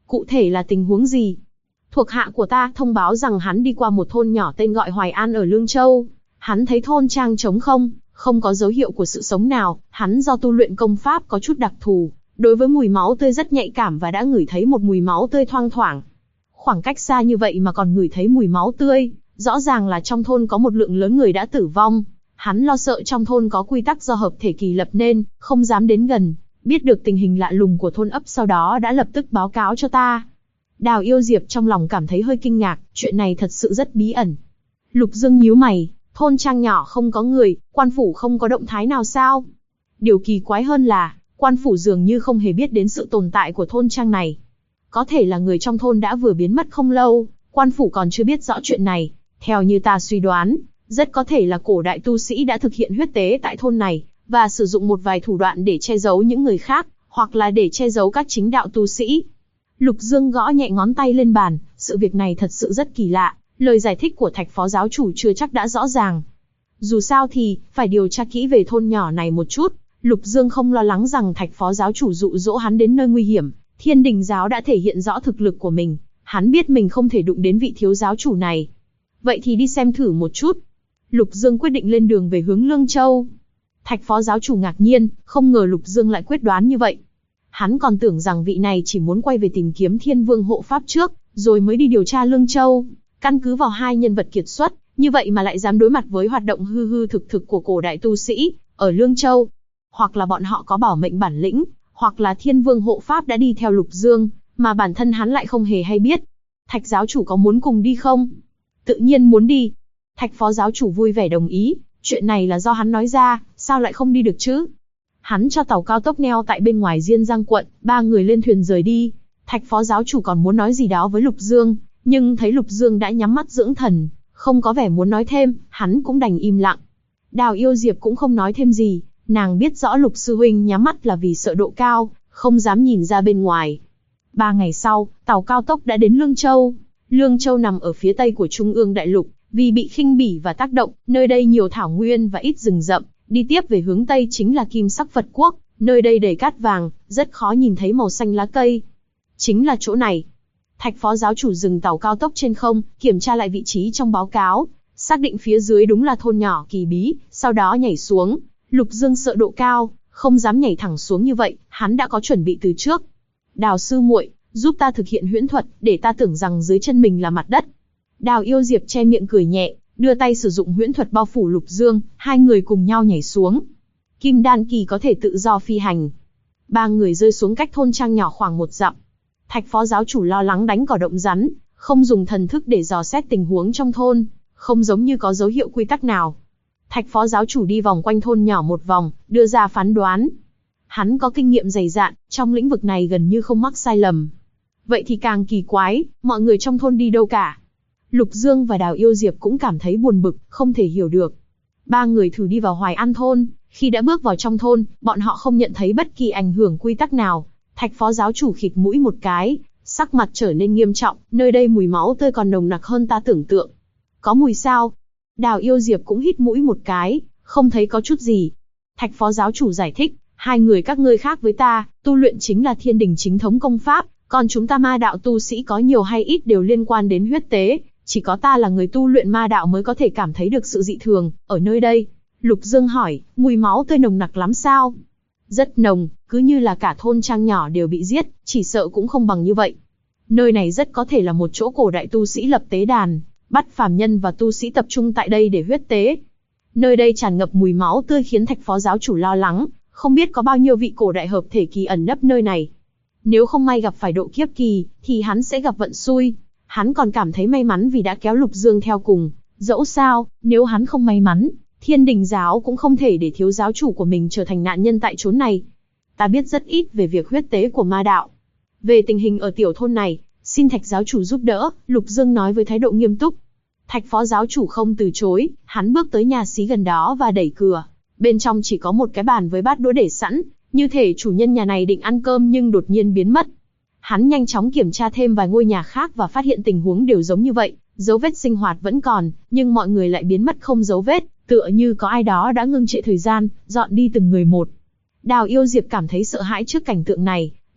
Cụ thể là tình huống gì? Thuộc hạ của ta thông báo rằng hắn đi qua một thôn nhỏ tên gọi Hoài An ở Lương Châu. Hắn thấy thôn trang trống không, không có dấu hiệu của sự sống nào, hắn do tu luyện công pháp có chút đặc thù, đối với mùi máu tươi rất nhạy cảm và đã ngửi thấy một mùi máu tươi thoang thoảng. Khoảng cách xa như vậy mà còn ngửi thấy mùi máu tươi, rõ ràng là trong thôn có một lượng lớn người đã tử vong. Hắn lo sợ trong thôn có quy tắc do hợp thể kỳ lập nên, không dám đến gần. Biết được tình hình lạ lùng của thôn ấp sau đó đã lập tức báo cáo cho ta. Đào Yêu Diệp trong lòng cảm thấy hơi kinh ngạc, chuyện này thật sự rất bí ẩn. Lục Dương nhíu mày, thôn trang nhỏ không có người, quan phủ không có động thái nào sao? Điều kỳ quái hơn là, quan phủ dường như không hề biết đến sự tồn tại của thôn trang này. Có thể là người trong thôn đã vừa biến mất không lâu, quan phủ còn chưa biết rõ chuyện này. Theo như ta suy đoán, rất có thể là cổ đại tu sĩ đã thực hiện huyết tế tại thôn này, và sử dụng một vài thủ đoạn để che giấu những người khác, hoặc là để che giấu các chính đạo tu sĩ. Lục Dương gõ nhẹ ngón tay lên bàn, sự việc này thật sự rất kỳ lạ, lời giải thích của Thạch phó giáo chủ chưa chắc đã rõ ràng. Dù sao thì, phải điều tra kỹ về thôn nhỏ này một chút. Lục Dương không lo lắng rằng Thạch phó giáo chủ dụ dỗ hắn đến nơi nguy hiểm. Thiên Đình giáo đã thể hiện rõ thực lực của mình, hắn biết mình không thể đụng đến vị thiếu giáo chủ này. Vậy thì đi xem thử một chút. Lục Dương quyết định lên đường về hướng Lương Châu. Thạch phó giáo chủ ngạc nhiên, không ngờ Lục Dương lại quyết đoán như vậy. Hắn còn tưởng rằng vị này chỉ muốn quay về tìm kiếm Thiên Vương hộ pháp trước, rồi mới đi điều tra Lương Châu. Căn cứ vào hai nhân vật kiệt xuất, như vậy mà lại dám đối mặt với hoạt động hư hư thực thực của cổ đại tu sĩ ở Lương Châu. Hoặc là bọn họ có bảo mệnh bản lĩnh, hoặc là Thiên Vương hộ pháp đã đi theo Lục Dương, mà bản thân hắn lại không hề hay biết. Thạch giáo chủ có muốn cùng đi không? Tự nhiên muốn đi. Thạch phó giáo chủ vui vẻ đồng ý, chuyện này là do hắn nói ra, sao lại không đi được chứ? Hắn cho tàu cao tốc neo tại bên ngoài Diên Giang quận, ba người lên thuyền rời đi. Thạch phó giáo chủ còn muốn nói gì đó với Lục Dương, nhưng thấy Lục Dương đã nhắm mắt dưỡng thần, không có vẻ muốn nói thêm, hắn cũng đành im lặng. Đào Yêu Diệp cũng không nói thêm gì, nàng biết rõ Lục sư huynh nhắm mắt là vì sợ độ cao, không dám nhìn ra bên ngoài. 3 ngày sau, tàu cao tốc đã đến Lương Châu. Lương Châu nằm ở phía tây của Trung ương đại lục, vì bị khinh bỉ và tác động, nơi đây nhiều thảo nguyên và ít rừng rậm, đi tiếp về hướng tây chính là Kim Sắc Phật Quốc, nơi đây đầy cát vàng, rất khó nhìn thấy màu xanh lá cây. Chính là chỗ này. Thạch phó giáo chủ dừng tàu cao tốc trên không, kiểm tra lại vị trí trong báo cáo, xác định phía dưới đúng là thôn nhỏ kỳ bí, sau đó nhảy xuống. Lục Dương sợ độ cao, không dám nhảy thẳng xuống như vậy, hắn đã có chuẩn bị từ trước. Đào sư muội, giúp ta thực hiện huyễn thuật, để ta tưởng rằng dưới chân mình là mặt đất. Đào Yêu Diệp che miệng cười nhẹ, đưa tay sử dụng huyễn thuật bao phủ Lục Dương, hai người cùng nhau nhảy xuống. Kim đan kỳ có thể tự do phi hành. Ba người rơi xuống cách thôn trang nhỏ khoảng 1 dặm. Thạch phó giáo chủ lo lắng đánh cỏ động rắn, không dùng thần thức để dò xét tình huống trong thôn, không giống như có dấu hiệu quy tắc nào. Thạch phó giáo chủ đi vòng quanh thôn nhỏ một vòng, đưa ra phán đoán. Hắn có kinh nghiệm dày dạn, trong lĩnh vực này gần như không mắc sai lầm. Vậy thì càng kỳ quái, mọi người trong thôn đi đâu cả? Lục Dương và Đào Yêu Diệp cũng cảm thấy buồn bực, không thể hiểu được. Ba người thử đi vào Hoài An thôn, khi đã bước vào trong thôn, bọn họ không nhận thấy bất kỳ ảnh hưởng quy tắc nào. Thạch phó giáo chủ khịt mũi một cái, sắc mặt trở nên nghiêm trọng, nơi đây mùi máu tươi còn nồng nặc hơn ta tưởng tượng. Có mùi sao? Đào Yêu Diệp cũng hít mũi một cái, không thấy có chút gì. Thạch phó giáo chủ giải thích, hai người các ngươi khác với ta, tu luyện chính là thiên đình chính thống công pháp, còn chúng ta ma đạo tu sĩ có nhiều hay ít đều liên quan đến huyết tế, chỉ có ta là người tu luyện ma đạo mới có thể cảm thấy được sự dị thường, ở nơi đây. Lục Dương hỏi, mùi máu tươi nồng nặc lắm sao? Rất nồng, cứ như là cả thôn trang nhỏ đều bị giết, chỉ sợ cũng không bằng như vậy. Nơi này rất có thể là một chỗ cổ đại tu sĩ lập tế đàn, bắt phàm nhân và tu sĩ tập trung tại đây để huyết tế. Nơi đây tràn ngập mùi máu tươi khiến Thạch phó giáo chủ lo lắng, không biết có bao nhiêu vị cổ đại hợp thể kỳ ẩn nấp nơi này. Nếu không may gặp phải độ kiếp kỳ, thì hắn sẽ gặp vận xui. Hắn còn cảm thấy may mắn vì đã kéo Lục Dương theo cùng. Dẫu sao, nếu hắn không may mắn, Thiên Đình giáo cũng không thể để thiếu giáo chủ của mình trở thành nạn nhân tại chốn này. Ta biết rất ít về việc huyết tế của ma đạo. Về tình hình ở tiểu thôn này, xin Thạch giáo chủ giúp đỡ, Lục Dương nói với thái độ nghiêm túc. Thạch phó giáo chủ không từ chối, hắn bước tới nhà xí gần đó và đẩy cửa. Bên trong chỉ có một cái bàn với bát đũa để sẵn, như thể chủ nhân nhà này định ăn cơm nhưng đột nhiên biến mất. Hắn nhanh chóng kiểm tra thêm vài ngôi nhà khác và phát hiện tình huống đều giống như vậy, dấu vết sinh hoạt vẫn còn, nhưng mọi người lại biến mất không dấu vết, tựa như có ai đó đã ngưng trệ thời gian, dọn đi từng người một. Đào Yêu Diệp cảm thấy sợ hãi trước cảnh tượng này,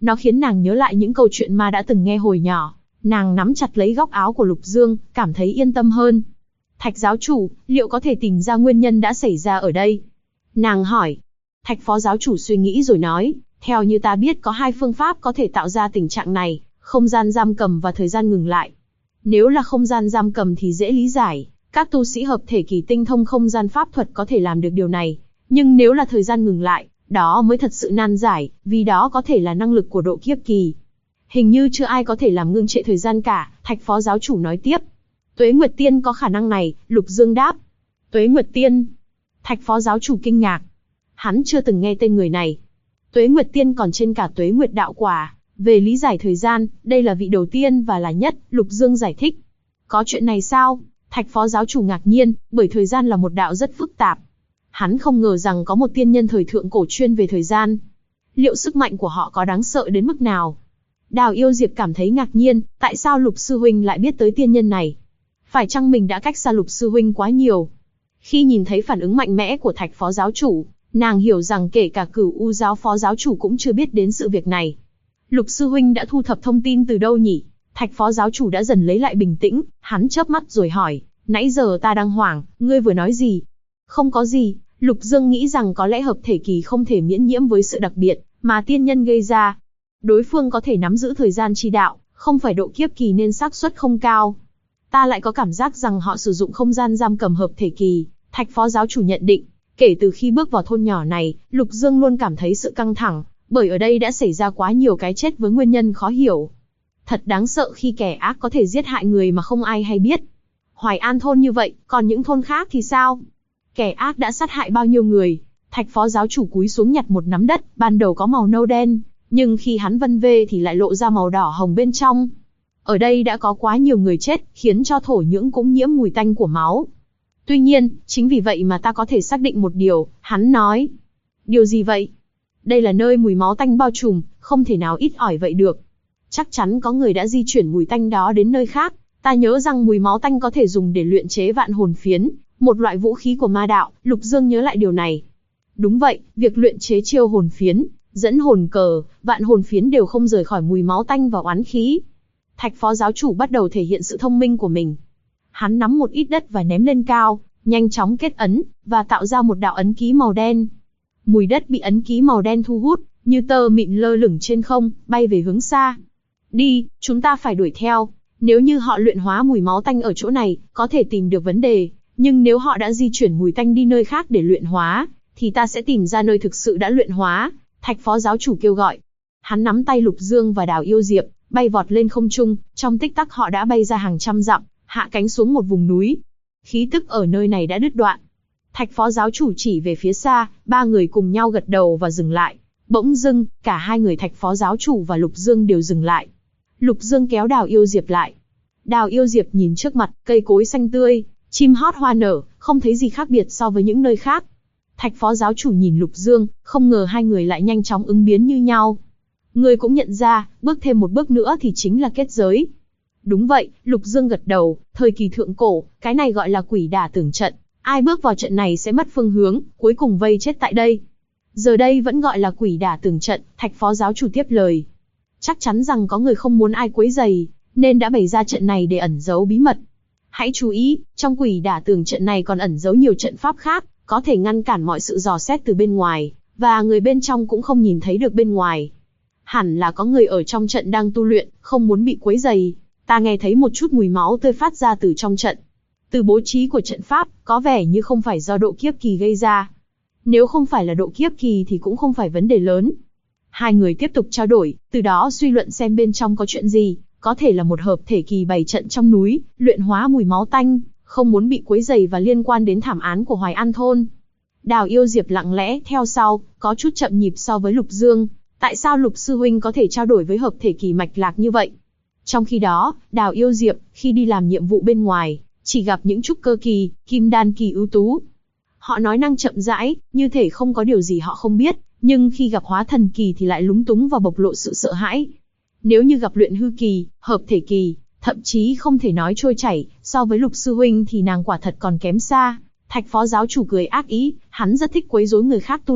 Nó khiến nàng nhớ lại những câu chuyện ma đã từng nghe hồi nhỏ. Nàng nắm chặt lấy góc áo của Lục Dương, cảm thấy yên tâm hơn. Thạch giáo chủ, liệu có thể tìm ra nguyên nhân đã xảy ra ở đây? Nàng hỏi. Thạch phó giáo chủ suy nghĩ rồi nói, theo như ta biết có hai phương pháp có thể tạo ra tình trạng này, không gian giam cầm và thời gian ngừng lại. Nếu là không gian giam cầm thì dễ lý giải, các tu sĩ hợp thể kỳ tinh thông không gian pháp thuật có thể làm được điều này. Nhưng nếu là thời gian ngừng lại, đó mới thật sự nan giải, vì đó có thể là năng lực của độ kiếp kỳ. Hình như chưa ai có thể làm ngưng trệ thời gian cả, Thạch phó giáo chủ nói tiếp. Tuế Nguyệt Tiên có khả năng này, Lục Dương đáp. Tuế Nguyệt Tiên? Thạch phó giáo chủ kinh ngạc. Hắn chưa từng nghe tên người này. Tuế Nguyệt Tiên còn trên cả Tuế Nguyệt đạo quả. Về lý giải thời gian, đây là vị đầu tiên và là nhất, Lục Dương giải thích. Có chuyện này sao? Thạch phó giáo chủ ngạc nhiên, bởi thời gian là một đạo rất phức tạp. Hắn không ngờ rằng có một tiên nhân thời thượng cổ chuyên về thời gian. Liệu sức mạnh của họ có đáng sợ đến mức nào? Đào Yêu Diệp cảm thấy ngạc nhiên, tại sao Lục sư huynh lại biết tới tiên nhân này? Phải chăng mình đã cách xa Lục sư huynh quá nhiều? Khi nhìn thấy phản ứng mạnh mẽ của Thạch phó giáo chủ, nàng hiểu rằng kể cả Cửu U giáo phó giáo chủ cũng chưa biết đến sự việc này. Lục sư huynh đã thu thập thông tin từ đâu nhỉ? Thạch phó giáo chủ đã dần lấy lại bình tĩnh, hắn chớp mắt rồi hỏi, nãy giờ ta đang hoảng, ngươi vừa nói gì? Không có gì, Lục Dương nghĩ rằng có lẽ hợp thể kỳ không thể miễn nhiễm với sự đặc biệt mà tiên nhân gây ra. Đối phương có thể nắm giữ thời gian chi đạo, không phải độ kiếp kỳ nên xác suất không cao. Ta lại có cảm giác rằng họ sử dụng không gian giam cầm hợp thể kỳ, Thạch phó giáo chủ nhận định. Kể từ khi bước vào thôn nhỏ này, Lục Dương luôn cảm thấy sự căng thẳng, bởi ở đây đã xảy ra quá nhiều cái chết với nguyên nhân khó hiểu. Thật đáng sợ khi kẻ ác có thể giết hại người mà không ai hay biết. Hoài An thôn như vậy, còn những thôn khác thì sao? Kẻ ác đã sát hại bao nhiêu người? Thạch phó giáo chủ cúi xuống nhặt một nắm đất, ban đầu có màu nâu đen, nhưng khi hắn vân vê thì lại lộ ra màu đỏ hồng bên trong. Ở đây đã có quá nhiều người chết, khiến cho thổ nhưỡng cũng nhiễm mùi tanh của máu. Tuy nhiên, chính vì vậy mà ta có thể xác định một điều, hắn nói. Điều gì vậy? Đây là nơi mùi máu tanh bao trùm, không thể nào ít ỏi vậy được. Chắc chắn có người đã di chuyển mùi tanh đó đến nơi khác. Ta nhớ rằng mùi máu tanh có thể dùng để luyện chế vạn hồn phiến, một loại vũ khí của ma đạo, Lục Dương nhớ lại điều này. Đúng vậy, việc luyện chế chiêu hồn phiến, dẫn hồn cờ, vạn hồn phiến đều không rời khỏi mùi máu tanh và oán khí. Thạch phó giáo chủ bắt đầu thể hiện sự thông minh của mình. Hắn nắm một ít đất và ném lên cao, nhanh chóng kết ấn, và tạo ra một đạo ấn ký màu đen. Mùi đất bị ấn ký màu đen thu hút, như tơ mịn lơ lửng trên không, bay về hướng xa. Đi, chúng ta phải đuổi theo. Nếu như họ luyện hóa mùi máu tanh ở chỗ này, có thể tìm được vấn đề. Nhưng nếu họ đã di chuyển mùi tanh đi nơi khác để luyện hóa, thì ta sẽ tìm ra nơi thực sự đã luyện hóa. Thạch phó giáo chủ kêu gọi. Hắn nắm tay Lục Dương và Đào Yêu Diệp, bay vọt lên không trung, trong tích tắc họ đã bay ra hàng trăm dặm, hạ cánh xuống một vùng núi. Khí tức ở nơi này đã đứt đoạn. Thạch phó giáo chủ chỉ về phía xa, ba người cùng nhau gật đầu và dừng lại. Bỗng dưng, cả hai người Thạch phó giáo chủ và Lục Dương đều dừng lại. Lục Dương kéo Đào Yêu Diệp lại. Đào Yêu Diệp nhìn trước mặt, cây cối xanh tươi, chim hót hoa nở, không thấy gì khác biệt so với những nơi khác. Thạch phó giáo chủ nhìn Lục Dương, không ngờ hai người lại nhanh chóng ứng biến như nhau. Người cũng nhận ra, bước thêm một bước nữa thì chính là kết giới. Đúng vậy, Lục Dương gật đầu, thời kỳ thượng cổ, cái này gọi là quỷ đả tường trận. Ai bước vào trận này sẽ mất phương hướng, cuối cùng vây chết tại đây. Giờ đây vẫn gọi là quỷ đả tường trận, Thạch phó giáo chủ tiếp lời. Chắc chắn rằng có người không muốn ai quấy rầy, nên đã bày ra trận này để ẩn giấu bí mật. Hãy chú ý, trong quỷ đả tường trận này còn ẩn giấu nhiều trận pháp khác, có thể ngăn cản mọi sự dò xét từ bên ngoài, và người bên trong cũng không nhìn thấy được bên ngoài. Hẳn là có người ở trong trận đang tu luyện, không muốn bị quấy rầy. Ta nghe thấy một chút mùi máu tươi phát ra từ trong trận. Từ bố trí của trận pháp, có vẻ như không phải do độ kiếp kỳ gây ra. Nếu không phải là độ kiếp kỳ thì cũng không phải vấn đề lớn. Hai người tiếp tục trao đổi, từ đó suy luận xem bên trong có chuyện gì. Có thể là một hợp thể kỳ bày trận trong núi, luyện hóa mùi máu tanh, không muốn bị quấy rầy và liên quan đến thảm án của Hoài An thôn. Đào Yêu Diệp lặng lẽ theo sau, có chút chậm nhịp so với Lục Dương. Tại sao Lục sư huynh có thể trao đổi với hợp thể kỳ mạch lạc như vậy? Trong khi đó, Đào Yêu Diệp, khi đi làm nhiệm vụ bên ngoài, chỉ gặp những trúc cơ kỳ, kim đan kỳ ưu tú. Họ nói năng chậm rãi, như thể không có điều gì họ không biết, nhưng khi gặp hóa thần kỳ thì lại lúng túng và bộc lộ sự sợ hãi. Nếu như gặp luyện hư kỳ, hợp thể kỳ, thậm chí không thể nói trôi chảy, so với Lục sư huynh thì nàng quả thật còn kém xa. Thạch phó giáo chủ cười ác ý, hắn rất thích quấy rối người khác tu luyện,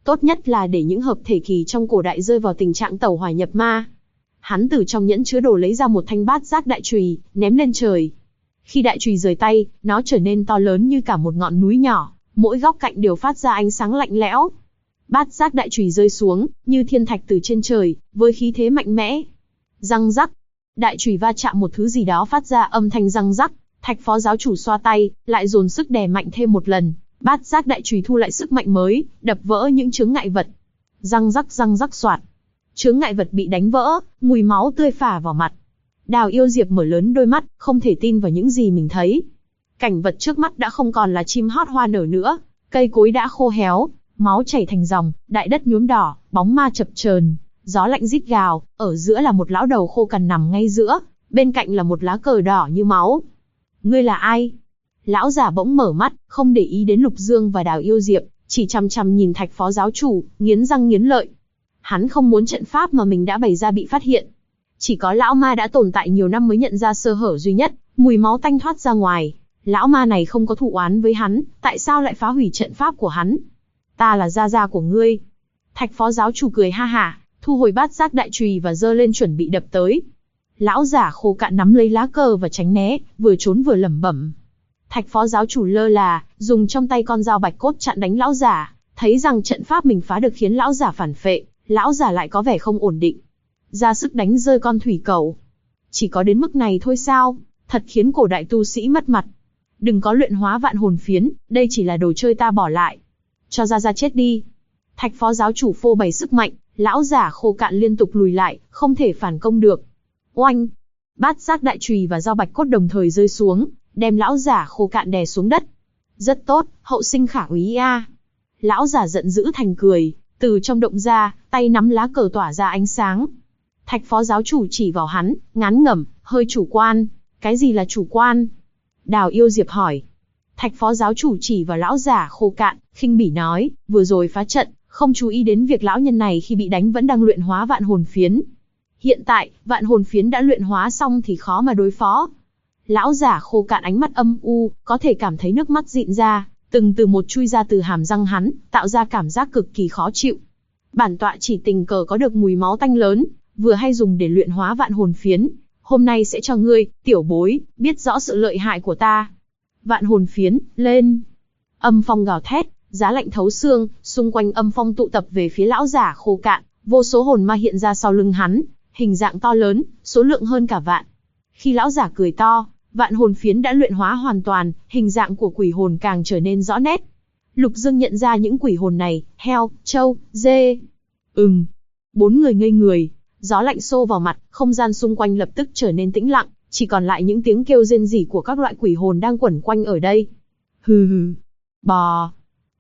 Tốt nhất là để những hợp thể kỳ trong cổ đại rơi vào tình trạng tẩu hỏa nhập ma. Hắn từ trong nhẫn chứa đồ lấy ra một thanh bát giác đại chùy, ném lên trời. Khi đại chùy rời tay, nó trở nên to lớn như cả một ngọn núi nhỏ, mỗi góc cạnh đều phát ra ánh sáng lạnh lẽo. Bát giác đại chùy rơi xuống, như thiên thạch từ trên trời, với khí thế mạnh mẽ. Răng rắc, đại chùy va chạm một thứ gì đó phát ra âm thanh răng rắc. Thạch phó giáo chủ xoa tay, lại dồn sức đè mạnh thêm một lần. Bát giác đại chùy thu lại sức mạnh mới, đập vỡ những chướng ngại vật. Răng rắc xoạt. Chướng ngại vật bị đánh vỡ, mùi máu tươi phả vào mặt. Đào Yêu Diệp mở lớn đôi mắt, không thể tin vào những gì mình thấy. Cảnh vật trước mắt đã không còn là chim hót hoa nở nữa, cây cối đã khô héo, máu chảy thành dòng, đại đất nhuốm đỏ, bóng ma chập chờn, gió lạnh rít gào, ở giữa là một lão đầu khô cằn nằm ngay giữa, bên cạnh là một lá cờ đỏ như máu. Ngươi là ai? Lão giả bỗng mở mắt, không để ý đến Lục Dương và Đào Yêu Diệp, chỉ chằm chằm nhìn Thạch phó giáo chủ, nghiến răng nghiến lợi. Hắn không muốn trận pháp mà mình đã bày ra bị phát hiện. Chỉ có lão ma đã tồn tại nhiều năm mới nhận ra sơ hở duy nhất, mùi máu tanh thoát ra ngoài. Lão ma này không có thù oán với hắn, tại sao lại phá hủy trận pháp của hắn? Ta là gia gia của ngươi. Thạch phó giáo chủ cười ha hả, thu hồi bát giác đại chùy và giơ lên chuẩn bị đập tới. Lão giả khô cạn nắm lấy lá cờ và tránh né, vừa trốn vừa lẩm bẩm. Thạch phó giáo chủ lơ là, dùng trong tay con dao bạch cốt chặn đánh lão giả, thấy rằng trận pháp mình phá được khiến lão giả phản phệ, lão giả lại có vẻ không ổn định. Ra sức đánh rơi con thủy cẩu. Chỉ có đến mức này thôi sao? Thật khiến cổ đại tu sĩ mất mặt. Đừng có luyện hóa vạn hồn phiến, đây chỉ là đồ chơi ta bỏ lại. Cho ra chết đi. Thạch phó giáo chủ phô bày sức mạnh, lão giả khô cạn liên tục lùi lại, không thể phản công được. Oanh! Bát giác đại chùy và dao bạch cốt đồng thời rơi xuống, đem lão giả khô cạn đè xuống đất. Rất tốt, hậu sinh khả úy a. Lão giả giận dữ thành cười, từ trong động ra, tay nắm lá cờ tỏa ra ánh sáng. Thạch phó giáo chủ chỉ vào hắn, ngán ngẩm, hơi chủ quan. Cái gì là chủ quan? Đào Yêu Diệp hỏi. Thạch phó giáo chủ chỉ vào lão giả khô cạn, khinh bỉ nói, vừa rồi phá trận, không chú ý đến việc lão nhân này khi bị đánh vẫn đang luyện hóa vạn hồn phiến. Hiện tại, vạn hồn phiến đã luyện hóa xong thì khó mà đối phó. Lão giả khô cạn ánh mắt âm u, có thể cảm thấy nước mắt dịn ra, từng từ một chui ra từ hàm răng hắn, tạo ra cảm giác cực kỳ khó chịu. Bản tọa chỉ tình cờ có được mùi máu tanh lớn, vừa hay dùng để luyện hóa vạn hồn phiến. Hôm nay sẽ cho ngươi, tiểu bối, biết rõ sự lợi hại của ta. Vạn hồn phiến, lên. Âm phong gào thét, giá lạnh thấu xương, xung quanh âm phong tụ tập về phía lão giả khô cạn, vô số hồn ma hiện ra sau lưng hắn, hình dạng to lớn, số lượng hơn cả vạn. Khi lão giả cười to, vạn hồn phiến đã luyện hóa hoàn toàn, hình dạng của quỷ hồn càng trở nên rõ nét. Lục Dương nhận ra những quỷ hồn này, heo, trâu, dê. Bốn người ngây người, gió lạnh xô vào mặt, không gian xung quanh lập tức trở nên tĩnh lặng, chỉ còn lại những tiếng kêu rên rỉ của các loại quỷ hồn đang quẩn quanh ở đây. Hừ hừ, bò,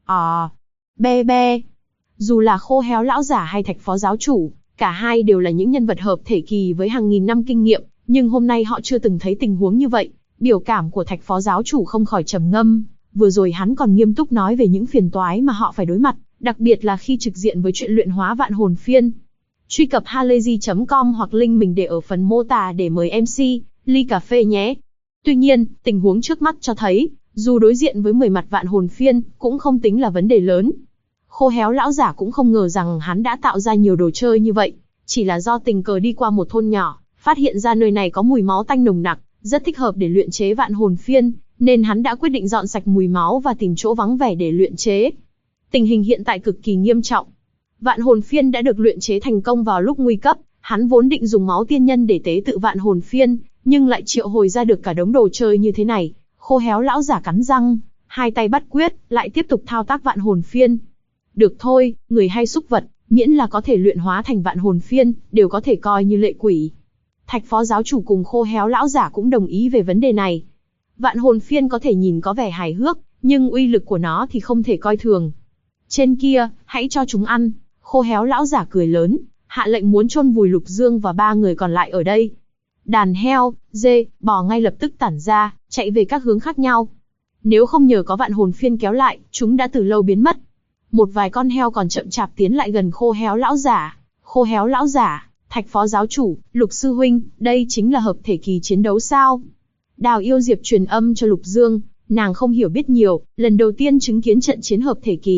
be be. Dù là khô héo lão giả hay Thạch phó giáo chủ, cả hai đều là những nhân vật hợp thể kỳ với hàng nghìn năm kinh nghiệm, nhưng hôm nay họ chưa từng thấy tình huống như vậy. Biểu cảm của Thạch phó giáo chủ không khỏi trầm ngâm, vừa rồi hắn còn nghiêm túc nói về những phiền toái mà họ phải đối mặt, đặc biệt là khi trực diện với chuyện luyện hóa vạn hồn phiên. Truy cập halayzi.com hoặc link mình để ở phần mô tả để mời MC ly cà phê nhé. Tuy nhiên, tình huống trước mắt cho thấy, dù đối diện với 10 mặt vạn hồn phiên, cũng không tính là vấn đề lớn. Khô héo lão giả cũng không ngờ rằng hắn đã tạo ra nhiều đồ chơi như vậy, chỉ là do tình cờ đi qua một thôn nhỏ, phát hiện ra nơi này có mùi máu tanh nồng nặc, rất thích hợp để luyện chế vạn hồn phiên, nên hắn đã quyết định dọn sạch mùi máu và tìm chỗ vắng vẻ để luyện chế. Tình hình hiện tại cực kỳ nghiêm trọng. Vạn hồn phiên đã được luyện chế thành công vào lúc nguy cấp, hắn vốn định dùng máu tiên nhân để tế tự vạn hồn phiên, nhưng lại triệu hồi ra được cả đống đồ chơi như thế này. Khô héo lão giả cắn răng, hai tay bắt quyết, lại tiếp tục thao tác vạn hồn phiên. Được thôi, người hay súc vật, miễn là có thể luyện hóa thành vạn hồn phiên, đều có thể coi như lệ quỷ. Thạch phó giáo chủ cùng khô héo lão giả cũng đồng ý về vấn đề này. Vạn hồn phiên có thể nhìn có vẻ hài hước, nhưng uy lực của nó thì không thể coi thường. Trên kia, hãy cho chúng ăn. Khô héo lão giả cười lớn, hạ lệnh muốn chôn vùi Lục Dương và 3 người còn lại ở đây. Đàn heo, dê, bò ngay lập tức tản ra, chạy về các hướng khác nhau. Nếu không nhờ có vạn hồn phiên kéo lại, chúng đã từ lâu biến mất. Một vài con heo còn chậm chạp tiến lại gần khô héo lão giả. Khô héo lão giả, Thạch phó giáo chủ, Lục sư huynh, đây chính là hợp thể kỳ chiến đấu sao? Đào Yêu Diệp truyền âm cho Lục Dương, nàng không hiểu biết nhiều, lần đầu tiên chứng kiến trận chiến hợp thể kỳ,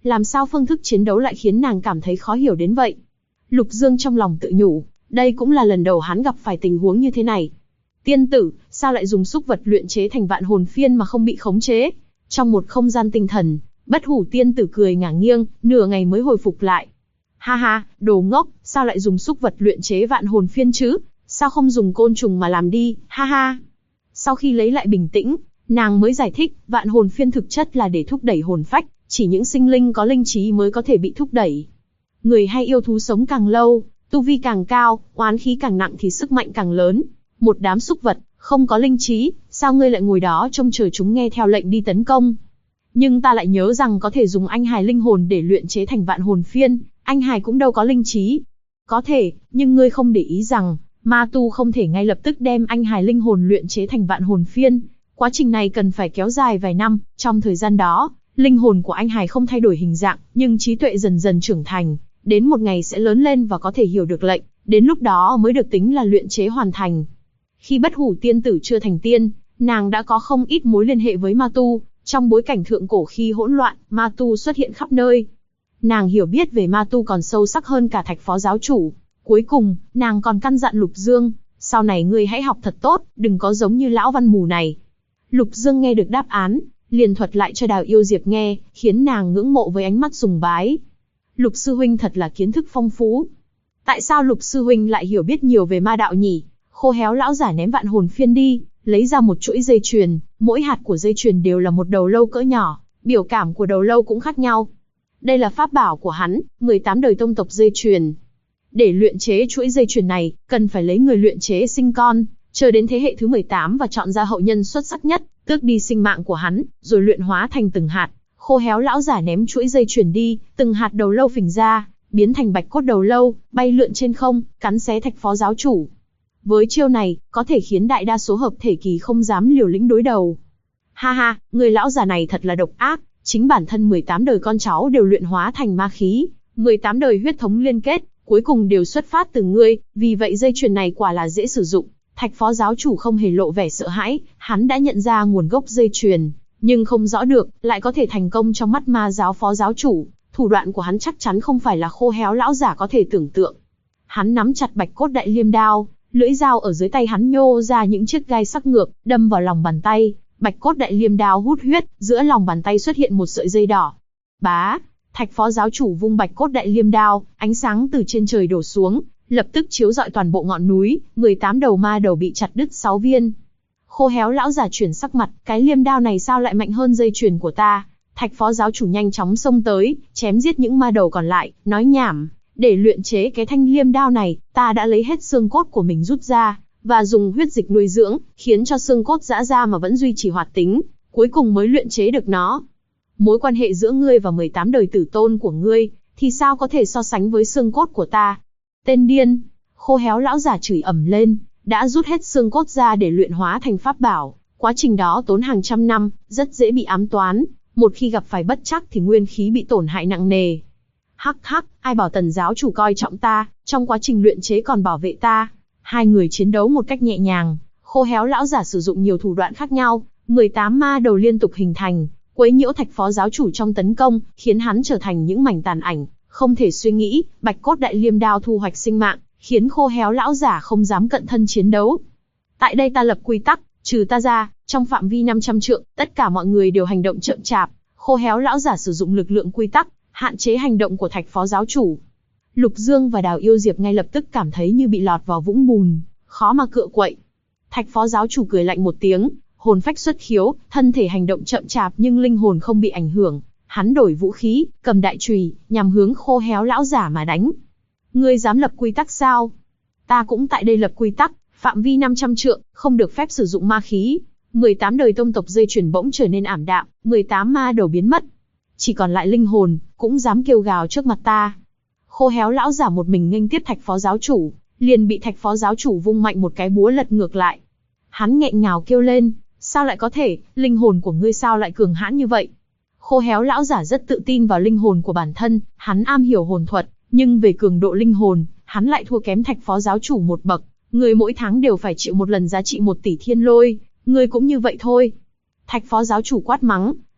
làm sao phương thức chiến đấu lại khiến nàng cảm thấy khó hiểu đến vậy? Lục Dương trong lòng tự nhủ, đây cũng là lần đầu hắn gặp phải tình huống như thế này. Tiên tử, sao lại dùng xúc vật luyện chế thành vạn hồn phiên mà không bị khống chế? Trong một không gian tinh thần, Bất Hủ tiên tử cười ngả nghiêng, nửa ngày mới hồi phục lại. Ha ha, đồ ngốc, sao lại dùng xúc vật luyện chế vạn hồn phiên chứ? Sao không dùng côn trùng mà làm đi, ha ha. Sau khi lấy lại bình tĩnh, nàng mới giải thích, vạn hồn phiên thực chất là để thúc đẩy hồn phách, chỉ những sinh linh có linh trí mới có thể bị thúc đẩy. Người hay yêu thú sống càng lâu, tu vi càng cao, oán khí càng nặng thì sức mạnh càng lớn. Một đám súc vật, không có linh trí, sao ngươi lại ngồi đó trông chờ chúng nghe theo lệnh đi tấn công? Nhưng ta lại nhớ rằng có thể dùng anh hài linh hồn để luyện chế thành vạn hồn phiên, anh hài cũng đâu có linh trí. Có thể, nhưng ngươi không để ý rằng, ma tu không thể ngay lập tức đem anh hài linh hồn luyện chế thành vạn hồn phiên. Quá trình này cần phải kéo dài vài năm, trong thời gian đó, linh hồn của anh hài không thay đổi hình dạng, nhưng trí tuệ dần dần trưởng thành, đến một ngày sẽ lớn lên và có thể hiểu được lệnh, đến lúc đó mới được tính là luyện chế hoàn thành. Khi Bất Hủ tiên tử chưa thành tiên, nàng đã có không ít mối liên hệ với ma tu, trong bối cảnh thượng cổ khi hỗn loạn, ma tu xuất hiện khắp nơi. Nàng hiểu biết về ma tu còn sâu sắc hơn cả Thạch Phó giáo chủ. Cuối cùng, nàng còn căn dặn Lục Dương, sau này ngươi hãy học thật tốt, đừng có giống như lão văn mù này. Lục Dương nghe được đáp án, liền thuật lại cho Đào Yêu Diệp nghe, khiến nàng ngưỡng mộ với ánh mắt sùng bái. Lục sư huynh thật là kiến thức phong phú. Tại sao Lục sư huynh lại hiểu biết nhiều về ma đạo nhỉ? Khô héo lão giả ném vạn hồn phiên đi, lấy ra một chuỗi dây chuyền, mỗi hạt của dây chuyền đều là một đầu lâu cỡ nhỏ, biểu cảm của đầu lâu cũng khác nhau. Đây là pháp bảo của hắn, 18 đời tông tộc dây chuyền. Để luyện chế chuỗi dây chuyền này, cần phải lấy người luyện chế sinh con, chờ đến thế hệ thứ 18 và chọn ra hậu nhân xuất sắc nhất, tước đi sinh mạng của hắn, rồi luyện hóa thành từng hạt. Khô héo lão giả ném chuỗi dây chuyền đi, từng hạt đầu lâu phình ra, biến thành bạch cốt đầu lâu, bay lượn trên không, cắn xé Thạch Phó giáo chủ. Với chiêu này, có thể khiến đại đa số hợp thể kỳ không dám liều lĩnh đối đầu. Ha ha, người lão già này thật là độc ác, chính bản thân 18 đời con cháu đều luyện hóa thành ma khí, 18 đời huyết thống liên kết, cuối cùng đều xuất phát từ ngươi, vì vậy dây chuyền này quả là dễ sử dụng. Thạch Phó giáo chủ không hề lộ vẻ sợ hãi, hắn đã nhận ra nguồn gốc dây chuyền, nhưng không rõ được, lại có thể thành công trong mắt ma giáo Phó giáo chủ, thủ đoạn của hắn chắc chắn không phải là khô héo lão giả có thể tưởng tượng. Hắn nắm chặt bạch cốt đại liêm đao, lưỡi dao ở dưới tay hắn nhô ra những chiếc gai sắc ngược, đâm vào lòng bàn tay, bạch cốt đại liêm đao hút huyết, giữa lòng bàn tay xuất hiện một sợi dây đỏ. Bá, Thạch Phó giáo chủ vung bạch cốt đại liêm đao, ánh sáng từ trên trời đổ xuống, lập tức chiếu rọi toàn bộ ngọn núi, 18 đầu ma đầu bị chặt đứt 6 viên. Khô héo lão giả chuyển sắc mặt, cái liêm đao này sao lại mạnh hơn dây chuyền của ta? Thạch Phó giáo chủ nhanh chóng xông tới, chém giết những ma đầu còn lại, nói nhảm. Để luyện chế cái thanh liêm đao này, ta đã lấy hết xương cốt của mình rút ra, và dùng huyết dịch nuôi dưỡng, khiến cho xương cốt giã ra mà vẫn duy trì hoạt tính, cuối cùng mới luyện chế được nó. Mối quan hệ giữa ngươi và 18 đời tử tôn của ngươi, thì sao có thể so sánh với xương cốt của ta? Tên điên! Khô héo lão giả chửi ầm lên, đã rút hết xương cốt ra để luyện hóa thành pháp bảo. Quá trình đó tốn hàng trăm năm, rất dễ bị ám toán, một khi gặp phải bất trắc thì nguyên khí bị tổn hại nặng nề. Hắc hắc, ai bảo Tần giáo chủ coi trọng ta, trong quá trình luyện chế còn bảo vệ ta. Hai người chiến đấu một cách nhẹ nhàng, khô héo lão giả sử dụng nhiều thủ đoạn khác nhau, 18 ma đầu liên tục hình thành, quấy nhiễu Thạch Phó giáo chủ trong tấn công, khiến hắn trở thành những mảnh tàn ảnh, không thể suy nghĩ, bạch cốt đại liêm đao thu hoạch sinh mạng, khiến khô héo lão giả không dám cận thân chiến đấu. Tại đây ta lập quy tắc, trừ ta ra, trong phạm vi 500 trượng, tất cả mọi người đều hành động chậm chạp. Khô héo lão giả sử dụng lực lượng quy tắc, hạn chế hành động của Thạch Phó giáo chủ. Lục Dương và Đào Yêu Diệp ngay lập tức cảm thấy như bị lọt vào vũng bùn, khó mà cựa quậy. Thạch Phó giáo chủ cười lạnh một tiếng, hồn phách xuất khiếu, thân thể hành động chậm chạp nhưng linh hồn không bị ảnh hưởng. Hắn đổi vũ khí, cầm đại chùy, nhằm hướng khô héo lão giả mà đánh. Ngươi dám lập quy tắc sao? Ta cũng tại đây lập quy tắc, phạm vi 500 trượng, không được phép sử dụng ma khí. 18 đời tông tộc dây chuyển bỗng trở nên ảm đạm, 18 ma đầu biến mất. Chỉ còn lại linh hồn, cũng dám kêu gào trước mặt ta. Khô héo lão giả một mình nghênh tiếp Thạch Phó giáo chủ, liền bị Thạch Phó giáo chủ vung mạnh một cái búa lật ngược lại. Hắn nghẹn ngào kêu lên, sao lại có thể, linh hồn của ngươi sao lại cường hãn như vậy? Khô héo lão giả rất tự tin vào linh hồn của bản thân, hắn am hiểu hồn thuật, nhưng về cường độ linh hồn, hắn lại thua kém Thạch Phó giáo chủ một bậc. Người mỗi tháng đều phải chịu một lần giá trị 1 tỷ thiên lôi, ngươi cũng như vậy thôi. Thạch Phó giáo chủ quát mắng,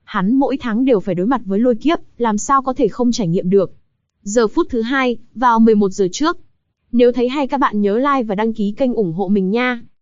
Hắn mỗi tháng đều phải đối mặt với lôi kiếp, làm sao có thể không trải nghiệm được. Giờ phút thứ 2, vào 11 giờ trước. Nếu thấy hay các bạn nhớ like và đăng ký kênh ủng hộ mình nha.